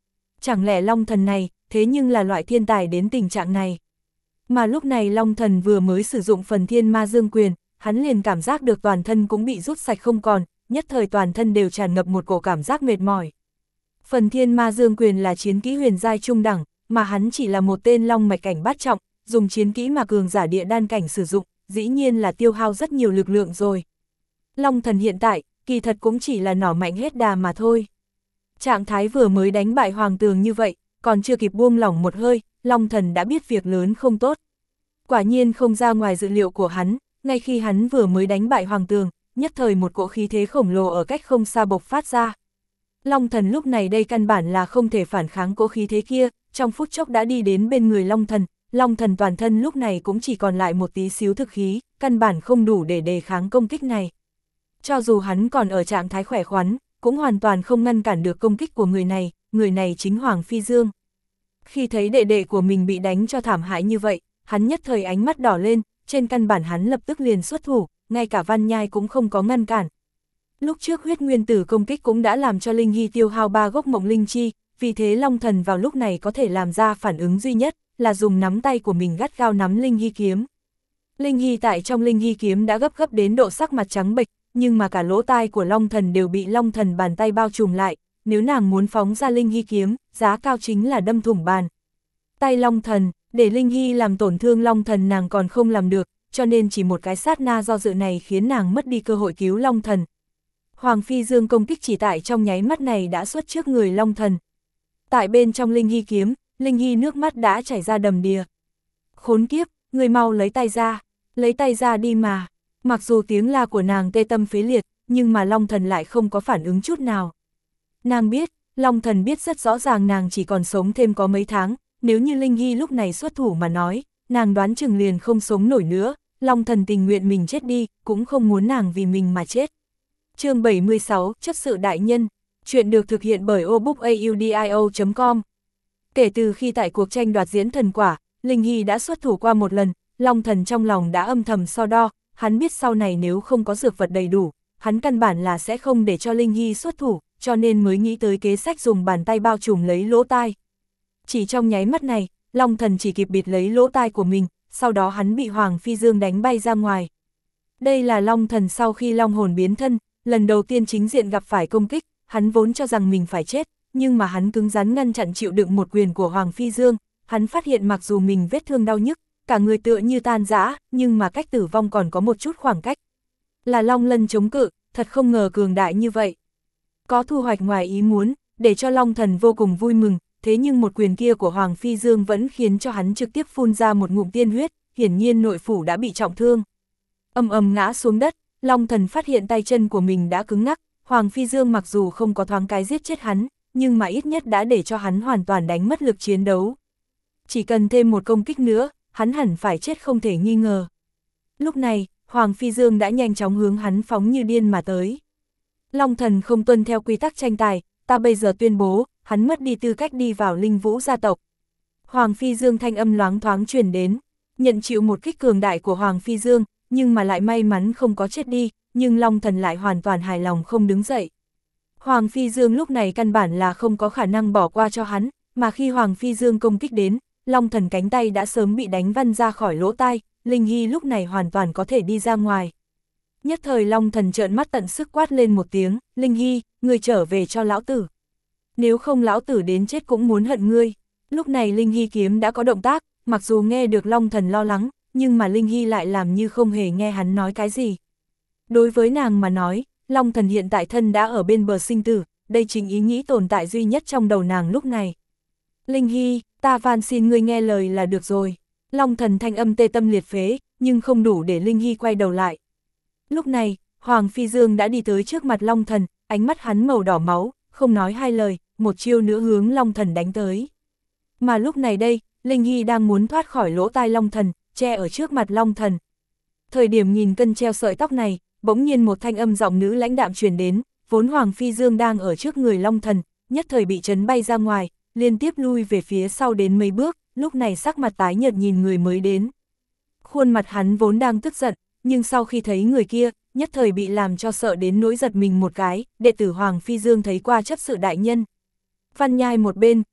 chẳng lẽ Long Thần này, thế nhưng là loại thiên tài đến tình trạng này. Mà lúc này Long Thần vừa mới sử dụng phần thiên ma dương quyền, hắn liền cảm giác được toàn thân cũng bị rút sạch không còn, nhất thời toàn thân đều tràn ngập một cổ cảm giác mệt mỏi. Phần thiên ma dương quyền là chiến kỹ huyền giai trung đẳng, mà hắn chỉ là một tên long mạch cảnh bát trọng, dùng chiến kỹ mà cường giả địa đan cảnh sử dụng, dĩ nhiên là tiêu hao rất nhiều lực lượng rồi. Long Thần hiện tại, kỳ thật cũng chỉ là nỏ mạnh hết đà mà thôi. Trạng thái vừa mới đánh bại Hoàng Tường như vậy, còn chưa kịp buông lỏng một hơi, Long Thần đã biết việc lớn không tốt. Quả nhiên không ra ngoài dự liệu của hắn, ngay khi hắn vừa mới đánh bại Hoàng Tường, nhất thời một cỗ khí thế khổng lồ ở cách không xa bộc phát ra. Long Thần lúc này đây căn bản là không thể phản kháng cỗ khí thế kia, trong phút chốc đã đi đến bên người Long Thần, Long Thần toàn thân lúc này cũng chỉ còn lại một tí xíu thực khí, căn bản không đủ để đề kháng công kích này. Cho dù hắn còn ở trạng thái khỏe khoắn, cũng hoàn toàn không ngăn cản được công kích của người này, người này chính Hoàng Phi Dương. Khi thấy đệ đệ của mình bị đánh cho thảm hại như vậy, hắn nhất thời ánh mắt đỏ lên, trên căn bản hắn lập tức liền xuất thủ, ngay cả Văn Nhai cũng không có ngăn cản. Lúc trước huyết nguyên tử công kích cũng đã làm cho Linh Hy tiêu hao ba gốc mộng linh chi, vì thế Long Thần vào lúc này có thể làm ra phản ứng duy nhất, là dùng nắm tay của mình gắt gao nắm Linh Hy kiếm. Linh Hy tại trong Linh Hy kiếm đã gấp gấp đến độ sắc mặt trắng bệch, nhưng mà cả lỗ tai của Long Thần đều bị Long Thần bàn tay bao trùm lại, nếu nàng muốn phóng ra Linh Hy kiếm, giá cao chính là đâm thủng bàn. Tay Long Thần, để Linh Hy làm tổn thương Long Thần nàng còn không làm được, cho nên chỉ một cái sát na do dự này khiến nàng mất đi cơ hội cứu Long Thần. Hoàng Phi Dương công kích chỉ tại trong nháy mắt này đã xuất trước người Long Thần. Tại bên trong Linh Hy kiếm, Linh Hy nước mắt đã chảy ra đầm đìa. Khốn kiếp, người mau lấy tay ra, lấy tay ra đi mà. Mặc dù tiếng la của nàng tê tâm phế liệt, nhưng mà Long Thần lại không có phản ứng chút nào. Nàng biết, Long Thần biết rất rõ ràng nàng chỉ còn sống thêm có mấy tháng, nếu như Linh Hy lúc này xuất thủ mà nói, nàng đoán chừng liền không sống nổi nữa, Long Thần tình nguyện mình chết đi, cũng không muốn nàng vì mình mà chết. Chương bảy mươi sáu, chấp sự đại nhân, chuyện được thực hiện bởi obookaudio chấm com. Kể từ khi tại cuộc tranh đoạt diễn thần quả, Linh Hy đã xuất thủ qua một lần, Long Thần trong lòng đã âm thầm so đo, hắn biết sau này nếu không có dược vật đầy đủ, hắn căn bản là sẽ không để cho Linh Hy xuất thủ, cho nên mới nghĩ tới kế sách dùng bàn tay bao trùm lấy lỗ tai. Chỉ trong nháy mắt này, Long Thần chỉ kịp bịt lấy lỗ tai của mình, sau đó hắn bị Hoàng Phi Dương đánh bay ra ngoài. Đây là Long Thần sau khi long hồn biến thân, lần đầu tiên chính diện gặp phải công kích, hắn vốn cho rằng mình phải chết, nhưng mà hắn cứng rắn ngăn chặn chịu đựng một quyền của Hoàng Phi Dương, hắn phát hiện mặc dù mình vết thương đau nhức, cả người tựa như tan rã, nhưng mà cách tử vong còn có một chút khoảng cách. Là Long Lân chống cự, thật không ngờ cường đại như vậy. Có thu hoạch ngoài ý muốn, để cho Long Thần vô cùng vui mừng, thế nhưng một quyền kia của Hoàng Phi Dương vẫn khiến cho hắn trực tiếp phun ra một ngụm tiên huyết, hiển nhiên nội phủ đã bị trọng thương. Ầm ầm ngã xuống đất, Long Thần phát hiện tay chân của mình đã cứng ngắc, Hoàng Phi Dương mặc dù không có thoáng cái giết chết hắn, nhưng mà ít nhất đã để cho hắn hoàn toàn đánh mất lực chiến đấu. Chỉ cần thêm một công kích nữa, hắn hẳn phải chết không thể nghi ngờ. Lúc này, Hoàng Phi Dương đã nhanh chóng hướng hắn phóng như điên mà tới. Long Thần không tuân theo quy tắc tranh tài, ta bây giờ tuyên bố, hắn mất đi tư cách đi vào Linh Vũ gia tộc. Hoàng Phi Dương thanh âm loáng thoáng truyền đến, nhận chịu một kích cường đại của Hoàng Phi Dương, nhưng mà lại may mắn không có chết đi, nhưng Long Thần lại hoàn toàn hài lòng không đứng dậy. Hoàng Phi Dương lúc này căn bản là không có khả năng bỏ qua cho hắn, mà khi Hoàng Phi Dương công kích đến, Long Thần cánh tay đã sớm bị đánh văng ra khỏi lỗ tai, Linh Hy lúc này hoàn toàn có thể đi ra ngoài. Nhất thời Long Thần trợn mắt tận sức quát lên một tiếng, Linh Hy, ngươi trở về cho lão tử. Nếu không lão tử đến chết cũng muốn hận ngươi. Lúc này Linh Hy kiếm đã có động tác, mặc dù nghe được Long Thần lo lắng, nhưng mà Linh Hy lại làm như không hề nghe hắn nói cái gì. Đối với nàng mà nói, Long Thần hiện tại thân đã ở bên bờ sinh tử, đây chính ý nghĩ tồn tại duy nhất trong đầu nàng lúc này. Linh Hy, ta van xin ngươi nghe lời là được rồi. Long Thần thanh âm tê tâm liệt phế, nhưng không đủ để Linh Hy quay đầu lại. Lúc này, Hoàng Phi Dương đã đi tới trước mặt Long Thần, ánh mắt hắn màu đỏ máu, không nói hai lời, một chiêu nữa hướng Long Thần đánh tới. Mà lúc này đây, Linh Hy đang muốn thoát khỏi lỗ tai Long Thần, che ở trước mặt Long Thần. Thời điểm nhìn cân treo sợi tóc này, bỗng nhiên một thanh âm giọng nữ lãnh đạm truyền đến, vốn Hoàng Phi Dương đang ở trước người Long Thần, nhất thời bị chấn bay ra ngoài, liên tiếp lui về phía sau đến mấy bước, lúc này sắc mặt tái nhợt nhìn người mới đến. Khuôn mặt hắn vốn đang tức giận, nhưng sau khi thấy người kia, nhất thời bị làm cho sợ đến nỗi giật mình một cái, đệ tử Hoàng Phi Dương thấy qua chấp sự đại nhân. Văn Nhai một bên,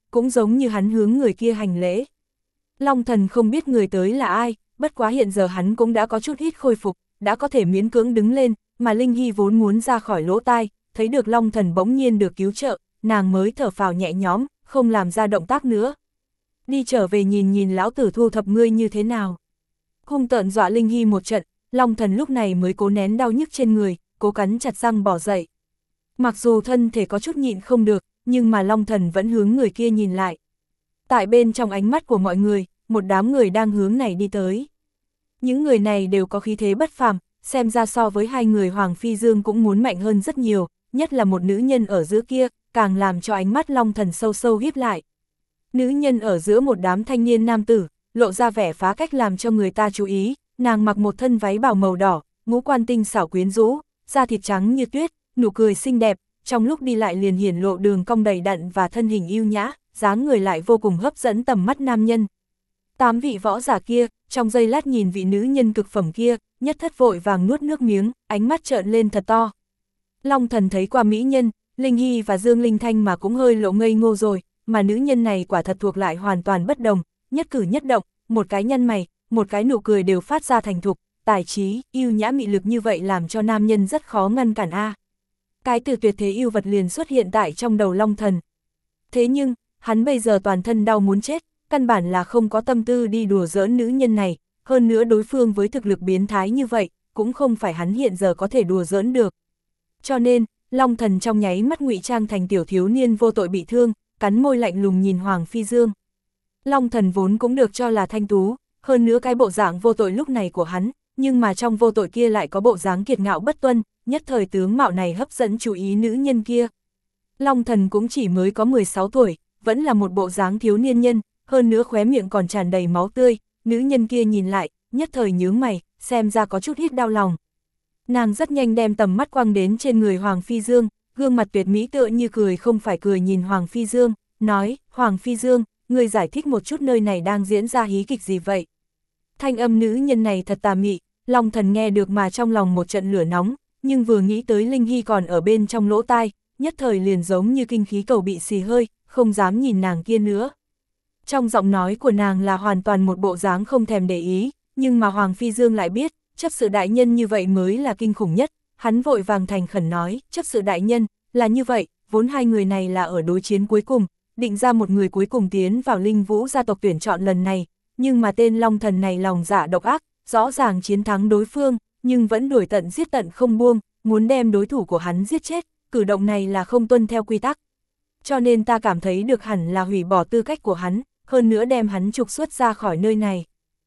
cũng giống như hắn hướng người kia hành lễ. Long Thần không biết người tới là ai, bất quá hiện giờ hắn cũng đã có chút ít khôi phục, đã có thể miễn cưỡng đứng lên, mà Linh Hy vốn muốn ra khỏi lỗ tai, thấy được Long Thần bỗng nhiên được cứu trợ, nàng mới thở phào nhẹ nhõm, không làm ra động tác nữa. Đi trở về nhìn nhìn lão tử thu thập ngươi như thế nào. Hung tợn dọa Linh Hy một trận, Long Thần lúc này mới cố nén đau nhức trên người, cố cắn chặt răng bỏ dậy. Mặc dù thân thể có chút nhịn không được, nhưng mà Long Thần vẫn hướng người kia nhìn lại. Tại bên trong ánh mắt của mọi người, một đám người đang hướng này đi tới. Những người này đều có khí thế bất phàm, xem ra so với hai người Hoàng Phi Dương cũng muốn mạnh hơn rất nhiều, nhất là một nữ nhân ở giữa kia, càng làm cho ánh mắt Long Thần sâu sâu híp lại. Nữ nhân ở giữa một đám thanh niên nam tử, lộ ra vẻ phá cách làm cho người ta chú ý, nàng mặc một thân váy bào màu đỏ, ngũ quan tinh xảo quyến rũ, da thịt trắng như tuyết, nụ cười xinh đẹp, trong lúc đi lại liền hiển lộ đường cong đầy đặn và thân hình yêu nhã, dáng người lại vô cùng hấp dẫn tầm mắt nam nhân. Tám vị võ giả kia, trong giây lát nhìn vị nữ nhân cực phẩm kia, nhất thất vội vàng nuốt nước miếng, ánh mắt trợn lên thật to. Long Thần thấy qua mỹ nhân, Linh Hy và Dương Linh Thanh mà cũng hơi lộ ngây ngô rồi, mà nữ nhân này quả thật thuộc lại hoàn toàn bất đồng, nhất cử nhất động, một cái nhăn mày, một cái nụ cười đều phát ra thành thục, tài trí, yêu nhã mị lực như vậy làm cho nam nhân rất khó ngăn cản a. Cái từ tuyệt thế yêu vật liền xuất hiện tại trong đầu Long Thần. Thế nhưng, hắn bây giờ toàn thân đau muốn chết, căn bản là không có tâm tư đi đùa giỡn nữ nhân này, hơn nữa đối phương với thực lực biến thái như vậy, cũng không phải hắn hiện giờ có thể đùa giỡn được. Cho nên, Long Thần trong nháy mắt ngụy trang thành tiểu thiếu niên vô tội bị thương, cắn môi lạnh lùng nhìn Hoàng Phi Dương. Long Thần vốn cũng được cho là thanh tú, hơn nữa cái bộ dạng vô tội lúc này của hắn, nhưng mà trong vô tội kia lại có bộ dáng kiệt ngạo bất tuân, nhất thời tướng mạo này hấp dẫn chú ý nữ nhân kia. Long Thần cũng chỉ mới có mười sáu tuổi, vẫn là một bộ dáng thiếu niên nhân, hơn nữa khóe miệng còn tràn đầy máu tươi, nữ nhân kia nhìn lại, nhất thời nhướng mày, xem ra có chút ít đau lòng. Nàng rất nhanh đem tầm mắt quăng đến trên người Hoàng Phi Dương, gương mặt tuyệt mỹ tựa như cười không phải cười nhìn Hoàng Phi Dương, nói, Hoàng Phi Dương, ngươi giải thích một chút nơi này đang diễn ra hí kịch gì vậy? Thanh âm nữ nhân này thật tà mị, Long Thần nghe được mà trong lòng một trận lửa nóng, nhưng vừa nghĩ tới Linh Hy còn ở bên trong lỗ tai, nhất thời liền giống như kinh khí cầu bị xì hơi, không dám nhìn nàng kia nữa. Trong giọng nói của nàng là hoàn toàn một bộ dáng không thèm để ý, nhưng mà Hoàng Phi Dương lại biết, chấp sự đại nhân như vậy mới là kinh khủng nhất, hắn vội vàng thành khẩn nói, chấp sự đại nhân, là như vậy, vốn hai người này là ở đối chiến cuối cùng, định ra một người cuối cùng tiến vào Linh Vũ gia tộc tuyển chọn lần này, nhưng mà tên Long Thần này lòng dạ độc ác, rõ ràng chiến thắng đối phương, nhưng vẫn đuổi tận giết tận không buông, muốn đem đối thủ của hắn giết chết, cử động này là không tuân theo quy tắc. Cho nên ta cảm thấy được hẳn là hủy bỏ tư cách của hắn, hơn nữa đem hắn trục xuất ra khỏi nơi này.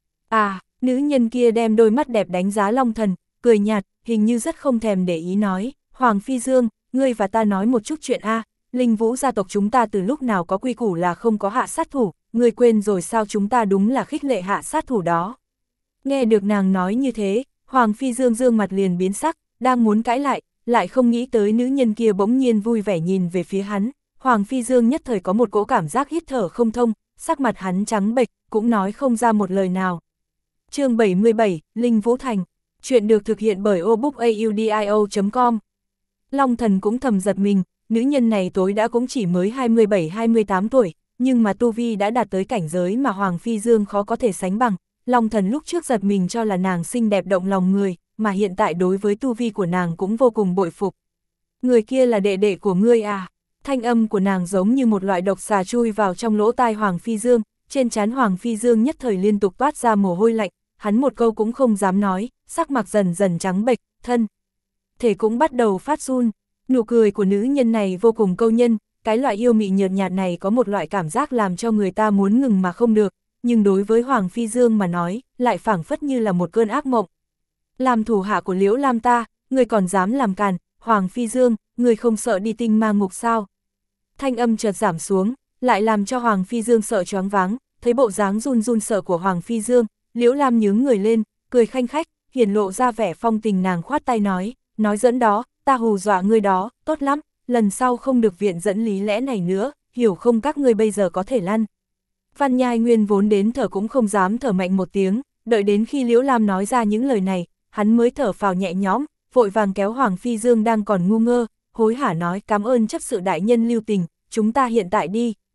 À, nữ nhân kia đem đôi mắt đẹp đánh giá Long Thần, cười nhạt, hình như rất không thèm để ý nói, Hoàng Phi Dương, ngươi và ta nói một chút chuyện a. Linh Vũ gia tộc chúng ta từ lúc nào có quy củ là không có hạ sát thủ, ngươi quên rồi sao chúng ta đúng là khích lệ hạ sát thủ đó. Nghe được nàng nói như thế, Hoàng Phi Dương dương mặt liền biến sắc, đang muốn cãi lại, lại không nghĩ tới nữ nhân kia bỗng nhiên vui vẻ nhìn về phía hắn. Hoàng Phi Dương nhất thời có một cỗ cảm giác hít thở không thông, sắc mặt hắn trắng bệch, cũng nói không ra một lời nào. Chương bảy mươi bảy, Linh Vũ Thành. Chuyện được thực hiện bởi obookaudio chấm com. Long Thần cũng thầm giật mình, nữ nhân này tối đã cũng chỉ mới hai mươi bảy hai mươi tám tuổi, nhưng mà tu vi đã đạt tới cảnh giới mà Hoàng Phi Dương khó có thể sánh bằng. Long Thần lúc trước giật mình cho là nàng xinh đẹp động lòng người, mà hiện tại đối với tu vi của nàng cũng vô cùng bội phục. Người kia là đệ đệ của ngươi à? Thanh âm của nàng giống như một loại độc xà chui vào trong lỗ tai Hoàng Phi Dương, trên trán Hoàng Phi Dương nhất thời liên tục toát ra mồ hôi lạnh, hắn một câu cũng không dám nói, sắc mặt dần dần trắng bệch, thân thể cũng bắt đầu phát run. Nụ cười của nữ nhân này vô cùng câu nhân, cái loại yêu mị nhợt nhạt này có một loại cảm giác làm cho người ta muốn ngừng mà không được, nhưng đối với Hoàng Phi Dương mà nói, lại phảng phất như là một cơn ác mộng. Làm thủ hạ của Liễu Lam ta, người còn dám làm càn, Hoàng Phi Dương, người không sợ đi tinh ma ngục sao? Thanh âm chợt giảm xuống, lại làm cho Hoàng Phi Dương sợ choáng váng, thấy bộ dáng run run sợ của Hoàng Phi Dương, Liễu Lam nhướng người lên, cười khanh khách, hiển lộ ra vẻ phong tình, nàng khoát tay nói, nói dẫn đó, ta hù dọa ngươi đó, tốt lắm, lần sau không được viện dẫn lý lẽ này nữa, hiểu không, các ngươi bây giờ có thể lăn. Văn Nhai Nguyên vốn đến thở cũng không dám thở mạnh một tiếng, đợi đến khi Liễu Lam nói ra những lời này, hắn mới thở phào nhẹ nhõm, vội vàng kéo Hoàng Phi Dương đang còn ngu ngơ, hối hả nói, cảm ơn chấp sự đại nhân lưu tình, chúng ta hiện tại đi.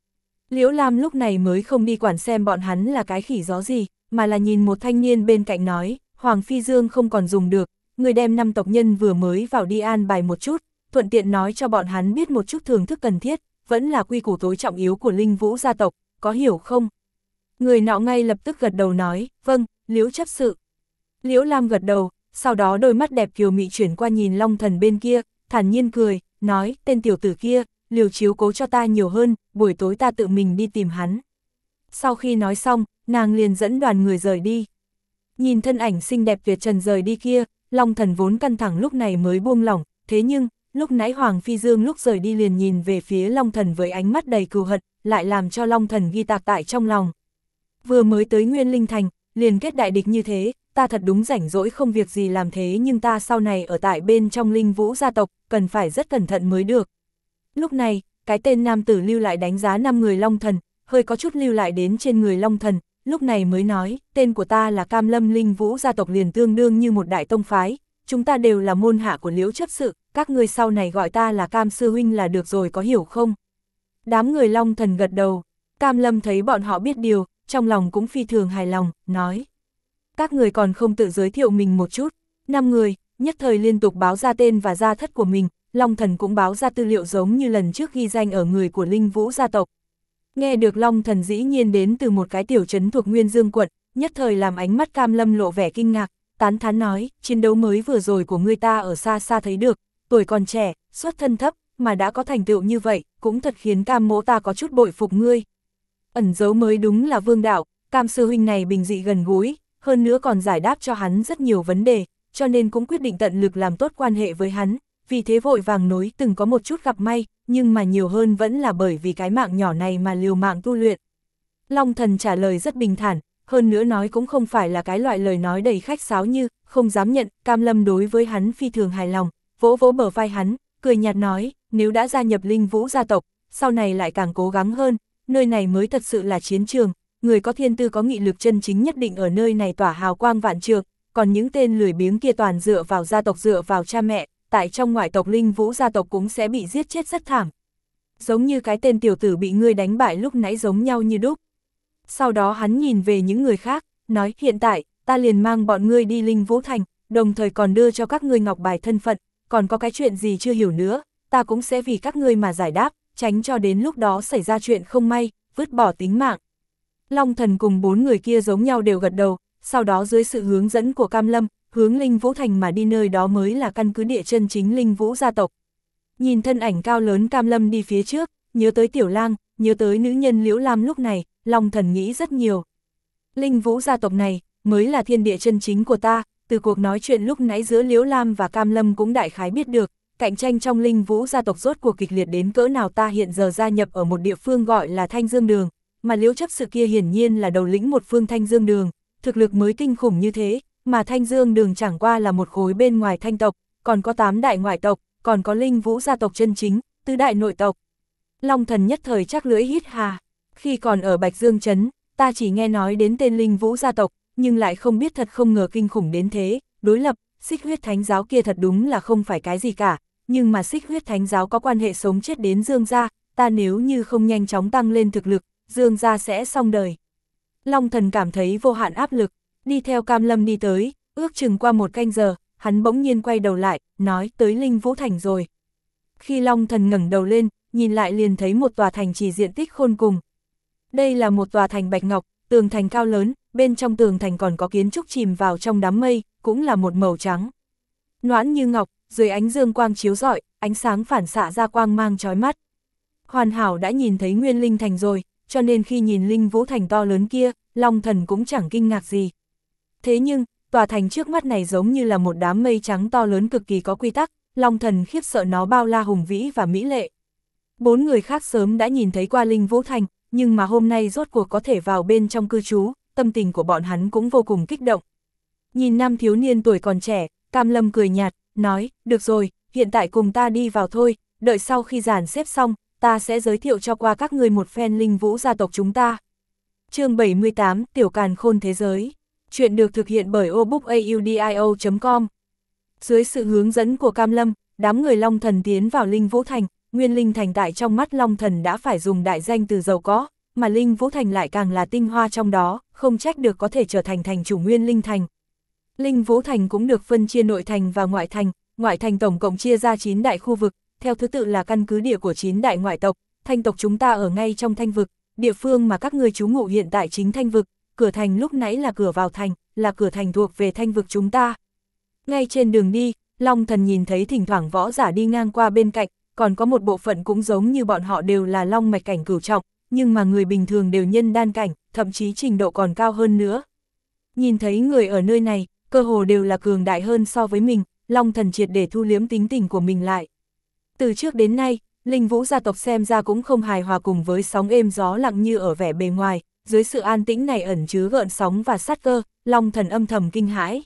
Liễu Lam lúc này mới không đi quản xem bọn hắn là cái khỉ gió gì, mà là nhìn một thanh niên bên cạnh nói, Hoàng Phi Dương không còn dùng được, người đem năm tộc nhân vừa mới vào đi an bài một chút, thuận tiện nói cho bọn hắn biết một chút thưởng thức cần thiết, vẫn là quy củ tối trọng yếu của Linh Vũ gia tộc, có hiểu không? Người nọ ngay lập tức gật đầu nói, vâng, Liễu chấp sự. Liễu Lam gật đầu, sau đó đôi mắt đẹp kiều mị chuyển qua nhìn Long Thần bên kia, thản nhiên cười, nói, tên tiểu tử kia, liều chiếu cố cho ta nhiều hơn, buổi tối ta tự mình đi tìm hắn. Sau khi nói xong, nàng liền dẫn đoàn người rời đi. Nhìn thân ảnh xinh đẹp tuyệt trần rời đi kia, Long Thần vốn căng thẳng lúc này mới buông lỏng, thế nhưng, lúc nãy Hoàng Phi Dương lúc rời đi liền nhìn về phía Long Thần với ánh mắt đầy cừu hận, lại làm cho Long Thần ghi tạc tại trong lòng. Vừa mới tới Nguyên Linh Thành, liền kết đại địch như thế, ta thật đúng rảnh rỗi không việc gì làm thế nhưng ta sau này ở tại bên trong Linh Vũ gia tộc, cần phải rất cẩn thận mới được. Lúc này, cái tên nam tử lưu lại đánh giá năm người Long Thần, hơi có chút lưu lại đến trên người Long Thần, lúc này mới nói, tên của ta là Cam Lâm, Linh Vũ gia tộc liền tương đương như một đại tông phái, chúng ta đều là môn hạ của Liễu chấp sự, các ngươi sau này gọi ta là Cam sư huynh là được rồi, có hiểu không? Đám người Long Thần gật đầu, Cam Lâm thấy bọn họ biết điều, trong lòng cũng phi thường hài lòng, nói. Các người còn không tự giới thiệu mình một chút, năm người, nhất thời liên tục báo ra tên và gia thất của mình, Long Thần cũng báo ra tư liệu giống như lần trước ghi danh ở người của Linh Vũ gia tộc. Nghe được Long Thần dĩ nhiên đến từ một cái tiểu trấn thuộc Nguyên Dương quận, nhất thời làm ánh mắt Cam Lâm lộ vẻ kinh ngạc, tán thán nói, chiến đấu mới vừa rồi của ngươi ta ở xa xa thấy được, tuổi còn trẻ, xuất thân thấp, mà đã có thành tựu như vậy, cũng thật khiến Cam mỗ ta có chút bội phục ngươi. Ẩn dấu mới đúng là vương đạo, Cam sư huynh này bình dị gần gũi, hơn nữa còn giải đáp cho hắn rất nhiều vấn đề, cho nên cũng quyết định tận lực làm tốt quan hệ với hắn, vì thế vội vàng nối từng có một chút gặp may, nhưng mà nhiều hơn vẫn là bởi vì cái mạng nhỏ này mà liều mạng tu luyện. Long Thần trả lời rất bình thản, hơn nữa nói cũng không phải là cái loại lời nói đầy khách sáo như, không dám nhận, Cam Lâm đối với hắn phi thường hài lòng, vỗ vỗ bờ vai hắn, cười nhạt nói, nếu đã gia nhập Linh Vũ gia tộc, sau này lại càng cố gắng hơn, nơi này mới thật sự là chiến trường, người có thiên tư có nghị lực chân chính nhất định ở nơi này tỏa hào quang vạn trường, còn những tên lười biếng kia toàn dựa vào gia tộc dựa vào cha mẹ, tại trong ngoại tộc Linh Vũ gia tộc cũng sẽ bị giết chết rất thảm. Giống như cái tên tiểu tử bị ngươi đánh bại lúc nãy giống nhau như đúc. Sau đó hắn nhìn về những người khác, nói hiện tại, ta liền mang bọn ngươi đi Linh Vũ Thành, đồng thời còn đưa cho các ngươi ngọc bài thân phận, còn có cái chuyện gì chưa hiểu nữa, ta cũng sẽ vì các ngươi mà giải đáp, tránh cho đến lúc đó xảy ra chuyện không may, vứt bỏ tính mạng. Long Thần cùng bốn người kia giống nhau đều gật đầu, sau đó dưới sự hướng dẫn của Cam Lâm, hướng Linh Vũ Thành mà đi, nơi đó mới là căn cứ địa chân chính Linh Vũ gia tộc. Nhìn thân ảnh cao lớn Cam Lâm đi phía trước, nhớ tới Tiểu Lang, nhớ tới nữ nhân Liễu Lam lúc này, Long Thần nghĩ rất nhiều. Linh Vũ gia tộc này, mới là thiên địa chân chính của ta, từ cuộc nói chuyện lúc nãy giữa Liễu Lam và Cam Lâm cũng đại khái biết được, cạnh tranh trong Linh Vũ gia tộc rốt cuộc kịch liệt đến cỡ nào. Ta hiện giờ gia nhập ở một địa phương gọi là Thanh Dương Đường, mà Liễu chấp sự kia hiển nhiên là đầu lĩnh một phương Thanh Dương Đường, thực lực mới kinh khủng như thế, mà Thanh Dương Đường chẳng qua là một khối bên ngoài Thanh tộc, còn có tám đại ngoại tộc, còn có Linh Vũ gia tộc chân chính, tứ đại nội tộc. Long Thần nhất thời chắc lưỡi hít hà, khi còn ở Bạch Dương Trấn, ta chỉ nghe nói đến tên Linh Vũ gia tộc, nhưng lại không biết thật không ngờ kinh khủng đến thế, đối lập, Xích Huyết Thánh giáo kia thật đúng là không phải cái gì cả, nhưng mà Xích Huyết Thánh giáo có quan hệ sống chết đến Dương gia, ta nếu như không nhanh chóng tăng lên thực lực, Dương gia sẽ xong đời. Long Thần cảm thấy vô hạn áp lực, đi theo Cam Lâm đi tới, ước chừng qua một canh giờ, hắn bỗng nhiên quay đầu lại, nói tới Linh Vũ Thành rồi. Khi Long Thần ngẩng đầu lên, nhìn lại liền thấy một tòa thành trì diện tích khôn cùng. Đây là một tòa thành bạch ngọc, tường thành cao lớn, bên trong tường thành còn có kiến trúc chìm vào trong đám mây, cũng là một màu trắng. Noãn như ngọc, dưới ánh dương quang chiếu rọi, ánh sáng phản xạ ra quang mang chói mắt. Hoàn hảo đã nhìn thấy Nguyên Linh Thành rồi, cho nên khi nhìn Linh Vũ Thành to lớn kia, Long Thần cũng chẳng kinh ngạc gì. Thế nhưng, tòa thành trước mắt này giống như là một đám mây trắng to lớn cực kỳ có quy tắc, Long Thần khiếp sợ nó bao la hùng vĩ và mỹ lệ. Bốn người khác sớm đã nhìn thấy qua Linh Vũ Thành, nhưng mà hôm nay rốt cuộc có thể vào bên trong cư trú, tâm tình của bọn hắn cũng vô cùng kích động. Nhìn năm thiếu niên tuổi còn trẻ, Cam Lâm cười nhạt, nói, được rồi, hiện tại cùng ta đi vào thôi, đợi sau khi dàn xếp xong, ta sẽ giới thiệu cho qua các người một phen Linh Vũ gia tộc chúng ta. Chương bảy mươi tám, Tiểu Càn Khôn Thế Giới. Chuyện được thực hiện bởi obookaudio chấm com. Dưới sự hướng dẫn của Cam Lâm, đám người Long Thần tiến vào Linh Vũ Thành. Nguyên Linh Thành tại trong mắt Long Thần đã phải dùng đại danh từ giàu có, mà Linh Vũ Thành lại càng là tinh hoa trong đó, không trách được có thể trở thành thành chủ Nguyên Linh Thành. Linh Vũ Thành cũng được phân chia nội thành và ngoại thành, ngoại thành tổng cộng chia ra chín đại khu vực, theo thứ tự là căn cứ địa của chín đại ngoại tộc, Thanh tộc chúng ta ở ngay trong Thanh vực, địa phương mà các ngươi trú ngụ hiện tại chính Thanh vực, cửa thành lúc nãy là cửa vào thành, là cửa thành thuộc về Thanh vực chúng ta. Ngay trên đường đi, Long Thần nhìn thấy thỉnh thoảng võ giả đi ngang qua bên cạnh, còn có một bộ phận cũng giống như bọn họ đều là long mạch cảnh cửu trọng, nhưng mà người bình thường đều nhân đan cảnh, thậm chí trình độ còn cao hơn nữa. Nhìn thấy người ở nơi này, cơ hồ đều là cường đại hơn so với mình, Long Thần triệt để thu liếm tính tình của mình lại. Từ trước đến nay, Linh Vũ gia tộc xem ra cũng không hài hòa cùng với sóng êm gió lặng như ở vẻ bề ngoài, dưới sự an tĩnh này ẩn chứa gợn sóng và sát cơ, Long Thần âm thầm kinh hãi.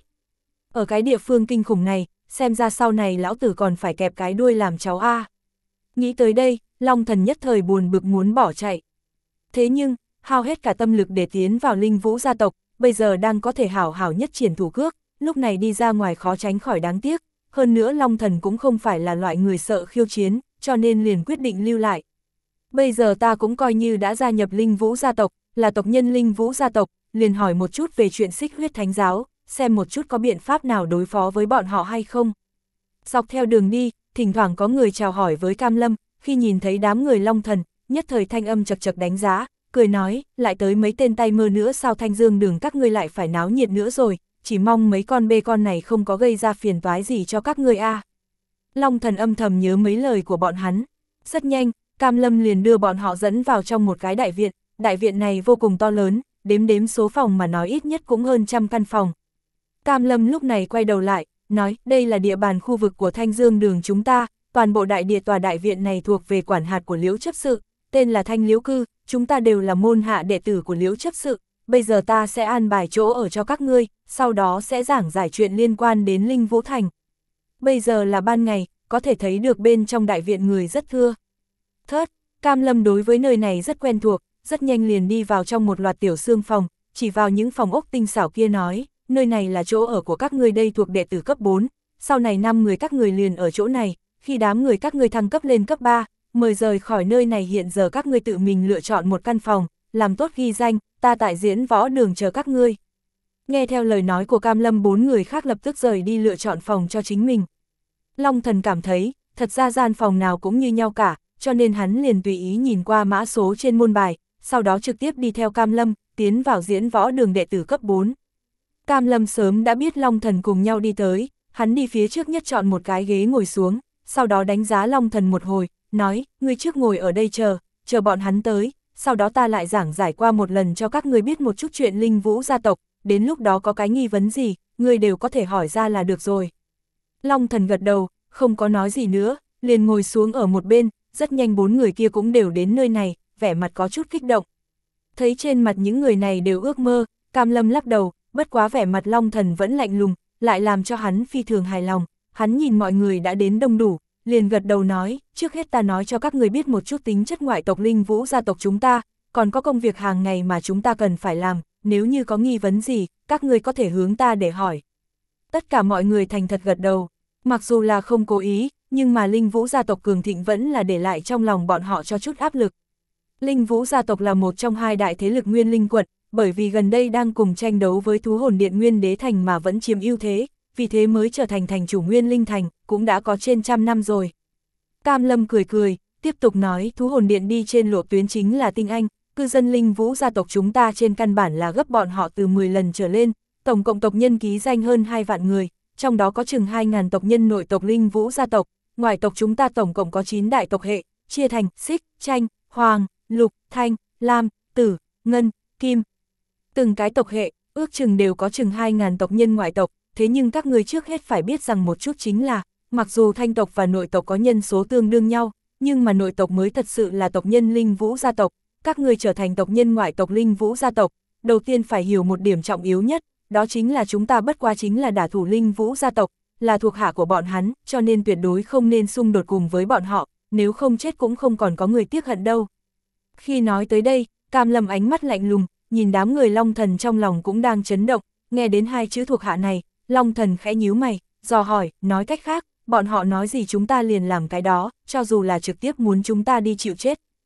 Ở cái địa phương kinh khủng này, xem ra sau này lão tử còn phải kẹp cái đuôi làm cháu a. Nghĩ tới đây, Long Thần nhất thời buồn bực muốn bỏ chạy. Thế nhưng, hao hết cả tâm lực để tiến vào Linh Vũ gia tộc, bây giờ đang có thể hảo hảo nhất triển thủ cước, lúc này đi ra ngoài khó tránh khỏi đáng tiếc, hơn nữa Long Thần cũng không phải là loại người sợ khiêu chiến, cho nên liền quyết định lưu lại. Bây giờ ta cũng coi như đã gia nhập Linh Vũ gia tộc, là tộc nhân Linh Vũ gia tộc, liền hỏi một chút về chuyện Xích Huyết Thánh giáo, xem một chút có biện pháp nào đối phó với bọn họ hay không. Dọc theo đường đi, thỉnh thoảng có người chào hỏi với Cam Lâm, khi nhìn thấy đám người Long Thần, nhất thời thanh âm chật chật đánh giá, cười nói, lại tới mấy tên tay mơ nữa sao Thanh Dương đường các ngươi lại phải náo nhiệt nữa rồi, chỉ mong mấy con bê con này không có gây ra phiền toái gì cho các ngươi a. À. Long Thần âm thầm nhớ mấy lời của bọn hắn, rất nhanh, Cam Lâm liền đưa bọn họ dẫn vào trong một cái đại viện, đại viện này vô cùng to lớn, đếm đếm số phòng mà nói ít nhất cũng hơn trăm căn phòng. Cam Lâm lúc này quay đầu lại, nói, đây là địa bàn khu vực của Thanh Dương đường chúng ta, toàn bộ đại địa tòa đại viện này thuộc về quản hạt của Liễu chấp sự, tên là Thanh Liễu cư, chúng ta đều là môn hạ đệ tử của Liễu chấp sự, bây giờ ta sẽ an bài chỗ ở cho các ngươi, sau đó sẽ giảng giải chuyện liên quan đến Linh Vũ Thành. Bây giờ là ban ngày, có thể thấy được bên trong đại viện người rất thưa. Thớt, Cam Lâm đối với nơi này rất quen thuộc, rất nhanh liền đi vào trong một loạt tiểu xương phòng, chỉ vào những phòng ốc tinh xảo kia nói, nơi này là chỗ ở của các ngươi đây thuộc đệ tử cấp bốn, sau này năm người các người liền ở chỗ này, khi đám người các ngươi thăng cấp lên cấp ba, mời rời khỏi nơi này hiện giờ các ngươi tự mình lựa chọn một căn phòng, làm tốt ghi danh, ta tại diễn võ đường chờ các ngươi. Nghe theo lời nói của Cam Lâm bốn người khác lập tức rời đi lựa chọn phòng cho chính mình. Long Thần cảm thấy, thật ra gian phòng nào cũng như nhau cả, cho nên hắn liền tùy ý nhìn qua mã số trên môn bài, sau đó trực tiếp đi theo Cam Lâm, tiến vào diễn võ đường đệ tử cấp bốn. Cam Lâm sớm đã biết Long Thần cùng nhau đi tới, hắn đi phía trước nhất chọn một cái ghế ngồi xuống, sau đó đánh giá Long Thần một hồi, nói, ngươi trước ngồi ở đây chờ, chờ bọn hắn tới, sau đó ta lại giảng giải qua một lần cho các ngươi biết một chút chuyện Linh Vũ gia tộc, đến lúc đó có cái nghi vấn gì, ngươi đều có thể hỏi ra là được rồi. Long Thần gật đầu, không có nói gì nữa, liền ngồi xuống ở một bên, rất nhanh bốn người kia cũng đều đến nơi này, vẻ mặt có chút kích động. Thấy trên mặt những người này đều ước mơ, Cam Lâm lắc đầu, bất quá vẻ mặt Long Thần vẫn lạnh lùng, lại làm cho hắn phi thường hài lòng, hắn nhìn mọi người đã đến đông đủ, liền gật đầu nói, trước hết ta nói cho các người biết một chút tính chất ngoại tộc Linh Vũ gia tộc chúng ta, còn có công việc hàng ngày mà chúng ta cần phải làm, nếu như có nghi vấn gì, các người có thể hướng ta để hỏi. Tất cả mọi người thành thật gật đầu, mặc dù là không cố ý, nhưng mà Linh Vũ gia tộc cường thịnh vẫn là để lại trong lòng bọn họ cho chút áp lực. Linh Vũ gia tộc là một trong hai đại thế lực Nguyên Linh quận, bởi vì gần đây đang cùng tranh đấu với Thú Hồn Điện Nguyên Đế Thành mà vẫn chiếm ưu thế, vì thế mới trở thành thành chủ Nguyên Linh Thành, cũng đã có trên trăm năm rồi. Cam Lâm cười cười, tiếp tục nói, Thú Hồn Điện đi trên lộ tuyến chính là tinh anh, cư dân Linh Vũ gia tộc chúng ta trên căn bản là gấp bọn họ từ mười lần trở lên, tổng cộng tộc nhân ký danh hơn hai vạn người, trong đó có chừng hai nghìn tộc nhân nội tộc Linh Vũ gia tộc, ngoài tộc chúng ta tổng cộng có chín đại tộc hệ, chia thành Xích, Tranh, Hoàng, Lục, Thanh, Lam, Tử, Ngân, Kim. Từng cái tộc hệ, ước chừng đều có chừng hai nghìn tộc nhân ngoại tộc, thế nhưng các người trước hết phải biết rằng một chút chính là, mặc dù thanh tộc và nội tộc có nhân số tương đương nhau, nhưng mà nội tộc mới thật sự là tộc nhân Linh Vũ gia tộc, các người trở thành tộc nhân ngoại tộc Linh Vũ gia tộc, đầu tiên phải hiểu một điểm trọng yếu nhất, đó chính là chúng ta bất quá chính là đả thủ Linh Vũ gia tộc, là thuộc hạ của bọn hắn, cho nên tuyệt đối không nên xung đột cùng với bọn họ, nếu không chết cũng không còn có người tiếc hận đâu. Khi nói tới đây, Cam Lâm ánh mắt lạnh lùng, nhìn đám người Long Thần trong lòng cũng đang chấn động, nghe đến hai chữ thuộc hạ này, Long Thần khẽ nhíu mày, dò hỏi, nói cách khác, bọn họ nói gì chúng ta liền làm cái đó, cho dù là trực tiếp muốn chúng ta đi chịu chết.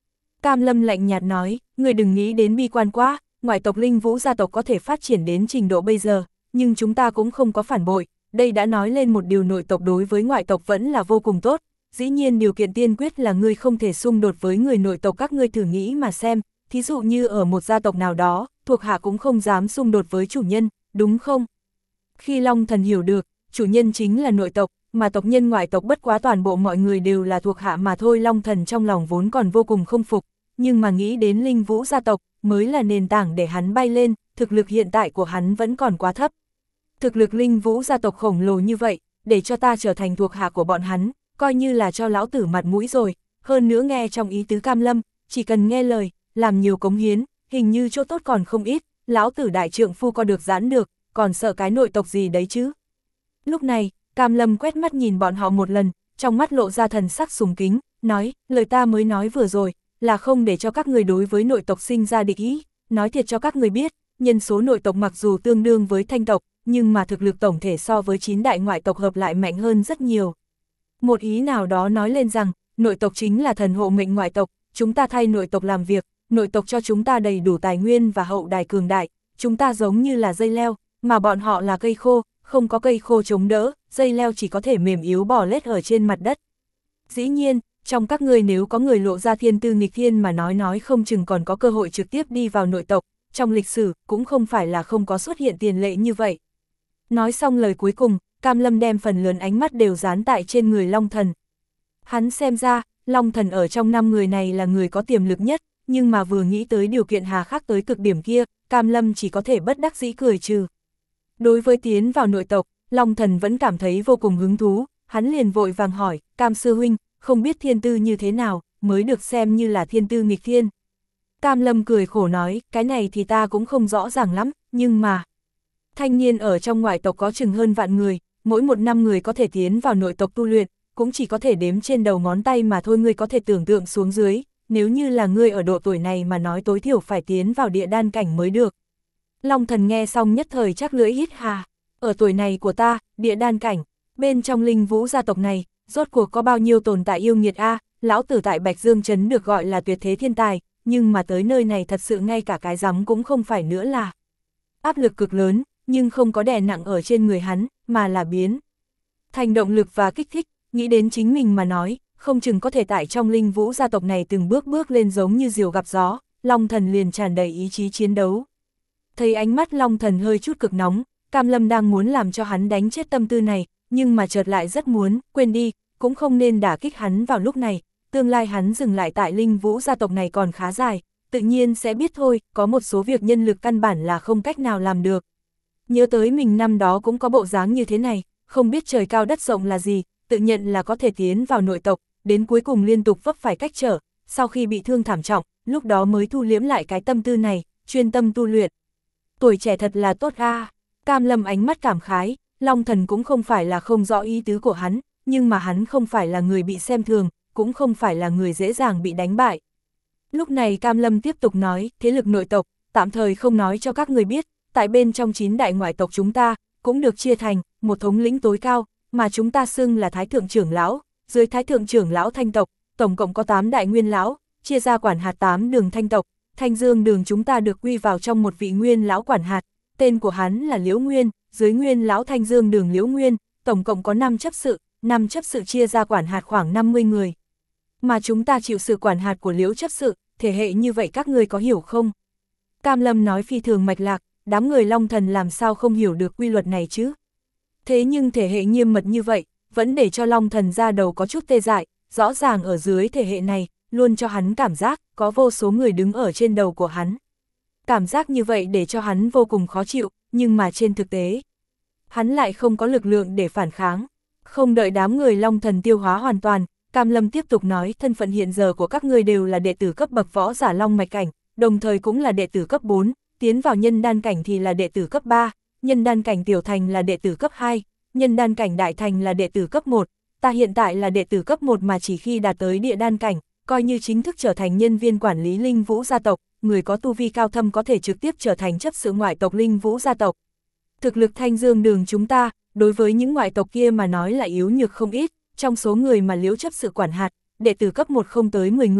Cam Lâm lạnh nhạt nói, người đừng nghĩ đến bi quan quá, ngoại tộc Linh Vũ gia tộc có thể phát triển đến trình độ bây giờ, nhưng chúng ta cũng không có phản bội, đây đã nói lên một điều nội tộc đối với ngoại tộc vẫn là vô cùng tốt, dĩ nhiên điều kiện tiên quyết là ngươi không thể xung đột với người nội tộc, các ngươi thử nghĩ mà xem, thí dụ như ở một gia tộc nào đó, thuộc hạ cũng không dám xung đột với chủ nhân, đúng không? Khi Long Thần hiểu được, chủ nhân chính là nội tộc, mà tộc nhân ngoại tộc bất quá toàn bộ mọi người đều là thuộc hạ mà thôi, Long Thần trong lòng vốn còn vô cùng không phục, nhưng mà nghĩ đến Linh Vũ gia tộc mới là nền tảng để hắn bay lên, thực lực hiện tại của hắn vẫn còn quá thấp. Thực lực Linh Vũ gia tộc khổng lồ như vậy, để cho ta trở thành thuộc hạ của bọn hắn, coi như là cho lão tử mặt mũi rồi, hơn nữa nghe trong ý tứ Cam Lâm, chỉ cần nghe lời, làm nhiều cống hiến, hình như chỗ tốt còn không ít, lão tử đại trượng phu có được giãn được, còn sợ cái nội tộc gì đấy chứ. Lúc này, Cam Lâm quét mắt nhìn bọn họ một lần, trong mắt lộ ra thần sắc sùng kính, nói, lời ta mới nói vừa rồi, là không để cho các người đối với nội tộc sinh ra địch ý, nói thiệt cho các người biết, nhân số nội tộc mặc dù tương đương với Thanh tộc, nhưng mà thực lực tổng thể so với chín đại ngoại tộc hợp lại mạnh hơn rất nhiều. Một ý nào đó nói lên rằng, nội tộc chính là thần hộ mệnh ngoại tộc, chúng ta thay nội tộc làm việc, nội tộc cho chúng ta đầy đủ tài nguyên và hậu đài cường đại, chúng ta giống như là dây leo, mà bọn họ là cây khô, không có cây khô chống đỡ, dây leo chỉ có thể mềm yếu bò lết ở trên mặt đất. Dĩ nhiên, trong các ngươi nếu có người lộ ra thiên tư nghịch thiên mà nói nói không chừng còn có cơ hội trực tiếp đi vào nội tộc, trong lịch sử cũng không phải là không có xuất hiện tiền lệ như vậy. Nói xong lời cuối cùng, Cam Lâm đem phần lớn ánh mắt đều dán tại trên người Long Thần. Hắn xem ra, Long Thần ở trong năm người này là người có tiềm lực nhất, nhưng mà vừa nghĩ tới điều kiện hà khắc tới cực điểm kia, Cam Lâm chỉ có thể bất đắc dĩ cười trừ. Đối với tiến vào nội tộc, Long Thần vẫn cảm thấy vô cùng hứng thú, hắn liền vội vàng hỏi, Cam sư huynh, không biết thiên tư như thế nào, mới được xem như là thiên tư nghịch thiên. Cam Lâm cười khổ nói, cái này thì ta cũng không rõ ràng lắm, nhưng mà... Thanh niên ở trong ngoại tộc có chừng hơn vạn người, mỗi một năm người có thể tiến vào nội tộc tu luyện, cũng chỉ có thể đếm trên đầu ngón tay mà thôi, ngươi có thể tưởng tượng xuống dưới, nếu như là ngươi ở độ tuổi này mà nói tối thiểu phải tiến vào địa đan cảnh mới được. Long Thần nghe xong nhất thời chắc lưỡi hít hà, ở tuổi này của ta, địa đan cảnh, bên trong Linh Vũ gia tộc này, rốt cuộc có bao nhiêu tồn tại yêu nghiệt a, lão tử tại Bạch Dương Trấn được gọi là tuyệt thế thiên tài, nhưng mà tới nơi này thật sự ngay cả cái rắm cũng không phải nữa là. Áp lực cực lớn, nhưng không có đè nặng ở trên người hắn, mà là biến thành động lực và kích thích, nghĩ đến chính mình mà nói, không chừng có thể tại trong Linh Vũ gia tộc này từng bước bước lên giống như diều gặp gió, Long Thần liền tràn đầy ý chí chiến đấu. Thấy ánh mắt Long Thần hơi chút cực nóng, Cam Lâm đang muốn làm cho hắn đánh chết tâm tư này, nhưng mà chợt lại rất muốn, quên đi, cũng không nên đả kích hắn vào lúc này, tương lai hắn dừng lại tại Linh Vũ gia tộc này còn khá dài, tự nhiên sẽ biết thôi, có một số việc nhân lực căn bản là không cách nào làm được. Nhớ tới mình năm đó cũng có bộ dáng như thế này, không biết trời cao đất rộng là gì, tự nhận là có thể tiến vào nội tộc, đến cuối cùng liên tục vấp phải cách trở, sau khi bị thương thảm trọng, lúc đó mới thu liếm lại cái tâm tư này, chuyên tâm tu luyện. Tuổi trẻ thật là tốt a. Cam Lâm ánh mắt cảm khái, Long Thần cũng không phải là không rõ ý tứ của hắn, nhưng mà hắn không phải là người bị xem thường, cũng không phải là người dễ dàng bị đánh bại. Lúc này Cam Lâm tiếp tục nói, thế lực nội tộc, tạm thời không nói cho các người biết, tại bên trong chín đại ngoại tộc chúng ta, cũng được chia thành một thống lĩnh tối cao, mà chúng ta xưng là Thái Thượng Trưởng Lão, dưới Thái Thượng Trưởng Lão Thanh tộc, tổng cộng có tám đại nguyên lão, chia ra quản hạt tám đường Thanh tộc, Thanh Dương đường chúng ta được quy vào trong một vị nguyên lão quản hạt, tên của hắn là Liễu Nguyên, dưới nguyên lão Thanh Dương đường Liễu Nguyên, tổng cộng có năm chấp sự, năm chấp sự chia ra quản hạt khoảng năm mươi người. Mà chúng ta chịu sự quản hạt của Liễu chấp sự, thể hệ như vậy các người có hiểu không? Cam Lâm nói phi thường mạch lạc, đám người Long Thần làm sao không hiểu được quy luật này chứ? Thế nhưng thể hệ nghiêm mật như vậy, vẫn để cho Long Thần ra đầu có chút tê dại, rõ ràng ở dưới thể hệ này, luôn cho hắn cảm giác có vô số người đứng ở trên đầu của hắn. Cảm giác như vậy để cho hắn vô cùng khó chịu, nhưng mà trên thực tế, hắn lại không có lực lượng để phản kháng. Không đợi đám người Long Thần tiêu hóa hoàn toàn, Cam Lâm tiếp tục nói, thân phận hiện giờ của các ngươi đều là đệ tử cấp bậc võ giả Long Mạch Cảnh, đồng thời cũng là đệ tử cấp bốn, tiến vào nhân đan cảnh thì là đệ tử cấp ba, nhân đan cảnh tiểu thành là đệ tử cấp hai, nhân đan cảnh đại thành là đệ tử cấp một, ta hiện tại là đệ tử cấp một mà chỉ khi đạt tới địa đan cảnh, coi như chính thức trở thành nhân viên quản lý Linh Vũ gia tộc, người có tu vi cao thâm có thể trực tiếp trở thành chấp sự ngoại tộc Linh Vũ gia tộc. Thực lực Thanh Dương đường chúng ta, đối với những ngoại tộc kia mà nói là yếu nhược không ít, trong số người mà Liễu chấp sự quản hạt, đệ tử cấp một không tới mười người,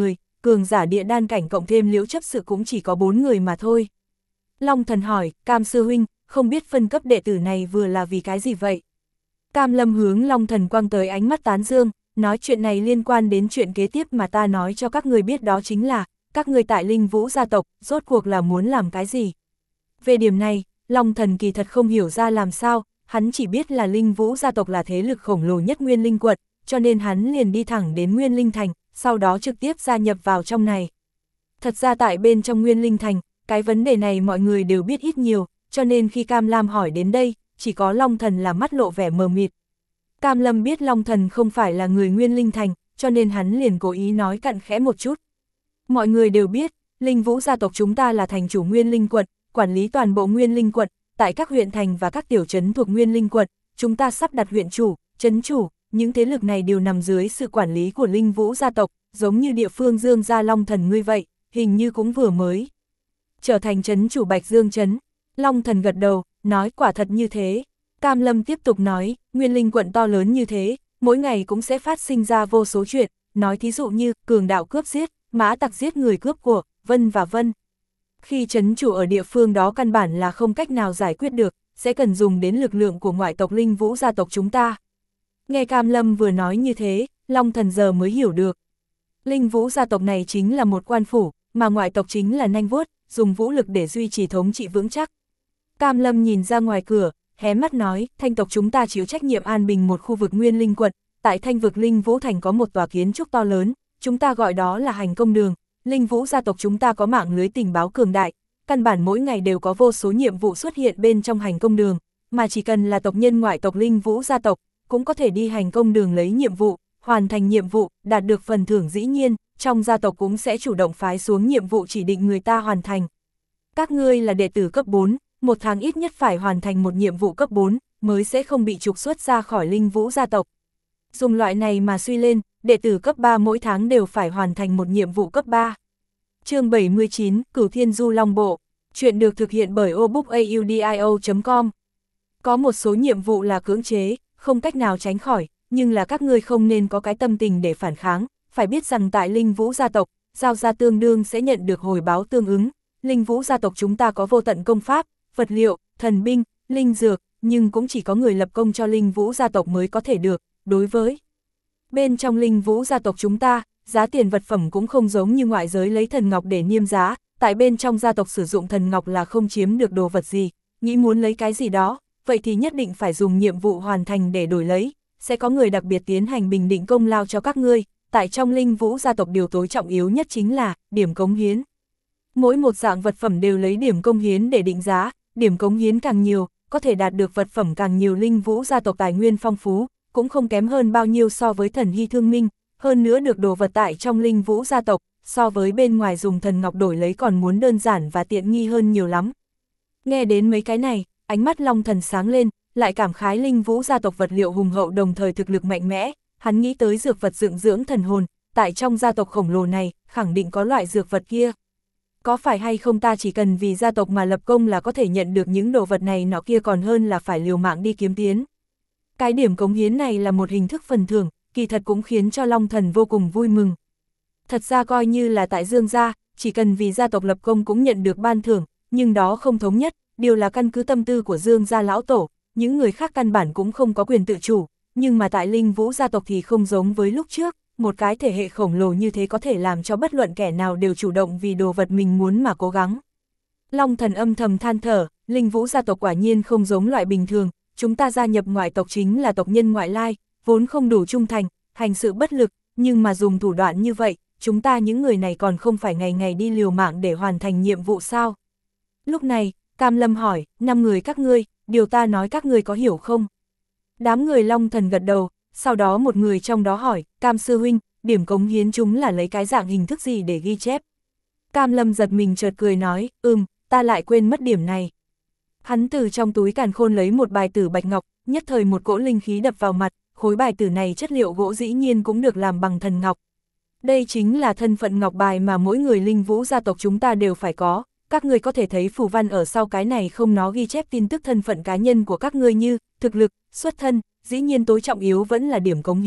cường giả địa đan cảnh cộng thêm Liễu chấp sự cũng chỉ có bốn người mà thôi. Long Thần hỏi, Cam sư huynh, không biết phân cấp đệ tử này vừa là vì cái gì vậy? Cam Lâm hướng Long Thần quăng tới ánh mắt tán dương, nói chuyện này liên quan đến chuyện kế tiếp mà ta nói cho các người biết, đó chính là, các người tại Linh Vũ gia tộc, rốt cuộc là muốn làm cái gì? Về điểm này, Long Thần kỳ thật không hiểu ra làm sao, hắn chỉ biết là Linh Vũ gia tộc là thế lực khổng lồ nhất Nguyên Linh quận, cho nên hắn liền đi thẳng đến Nguyên Linh Thành, sau đó trực tiếp gia nhập vào trong này. Thật ra tại bên trong Nguyên Linh Thành, cái vấn đề này mọi người đều biết ít nhiều, cho nên khi Cam Lam hỏi đến đây, chỉ có Long Thần là mắt lộ vẻ mờ mịt. Cam Lâm biết Long Thần không phải là người Nguyên Linh Thành, cho nên hắn liền cố ý nói cặn khẽ một chút. Mọi người đều biết, Linh Vũ gia tộc chúng ta là thành chủ Nguyên Linh quận, quản lý toàn bộ Nguyên Linh quận, tại các huyện thành và các tiểu trấn thuộc Nguyên Linh quận, chúng ta sắp đặt huyện chủ, trấn chủ, những thế lực này đều nằm dưới sự quản lý của Linh Vũ gia tộc, giống như địa phương Dương gia Long Thần ngươi vậy, hình như cũng vừa mới trở thành trấn chủ Bạch Dương trấn. Long Thần gật đầu, nói quả thật như thế. Cam Lâm tiếp tục nói, Nguyên Linh quận to lớn như thế, mỗi ngày cũng sẽ phát sinh ra vô số chuyện, nói thí dụ như cường đạo cướp giết, mã tặc giết người cướp của, vân và vân. Khi trấn chủ ở địa phương đó căn bản là không cách nào giải quyết được, sẽ cần dùng đến lực lượng của ngoại tộc Linh Vũ gia tộc chúng ta. Nghe Cam Lâm vừa nói như thế, Long Thần giờ mới hiểu được. Linh Vũ gia tộc này chính là một quan phủ, mà ngoại tộc chính là nanh vuốt, dùng vũ lực để duy trì thống trị vững chắc. Cam Lâm nhìn ra ngoài cửa, hé mắt nói, Thanh tộc chúng ta chịu trách nhiệm an bình một khu vực Nguyên Linh quận, tại Thanh vực Linh Vũ Thành có một tòa kiến trúc to lớn, chúng ta gọi đó là hành công đường. Linh Vũ gia tộc chúng ta có mạng lưới tình báo cường đại, căn bản mỗi ngày đều có vô số nhiệm vụ xuất hiện bên trong hành công đường, mà chỉ cần là tộc nhân ngoại tộc Linh Vũ gia tộc, cũng có thể đi hành công đường lấy nhiệm vụ, hoàn thành nhiệm vụ, đạt được phần thưởng dĩ nhiên, trong gia tộc cũng sẽ chủ động phái xuống nhiệm vụ chỉ định người ta hoàn thành. Các ngươi là đệ tử cấp bốn, một tháng ít nhất phải hoàn thành một nhiệm vụ cấp bốn, mới sẽ không bị trục xuất ra khỏi Linh Vũ gia tộc. Dùng loại này mà suy lên, đệ tử cấp ba mỗi tháng đều phải hoàn thành một nhiệm vụ cấp ba. Chương bảy mươi chín, Cửu Thiên Du Long Bộ. Chuyện được thực hiện bởi obookaudio chấm com. Có một số nhiệm vụ là cưỡng chế, không cách nào tránh khỏi, nhưng là các ngươi không nên có cái tâm tình để phản kháng, phải biết rằng tại Linh Vũ gia tộc, giao ra tương đương sẽ nhận được hồi báo tương ứng. Linh Vũ gia tộc chúng ta có vô tận công pháp, vật liệu, thần binh, linh dược, nhưng cũng chỉ có người lập công cho Linh Vũ gia tộc mới có thể được. Đối với bên trong Linh Vũ gia tộc chúng ta, giá tiền vật phẩm cũng không giống như ngoại giới lấy thần ngọc để niêm giá, tại bên trong gia tộc sử dụng thần ngọc là không chiếm được đồ vật gì, nghĩ muốn lấy cái gì đó, vậy thì nhất định phải dùng nhiệm vụ hoàn thành để đổi lấy, sẽ có người đặc biệt tiến hành bình định công lao cho các ngươi, tại trong Linh Vũ gia tộc điều tối trọng yếu nhất chính là điểm cống hiến. Mỗi một dạng vật phẩm đều lấy điểm công hiến để định giá, điểm cống hiến càng nhiều, có thể đạt được vật phẩm càng nhiều. Linh Vũ gia tộc tài nguyên phong phú, cũng không kém hơn bao nhiêu so với thần hy thương minh, hơn nữa được đồ vật tại trong Linh Vũ gia tộc, so với bên ngoài dùng thần ngọc đổi lấy còn muốn đơn giản và tiện nghi hơn nhiều lắm. Nghe đến mấy cái này, ánh mắt Long Thần sáng lên, lại cảm khái Linh Vũ gia tộc vật liệu hùng hậu đồng thời thực lực mạnh mẽ, hắn nghĩ tới dược vật dưỡng dưỡng thần hồn, tại trong gia tộc khổng lồ này, khẳng định có loại dược vật kia. Có phải hay không ta chỉ cần vì gia tộc mà lập công là có thể nhận được những đồ vật này nọ kia, còn hơn là phải liều mạng đi kiếm tiến. Cái điểm cống hiến này là một hình thức phần thưởng, kỳ thật cũng khiến cho Long Thần vô cùng vui mừng. Thật ra coi như là tại Dương gia, chỉ cần vì gia tộc lập công cũng nhận được ban thưởng, nhưng đó không thống nhất, điều là căn cứ tâm tư của Dương gia lão tổ, những người khác căn bản cũng không có quyền tự chủ, nhưng mà tại Linh Vũ gia tộc thì không giống với lúc trước, một cái thể hệ khổng lồ như thế có thể làm cho bất luận kẻ nào đều chủ động vì đồ vật mình muốn mà cố gắng. Long Thần âm thầm than thở, Linh Vũ gia tộc quả nhiên không giống loại bình thường, chúng ta gia nhập ngoại tộc chính là tộc nhân ngoại lai, vốn không đủ trung thành, hành sự bất lực, nhưng mà dùng thủ đoạn như vậy, chúng ta những người này còn không phải ngày ngày đi liều mạng để hoàn thành nhiệm vụ sao? Lúc này, Cam Lâm hỏi, năm người các ngươi, điều ta nói các ngươi có hiểu không? Đám người Long Thần gật đầu, sau đó một người trong đó hỏi, Cam sư huynh, điểm cống hiến chúng là lấy cái dạng hình thức gì để ghi chép? Cam Lâm giật mình chợt cười nói, ừm, ta lại quên mất điểm này. Hắn từ trong túi càn khôn lấy một bài tử bạch ngọc, nhất thời một cỗ linh khí đập vào mặt, khối bài tử này chất liệu gỗ dĩ nhiên cũng được làm bằng thần ngọc. Đây chính là thân phận ngọc bài mà mỗi người Linh Vũ gia tộc chúng ta đều phải có, các ngươi có thể thấy phù văn ở sau cái này không, nó ghi chép tin tức thân phận cá nhân của các ngươi như thực lực, xuất thân, dĩ nhiên tối trọng yếu vẫn là điểm cống hiến,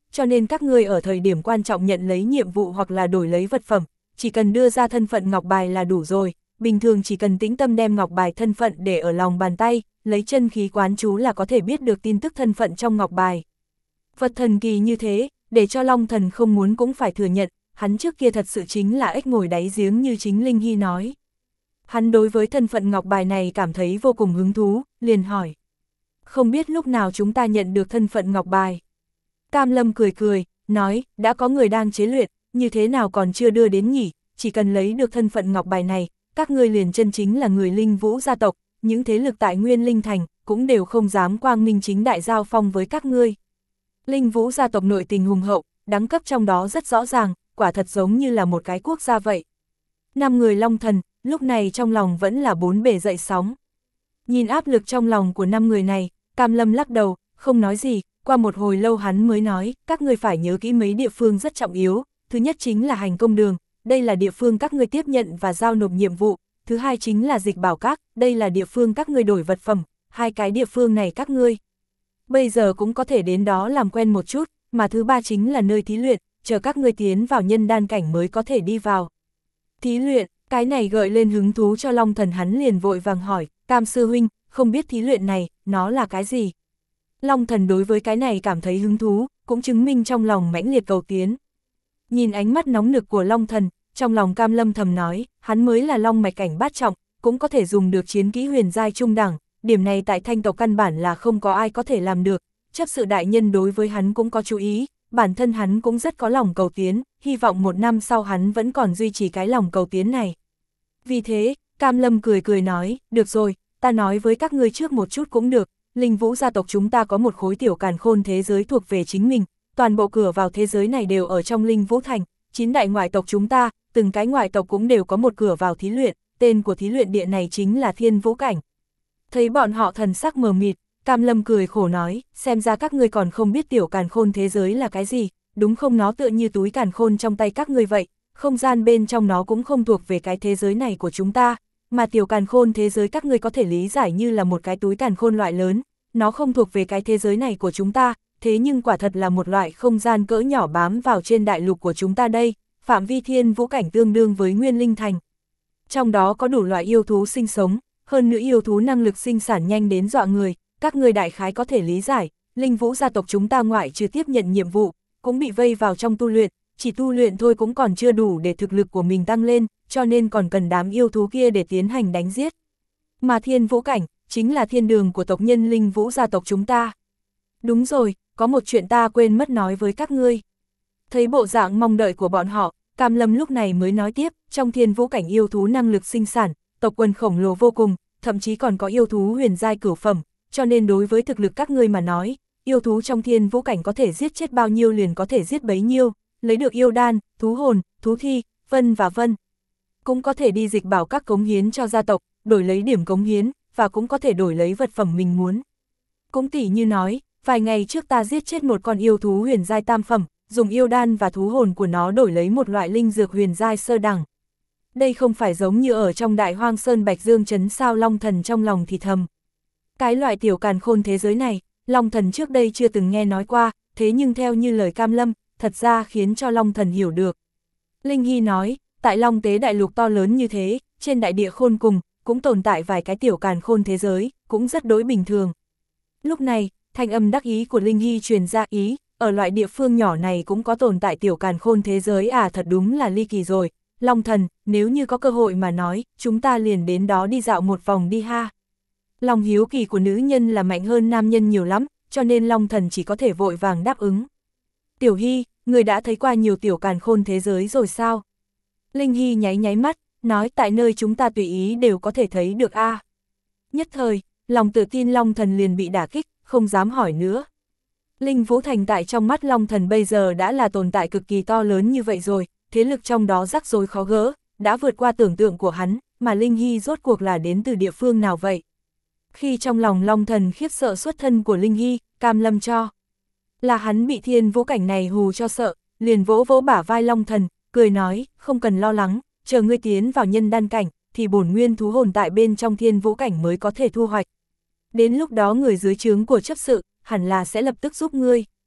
cho nên các ngươi ở thời điểm quan trọng nhận lấy nhiệm vụ hoặc là đổi lấy vật phẩm, chỉ cần đưa ra thân phận ngọc bài là đủ rồi, bình thường chỉ cần tĩnh tâm đem ngọc bài thân phận để ở lòng bàn tay, lấy chân khí quán chú là có thể biết được tin tức thân phận trong ngọc bài. Vật thần kỳ như thế, để cho Long Thần không muốn cũng phải thừa nhận, hắn trước kia thật sự chính là ếch ngồi đáy giếng như chính Linh Hy nói. Hắn đối với thân phận ngọc bài này cảm thấy vô cùng hứng thú, liền hỏi. Không biết lúc nào chúng ta nhận được thân phận ngọc bài. Cam Lâm cười cười, nói, đã có người đang chế luyện, như thế nào còn chưa đưa đến nhỉ, chỉ cần lấy được thân phận ngọc bài này, các ngươi liền chân chính là người Linh Vũ gia tộc, những thế lực tại Nguyên Linh Thành cũng đều không dám quang minh chính đại giao phong với các ngươi. Linh Vũ gia tộc nội tình hùng hậu, đẳng cấp trong đó rất rõ ràng, quả thật giống như là một cái quốc gia vậy. Năm người Long Thần, lúc này trong lòng vẫn là bốn bề dậy sóng. Nhìn áp lực trong lòng của năm người này, Cam Lâm lắc đầu, không nói gì, qua một hồi lâu hắn mới nói, các ngươi phải nhớ kỹ mấy địa phương rất trọng yếu, thứ nhất chính là hành công đường, đây là địa phương các ngươi tiếp nhận và giao nộp nhiệm vụ, thứ hai chính là dịch bảo các, đây là địa phương các ngươi đổi vật phẩm, hai cái địa phương này các ngươi bây giờ cũng có thể đến đó làm quen một chút, mà thứ ba chính là nơi thí luyện, chờ các ngươi tiến vào nhân đan cảnh mới có thể đi vào. Thí luyện, cái này gợi lên hứng thú cho Long Thần, hắn liền vội vàng hỏi, Cam sư huynh, không biết thí luyện này, nó là cái gì? Long Thần đối với cái này cảm thấy hứng thú, cũng chứng minh trong lòng mãnh liệt cầu tiến. Nhìn ánh mắt nóng nực của Long Thần, trong lòng Cam Lâm thầm nói, hắn mới là long mạch cảnh bát trọng, cũng có thể dùng được chiến kỹ huyền giai trung đẳng, điểm này tại Thanh tộc căn bản là không có ai có thể làm được, chấp sự đại nhân đối với hắn cũng có chú ý, bản thân hắn cũng rất có lòng cầu tiến, hy vọng một năm sau hắn vẫn còn duy trì cái lòng cầu tiến này. Vì thế, Cam Lâm cười cười nói, được rồi, ta nói với các ngươi trước một chút cũng được, Linh Vũ gia tộc chúng ta có một khối tiểu càn khôn thế giới thuộc về chính mình, toàn bộ cửa vào thế giới này đều ở trong Linh Vũ Thành, chín đại ngoại tộc chúng ta, từng cái ngoại tộc cũng đều có một cửa vào thí luyện, tên của thí luyện địa này chính là Thiên Vũ Cảnh. Thấy bọn họ thần sắc mờ mịt, Cam Lâm cười khổ nói, xem ra các ngươi còn không biết tiểu càn khôn thế giới là cái gì, đúng không, nó tựa như túi càn khôn trong tay các ngươi vậy, không gian bên trong nó cũng không thuộc về cái thế giới này của chúng ta, mà tiểu càn khôn thế giới các ngươi có thể lý giải như là một cái túi càn khôn loại lớn, nó không thuộc về cái thế giới này của chúng ta, thế nhưng quả thật là một loại không gian cỡ nhỏ bám vào trên đại lục của chúng ta đây, phạm vi Thiên Vũ Cảnh tương đương với Nguyên Linh Thành. Trong đó có đủ loại yêu thú sinh sống, hơn nữa yêu thú năng lực sinh sản nhanh đến dọa người, các ngươi đại khái có thể lý giải, Linh Vũ gia tộc chúng ta ngoại trừ tiếp nhận nhiệm vụ, cũng bị vây vào trong tu luyện, chỉ tu luyện thôi cũng còn chưa đủ để thực lực của mình tăng lên, cho nên còn cần đám yêu thú kia để tiến hành đánh giết. Mà Thiên Vũ Cảnh, chính là thiên đường của tộc nhân Linh Vũ gia tộc chúng ta. Đúng rồi, có một chuyện ta quên mất nói với các ngươi. Thấy bộ dạng mong đợi của bọn họ, Cam Lâm lúc này mới nói tiếp, trong Thiên Vũ Cảnh yêu thú năng lực sinh sản, tộc quần khổng lồ vô cùng, thậm chí còn có yêu thú huyền giai cửu phẩm, cho nên đối với thực lực các ngươi mà nói, yêu thú trong Thiên Vũ Cảnh có thể giết chết bao nhiêu liền có thể giết bấy nhiêu, lấy được yêu đan, thú hồn, thú thi, vân và vân. Cũng có thể đi dịch bảo các cống hiến cho gia tộc, đổi lấy điểm cống hiến, và cũng có thể đổi lấy vật phẩm mình muốn. Cũng tỉ như nói, vài ngày trước ta giết chết một con yêu thú huyền giai tam phẩm, dùng yêu đan và thú hồn của nó đổi lấy một loại linh dược huyền giai sơ đẳng. Đây không phải giống như ở trong Đại Hoang Sơn Bạch Dương Trấn sao? Long Thần trong lòng thì thầm. Cái loại tiểu càn khôn thế giới này, Long Thần trước đây chưa từng nghe nói qua, thế nhưng theo như lời Cam Lâm, thật ra khiến cho Long Thần hiểu được. Linh Hy nói, tại Long Tế đại lục to lớn như thế, trên đại địa khôn cùng, cũng tồn tại vài cái tiểu càn khôn thế giới, cũng rất đối bình thường. Lúc này, thanh âm đắc ý của Linh Hy truyền ra, ý, ở loại địa phương nhỏ này cũng có tồn tại tiểu càn khôn thế giới à? Thật đúng là ly kỳ rồi. Long Thần, nếu như có cơ hội mà nói, chúng ta liền đến đó đi dạo một vòng đi ha. Lòng hiếu kỳ của nữ nhân là mạnh hơn nam nhân nhiều lắm, cho nên Long Thần chỉ có thể vội vàng đáp ứng. Tiểu Hy, người đã thấy qua nhiều tiểu càn khôn thế giới rồi sao? Linh Hy nháy nháy mắt, nói tại nơi chúng ta tùy ý đều có thể thấy được a. À. Nhất thời, lòng tự tin Long Thần liền bị đả kích, không dám hỏi nữa. Linh Vũ Thành tại trong mắt Long Thần bây giờ đã là tồn tại cực kỳ to lớn như vậy rồi, thế lực trong đó rắc rối khó gỡ, đã vượt qua tưởng tượng của hắn, mà Linh Hy rốt cuộc là đến từ địa phương nào vậy? Khi trong lòng Long Thần khiếp sợ xuất thân của Linh Hy, Cam Lâm cho là hắn bị Thiên Vũ Cảnh này hù cho sợ, liền vỗ vỗ bả vai Long Thần, cười nói, không cần lo lắng, chờ ngươi tiến vào nhân đan cảnh, thì bổn nguyên thú hồn tại bên trong Thiên Vũ Cảnh mới có thể thu hoạch. Đến lúc đó người dưới trướng của chấp sự, hẳn là sẽ lập tức giúp ngươi.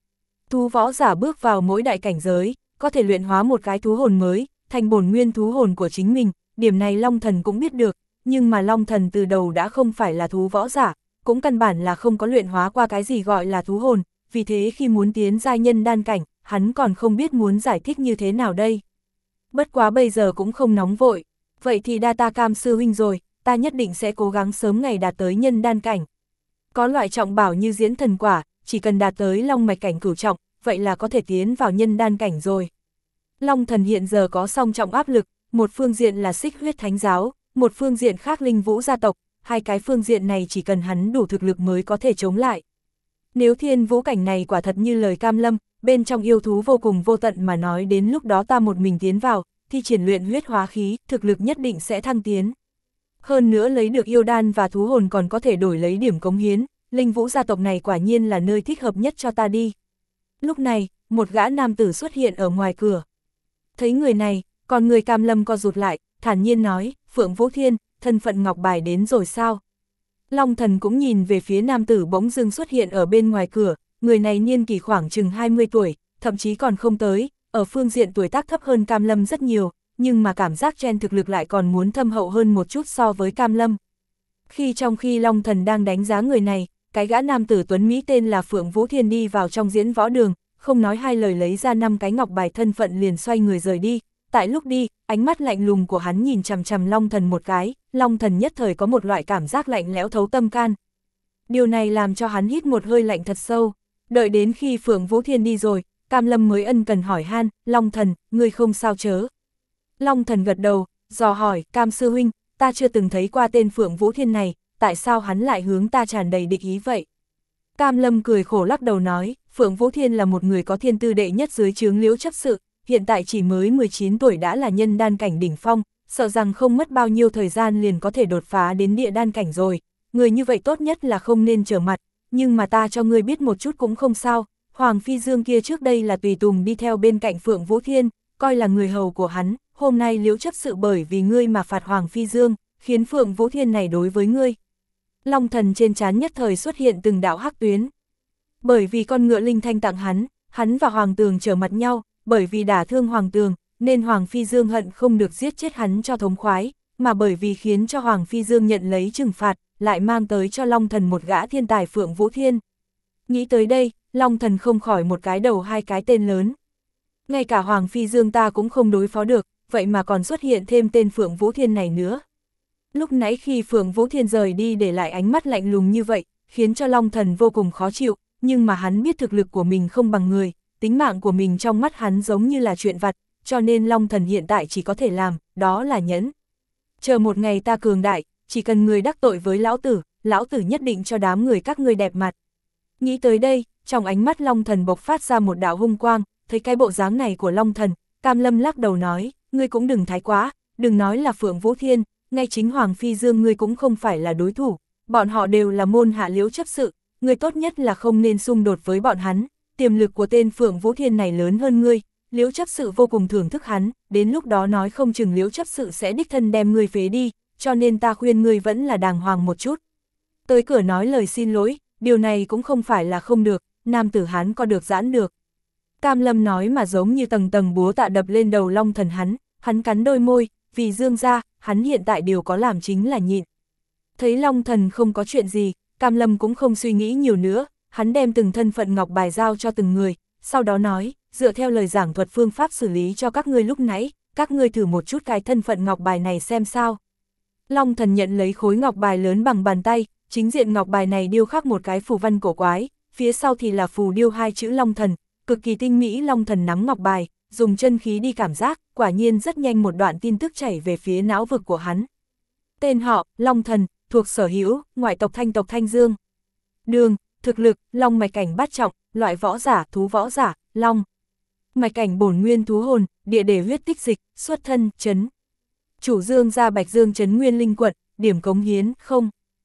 Thú võ giả bước vào mỗi đại cảnh giới, có thể luyện hóa một cái thú hồn mới, thành bổn nguyên thú hồn của chính mình, điểm này Long Thần cũng biết được, nhưng mà Long Thần từ đầu đã không phải là thú võ giả, cũng căn bản là không có luyện hóa qua cái gì gọi là thú hồn, vì thế khi muốn tiến giai nhân đan cảnh, hắn còn không biết muốn giải thích như thế nào đây. Bất quá bây giờ cũng không nóng vội, vậy thì đa ta Cam sư huynh rồi, ta nhất định sẽ cố gắng sớm ngày đạt tới nhân đan cảnh. Có loại trọng bảo như diễn thần quả, chỉ cần đạt tới long mạch cảnh cửu trọng, vậy là có thể tiến vào nhân đan cảnh rồi. Long Thần hiện giờ có song trọng áp lực, một phương diện là Xích Huyết Thánh Giáo, một phương diện khác Linh Vũ gia tộc, hai cái phương diện này chỉ cần hắn đủ thực lực mới có thể chống lại. Nếu thiên vũ cảnh này quả thật như lời Cam Lâm, bên trong yêu thú vô cùng vô tận mà nói đến lúc đó ta một mình tiến vào, thì triển luyện huyết hóa khí, thực lực nhất định sẽ thăng tiến. Hơn nữa lấy được yêu đan và thú hồn còn có thể đổi lấy điểm cống hiến, Linh Vũ gia tộc này quả nhiên là nơi thích hợp nhất cho ta đi. Lúc này, một gã nam tử xuất hiện ở ngoài cửa. Thấy người này, còn người Cam Lâm co rụt lại, thản nhiên nói, Phượng Vũ Thiên, thân phận ngọc bài đến rồi sao? Long Thần cũng nhìn về phía nam tử bỗng dưng xuất hiện ở bên ngoài cửa, người này niên kỷ khoảng chừng hai mươi tuổi, thậm chí còn không tới, ở phương diện tuổi tác thấp hơn Cam Lâm rất nhiều, nhưng mà cảm giác trên thực lực lại còn muốn thâm hậu hơn một chút so với Cam Lâm. Khi trong khi Long Thần đang đánh giá người này, cái gã nam tử tuấn Mỹ tên là Phượng Vũ Thiên đi vào trong diễn võ đường, không nói hai lời lấy ra năm cái ngọc bài thân phận liền xoay người rời đi. Tại lúc đi, ánh mắt lạnh lùng của hắn nhìn chằm chằm Long Thần một cái, Long Thần nhất thời có một loại cảm giác lạnh lẽo thấu tâm can. Điều này làm cho hắn hít một hơi lạnh thật sâu, đợi đến khi Phượng Vũ Thiên đi rồi, Cam Lâm mới ân cần hỏi han, Long Thần, ngươi không sao chớ? Long Thần gật đầu, dò hỏi, Cam sư huynh, ta chưa từng thấy qua tên Phượng Vũ Thiên này, tại sao hắn lại hướng ta tràn đầy địch ý vậy? Cam Lâm cười khổ lắc đầu nói, Phượng Vũ Thiên là một người có thiên tư đệ nhất dưới trướng Liễu chấp sự, hiện tại chỉ mới mười chín tuổi đã là nhân đan cảnh đỉnh phong, sợ rằng không mất bao nhiêu thời gian liền có thể đột phá đến địa đan cảnh rồi, người như vậy tốt nhất là không nên trở mặt, nhưng mà ta cho ngươi biết một chút cũng không sao, Hoàng Phi Dương kia trước đây là tùy tùng đi theo bên cạnh Phượng Vũ Thiên, coi là người hầu của hắn, hôm nay Liễu chấp sự bởi vì ngươi mà phạt Hoàng Phi Dương, khiến Phượng Vũ Thiên này đối với ngươi. Long Thần trên trán nhất thời xuất hiện từng đạo hắc tuyến. Bởi vì con ngựa linh thanh tặng hắn, hắn và Hoàng Tường trở mặt nhau, bởi vì đả thương Hoàng Tường, nên Hoàng Phi Dương hận không được giết chết hắn cho thống khoái, mà bởi vì khiến cho Hoàng Phi Dương nhận lấy trừng phạt, lại mang tới cho Long Thần một gã thiên tài Phượng Vũ Thiên. Nghĩ tới đây, Long Thần không khỏi một cái đầu hai cái tên lớn. Ngay cả Hoàng Phi Dương ta cũng không đối phó được, vậy mà còn xuất hiện thêm tên Phượng Vũ Thiên này nữa. Lúc nãy khi Phượng Vũ Thiên rời đi để lại ánh mắt lạnh lùng như vậy, khiến cho Long Thần vô cùng khó chịu, nhưng mà hắn biết thực lực của mình không bằng người, tính mạng của mình trong mắt hắn giống như là chuyện vặt, cho nên Long Thần hiện tại chỉ có thể làm, đó là nhẫn. Chờ một ngày ta cường đại, chỉ cần người đắc tội với lão tử, lão tử nhất định cho đám người các ngươi đẹp mặt. Nghĩ tới đây, trong ánh mắt Long Thần bộc phát ra một đạo hung quang, thấy cái bộ dáng này của Long Thần, Cam Lâm lắc đầu nói, ngươi cũng đừng thái quá, đừng nói là Phượng Vũ Thiên, ngay chính Hoàng Phi Dương ngươi cũng không phải là đối thủ, bọn họ đều là môn hạ Liễu chấp sự, ngươi tốt nhất là không nên xung đột với bọn hắn, tiềm lực của tên Phượng Vũ Thiên này lớn hơn ngươi, Liễu chấp sự vô cùng thưởng thức hắn, đến lúc đó nói không chừng Liễu chấp sự sẽ đích thân đem ngươi phế đi, cho nên ta khuyên ngươi vẫn là đàng hoàng một chút. Tới cửa nói lời xin lỗi, điều này cũng không phải là không được, nam tử hắn có được giãn được. Cam Lâm nói mà giống như tầng tầng búa tạ đập lên đầu Long Thần hắn, hắn cắn đôi môi, vì Dương gia, hắn hiện tại điều có làm chính là nhịn. Thấy Long Thần không có chuyện gì, Cam Lâm cũng không suy nghĩ nhiều nữa, hắn đem từng thân phận ngọc bài giao cho từng người, sau đó nói, dựa theo lời giảng thuật phương pháp xử lý cho các ngươi lúc nãy, các ngươi thử một chút cái thân phận ngọc bài này xem sao. Long Thần nhận lấy khối ngọc bài lớn bằng bàn tay, chính diện ngọc bài này điêu khắc một cái phù văn cổ quái, phía sau thì là phù điêu hai chữ Long Thần, cực kỳ tinh mỹ. Long Thần nắm ngọc bài, dùng chân khí đi cảm giác, quả nhiên rất nhanh một đoạn tin tức chảy về phía não vực của hắn. Tên họ, Long Thần, thuộc sở hữu, ngoại tộc Thanh tộc Thanh Dương. Đường, thực lực, long mạch cảnh bát trọng, loại võ giả, thú võ giả, long. Mạch cảnh bổn nguyên thú hồn, địa đề huyết tích dịch, xuất thân, chấn. Chủ Dương gia Bạch Dương trấn nguyên linh quận, điểm cống hiến, không.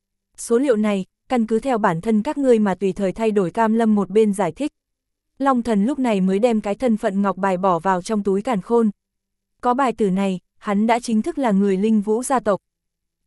Số liệu này, căn cứ theo bản thân các ngươi mà tùy thời thay đổi. Cam Lâm một bên giải thích. Long Thần lúc này mới đem cái thân phận ngọc bài bỏ vào trong túi càn khôn. Có bài tử này, hắn đã chính thức là người Linh Vũ gia tộc,